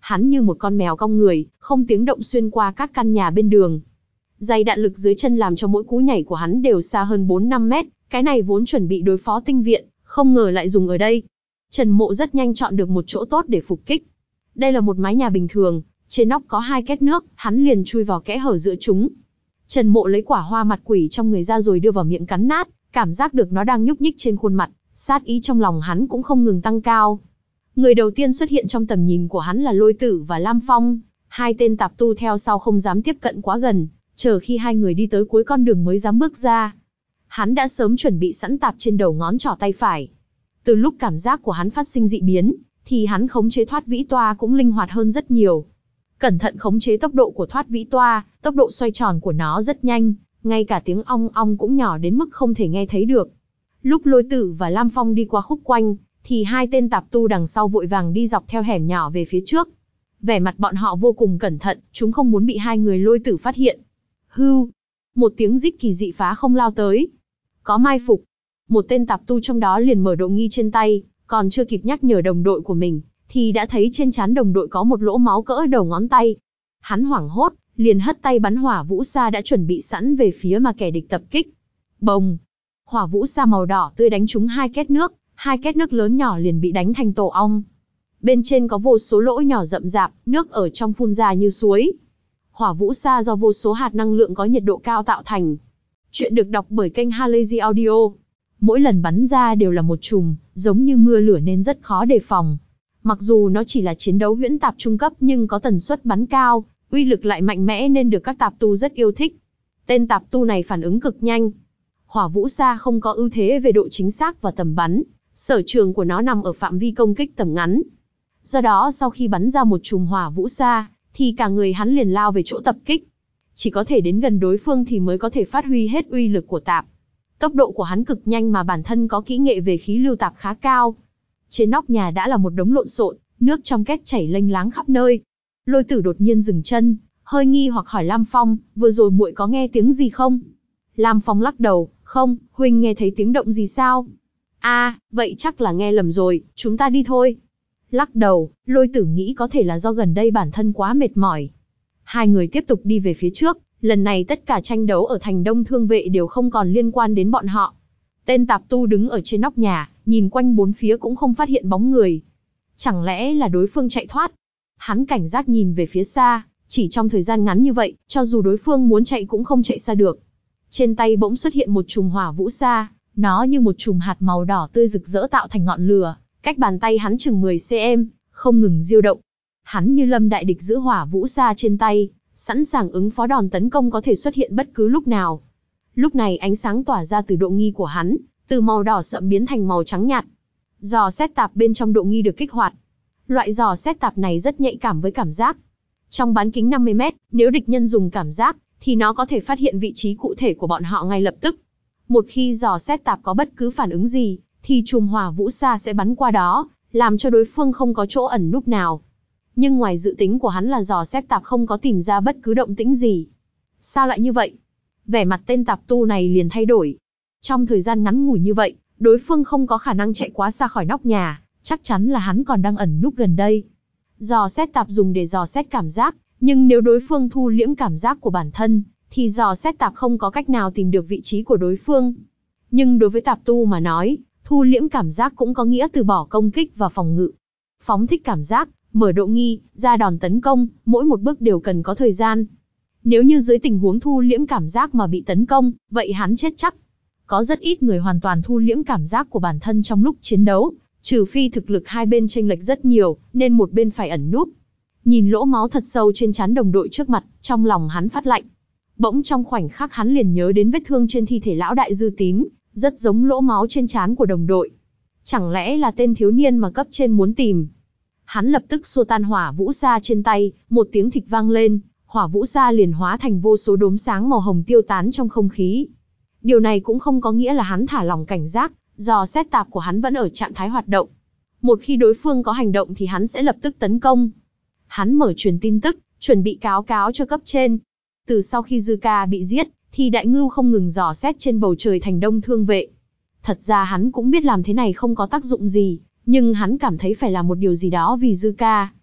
Hắn như một con mèo cong người, không tiếng động xuyên qua các căn nhà bên đường. Dày đạn lực dưới chân làm cho mỗi cú nhảy của hắn đều xa hơn bốn năm mét, cái này vốn chuẩn bị đối phó tinh viện, không ngờ lại dùng ở đây. Trần Mộ rất nhanh chọn được một chỗ tốt để phục kích. Đây là một mái nhà bình thường, trên nóc có hai két nước, hắn liền chui vào kẽ hở giữa chúng. Trần Mộ lấy quả hoa mặt quỷ trong người ra rồi đưa vào miệng cắn nát, cảm giác được nó đang nhúc nhích trên khuôn mặt, sát ý trong lòng hắn cũng không ngừng tăng cao. Người đầu tiên xuất hiện trong tầm nhìn của hắn là Lôi Tử và Lam Phong, hai tên tạp tu theo sau không dám tiếp cận quá gần, chờ khi hai người đi tới cuối con đường mới dám bước ra. Hắn đã sớm chuẩn bị sẵn tạp trên đầu ngón trỏ tay phải. Từ lúc cảm giác của hắn phát sinh dị biến, thì hắn khống chế thoát vĩ toa cũng linh hoạt hơn rất nhiều. Cẩn thận khống chế tốc độ của thoát vĩ toa, tốc độ xoay tròn của nó rất nhanh, ngay cả tiếng ong ong cũng nhỏ đến mức không thể nghe thấy được. Lúc Lôi Tử và Lam Phong đi qua khúc quanh, thì hai tên tạp tu đằng sau vội vàng đi dọc theo hẻm nhỏ về phía trước. Vẻ mặt bọn họ vô cùng cẩn thận, chúng không muốn bị hai người Lôi Tử phát hiện. Hưu, một tiếng rít kỳ dị phá không lao tới. Có mai phục. Một tên tạp tu trong đó liền mở độ nghi trên tay, còn chưa kịp nhắc nhở đồng đội của mình, thì đã thấy trên trán đồng đội có một lỗ máu cỡ đầu ngón tay. Hắn hoảng hốt, liền hất tay bắn hỏa vũ sa đã chuẩn bị sẵn về phía mà kẻ địch tập kích. Bồng! Hỏa vũ sa màu đỏ tươi đánh trúng hai két nước, hai két nước lớn nhỏ liền bị đánh thành tổ ong. Bên trên có vô số lỗ nhỏ rậm rạp, nước ở trong phun ra như suối. Hỏa vũ sa do vô số hạt năng lượng có nhiệt độ cao tạo thành. Chuyện được đọc bởi kênh Halazy Audio. Mỗi lần bắn ra đều là một chùm, giống như mưa lửa nên rất khó đề phòng. Mặc dù nó chỉ là chiến đấu huyễn tạp trung cấp nhưng có tần suất bắn cao, uy lực lại mạnh mẽ nên được các tạp tu rất yêu thích. Tên tạp tu này phản ứng cực nhanh. Hỏa vũ sa không có ưu thế về độ chính xác và tầm bắn, sở trường của nó nằm ở phạm vi công kích tầm ngắn. Do đó sau khi bắn ra một chùm hỏa vũ sa, thì cả người hắn liền lao về chỗ tập kích. Chỉ có thể đến gần đối phương thì mới có thể phát huy hết uy lực của tạp. Tốc độ của hắn cực nhanh mà bản thân có kỹ nghệ về khí lưu tạp khá cao. Trên nóc nhà đã là một đống lộn xộn, nước trong két chảy lênh láng khắp nơi. Lôi Tử đột nhiên dừng chân, hơi nghi hoặc hỏi Lam Phong, vừa rồi muội có nghe tiếng gì không? Lam Phong lắc đầu, không, huynh nghe thấy tiếng động gì sao? À, vậy chắc là nghe lầm rồi, chúng ta đi thôi. Lắc đầu, Lôi Tử nghĩ có thể là do gần đây bản thân quá mệt mỏi. Hai người tiếp tục đi về phía trước, lần này tất cả tranh đấu ở thành Đông Thương Vệ đều không còn liên quan đến bọn họ. Tên tạp tu đứng ở trên nóc nhà, nhìn quanh bốn phía cũng không phát hiện bóng người. Chẳng lẽ là đối phương chạy thoát? Hắn cảnh giác nhìn về phía xa, chỉ trong thời gian ngắn như vậy, cho dù đối phương muốn chạy cũng không chạy xa được. Trên tay bỗng xuất hiện một chùm hỏa vũ sa, nó như một chùm hạt màu đỏ tươi rực rỡ tạo thành ngọn lửa, cách bàn tay hắn chừng mười xăng-ti-mét, không ngừng diêu động. Hắn như lâm đại địch giữ hỏa vũ sa trên tay, sẵn sàng ứng phó đòn tấn công có thể xuất hiện bất cứ lúc nào. Lúc này ánh sáng tỏa ra từ độ nghi của hắn, từ màu đỏ sậm biến thành màu trắng nhạt. Giò xét tạp bên trong độ nghi được kích hoạt. Loại giò xét tạp này rất nhạy cảm với cảm giác. Trong bán kính năm mươi mét, nếu địch nhân dùng cảm giác, thì nó có thể phát hiện vị trí cụ thể của bọn họ ngay lập tức. Một khi giò xét tạp có bất cứ phản ứng gì, thì chùm hỏa vũ sa sẽ bắn qua đó, làm cho đối phương không có chỗ ẩn núp nào. Nhưng ngoài dự tính của hắn là giò xét tạp không có tìm ra bất cứ động tĩnh gì. Sao lại như vậy? Vẻ mặt tên tạp tu này liền thay đổi. Trong thời gian ngắn ngủi như vậy, đối phương không có khả năng chạy quá xa khỏi nóc nhà, chắc chắn là hắn còn đang ẩn núp gần đây. Giò xét tạp dùng để dò xét cảm giác, nhưng nếu đối phương thu liễm cảm giác của bản thân, thì giò xét tạp không có cách nào tìm được vị trí của đối phương. Nhưng đối với tạp tu mà nói, thu liễm cảm giác cũng có nghĩa từ bỏ công kích và phòng ngự. Phóng thích cảm giác, mở độ nghi, ra đòn tấn công, mỗi một bước đều cần có thời gian. Nếu như dưới tình huống thu liễm cảm giác mà bị tấn công, vậy hắn chết chắc. Có rất ít người hoàn toàn thu liễm cảm giác của bản thân trong lúc chiến đấu, trừ phi thực lực hai bên chênh lệch rất nhiều, nên một bên phải ẩn núp. Nhìn lỗ máu thật sâu trên trán đồng đội trước mặt, trong lòng hắn phát lạnh. Bỗng trong khoảnh khắc hắn liền nhớ đến vết thương trên thi thể lão đại Dư Tín, rất giống lỗ máu trên trán của đồng đội. Chẳng lẽ là tên thiếu niên mà cấp trên muốn tìm? Hắn lập tức xua tan hỏa vũ sa trên tay, một tiếng thịch vang lên, hỏa vũ sa liền hóa thành vô số đốm sáng màu hồng tiêu tán trong không khí. Điều này cũng không có nghĩa là hắn thả lỏng cảnh giác, dò xét tạp của hắn vẫn ở trạng thái hoạt động. Một khi đối phương có hành động thì hắn sẽ lập tức tấn công. Hắn mở truyền tin tức, chuẩn bị cáo cáo cho cấp trên. Từ sau khi Dư Ca bị giết, thì Đại Ngưu không ngừng dò xét trên bầu trời thành Đông Thương Vệ. Thật ra hắn cũng biết làm thế này không có tác dụng gì, nhưng hắn cảm thấy phải làm một điều gì đó vì Dư Ca.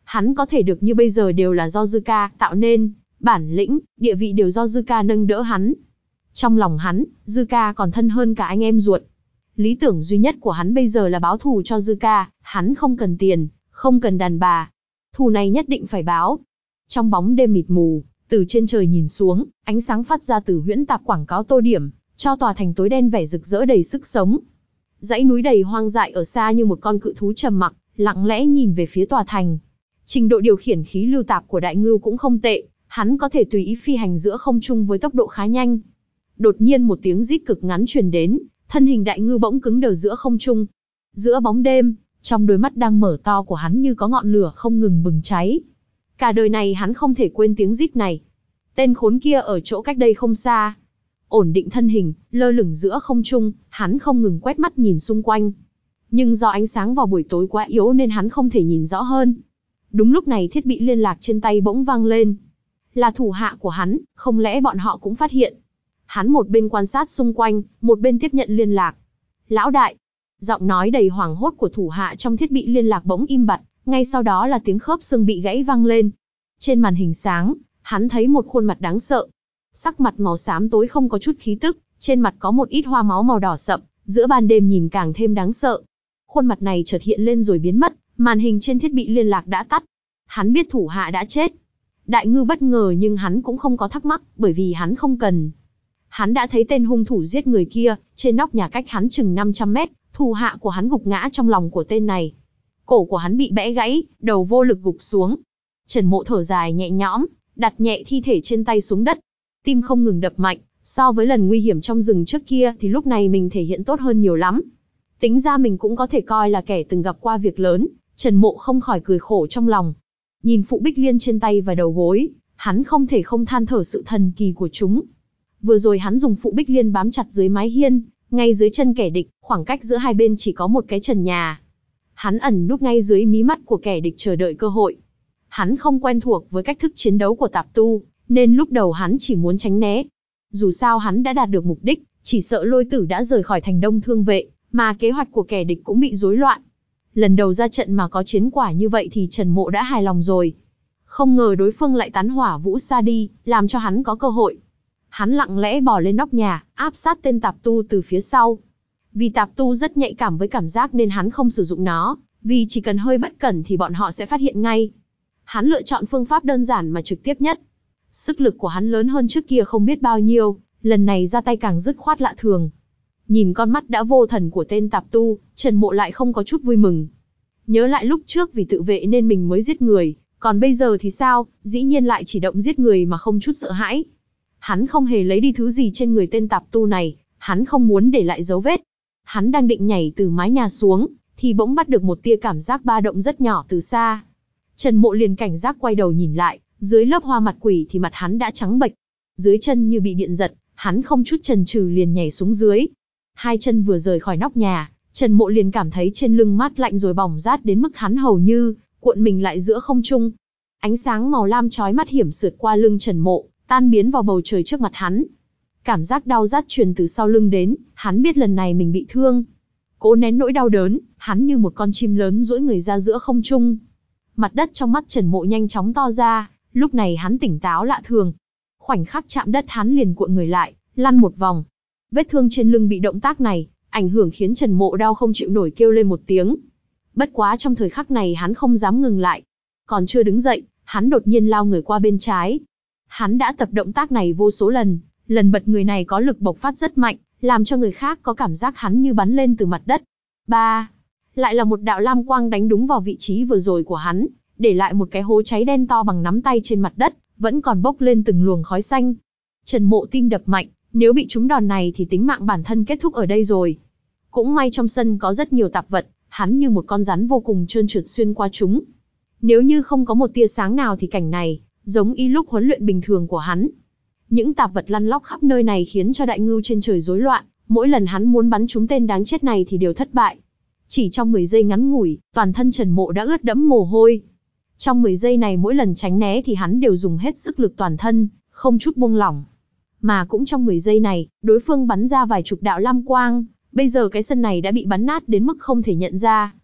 hắn có thể được như bây giờ đều là do Dư Ca tạo nên, bản lĩnh, địa vị đều do Dư Ca nâng đỡ hắn. Trong lòng hắn, Dư Ca còn thân hơn cả anh em ruột. Lý tưởng duy nhất của hắn bây giờ là báo thù cho Dư Ca, hắn không cần tiền, không cần đàn bà. Thù này nhất định phải báo. Trong bóng đêm mịt mù, từ trên trời nhìn xuống, ánh sáng phát ra từ huyễn tạp quảng cáo tô điểm, cho tòa thành tối đen vẻ rực rỡ đầy sức sống. Dãy núi đầy hoang dại ở xa như một con cự thú trầm mặc, lặng lẽ nhìn về phía tòa thành. Trình độ điều khiển khí lưu tạp của Đại Ngưu cũng không tệ, hắn có thể tùy ý phi hành giữa không trung với tốc độ khá nhanh. Đột nhiên một tiếng rít cực ngắn truyền đến, thân hình Đại Ngưu bỗng cứng đờ giữa không trung. Giữa bóng đêm, trong đôi mắt đang mở to của hắn như có ngọn lửa không ngừng bừng cháy. Cả đời này hắn không thể quên tiếng rít này. Tên khốn kia ở chỗ cách đây không xa. Ổn định thân hình, lơ lửng giữa không trung, hắn không ngừng quét mắt nhìn xung quanh. Nhưng do ánh sáng vào buổi tối quá yếu nên hắn không thể nhìn rõ hơn. Đúng lúc này thiết bị liên lạc trên tay bỗng vang lên. Là thủ hạ của hắn, không lẽ bọn họ cũng phát hiện. Hắn một bên quan sát xung quanh, một bên tiếp nhận liên lạc. Lão đại! Giọng nói đầy hoảng hốt của thủ hạ trong thiết bị liên lạc bỗng im bặt, ngay sau đó là tiếng khớp xương bị gãy vang lên. Trên màn hình sáng, hắn thấy một khuôn mặt đáng sợ. Sắc mặt màu xám tối không có chút khí tức, trên mặt có một ít hoa máu màu đỏ sậm, giữa ban đêm nhìn càng thêm đáng sợ. Khuôn mặt này chợt hiện lên rồi biến mất, màn hình trên thiết bị liên lạc đã tắt. Hắn biết thủ hạ đã chết. Đại Ngưu bất ngờ nhưng hắn cũng không có thắc mắc, bởi vì hắn không cần. Hắn đã thấy tên hung thủ giết người kia, trên nóc nhà cách hắn chừng năm trăm mét, thủ hạ của hắn gục ngã trong lòng của tên này. Cổ của hắn bị bẽ gãy, đầu vô lực gục xuống. Trần Mộ thở dài nhẹ nhõm, đặt nhẹ thi thể trên tay xuống đất. Tim không ngừng đập mạnh, so với lần nguy hiểm trong rừng trước kia thì lúc này mình thể hiện tốt hơn nhiều lắm. Tính ra mình cũng có thể coi là kẻ từng gặp qua việc lớn, Trần Mộ không khỏi cười khổ trong lòng. Nhìn phụ bích liên trên tay và đầu gối, hắn không thể không than thở sự thần kỳ của chúng. Vừa rồi hắn dùng phụ bích liên bám chặt dưới mái hiên, ngay dưới chân kẻ địch, khoảng cách giữa hai bên chỉ có một cái trần nhà. Hắn ẩn núp ngay dưới mí mắt của kẻ địch chờ đợi cơ hội. Hắn không quen thuộc với cách thức chiến đấu của tạp tu, nên lúc đầu hắn chỉ muốn tránh né. Dù sao hắn đã đạt được mục đích, chỉ sợ Lôi Tử đã rời khỏi thành Đông Thương Vệ, mà kế hoạch của kẻ địch cũng bị rối loạn. Lần đầu ra trận mà có chiến quả như vậy thì Trần Mộ đã hài lòng rồi. Không ngờ đối phương lại tán hỏa vũ xa đi, làm cho hắn có cơ hội. Hắn lặng lẽ bò lên nóc nhà, áp sát tên tạp tu từ phía sau. Vì tạp tu rất nhạy cảm với cảm giác nên hắn không sử dụng nó, vì chỉ cần hơi bất cẩn thì bọn họ sẽ phát hiện ngay. Hắn lựa chọn phương pháp đơn giản mà trực tiếp nhất. Sức lực của hắn lớn hơn trước kia không biết bao nhiêu, lần này ra tay càng dứt khoát lạ thường. Nhìn con mắt đã vô thần của tên tạp tu, Trần Mộ lại không có chút vui mừng. Nhớ lại lúc trước vì tự vệ nên mình mới giết người, còn bây giờ thì sao, dĩ nhiên lại chỉ động giết người mà không chút sợ hãi. Hắn không hề lấy đi thứ gì trên người tên tạp tu này, hắn không muốn để lại dấu vết. Hắn đang định nhảy từ mái nhà xuống, thì bỗng bắt được một tia cảm giác ba động rất nhỏ từ xa. Trần Mộ liền cảnh giác quay đầu nhìn lại, dưới lớp hoa mặt quỷ thì mặt hắn đã trắng bệch. Dưới chân như bị điện giật, hắn không chút chần chừ liền nhảy xuống dưới. Hai chân vừa rời khỏi nóc nhà, Trần Mộ liền cảm thấy trên lưng mát lạnh rồi bỏng rát đến mức hắn hầu như cuộn mình lại giữa không trung. Ánh sáng màu lam chói mắt hiểm sượt qua lưng Trần Mộ, tan biến vào bầu trời trước mặt hắn. Cảm giác đau rát truyền từ sau lưng đến, hắn biết lần này mình bị thương. Cố nén nỗi đau đớn, hắn như một con chim lớn duỗi người ra giữa không trung. Mặt đất trong mắt Trần Mộ nhanh chóng to ra, lúc này hắn tỉnh táo lạ thường. Khoảnh khắc chạm đất hắn liền cuộn người lại, lăn một vòng. Vết thương trên lưng bị động tác này ảnh hưởng khiến Trần Mộ đau không chịu nổi kêu lên một tiếng. Bất quá trong thời khắc này hắn không dám ngừng lại. Còn chưa đứng dậy, hắn đột nhiên lao người qua bên trái. Hắn đã tập động tác này vô số lần, lần bật người này có lực bộc phát rất mạnh, làm cho người khác có cảm giác hắn như bắn lên từ mặt đất. Ba, lại là một đạo lam quang đánh đúng vào vị trí vừa rồi của hắn, để lại một cái hố cháy đen to bằng nắm tay trên mặt đất, vẫn còn bốc lên từng luồng khói xanh. Trần Mộ tim đập mạnh, nếu bị trúng đòn này thì tính mạng bản thân kết thúc ở đây rồi. Cũng may trong sân có rất nhiều tạp vật, hắn như một con rắn vô cùng trơn trượt xuyên qua chúng. Nếu như không có một tia sáng nào thì cảnh này giống y lúc huấn luyện bình thường của hắn. Những tạp vật lăn lóc khắp nơi này khiến cho Đại Ngưu trên trời rối loạn, mỗi lần hắn muốn bắn trúng tên đáng chết này thì đều thất bại. Chỉ trong mười giây ngắn ngủi, toàn thân Trần Mộ đã ướt đẫm mồ hôi. Trong mười giây này mỗi lần tránh né thì hắn đều dùng hết sức lực toàn thân, không chút buông lỏng. Mà cũng trong mười giây này, đối phương bắn ra vài chục đạo lam quang, bây giờ cái sân này đã bị bắn nát đến mức không thể nhận ra.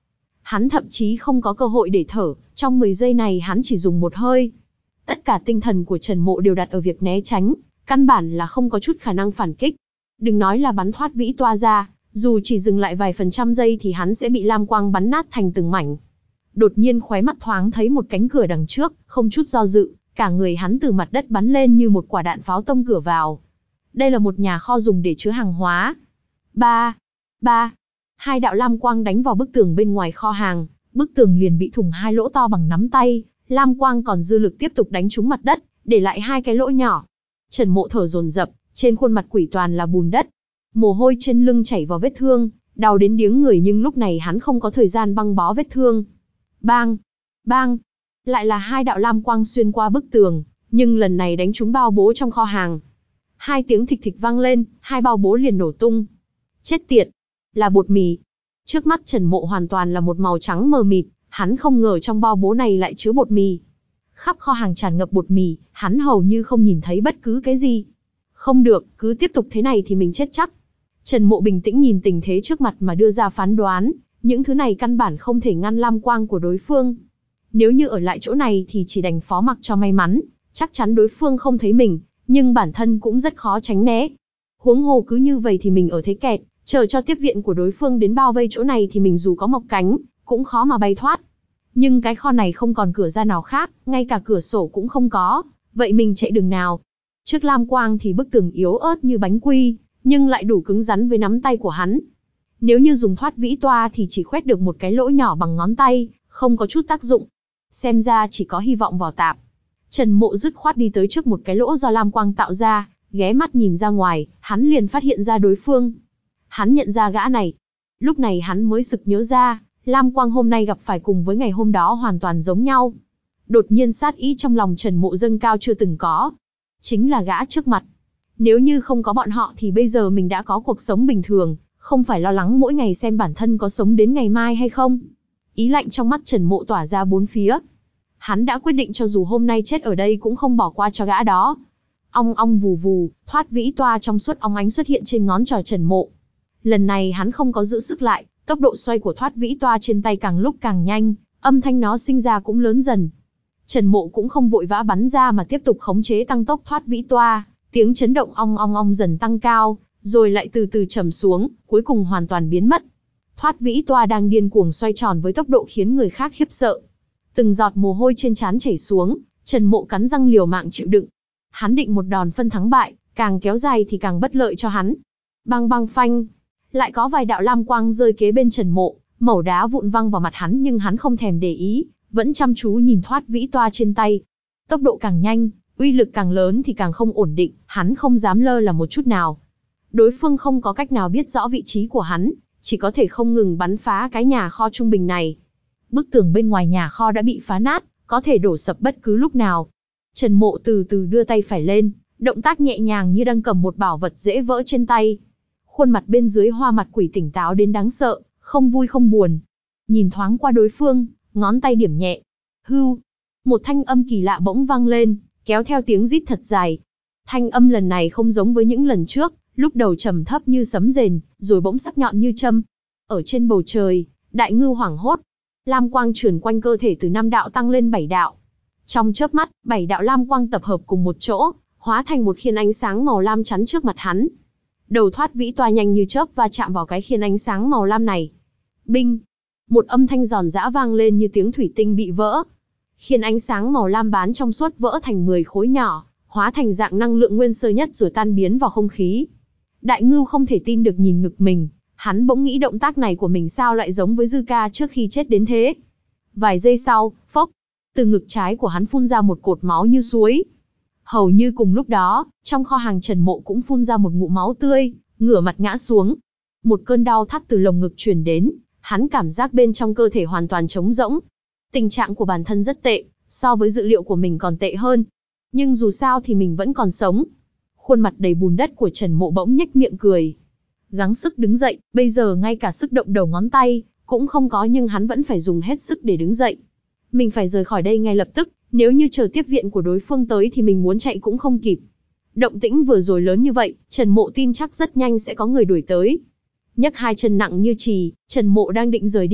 Hắn thậm chí không có cơ hội để thở, trong mười giây này hắn chỉ dùng một hơi. Tất cả tinh thần của Trần Mộ đều đặt ở việc né tránh, căn bản là không có chút khả năng phản kích. Đừng nói là bắn thoát vĩ toa ra, dù chỉ dừng lại vài phần trăm giây thì hắn sẽ bị lam quang bắn nát thành từng mảnh. Đột nhiên khóe mắt thoáng thấy một cánh cửa đằng trước, không chút do dự, cả người hắn từ mặt đất bắn lên như một quả đạn pháo tông cửa vào. Đây là một nhà kho dùng để chứa hàng hóa. Ba, ba, hai đạo lam quang đánh vào bức tường bên ngoài kho hàng, bức tường liền bị thủng hai lỗ to bằng nắm tay, lam quang còn dư lực tiếp tục đánh trúng mặt đất, để lại hai cái lỗ nhỏ. Trần Mộ thở dồn dập, trên khuôn mặt quỷ toàn là bùn đất. Mồ hôi trên lưng chảy vào vết thương, đau đến điếng người nhưng lúc này hắn không có thời gian băng bó vết thương. Bang! Bang! Lại là hai đạo lam quang xuyên qua bức tường, nhưng lần này đánh trúng bao bố trong kho hàng. Hai tiếng thịch thịch vang lên, hai bao bố liền nổ tung. Chết tiệt! Là bột mì. Trước mắt Trần Mộ hoàn toàn là một màu trắng mờ mịt, hắn không ngờ trong bao bố này lại chứa bột mì. Khắp kho hàng tràn ngập bột mì, hắn hầu như không nhìn thấy bất cứ cái gì. Không được, cứ tiếp tục thế này thì mình chết chắc. Trần Mộ bình tĩnh nhìn tình thế trước mặt mà đưa ra phán đoán, những thứ này căn bản không thể ngăn lam quang của đối phương. Nếu như ở lại chỗ này thì chỉ đành phó mặc cho may mắn, chắc chắn đối phương không thấy mình, nhưng bản thân cũng rất khó tránh né. Huống hồ cứ như vậy thì mình ở thế kẹt, chờ cho tiếp viện của đối phương đến bao vây chỗ này thì mình dù có mọc cánh, cũng khó mà bay thoát. Nhưng cái kho này không còn cửa ra nào khác, ngay cả cửa sổ cũng không có, vậy mình chạy đường nào? Trước lam quang thì bức tường yếu ớt như bánh quy, nhưng lại đủ cứng rắn với nắm tay của hắn. Nếu như dùng thoát vĩ toa thì chỉ khoét được một cái lỗ nhỏ bằng ngón tay, không có chút tác dụng. Xem ra chỉ có hy vọng vào tạp. Trần Mộ dứt khoát đi tới trước một cái lỗ do lam quang tạo ra, ghé mắt nhìn ra ngoài, hắn liền phát hiện ra đối phương. Hắn nhận ra gã này. Lúc này hắn mới sực nhớ ra, lam quang hôm nay gặp phải cùng với ngày hôm đó hoàn toàn giống nhau. Đột nhiên sát ý trong lòng Trần Mộ dâng cao chưa từng có. Chính là gã trước mặt. Nếu như không có bọn họ thì bây giờ mình đã có cuộc sống bình thường, không phải lo lắng mỗi ngày xem bản thân có sống đến ngày mai hay không. Ý lạnh trong mắt Trần Mộ tỏa ra bốn phía. Hắn đã quyết định cho dù hôm nay chết ở đây cũng không bỏ qua cho gã đó. Ong ong vù vù, thoát vĩ toa trong suốt óng ánh xuất hiện trên ngón trỏ Trần Mộ. Lần này hắn không có giữ sức lại, tốc độ xoay của thoát vĩ toa trên tay càng lúc càng nhanh, âm thanh nó sinh ra cũng lớn dần. Trần Mộ cũng không vội vã bắn ra mà tiếp tục khống chế tăng tốc thoát vĩ toa, tiếng chấn động ong ong ong dần tăng cao, rồi lại từ từ trầm xuống, cuối cùng hoàn toàn biến mất. Thoát vĩ toa đang điên cuồng xoay tròn với tốc độ khiến người khác khiếp sợ. Từng giọt mồ hôi trên trán chảy xuống, Trần Mộ cắn răng liều mạng chịu đựng. Hắn định một đòn phân thắng bại, càng kéo dài thì càng bất lợi cho hắn. Bang bang phanh, lại có vài đạo lam quang rơi kế bên Trần Mộ, mẩu đá vụn văng vào mặt hắn nhưng hắn không thèm để ý, vẫn chăm chú nhìn thoát vĩ toa trên tay. Tốc độ càng nhanh, uy lực càng lớn thì càng không ổn định, hắn không dám lơ là một chút nào. Đối phương không có cách nào biết rõ vị trí của hắn, chỉ có thể không ngừng bắn phá cái nhà kho trung bình này. Bức tường bên ngoài nhà kho đã bị phá nát, có thể đổ sập bất cứ lúc nào. Trần Mộ từ từ đưa tay phải lên, động tác nhẹ nhàng như đang cầm một bảo vật dễ vỡ trên tay. Khuôn mặt bên dưới hoa mặt quỷ tỉnh táo đến đáng sợ, không vui không buồn. Nhìn thoáng qua đối phương, ngón tay điểm nhẹ. Hưu, một thanh âm kỳ lạ bỗng vang lên, kéo theo tiếng rít thật dài. Thanh âm lần này không giống với những lần trước, lúc đầu trầm thấp như sấm rền, rồi bỗng sắc nhọn như châm. Ở trên bầu trời, Đại Ngưu hoảng hốt. Lam quang trườn quanh cơ thể từ năm đạo tăng lên bảy đạo. Trong chớp mắt, bảy đạo lam quang tập hợp cùng một chỗ, hóa thành một khiên ánh sáng màu lam chắn trước mặt hắn. Đầu thoát vĩ toa nhanh như chớp va chạm vào cái khiên ánh sáng màu lam này. Binh! Một âm thanh giòn giã vang lên như tiếng thủy tinh bị vỡ. Khiên ánh sáng màu lam bán trong suốt vỡ thành mười khối nhỏ, hóa thành dạng năng lượng nguyên sơ nhất rồi tan biến vào không khí. Đại Ngưu không thể tin được nhìn ngực mình, hắn bỗng nghĩ động tác này của mình sao lại giống với Dư Ca trước khi chết đến thế. Vài giây sau, phốc, từ ngực trái của hắn phun ra một cột máu như suối. Hầu như cùng lúc đó, trong kho hàng Trần Mộ cũng phun ra một ngụm máu tươi, ngửa mặt ngã xuống. Một cơn đau thắt từ lồng ngực truyền đến, hắn cảm giác bên trong cơ thể hoàn toàn trống rỗng. Tình trạng của bản thân rất tệ, so với dự liệu của mình còn tệ hơn. Nhưng dù sao thì mình vẫn còn sống. Khuôn mặt đầy bùn đất của Trần Mộ bỗng nhếch miệng cười. Gắng sức đứng dậy, bây giờ ngay cả sức động đầu ngón tay cũng không có nhưng hắn vẫn phải dùng hết sức để đứng dậy. Mình phải rời khỏi đây ngay lập tức, nếu như chờ tiếp viện của đối phương tới thì mình muốn chạy cũng không kịp. Động tĩnh vừa rồi lớn như vậy, Trần Mộ tin chắc rất nhanh sẽ có người đuổi tới. Nhấc hai chân nặng như chì, Trần Mộ đang định rời đi,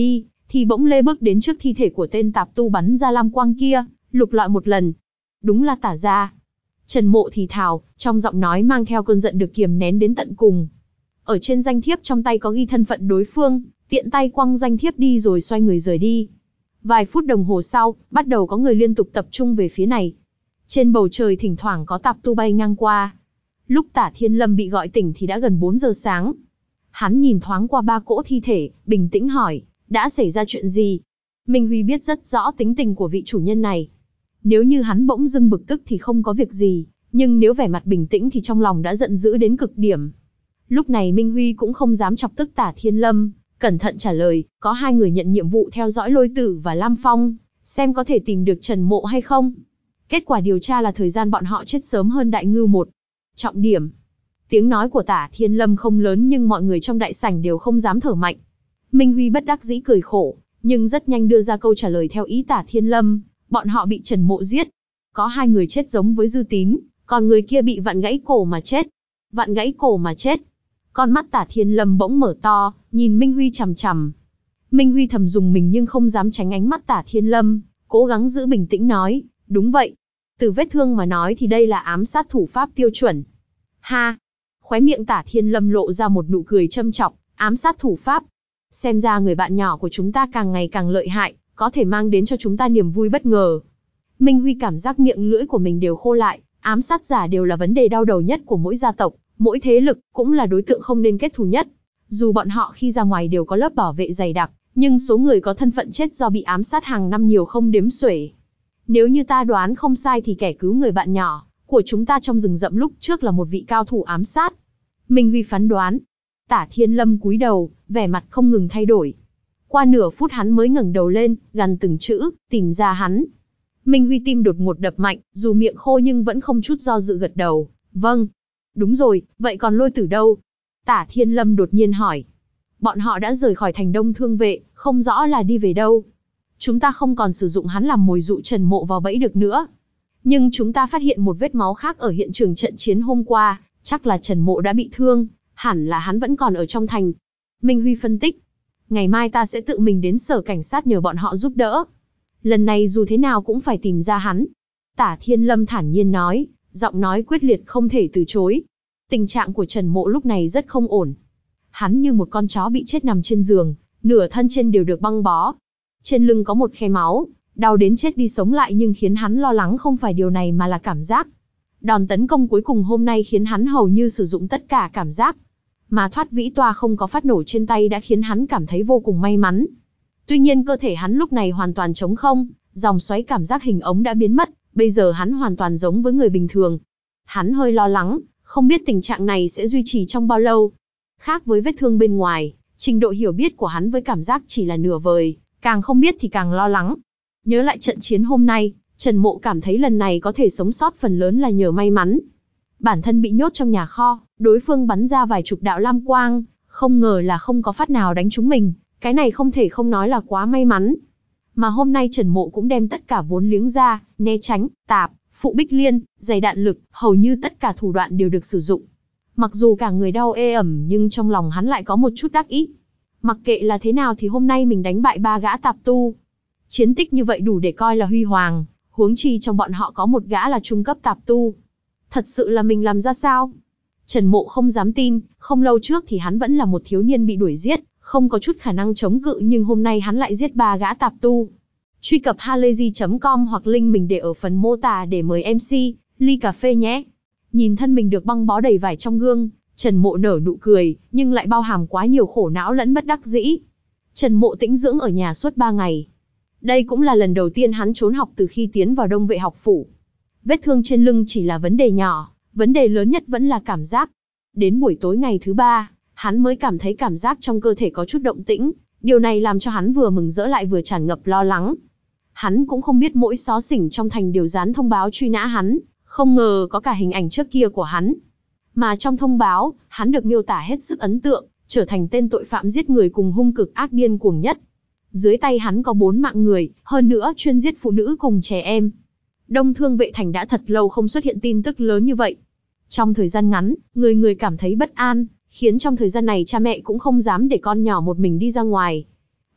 thì bỗng Lê bước đến trước thi thể của tên tạp tu bắn ra lam quang kia, lục lọi một lần. Đúng là Tả gia. Trần Mộ thì thào, trong giọng nói mang theo cơn giận được kiềm nén đến tận cùng. Ở trên danh thiếp trong tay có ghi thân phận đối phương, tiện tay quăng danh thiếp đi rồi xoay người rời đi. Vài phút đồng hồ sau, bắt đầu có người liên tục tập trung về phía này. Trên bầu trời thỉnh thoảng có tạp tu bay ngang qua. Lúc Tả Thiên Lâm bị gọi tỉnh thì đã gần bốn giờ sáng. Hắn nhìn thoáng qua ba cỗ thi thể, bình tĩnh hỏi, đã xảy ra chuyện gì? Minh Huy biết rất rõ tính tình của vị chủ nhân này. Nếu như hắn bỗng dưng bực tức thì không có việc gì, nhưng nếu vẻ mặt bình tĩnh thì trong lòng đã giận dữ đến cực điểm. Lúc này Minh Huy cũng không dám chọc tức Tả Thiên Lâm, cẩn thận trả lời, có hai người nhận nhiệm vụ theo dõi Lôi Tử và Lam Phong, xem có thể tìm được Trần Mộ hay không. Kết quả điều tra là thời gian bọn họ chết sớm hơn Đại Ngưu một. Trọng điểm. Tiếng nói của Tả Thiên Lâm không lớn nhưng mọi người trong đại sảnh đều không dám thở mạnh. Minh Huy bất đắc dĩ cười khổ, nhưng rất nhanh đưa ra câu trả lời theo ý Tả Thiên Lâm, bọn họ bị Trần Mộ giết. Có hai người chết giống với Dư Tín, còn người kia bị vặn gãy cổ mà chết. Vặn gãy cổ mà chết. Con mắt Tả Thiên Lâm bỗng mở to, nhìn Minh Huy chằm chằm. Minh Huy thầm dùng mình nhưng không dám tránh ánh mắt Tả Thiên Lâm, cố gắng giữ bình tĩnh nói, đúng vậy. Từ vết thương mà nói thì đây là ám sát thủ pháp tiêu chuẩn. Ha! Khóe miệng Tả Thiên Lâm lộ ra một nụ cười châm chọc, ám sát thủ pháp. Xem ra người bạn nhỏ của chúng ta càng ngày càng lợi hại, có thể mang đến cho chúng ta niềm vui bất ngờ. Minh Huy cảm giác miệng lưỡi của mình đều khô lại, ám sát giả đều là vấn đề đau đầu nhất của mỗi gia tộc, mỗi thế lực, cũng là đối tượng không nên kết thù nhất. Dù bọn họ khi ra ngoài đều có lớp bảo vệ dày đặc, nhưng số người có thân phận chết do bị ám sát hàng năm nhiều không đếm xuể. Nếu như ta đoán không sai thì kẻ cứu người bạn nhỏ của chúng ta trong rừng rậm lúc trước là một vị cao thủ ám sát. Minh Huy phán đoán. Tả Thiên Lâm cúi đầu, vẻ mặt không ngừng thay đổi. Qua nửa phút hắn mới ngẩng đầu lên, gằn từng chữ, tìm ra hắn. Minh Huy tim đột ngột đập mạnh, dù miệng khô nhưng vẫn không chút do dự gật đầu. Vâng. Đúng rồi, vậy còn Lôi Tử đâu? Tả Thiên Lâm đột nhiên hỏi. Bọn họ đã rời khỏi thành Đông Thương Vệ, không rõ là đi về đâu. Chúng ta không còn sử dụng hắn làm mồi dụ Trần Mộ vào bẫy được nữa. Nhưng chúng ta phát hiện một vết máu khác ở hiện trường trận chiến hôm qua, chắc là Trần Mộ đã bị thương, hẳn là hắn vẫn còn ở trong thành. Minh Huy phân tích. Ngày mai ta sẽ tự mình đến sở cảnh sát nhờ bọn họ giúp đỡ. Lần này dù thế nào cũng phải tìm ra hắn. Tả Thiên Lâm thản nhiên nói, giọng nói quyết liệt không thể từ chối. Tình trạng của Trần Mộ lúc này rất không ổn. Hắn như một con chó bị chết nằm trên giường, nửa thân trên đều được băng bó. Trên lưng có một khe máu, đau đến chết đi sống lại, nhưng khiến hắn lo lắng không phải điều này mà là cảm giác. Đòn tấn công cuối cùng hôm nay khiến hắn hầu như sử dụng tất cả cảm giác. Mà thoát vĩ toa không có phát nổ trên tay đã khiến hắn cảm thấy vô cùng may mắn. Tuy nhiên cơ thể hắn lúc này hoàn toàn trống không, dòng xoáy cảm giác hình ống đã biến mất, bây giờ hắn hoàn toàn giống với người bình thường. Hắn hơi lo lắng, không biết tình trạng này sẽ duy trì trong bao lâu. Khác với vết thương bên ngoài, trình độ hiểu biết của hắn với cảm giác chỉ là nửa vời, càng không biết thì càng lo lắng. Nhớ lại trận chiến hôm nay, Trần Mộ cảm thấy lần này có thể sống sót phần lớn là nhờ may mắn. Bản thân bị nhốt trong nhà kho, đối phương bắn ra vài chục đạo lam quang, không ngờ là không có phát nào đánh trúng mình, cái này không thể không nói là quá may mắn. Mà hôm nay Trần Mộ cũng đem tất cả vốn liếng ra, né tránh, tạp, phụ bích liên, giày đạn lực, hầu như tất cả thủ đoạn đều được sử dụng. Mặc dù cả người đau ê ẩm nhưng trong lòng hắn lại có một chút đắc ý. Mặc kệ là thế nào thì hôm nay mình đánh bại ba gã tạp tu. Chiến tích như vậy đủ để coi là huy hoàng, huống chi trong bọn họ có một gã là trung cấp tạp tu. Thật sự là mình làm ra sao? Trần Mộ không dám tin, không lâu trước thì hắn vẫn là một thiếu niên bị đuổi giết, không có chút khả năng chống cự, nhưng hôm nay hắn lại giết ba gã tạp tu. Truy cập halayzi chấm com hoặc link mình để ở phần mô tả để mời em xê, ly cà phê nhé. Nhìn thân mình được băng bó đầy vải trong gương, Trần Mộ nở nụ cười, nhưng lại bao hàm quá nhiều khổ não lẫn bất đắc dĩ. Trần Mộ tĩnh dưỡng ở nhà suốt ba ngày. Đây cũng là lần đầu tiên hắn trốn học từ khi tiến vào Đông Vệ học phủ. Vết thương trên lưng chỉ là vấn đề nhỏ, vấn đề lớn nhất vẫn là cảm giác. Đến buổi tối ngày thứ ba, hắn mới cảm thấy cảm giác trong cơ thể có chút động tĩnh, điều này làm cho hắn vừa mừng rỡ lại vừa tràn ngập lo lắng. Hắn cũng không biết mỗi xó xỉnh trong thành đều dán thông báo truy nã hắn, không ngờ có cả hình ảnh trước kia của hắn. Mà trong thông báo, hắn được miêu tả hết sức ấn tượng, trở thành tên tội phạm giết người cùng hung cực ác điên cuồng nhất. Dưới tay hắn có bốn mạng người, hơn nữa chuyên giết phụ nữ cùng trẻ em. Đông Thương Vệ thành đã thật lâu không xuất hiện tin tức lớn như vậy. Trong thời gian ngắn, người người cảm thấy bất an, khiến trong thời gian này cha mẹ cũng không dám để con nhỏ một mình đi ra ngoài.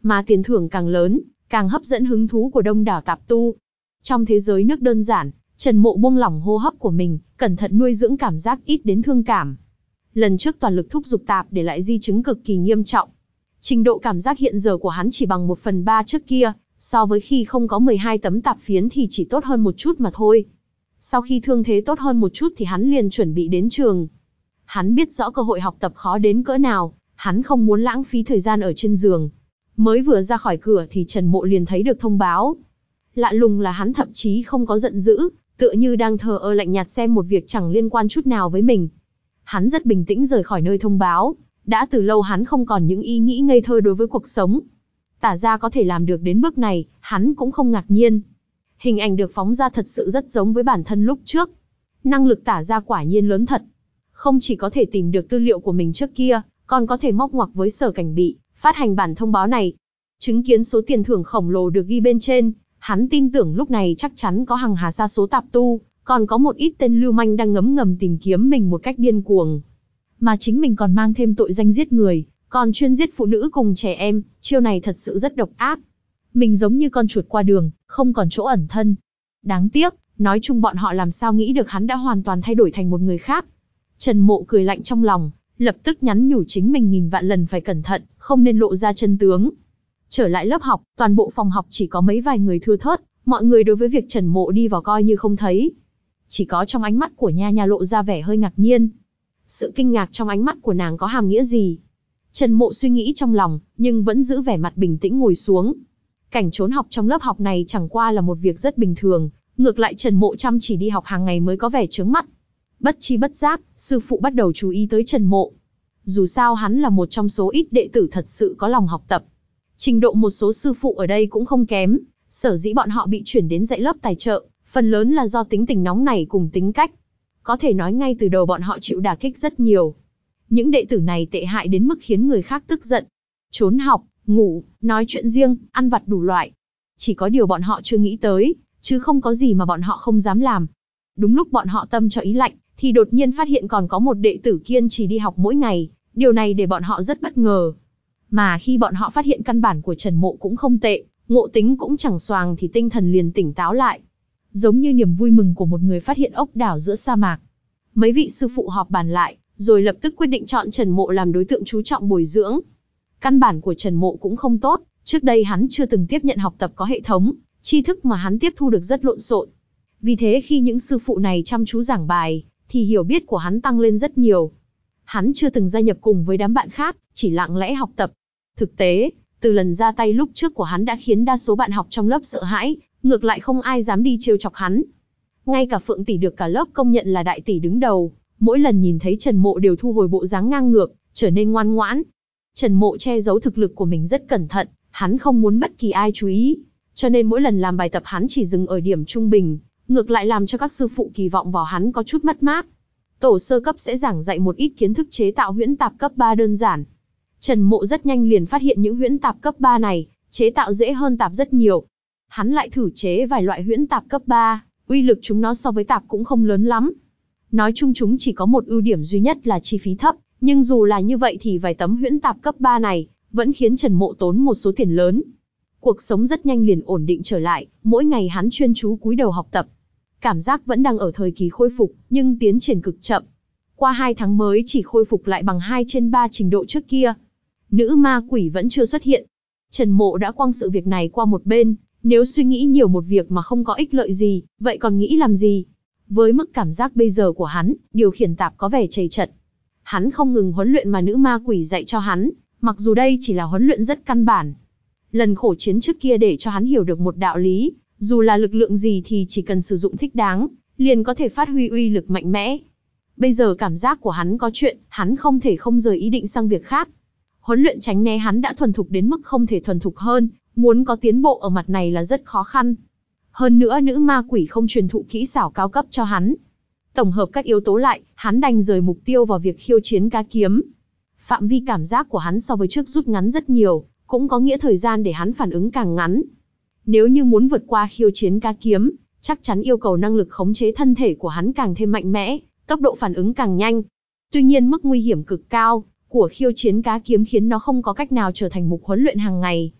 mà tiền thưởng càng lớn, càng hấp dẫn hứng thú của đông đảo tạp tu. Trong thế giới nước đơn giản, Trần Mộ buông lỏng hô hấp của mình, cẩn thận nuôi dưỡng cảm giác ít đến thương cảm. Lần trước toàn lực thúc giục tạp để lại di chứng cực kỳ nghiêm trọng. Trình độ cảm giác hiện giờ của hắn chỉ bằng một phần ba trước kia, so với khi không có mười hai tấm tạp phiến thì chỉ tốt hơn một chút mà thôi. Sau khi thương thế tốt hơn một chút thì hắn liền chuẩn bị đến trường. Hắn biết rõ cơ hội học tập khó đến cỡ nào, hắn không muốn lãng phí thời gian ở trên giường. Mới vừa ra khỏi cửa thì Trần Mộ liền thấy được thông báo. Lạ lùng là hắn thậm chí không có giận dữ, tựa như đang thờ ơ lạnh nhạt xem một việc chẳng liên quan chút nào với mình. Hắn rất bình tĩnh rời khỏi nơi thông báo, đã từ lâu hắn không còn những ý nghĩ ngây thơ đối với cuộc sống. Tả gia có thể làm được đến bước này, hắn cũng không ngạc nhiên. Hình ảnh được phóng ra thật sự rất giống với bản thân lúc trước. Năng lực Tả gia quả nhiên lớn thật. Không chỉ có thể tìm được tư liệu của mình trước kia, còn có thể móc ngoặc với Sở Cảnh Bị, phát hành bản thông báo này. Chứng kiến số tiền thưởng khổng lồ được ghi bên trên, hắn tin tưởng lúc này chắc chắn có hàng hà sa số tạp tu, còn có một ít tên lưu manh đang ngấm ngầm tìm kiếm mình một cách điên cuồng. Mà chính mình còn mang thêm tội danh giết người, còn chuyên giết phụ nữ cùng trẻ em, chiêu này thật sự rất độc ác. Mình giống như con chuột qua đường, không còn chỗ ẩn thân. Đáng tiếc, nói chung bọn họ làm sao nghĩ được hắn đã hoàn toàn thay đổi thành một người khác. Trần Mộ cười lạnh trong lòng, lập tức nhắn nhủ chính mình nghìn vạn lần phải cẩn thận, không nên lộ ra chân tướng. Trở lại lớp học, toàn bộ phòng học chỉ có mấy vài người thưa thớt, mọi người đối với việc Trần Mộ đi vào coi như không thấy. Chỉ có trong ánh mắt của Nha Nha lộ ra vẻ hơi ngạc nhiên. Sự kinh ngạc trong ánh mắt của nàng có hàm nghĩa gì? Trần Mộ suy nghĩ trong lòng, nhưng vẫn giữ vẻ mặt bình tĩnh ngồi xuống. Cảnh trốn học trong lớp học này chẳng qua là một việc rất bình thường, ngược lại Trần Mộ chăm chỉ đi học hàng ngày mới có vẻ chướng mắt. Bất chi bất giác, sư phụ bắt đầu chú ý tới Trần Mộ. Dù sao hắn là một trong số ít đệ tử thật sự có lòng học tập. Trình độ một số sư phụ ở đây cũng không kém, sở dĩ bọn họ bị chuyển đến dạy lớp tài trợ, phần lớn là do tính tình nóng nảy cùng tính cách. Có thể nói ngay từ đầu bọn họ chịu đả kích rất nhiều. Những đệ tử này tệ hại đến mức khiến người khác tức giận. Trốn học, ngủ, nói chuyện riêng, ăn vặt đủ loại. Chỉ có điều bọn họ chưa nghĩ tới, chứ không có gì mà bọn họ không dám làm. Đúng lúc bọn họ tâm cho ý lạnh, thì đột nhiên phát hiện còn có một đệ tử kiên trì đi học mỗi ngày. Điều này để bọn họ rất bất ngờ. Mà khi bọn họ phát hiện căn bản của Trần Mộ cũng không tệ, ngộ tính cũng chẳng xoàng thì tinh thần liền tỉnh táo lại. Giống như niềm vui mừng của một người phát hiện ốc đảo giữa sa mạc. Mấy vị sư phụ họp bàn lại, rồi lập tức quyết định chọn Trần Mộ làm đối tượng chú trọng bồi dưỡng. Căn bản của Trần Mộ cũng không tốt, trước đây hắn chưa từng tiếp nhận học tập có hệ thống, tri thức mà hắn tiếp thu được rất lộn xộn. Vì thế khi những sư phụ này chăm chú giảng bài, thì hiểu biết của hắn tăng lên rất nhiều. Hắn chưa từng gia nhập cùng với đám bạn khác, chỉ lặng lẽ học tập. Thực tế, từ lần ra tay lúc trước của hắn đã khiến đa số bạn học trong lớp sợ hãi, ngược lại không ai dám đi trêu chọc hắn. Ngay cả Phượng tỷ được cả lớp công nhận là đại tỷ đứng đầu, mỗi lần nhìn thấy Trần Mộ đều thu hồi bộ dáng ngang ngược, trở nên ngoan ngoãn. Trần Mộ che giấu thực lực của mình rất cẩn thận, hắn không muốn bất kỳ ai chú ý, cho nên mỗi lần làm bài tập hắn chỉ dừng ở điểm trung bình, ngược lại làm cho các sư phụ kỳ vọng vào hắn có chút mất mát. Tổ sơ cấp sẽ giảng dạy một ít kiến thức chế tạo huyễn tạp cấp ba đơn giản. Trần Mộ rất nhanh liền phát hiện những huyễn tạp cấp ba này, chế tạo dễ hơn tạp rất nhiều. Hắn lại thử chế vài loại huyễn tạp cấp ba, uy lực chúng nó so với tạp cũng không lớn lắm. Nói chung chúng chỉ có một ưu điểm duy nhất là chi phí thấp, nhưng dù là như vậy thì vài tấm huyễn tạp cấp ba này vẫn khiến Trần Mộ tốn một số tiền lớn. Cuộc sống rất nhanh liền ổn định trở lại, mỗi ngày hắn chuyên chú cúi đầu học tập. Cảm giác vẫn đang ở thời kỳ khôi phục, nhưng tiến triển cực chậm. Qua hai tháng mới chỉ khôi phục lại bằng hai trên ba trình độ trước kia. Nữ ma quỷ vẫn chưa xuất hiện. Trần Mộ đã quăng sự việc này qua một bên, nếu suy nghĩ nhiều một việc mà không có ích lợi gì, vậy còn nghĩ làm gì? Với mức cảm giác bây giờ của hắn, điều khiển tạp có vẻ trầy trật. Hắn không ngừng huấn luyện mà nữ ma quỷ dạy cho hắn, mặc dù đây chỉ là huấn luyện rất căn bản. Lần khổ chiến trước kia để cho hắn hiểu được một đạo lý, dù là lực lượng gì thì chỉ cần sử dụng thích đáng, liền có thể phát huy uy lực mạnh mẽ. Bây giờ cảm giác của hắn có chuyện, hắn không thể không rời ý định sang việc khác. Huấn luyện tránh né hắn đã thuần thục đến mức không thể thuần thục hơn, muốn có tiến bộ ở mặt này là rất khó khăn. Hơn nữa nữ ma quỷ không truyền thụ kỹ xảo cao cấp cho hắn. Tổng hợp các yếu tố lại, hắn đành rời mục tiêu vào việc khiêu chiến cá kiếm. Phạm vi cảm giác của hắn so với trước rút ngắn rất nhiều, cũng có nghĩa thời gian để hắn phản ứng càng ngắn. Nếu như muốn vượt qua khiêu chiến cá kiếm, chắc chắn yêu cầu năng lực khống chế thân thể của hắn càng thêm mạnh mẽ, tốc độ phản ứng càng nhanh. Tuy nhiên mức nguy hiểm cực cao của khiêu chiến cá kiếm khiến nó không có cách nào trở thành mục huấn luyện hàng ngày.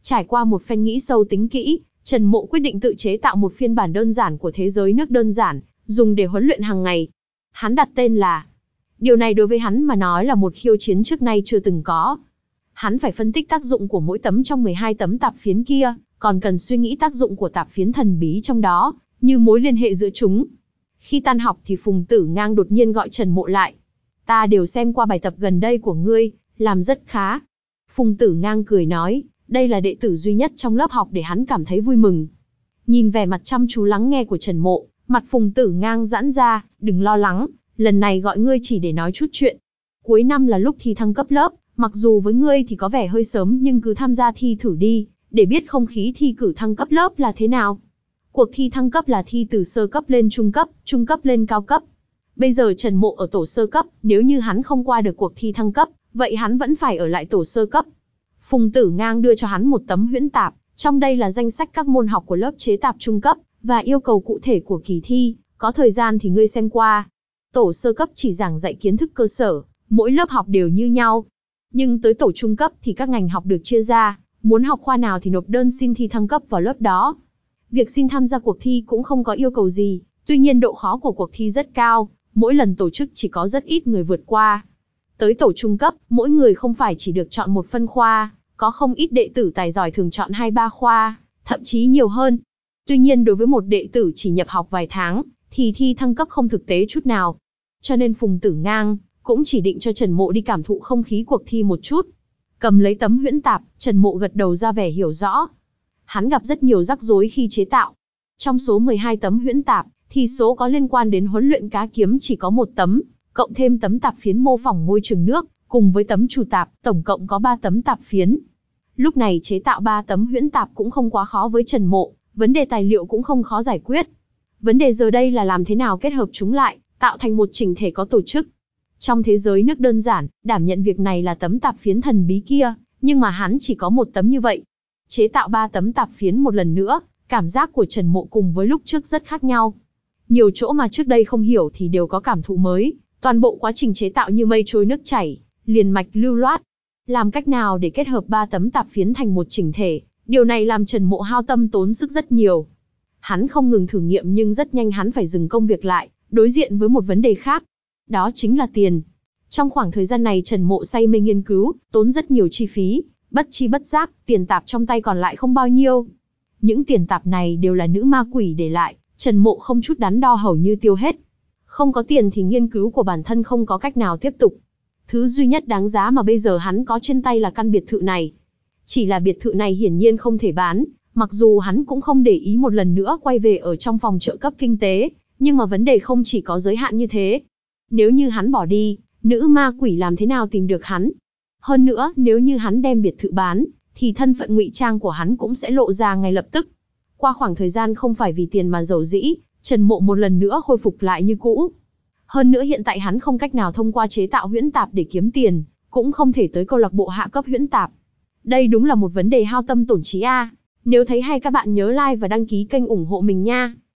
Trải qua một phen nghĩ sâu tính kỹ, Trần Mộ quyết định tự chế tạo một phiên bản đơn giản của thế giới nước đơn giản, dùng để huấn luyện hàng ngày. Hắn đặt tên là... Điều này đối với hắn mà nói là một khiêu chiến trước nay chưa từng có. Hắn phải phân tích tác dụng của mỗi tấm trong mười hai tấm tạp phiến kia, còn cần suy nghĩ tác dụng của tạp phiến thần bí trong đó, như mối liên hệ giữa chúng. Khi tan học thì Phùng Tử Ngang đột nhiên gọi Trần Mộ lại. Ta đều xem qua bài tập gần đây của ngươi, làm rất khá. Phùng Tử Ngang cười nói, đây là đệ tử duy nhất trong lớp học để hắn cảm thấy vui mừng. Nhìn vẻ mặt chăm chú lắng nghe của Trần Mộ, mặt Phùng Tử Ngang giãn ra, đừng lo lắng, lần này gọi ngươi chỉ để nói chút chuyện. Cuối năm là lúc thi thăng cấp lớp, mặc dù với ngươi thì có vẻ hơi sớm nhưng cứ tham gia thi thử đi, để biết không khí thi cử thăng cấp lớp là thế nào. Cuộc thi thăng cấp là thi từ sơ cấp lên trung cấp, trung cấp lên cao cấp. Bây giờ Trần Mộ ở tổ sơ cấp, nếu như hắn không qua được cuộc thi thăng cấp, vậy hắn vẫn phải ở lại tổ sơ cấp. Phùng Tử Ngang đưa cho hắn một tấm huyễn tạp, trong đây là danh sách các môn học của lớp chế tạp trung cấp, và yêu cầu cụ thể của kỳ thi, có thời gian thì ngươi xem qua. Tổ sơ cấp chỉ giảng dạy kiến thức cơ sở, mỗi lớp học đều như nhau. Nhưng tới tổ trung cấp thì các ngành học được chia ra, muốn học khoa nào thì nộp đơn xin thi thăng cấp vào lớp đó. Việc xin tham gia cuộc thi cũng không có yêu cầu gì, tuy nhiên độ khó của cuộc thi rất cao, mỗi lần tổ chức chỉ có rất ít người vượt qua. Tới tổ trung cấp, mỗi người không phải chỉ được chọn một phân khoa, có không ít đệ tử tài giỏi thường chọn hai ba khoa, thậm chí nhiều hơn. Tuy nhiên đối với một đệ tử chỉ nhập học vài tháng, thì thi thăng cấp không thực tế chút nào. Cho nên Phùng Tử Ngang cũng chỉ định cho Trần Mộ đi cảm thụ không khí cuộc thi một chút. Cầm lấy tấm huyễn tạp, Trần Mộ gật đầu ra vẻ hiểu rõ. Hắn gặp rất nhiều rắc rối khi chế tạo. Trong số mười hai tấm huyễn tạp, thì số có liên quan đến huấn luyện cá kiếm chỉ có một tấm, cộng thêm tấm tạp phiến mô phỏng môi trường nước, cùng với tấm chủ tạp, tổng cộng có ba tấm tạp phiến. Lúc này chế tạo ba tấm huyễn tạp cũng không quá khó với Trần Mộ, vấn đề tài liệu cũng không khó giải quyết. Vấn đề giờ đây là làm thế nào kết hợp chúng lại, tạo thành một chỉnh thể có tổ chức. Trong thế giới nước đơn giản, đảm nhận việc này là tấm tạp phiến thần bí kia, nhưng mà hắn chỉ có một tấm như vậy. Chế tạo ba tấm tạp phiến một lần nữa, cảm giác của Trần Mộ cùng với lúc trước rất khác nhau. Nhiều chỗ mà trước đây không hiểu thì đều có cảm thụ mới, toàn bộ quá trình chế tạo như mây trôi nước chảy, liền mạch lưu loát. Làm cách nào để kết hợp ba tấm tạp phiến thành một chỉnh thể, điều này làm Trần Mộ hao tâm tốn sức rất nhiều. Hắn không ngừng thử nghiệm nhưng rất nhanh hắn phải dừng công việc lại, đối diện với một vấn đề khác. Đó chính là tiền. Trong khoảng thời gian này Trần Mộ say mê nghiên cứu, tốn rất nhiều chi phí, bất chi bất giác, tiền tạp trong tay còn lại không bao nhiêu. Những tiền tạp này đều là nữ ma quỷ để lại, Trần Mộ không chút đắn đo hầu như tiêu hết. Không có tiền thì nghiên cứu của bản thân không có cách nào tiếp tục. Thứ duy nhất đáng giá mà bây giờ hắn có trên tay là căn biệt thự này. Chỉ là biệt thự này hiển nhiên không thể bán, mặc dù hắn cũng không để ý một lần nữa quay về ở trong phòng trợ cấp kinh tế, nhưng mà vấn đề không chỉ có giới hạn như thế. Nếu như hắn bỏ đi, nữ ma quỷ làm thế nào tìm được hắn? Hơn nữa, nếu như hắn đem biệt thự bán, thì thân phận ngụy trang của hắn cũng sẽ lộ ra ngay lập tức. Qua khoảng thời gian không phải vì tiền mà dầu dĩ, Trần Mộ một lần nữa khôi phục lại như cũ. Hơn nữa hiện tại hắn không cách nào thông qua chế tạo huyễn tạp để kiếm tiền, cũng không thể tới câu lạc bộ hạ cấp huyễn tạp. Đây đúng là một vấn đề hao tâm tổn trí a. Nếu thấy hay các bạn nhớ like và đăng ký kênh ủng hộ mình nha.